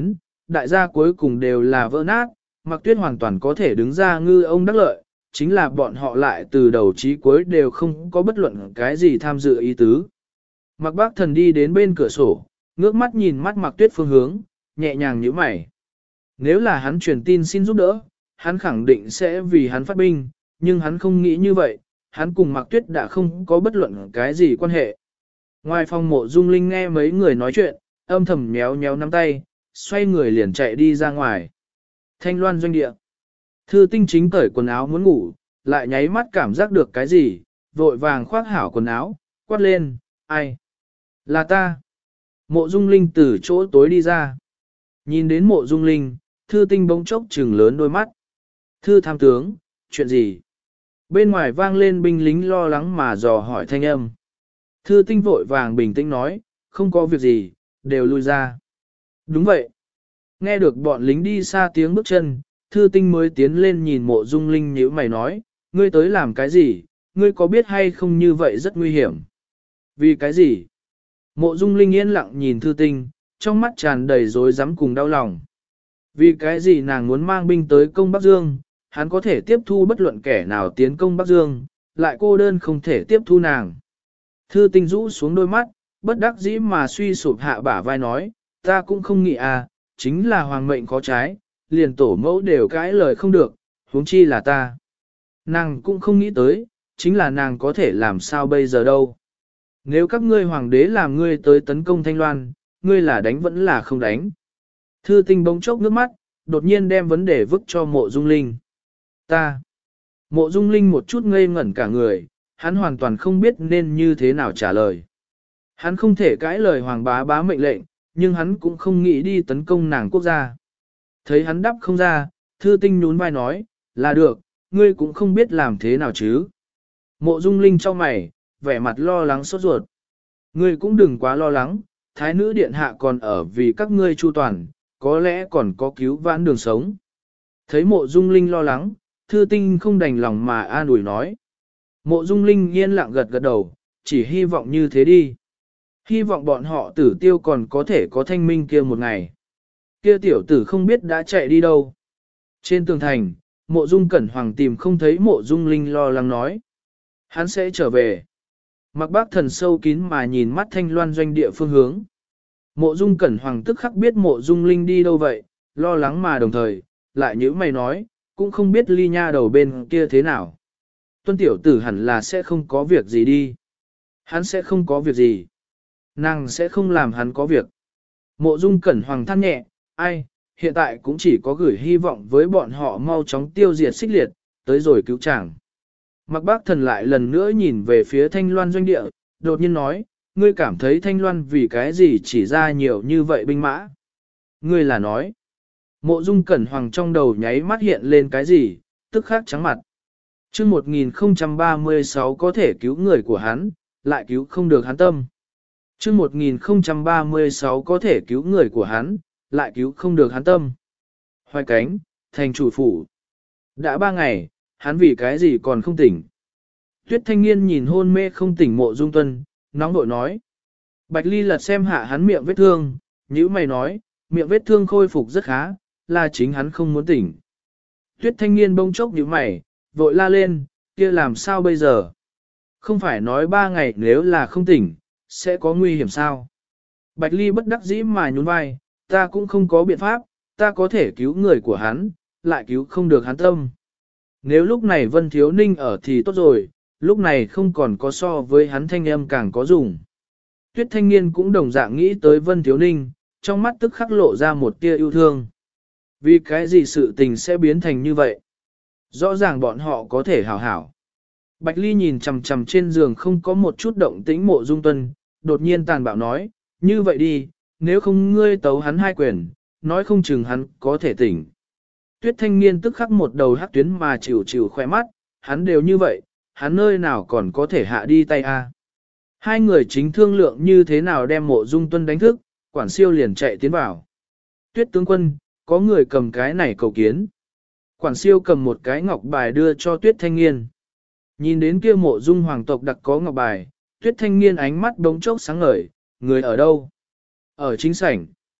đại gia cuối cùng đều là vỡ nát, Mạc Tuyết hoàn toàn có thể đứng ra ngư ông đắc lợi, chính là bọn họ lại từ đầu chí cuối đều không có bất luận cái gì tham dự ý tứ. Mạc Bác Thần đi đến bên cửa sổ, ngước mắt nhìn mắt Mạc Tuyết phương hướng, nhẹ nhàng nhíu mày. Nếu là hắn truyền tin xin giúp đỡ, hắn khẳng định sẽ vì hắn phát binh, nhưng hắn không nghĩ như vậy, hắn cùng Mạc Tuyết đã không có bất luận cái gì quan hệ. Ngoài phòng Mộ Dung Linh nghe mấy người nói chuyện, âm thầm nhéo nhéo nắm tay, xoay người liền chạy đi ra ngoài. Thanh Loan doanh địa. Thư Tinh chính cởi quần áo muốn ngủ, lại nháy mắt cảm giác được cái gì, vội vàng khoác hảo quần áo, quát lên, ai? Là ta. Mộ Dung Linh từ chỗ tối đi ra. Nhìn đến Mộ Dung Linh, Thư Tinh bỗng chốc trừng lớn đôi mắt. Thư tham tướng, chuyện gì? Bên ngoài vang lên binh lính lo lắng mà dò hỏi thanh âm. Thư Tinh vội vàng bình tĩnh nói, không có việc gì, đều lui ra. Đúng vậy. Nghe được bọn lính đi xa tiếng bước chân, Thư Tinh mới tiến lên nhìn Mộ Dung Linh nhíu mày nói, ngươi tới làm cái gì, ngươi có biết hay không như vậy rất nguy hiểm. Vì cái gì? Mộ Dung Linh yên lặng nhìn Thư Tinh, trong mắt tràn đầy rối rắm cùng đau lòng. Vì cái gì nàng muốn mang binh tới công Bắc Dương, hắn có thể tiếp thu bất luận kẻ nào tiến công Bắc Dương, lại cô đơn không thể tiếp thu nàng. Thư Tinh rũ xuống đôi mắt, bất đắc dĩ mà suy sụp hạ bả vai nói, ta cũng không nghĩ à, chính là hoàng mệnh khó trái, liền tổ mẫu đều cãi lời không được, huống chi là ta. Nàng cũng không nghĩ tới, chính là nàng có thể làm sao bây giờ đâu. Nếu các ngươi hoàng đế làm ngươi tới tấn công Thanh Loan, ngươi là đánh vẫn là không đánh. Thư Tinh bỗng chốc nước mắt, đột nhiên đem vấn đề vứt cho Mộ Dung Linh. Ta. Mộ Dung Linh một chút ngây ngẩn cả người, hắn hoàn toàn không biết nên như thế nào trả lời. Hắn không thể cãi lời hoàng bá bá mệnh lệnh, nhưng hắn cũng không nghĩ đi tấn công nàng quốc gia. Thấy hắn đáp không ra, Thư Tinh nhún vai nói, là được, ngươi cũng không biết làm thế nào chứ. Mộ Dung Linh cho mày, vẻ mặt lo lắng sốt ruột. Ngươi cũng đừng quá lo lắng, thái nữ điện hạ còn ở vì các ngươi chu toàn, có lẽ còn có cứu vãn đường sống. Thấy Mộ Dung Linh lo lắng, Thư Tinh không đành lòng mà an ủi nói. Mộ Dung Linh yên lặng gật gật đầu, chỉ hy vọng như thế đi. Hy vọng bọn họ Tử Tiêu còn có thể có thanh minh kia một ngày. Kia tiểu tử không biết đã chạy đi đâu. Trên tường thành, Mộ Dung Cẩn Hoàng tìm không thấy Mộ Dung Linh lo lắng nói. Hắn sẽ trở về. Mạc Bác Thần sâu kín mà nhìn mắt Thanh Loan doanh địa phương hướng. Mộ Dung Cẩn Hoàng tức khắc biết Mộ Dung Linh đi đâu vậy, lo lắng mà đồng thời, lại nhữ mày nói, cũng không biết Ly Nha đầu bên kia thế nào. Tuân tiểu tử hẳn là sẽ không có việc gì đi. Hắn sẽ không có việc gì. Nàng sẽ không làm hắn có việc. Mộ Dung Cẩn Hoàng than nhẹ, ai, hiện tại cũng chỉ có gửi hy vọng với bọn họ mau chóng tiêu diệt xích liệt, tới rồi cứu chàng. Mạc Bác Thần lại lần nữa nhìn về phía Thanh Loan doanh địa, đột nhiên nói, ngươi cảm thấy Thanh Loan vì cái gì chỉ ra nhiều như vậy binh mã? Ngươi là nói, Mộ Dung Cẩn Hoàng trong đầu nháy mắt hiện lên cái gì, tức khắc trắng mặt. Chương 1036 có thể cứu người của hắn, lại cứu không được hắn tâm. Chương 1036 có thể cứu người của hắn, lại cứu không được hắn tâm. Hoài Cánh, thành chủ phủ. Đã 3 ngày, hắn vì cái gì còn không tỉnh. Tuyết Thanh Niên nhìn hôn mê không tỉnh Mộ Dung Tuân, nóng nội nói. Bạch Ly lật xem hạ hắn miệng vết thương, nhữ mày nói, miệng vết thương khôi phục rất khá, là chính hắn không muốn tỉnh. Tuyết Thanh Niên bông chốc nhíu mày, vội la lên, kia làm sao bây giờ? Không phải nói 3 ngày nếu là không tỉnh, sẽ có nguy hiểm sao? Bạch Ly bất đắc dĩ mà nhún vai, ta cũng không có biện pháp, ta có thể cứu người của hắn, lại cứu không được hắn tâm. Nếu lúc này Vân Thiếu Ninh ở thì tốt rồi, lúc này không còn có so với hắn thanh âm càng có dùng. Tuyết Thanh Niên cũng đồng dạng nghĩ tới Vân Thiếu Ninh, trong mắt tức khắc lộ ra một tia yêu thương. Vì cái gì sự tình sẽ biến thành như vậy? Rõ ràng bọn họ có thể hảo hảo. Bạch Ly nhìn chằm chằm trên giường không có một chút động tĩnh Mộ Dung Tuân, đột nhiên tàn bạo nói, như vậy đi, nếu không ngươi tấu hắn 2 quyền, nói không chừng hắn có thể tỉnh. Tuyết Thanh Niên tức khắc một đầu hắc tuyến mà chịu chịu khoe mắt, hắn đều như vậy, hắn nơi nào còn có thể hạ đi tay a? Hai người chính thương lượng như thế nào đem Mộ Dung Tuân đánh thức, quản siêu liền chạy tiến vào. Tuyết tướng quân, có người cầm cái này cầu kiến. Quản siêu cầm một cái ngọc bài đưa cho Tuyết Thanh Niên. Nhìn đến kia Mộ Dung hoàng tộc đặc có ngọc bài, Tuyết Thanh Niên ánh mắt đống chốc sáng ngời, người ở đâu? Ở chính sảnh.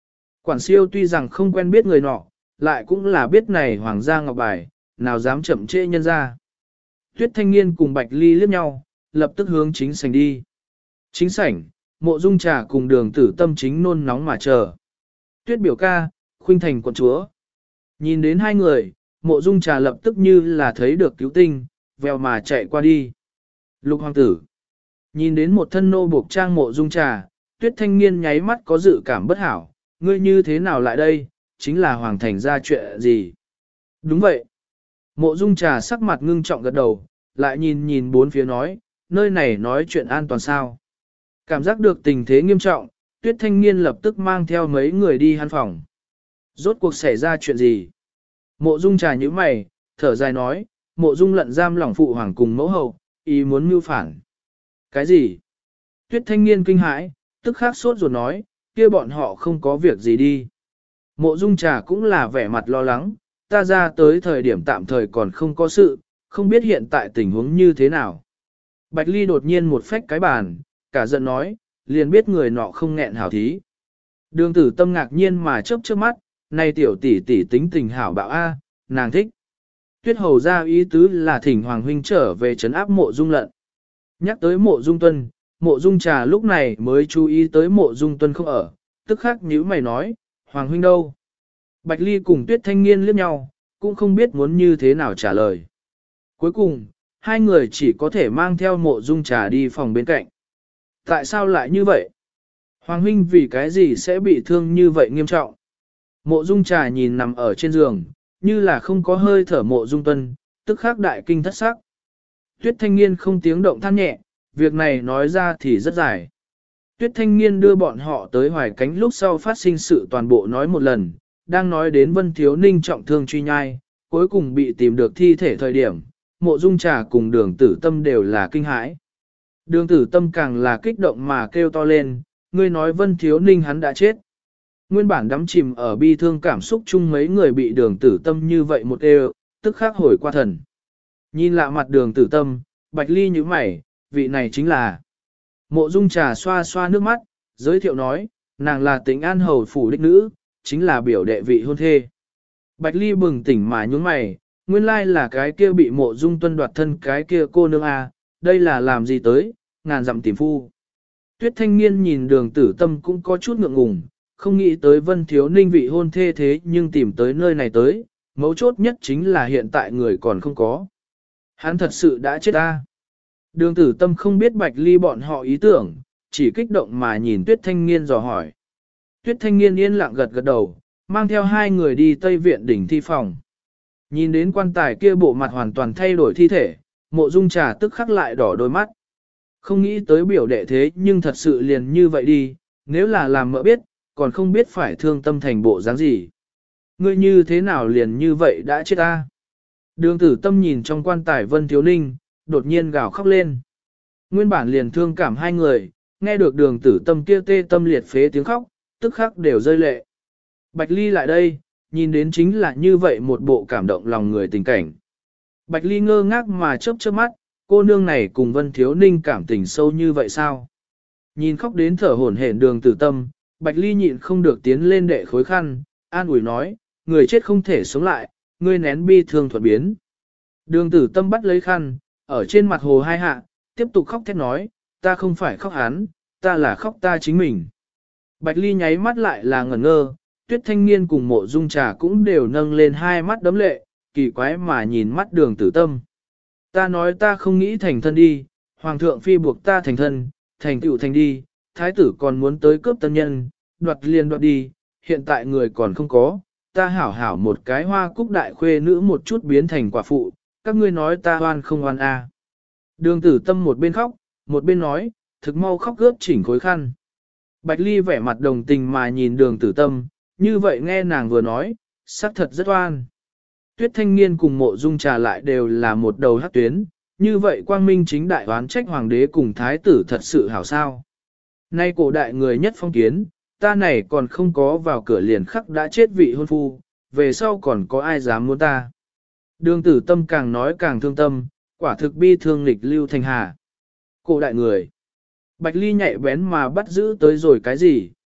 Quản siêu tuy rằng không quen biết người nọ, lại cũng là biết này hoàng gia ngọc bài, nào dám chậm trễ nhân ra. Tuyết Thanh Niên cùng Bạch Ly liếc nhau, lập tức hướng chính sảnh đi. Chính sảnh, Mộ Dung Trà cùng Đường Tử Tâm chính nôn nóng mà chờ. Tuyết biểu ca, Khuynh Thành quận chúa. Nhìn đến hai người, Mộ Dung Trà lập tức như là thấy được cứu tinh, vèo mà chạy qua đi. Lục hoàng tử. Nhìn đến một thân nô buộc trang Mộ Dung Trà, Tuyết Thanh Niên nháy mắt có dự cảm bất hảo. Ngươi như thế nào lại đây, chính là hoàng thành ra chuyện gì? Đúng vậy. Mộ Dung Trà sắc mặt ngưng trọng gật đầu, lại nhìn nhìn bốn phía nói, nơi này nói chuyện an toàn sao. Cảm giác được tình thế nghiêm trọng, Tuyết Thanh Niên lập tức mang theo mấy người đi hắn phòng. Rốt cuộc xảy ra chuyện gì? Mộ Dung Trà nhíu mày, thở dài nói, Mộ Dung lận giam lỏng phụ hoàng cùng mẫu hậu, ý muốn mưu phản. Cái gì? Tuyết Thanh Niên kinh hãi, tức khắc sốt ruột nói, kia bọn họ không có việc gì đi. Mộ Dung Trà cũng là vẻ mặt lo lắng, ta ra tới thời điểm tạm thời còn không có sự, không biết hiện tại tình huống như thế nào. Bạch Ly đột nhiên một phách cái bàn, cả giận nói, liền biết người nọ không nghẹn hảo thí. Đường Tử Tâm ngạc nhiên mà chớp chớp mắt, này tiểu tỷ tỷ tính tình hảo bạo a, nàng thích. Tuyết hầu ra ý tứ là thỉnh Hoàng huynh trở về trấn áp Mộ Dung lận. Nhắc tới Mộ Dung Tuân, Mộ Dung Trà lúc này mới chú ý tới Mộ Dung Tuân không ở, tức khắc nhíu mày nói, Hoàng huynh đâu? Bạch Ly cùng Tuyết Thanh Niên liếc nhau, cũng không biết muốn như thế nào trả lời. Cuối cùng, hai người chỉ có thể mang theo Mộ Dung Trà đi phòng bên cạnh. Tại sao lại như vậy? Hoàng huynh vì cái gì sẽ bị thương như vậy nghiêm trọng? Mộ Dung Trà nhìn nằm ở trên giường, như là không có hơi thở Mộ Dung Tuân, tức khắc đại kinh thất sắc. Tuyết Thanh Niên không tiếng động than nhẹ, việc này nói ra thì rất dài. Tuyết Thanh Niên đưa bọn họ tới Hoài Cánh lúc sau phát sinh sự toàn bộ nói một lần, đang nói đến Vân Thiếu Ninh trọng thương truy nhai, cuối cùng bị tìm được thi thể thời điểm, Mộ Dung Trà cùng Đường Tử Tâm đều là kinh hãi. Đường Tử Tâm càng là kích động mà kêu to lên, ngươi nói Vân Thiếu Ninh hắn đã chết. Nguyên bản đắm chìm ở bi thương cảm xúc chung mấy người bị Đường Tử Tâm như vậy một đều, tức khắc hồi qua thần. Nhìn lạ mặt Đường Tử Tâm, Bạch Ly nhíu mày, vị này chính là. Mộ Dung Trà xoa xoa nước mắt, giới thiệu nói, nàng là Tĩnh An hầu phủ đích nữ, chính là biểu đệ vị hôn thê. Bạch Ly bừng tỉnh mà nhún mày, nguyên lai là cái kia bị Mộ Dung Tuân đoạt thân cái kia cô nương a, đây là làm gì tới, ngàn dặm tìm phu. Tuyết Thanh Niên nhìn Đường Tử Tâm cũng có chút ngượng ngùng, không nghĩ tới Vân Thiếu Ninh vị hôn thê thế nhưng tìm tới nơi này tới, mấu chốt nhất chính là hiện tại người còn không có. Hắn thật sự đã chết a. Đường Tử Tâm không biết Bạch Ly bọn họ ý tưởng, chỉ kích động mà nhìn Tuyết Thanh Niên dò hỏi. Tuyết Thanh Niên yên lặng gật gật đầu, mang theo hai người đi Tây Viện đỉnh thi phòng. Nhìn đến quan tài kia bộ mặt hoàn toàn thay đổi thi thể, Mộ Dung Trà tức khắc lại đỏ đôi mắt. Không nghĩ tới biểu đệ thế nhưng thật sự liền như vậy đi, nếu là làm mỡ biết, còn không biết phải thương tâm thành bộ dáng gì. Ngươi như thế nào liền như vậy đã chết ta? Đường Tử Tâm nhìn trong quan tài Vân Thiếu Ninh, đột nhiên gào khóc lên. Nguyên bản liền thương cảm hai người, nghe được Đường Tử Tâm kia tê tâm liệt phế tiếng khóc, tức khắc đều rơi lệ. Bạch Ly lại đây, nhìn đến chính là như vậy một bộ cảm động lòng người tình cảnh. Bạch Ly ngơ ngác mà chớp chớp mắt, cô nương này cùng Vân Thiếu Ninh cảm tình sâu như vậy sao? Nhìn khóc đến thở hổn hển Đường Tử Tâm, Bạch Ly nhịn không được tiến lên đệ khối khăn, an ủi nói, người chết không thể sống lại, ngươi nén bi thương thuận biến. Đường Tử Tâm bắt lấy khăn, ở trên mặt hồ hai hạ, tiếp tục khóc thét nói, ta không phải khóc hắn, ta là khóc ta chính mình. Bạch Ly nháy mắt lại là ngẩn ngơ, Tuyết Thanh Niên cùng Mộ Dung Trà cũng đều nâng lên hai mắt đấm lệ, kỳ quái mà nhìn mắt Đường Tử Tâm. Ta nói ta không nghĩ thành thân đi, Hoàng thượng phi buộc ta thành thân, thành tựu thành đi, thái tử còn muốn tới cướp tân nhân, đoạt liền đoạt đi, hiện tại người còn không có, ta hảo hảo một cái hoa cúc đại khuê nữ một chút biến thành quả phụ, các ngươi nói ta oan không oan a? Đường Tử Tâm một bên khóc, một bên nói, thực mau khóc gớp chỉnh khối khăn. Bạch Ly vẻ mặt đồng tình mà nhìn Đường Tử Tâm, như vậy nghe nàng vừa nói, xác thật rất oan. Tuyết Thanh Niên cùng Mộ Dung Trà lại đều là một đầu hắc tuyến, như vậy quang minh chính đại oán trách hoàng đế cùng thái tử thật sự hảo sao. Nay cổ đại người nhất phong kiến, ta này còn không có vào cửa liền khắc đã chết vị hôn phu, về sau còn có ai dám muốn ta. Đường Tử Tâm càng nói càng thương tâm, quả thực bi thương lịch lưu thành hà. Cổ đại người. Bạch Ly nhạy bén mà bắt giữ tới rồi cái gì,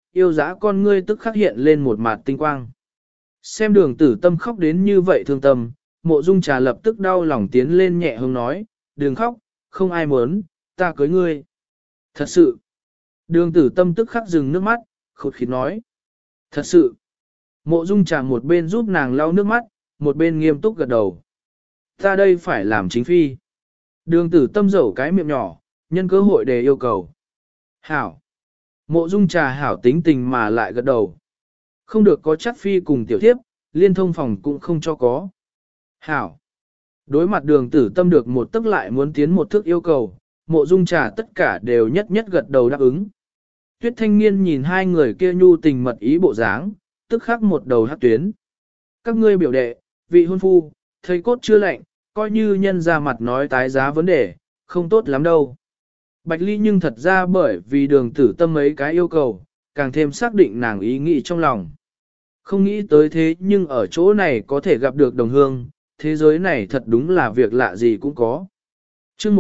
yêu dã con ngươi tức khắc hiện lên một mặt tinh quang. Xem Đường Tử Tâm khóc đến như vậy thương tâm, Mộ Dung Trà lập tức đau lòng tiến lên nhẹ hông nói, đừng khóc, không ai muốn, ta cưới ngươi. Thật sự. Đường Tử Tâm tức khắc dừng nước mắt, khụt khịt nói. Thật sự. Mộ Dung Trà một bên giúp nàng lau nước mắt, một bên nghiêm túc gật đầu. Ta đây phải làm chính phi. Đường Tử Tâm dẩu cái miệng nhỏ, nhân cơ hội để yêu cầu. Hảo. Mộ Dung Trà hảo tính tình mà lại gật đầu. Không được có chắc phi cùng tiểu thiếp, liên thông phòng cũng không cho có. Hảo. Đối mặt Đường Tử Tâm được một tức lại muốn tiến một thước yêu cầu, Mộ Dung Trà tất cả đều nhất nhất gật đầu đáp ứng. Tuyết Thanh Nghiên nhìn hai người kia nhu tình mật ý bộ dáng, tức khắc một đầu hát tuyến. Các ngươi biểu đệ, vị hôn phu, thầy cốt chưa lạnh, coi như nhân ra mặt nói tái giá vấn đề, không tốt lắm đâu. Bạch Ly nhưng thật ra bởi vì Đường Tử Tâm mấy cái yêu cầu, càng thêm xác định nàng ý nghĩ trong lòng. Không nghĩ tới thế nhưng ở chỗ này có thể gặp được đồng hương, thế giới này thật đúng là việc lạ gì cũng có. Chương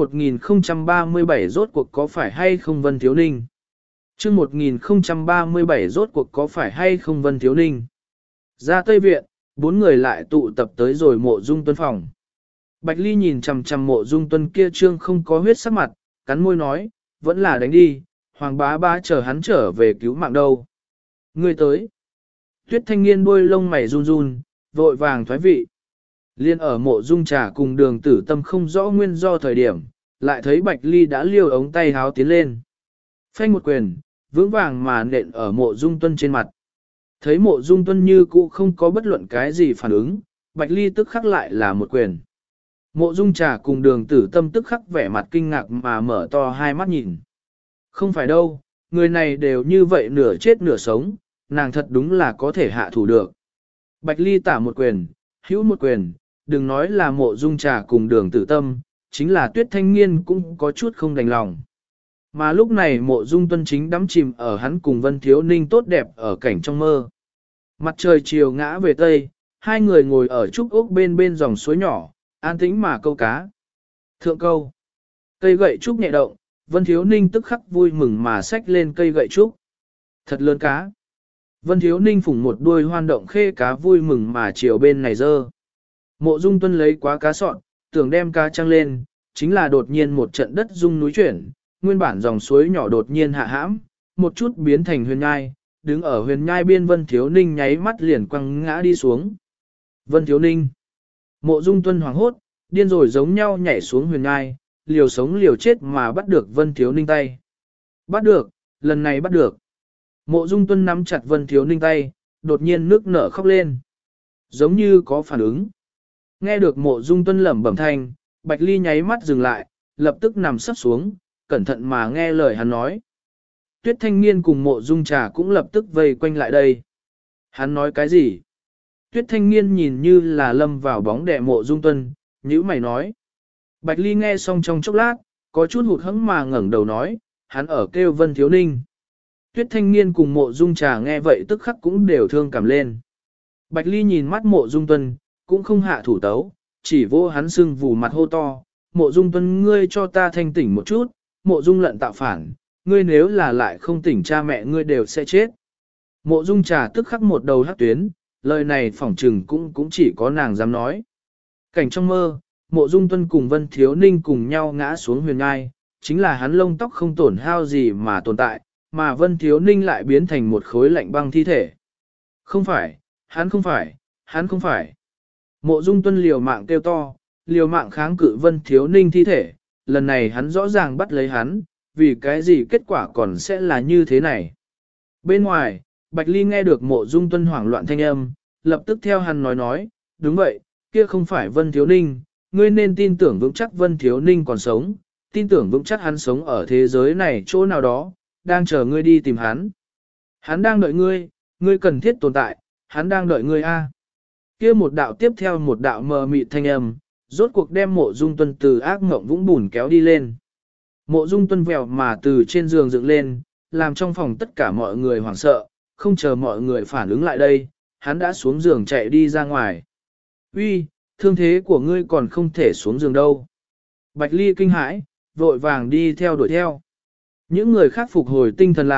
1037 rốt cuộc có phải hay không Vân Thiếu Ninh? Chương 1037 rốt cuộc có phải hay không Vân Thiếu Ninh? Ra Tây Viện, bốn người lại tụ tập tới rồi Mộ Dung Tuân phòng. Bạch Ly nhìn chằm chằm Mộ Dung Tuân kia trương không có huyết sắc mặt, cắn môi nói, vẫn là đánh đi, Hoàng bá bá chờ hắn trở về cứu mạng đâu. Ngươi tới. Tuyết Thanh Nghiên đuôi lông mày run run, vội vàng thoái vị. Liên ở Mộ Dung Trà cùng Đường Tử Tâm không rõ nguyên do thời điểm, lại thấy Bạch Ly đã liêu ống tay háo tiến lên. Phanh một quyền, vững vàng mà nện ở Mộ Dung Tuân trên mặt. Thấy Mộ Dung Tuân như cũ không có bất luận cái gì phản ứng, Bạch Ly tức khắc lại là một quyền. Mộ Dung Trà cùng Đường Tử Tâm tức khắc vẻ mặt kinh ngạc mà mở to hai mắt nhìn. Không phải đâu, người này đều như vậy nửa chết nửa sống, nàng thật đúng là có thể hạ thủ được. Bạch Ly tả một quyền, hữu một quyền, đừng nói là Mộ Dung Trà cùng Đường Tử Tâm, chính là Tuyết Thanh Nghiên cũng có chút không đành lòng. Mà lúc này Mộ Dung Tuân chính đắm chìm ở hắn cùng Vân Thiếu Ninh tốt đẹp ở cảnh trong mơ. Mặt trời chiều ngã về Tây, hai người ngồi ở trúc ốc bên dòng suối nhỏ, an tĩnh mà câu cá. Thượng câu. Cây gậy trúc nhẹ động, Vân Thiếu Ninh tức khắc vui mừng mà xách lên cây gậy trúc. Thật lớn cá. Vân Thiếu Ninh phủng một đuôi hoan động khê cá vui mừng mà chiều bên này dơ. Mộ Dung Tuân lấy quá cá sọn, tưởng đem cá trăng lên, chính là đột nhiên một trận đất rung núi chuyển, nguyên bản dòng suối nhỏ đột nhiên hạ hãm, một chút biến thành huyền nhai, đứng ở huyền nhai biên Vân Thiếu Ninh nháy mắt liền quăng ngã đi xuống. Vân Thiếu Ninh. Mộ Dung Tuân hoảng hốt, điên rồi giống nhau nhảy xuống huyền nhai, liều sống liều chết mà bắt được Vân Thiếu Ninh tay. Bắt được, lần này bắt được. Mộ Dung Tuân nắm chặt Vân Thiếu Ninh tay, đột nhiên nước nở khóc lên. Giống như có phản ứng. Nghe được Mộ Dung Tuân lẩm bẩm thanh, Bạch Ly nháy mắt dừng lại, lập tức nằm sấp xuống, cẩn thận mà nghe lời hắn nói. Tuyết Thanh Nghiên cùng Mộ Dung Trà cũng lập tức vây quanh lại đây. Hắn nói cái gì? Tuyết Thanh Nghiên nhìn như là lâm vào bóng đè Mộ Dung Tuân, nhíu mày nói. Bạch Ly nghe xong trong chốc lát, có chút hụt hẫng mà ngẩng đầu nói, hắn ở kêu Vân Thiếu Ninh. Tuyết Thanh Nghiên cùng Mộ Dung Trà nghe vậy tức khắc cũng đều thương cảm lên. Bạch Ly nhìn mắt Mộ Dung Tuân, cũng không hạ thủ tấu, chỉ vô hắn sưng vù mặt hô to, Mộ Dung Tuân ngươi cho ta thanh tỉnh một chút, Mộ Dung Lận tạo phản, ngươi nếu là lại không tỉnh cha mẹ ngươi đều sẽ chết. Mộ Dung Trà tức khắc một đầu hắc tuyến, lời này phỏng trừng cũng chỉ có nàng dám nói. Cảnh trong mơ, Mộ Dung Tuân cùng Vân Thiếu Ninh cùng nhau ngã xuống huyền ngai, chính là hắn lông tóc không tổn hao gì mà tồn tại, mà Vân Thiếu Ninh lại biến thành một khối lạnh băng thi thể. Không phải, hắn không phải, hắn không phải. Mộ Dung Tuân liều mạng kêu to, liều mạng kháng cự Vân Thiếu Ninh thi thể, lần này hắn rõ ràng bắt lấy hắn, vì cái gì kết quả còn sẽ là như thế này. Bên ngoài, Bạch Ly nghe được Mộ Dung Tuân hoảng loạn thanh âm, lập tức theo hắn nói, đúng vậy, kia không phải Vân Thiếu Ninh, ngươi nên tin tưởng vững chắc Vân Thiếu Ninh còn sống, tin tưởng vững chắc hắn sống ở thế giới này chỗ nào đó, đang chờ ngươi đi tìm hắn. Hắn đang đợi ngươi, ngươi cần thiết tồn tại, hắn đang đợi ngươi a. Kia một đạo tiếp theo một đạo mờ mịt thanh âm, rốt cuộc đem Mộ Dung Tuân từ ác mộng vũng bùn kéo đi lên. Mộ Dung Tuân vèo mà từ trên giường dựng lên, làm trong phòng tất cả mọi người hoảng sợ, không chờ mọi người phản ứng lại đây, hắn đã xuống giường chạy đi ra ngoài. Uy, thương thế của ngươi còn không thể xuống giường đâu. Bạch Ly kinh hãi, vội vàng đi theo đuổi theo. Những người khác phục hồi tinh thần lại,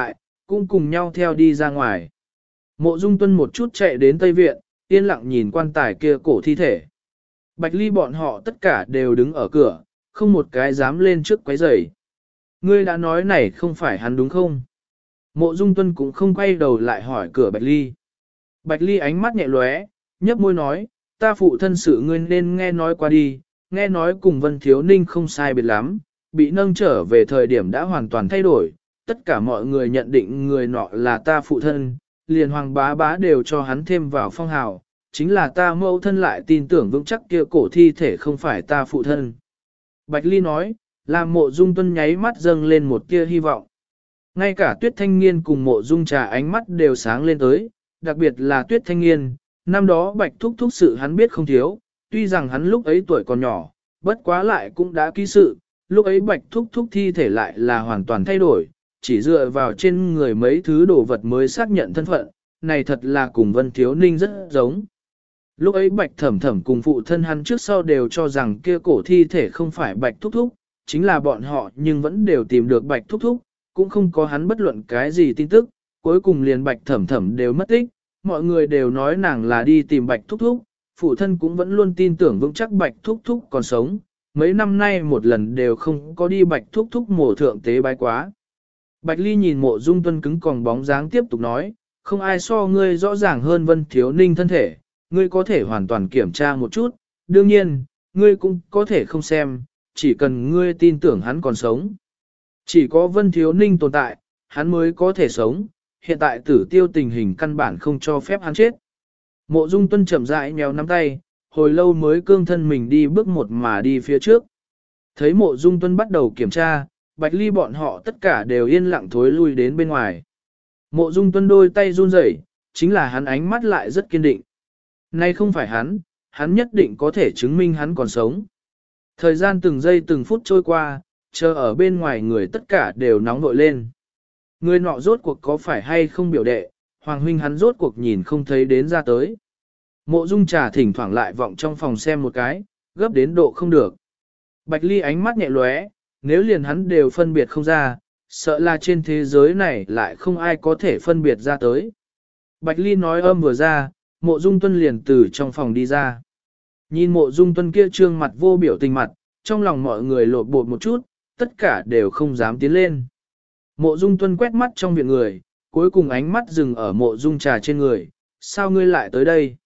cũng cùng nhau theo đi ra ngoài. Mộ Dung Tuân một chút chạy đến Tây Viện, yên lặng nhìn quan tài kia cổ thi thể. Bạch Ly bọn họ tất cả đều đứng ở cửa, không một cái dám lên trước quấy rầy. Ngươi đã nói này không phải hắn đúng không? Mộ Dung Tuân cũng không quay đầu lại hỏi cửa Bạch Ly. Bạch Ly ánh mắt nhẹ lóe, nhấp môi nói, ta phụ thân sự ngươi nên nghe nói qua đi, nghe nói cùng Vân Thiếu Ninh không sai biệt lắm, bị nâng trở về thời điểm đã hoàn toàn thay đổi, tất cả mọi người nhận định người nọ là ta phụ thân, liền Hoàng bá bá đều cho hắn thêm vào phong hào, chính là ta mẫu thân lại tin tưởng vững chắc kia cổ thi thể không phải ta phụ thân. Bạch Ly nói, làm Mộ Dung Tuân nháy mắt dâng lên một tia hy vọng. Ngay cả Tuyết Thanh Nghiên cùng Mộ Dung Trà ánh mắt đều sáng lên tới, đặc biệt là Tuyết Thanh Nghiên, năm đó Bạch Thúc Thúc sự hắn biết không thiếu, tuy rằng hắn lúc ấy tuổi còn nhỏ, bất quá lại cũng đã ký sự, lúc ấy Bạch Thúc Thúc thi thể lại là hoàn toàn thay đổi, chỉ dựa vào trên người mấy thứ đồ vật mới xác nhận thân phận, này thật là cùng Vân Thiếu Ninh rất giống. Lúc ấy Bạch Thẩm Thẩm cùng phụ thân hắn trước sau đều cho rằng kia cổ thi thể không phải Bạch Thúc Thúc, chính là bọn họ nhưng vẫn đều tìm được Bạch Thúc Thúc, cũng không có hắn bất luận cái gì tin tức, cuối cùng liền Bạch Thẩm Thẩm đều mất tích, mọi người đều nói nàng là đi tìm Bạch Thúc Thúc, phụ thân cũng vẫn luôn tin tưởng vững chắc Bạch Thúc Thúc còn sống, mấy năm nay một lần đều không có đi Bạch Thúc Thúc mổ thượng tế bái quá. Bạch Ly nhìn Mộ Dung Tuân cứng còng bóng dáng tiếp tục nói, không ai so ngươi rõ ràng hơn Vân Thiếu Ninh thân thể, ngươi có thể hoàn toàn kiểm tra một chút, đương nhiên, ngươi cũng có thể không xem, chỉ cần ngươi tin tưởng hắn còn sống. Chỉ có Vân Thiếu Ninh tồn tại, hắn mới có thể sống, hiện tại Tử Tiêu tình hình căn bản không cho phép hắn chết. Mộ Dung Tuân chậm rãi nhéo nắm tay, hồi lâu mới cương thân mình đi bước một mà đi phía trước. Thấy Mộ Dung Tuân bắt đầu kiểm tra, Bạch Ly bọn họ tất cả đều yên lặng thối lui đến bên ngoài. Mộ Dung Tuân đôi tay run rẩy, chính là hắn ánh mắt lại rất kiên định. Nay không phải hắn nhất định có thể chứng minh hắn còn sống. Thời gian từng giây từng phút trôi qua, chờ ở bên ngoài người tất cả đều nóng nội lên. Người nọ rốt cuộc có phải hay không biểu đệ, Hoàng huynh hắn rốt cuộc nhìn không thấy đến ra tới. Mộ Dung Trà thỉnh thoảng lại vọng trong phòng xem một cái, gấp đến độ không được. Bạch Ly ánh mắt nhẹ lóe, nếu liền hắn đều phân biệt không ra, sợ là trên thế giới này lại không ai có thể phân biệt ra tới. Bạch Ly nói âm vừa ra, Mộ Dung Tuân liền từ trong phòng đi ra. Nhìn Mộ Dung Tuân kia trương mặt vô biểu tình mặt, trong lòng mọi người lột bột một chút, tất cả đều không dám tiến lên. Mộ Dung Tuân quét mắt trong viện người, cuối cùng ánh mắt dừng ở Mộ Dung Trà trên người, sao ngươi lại tới đây?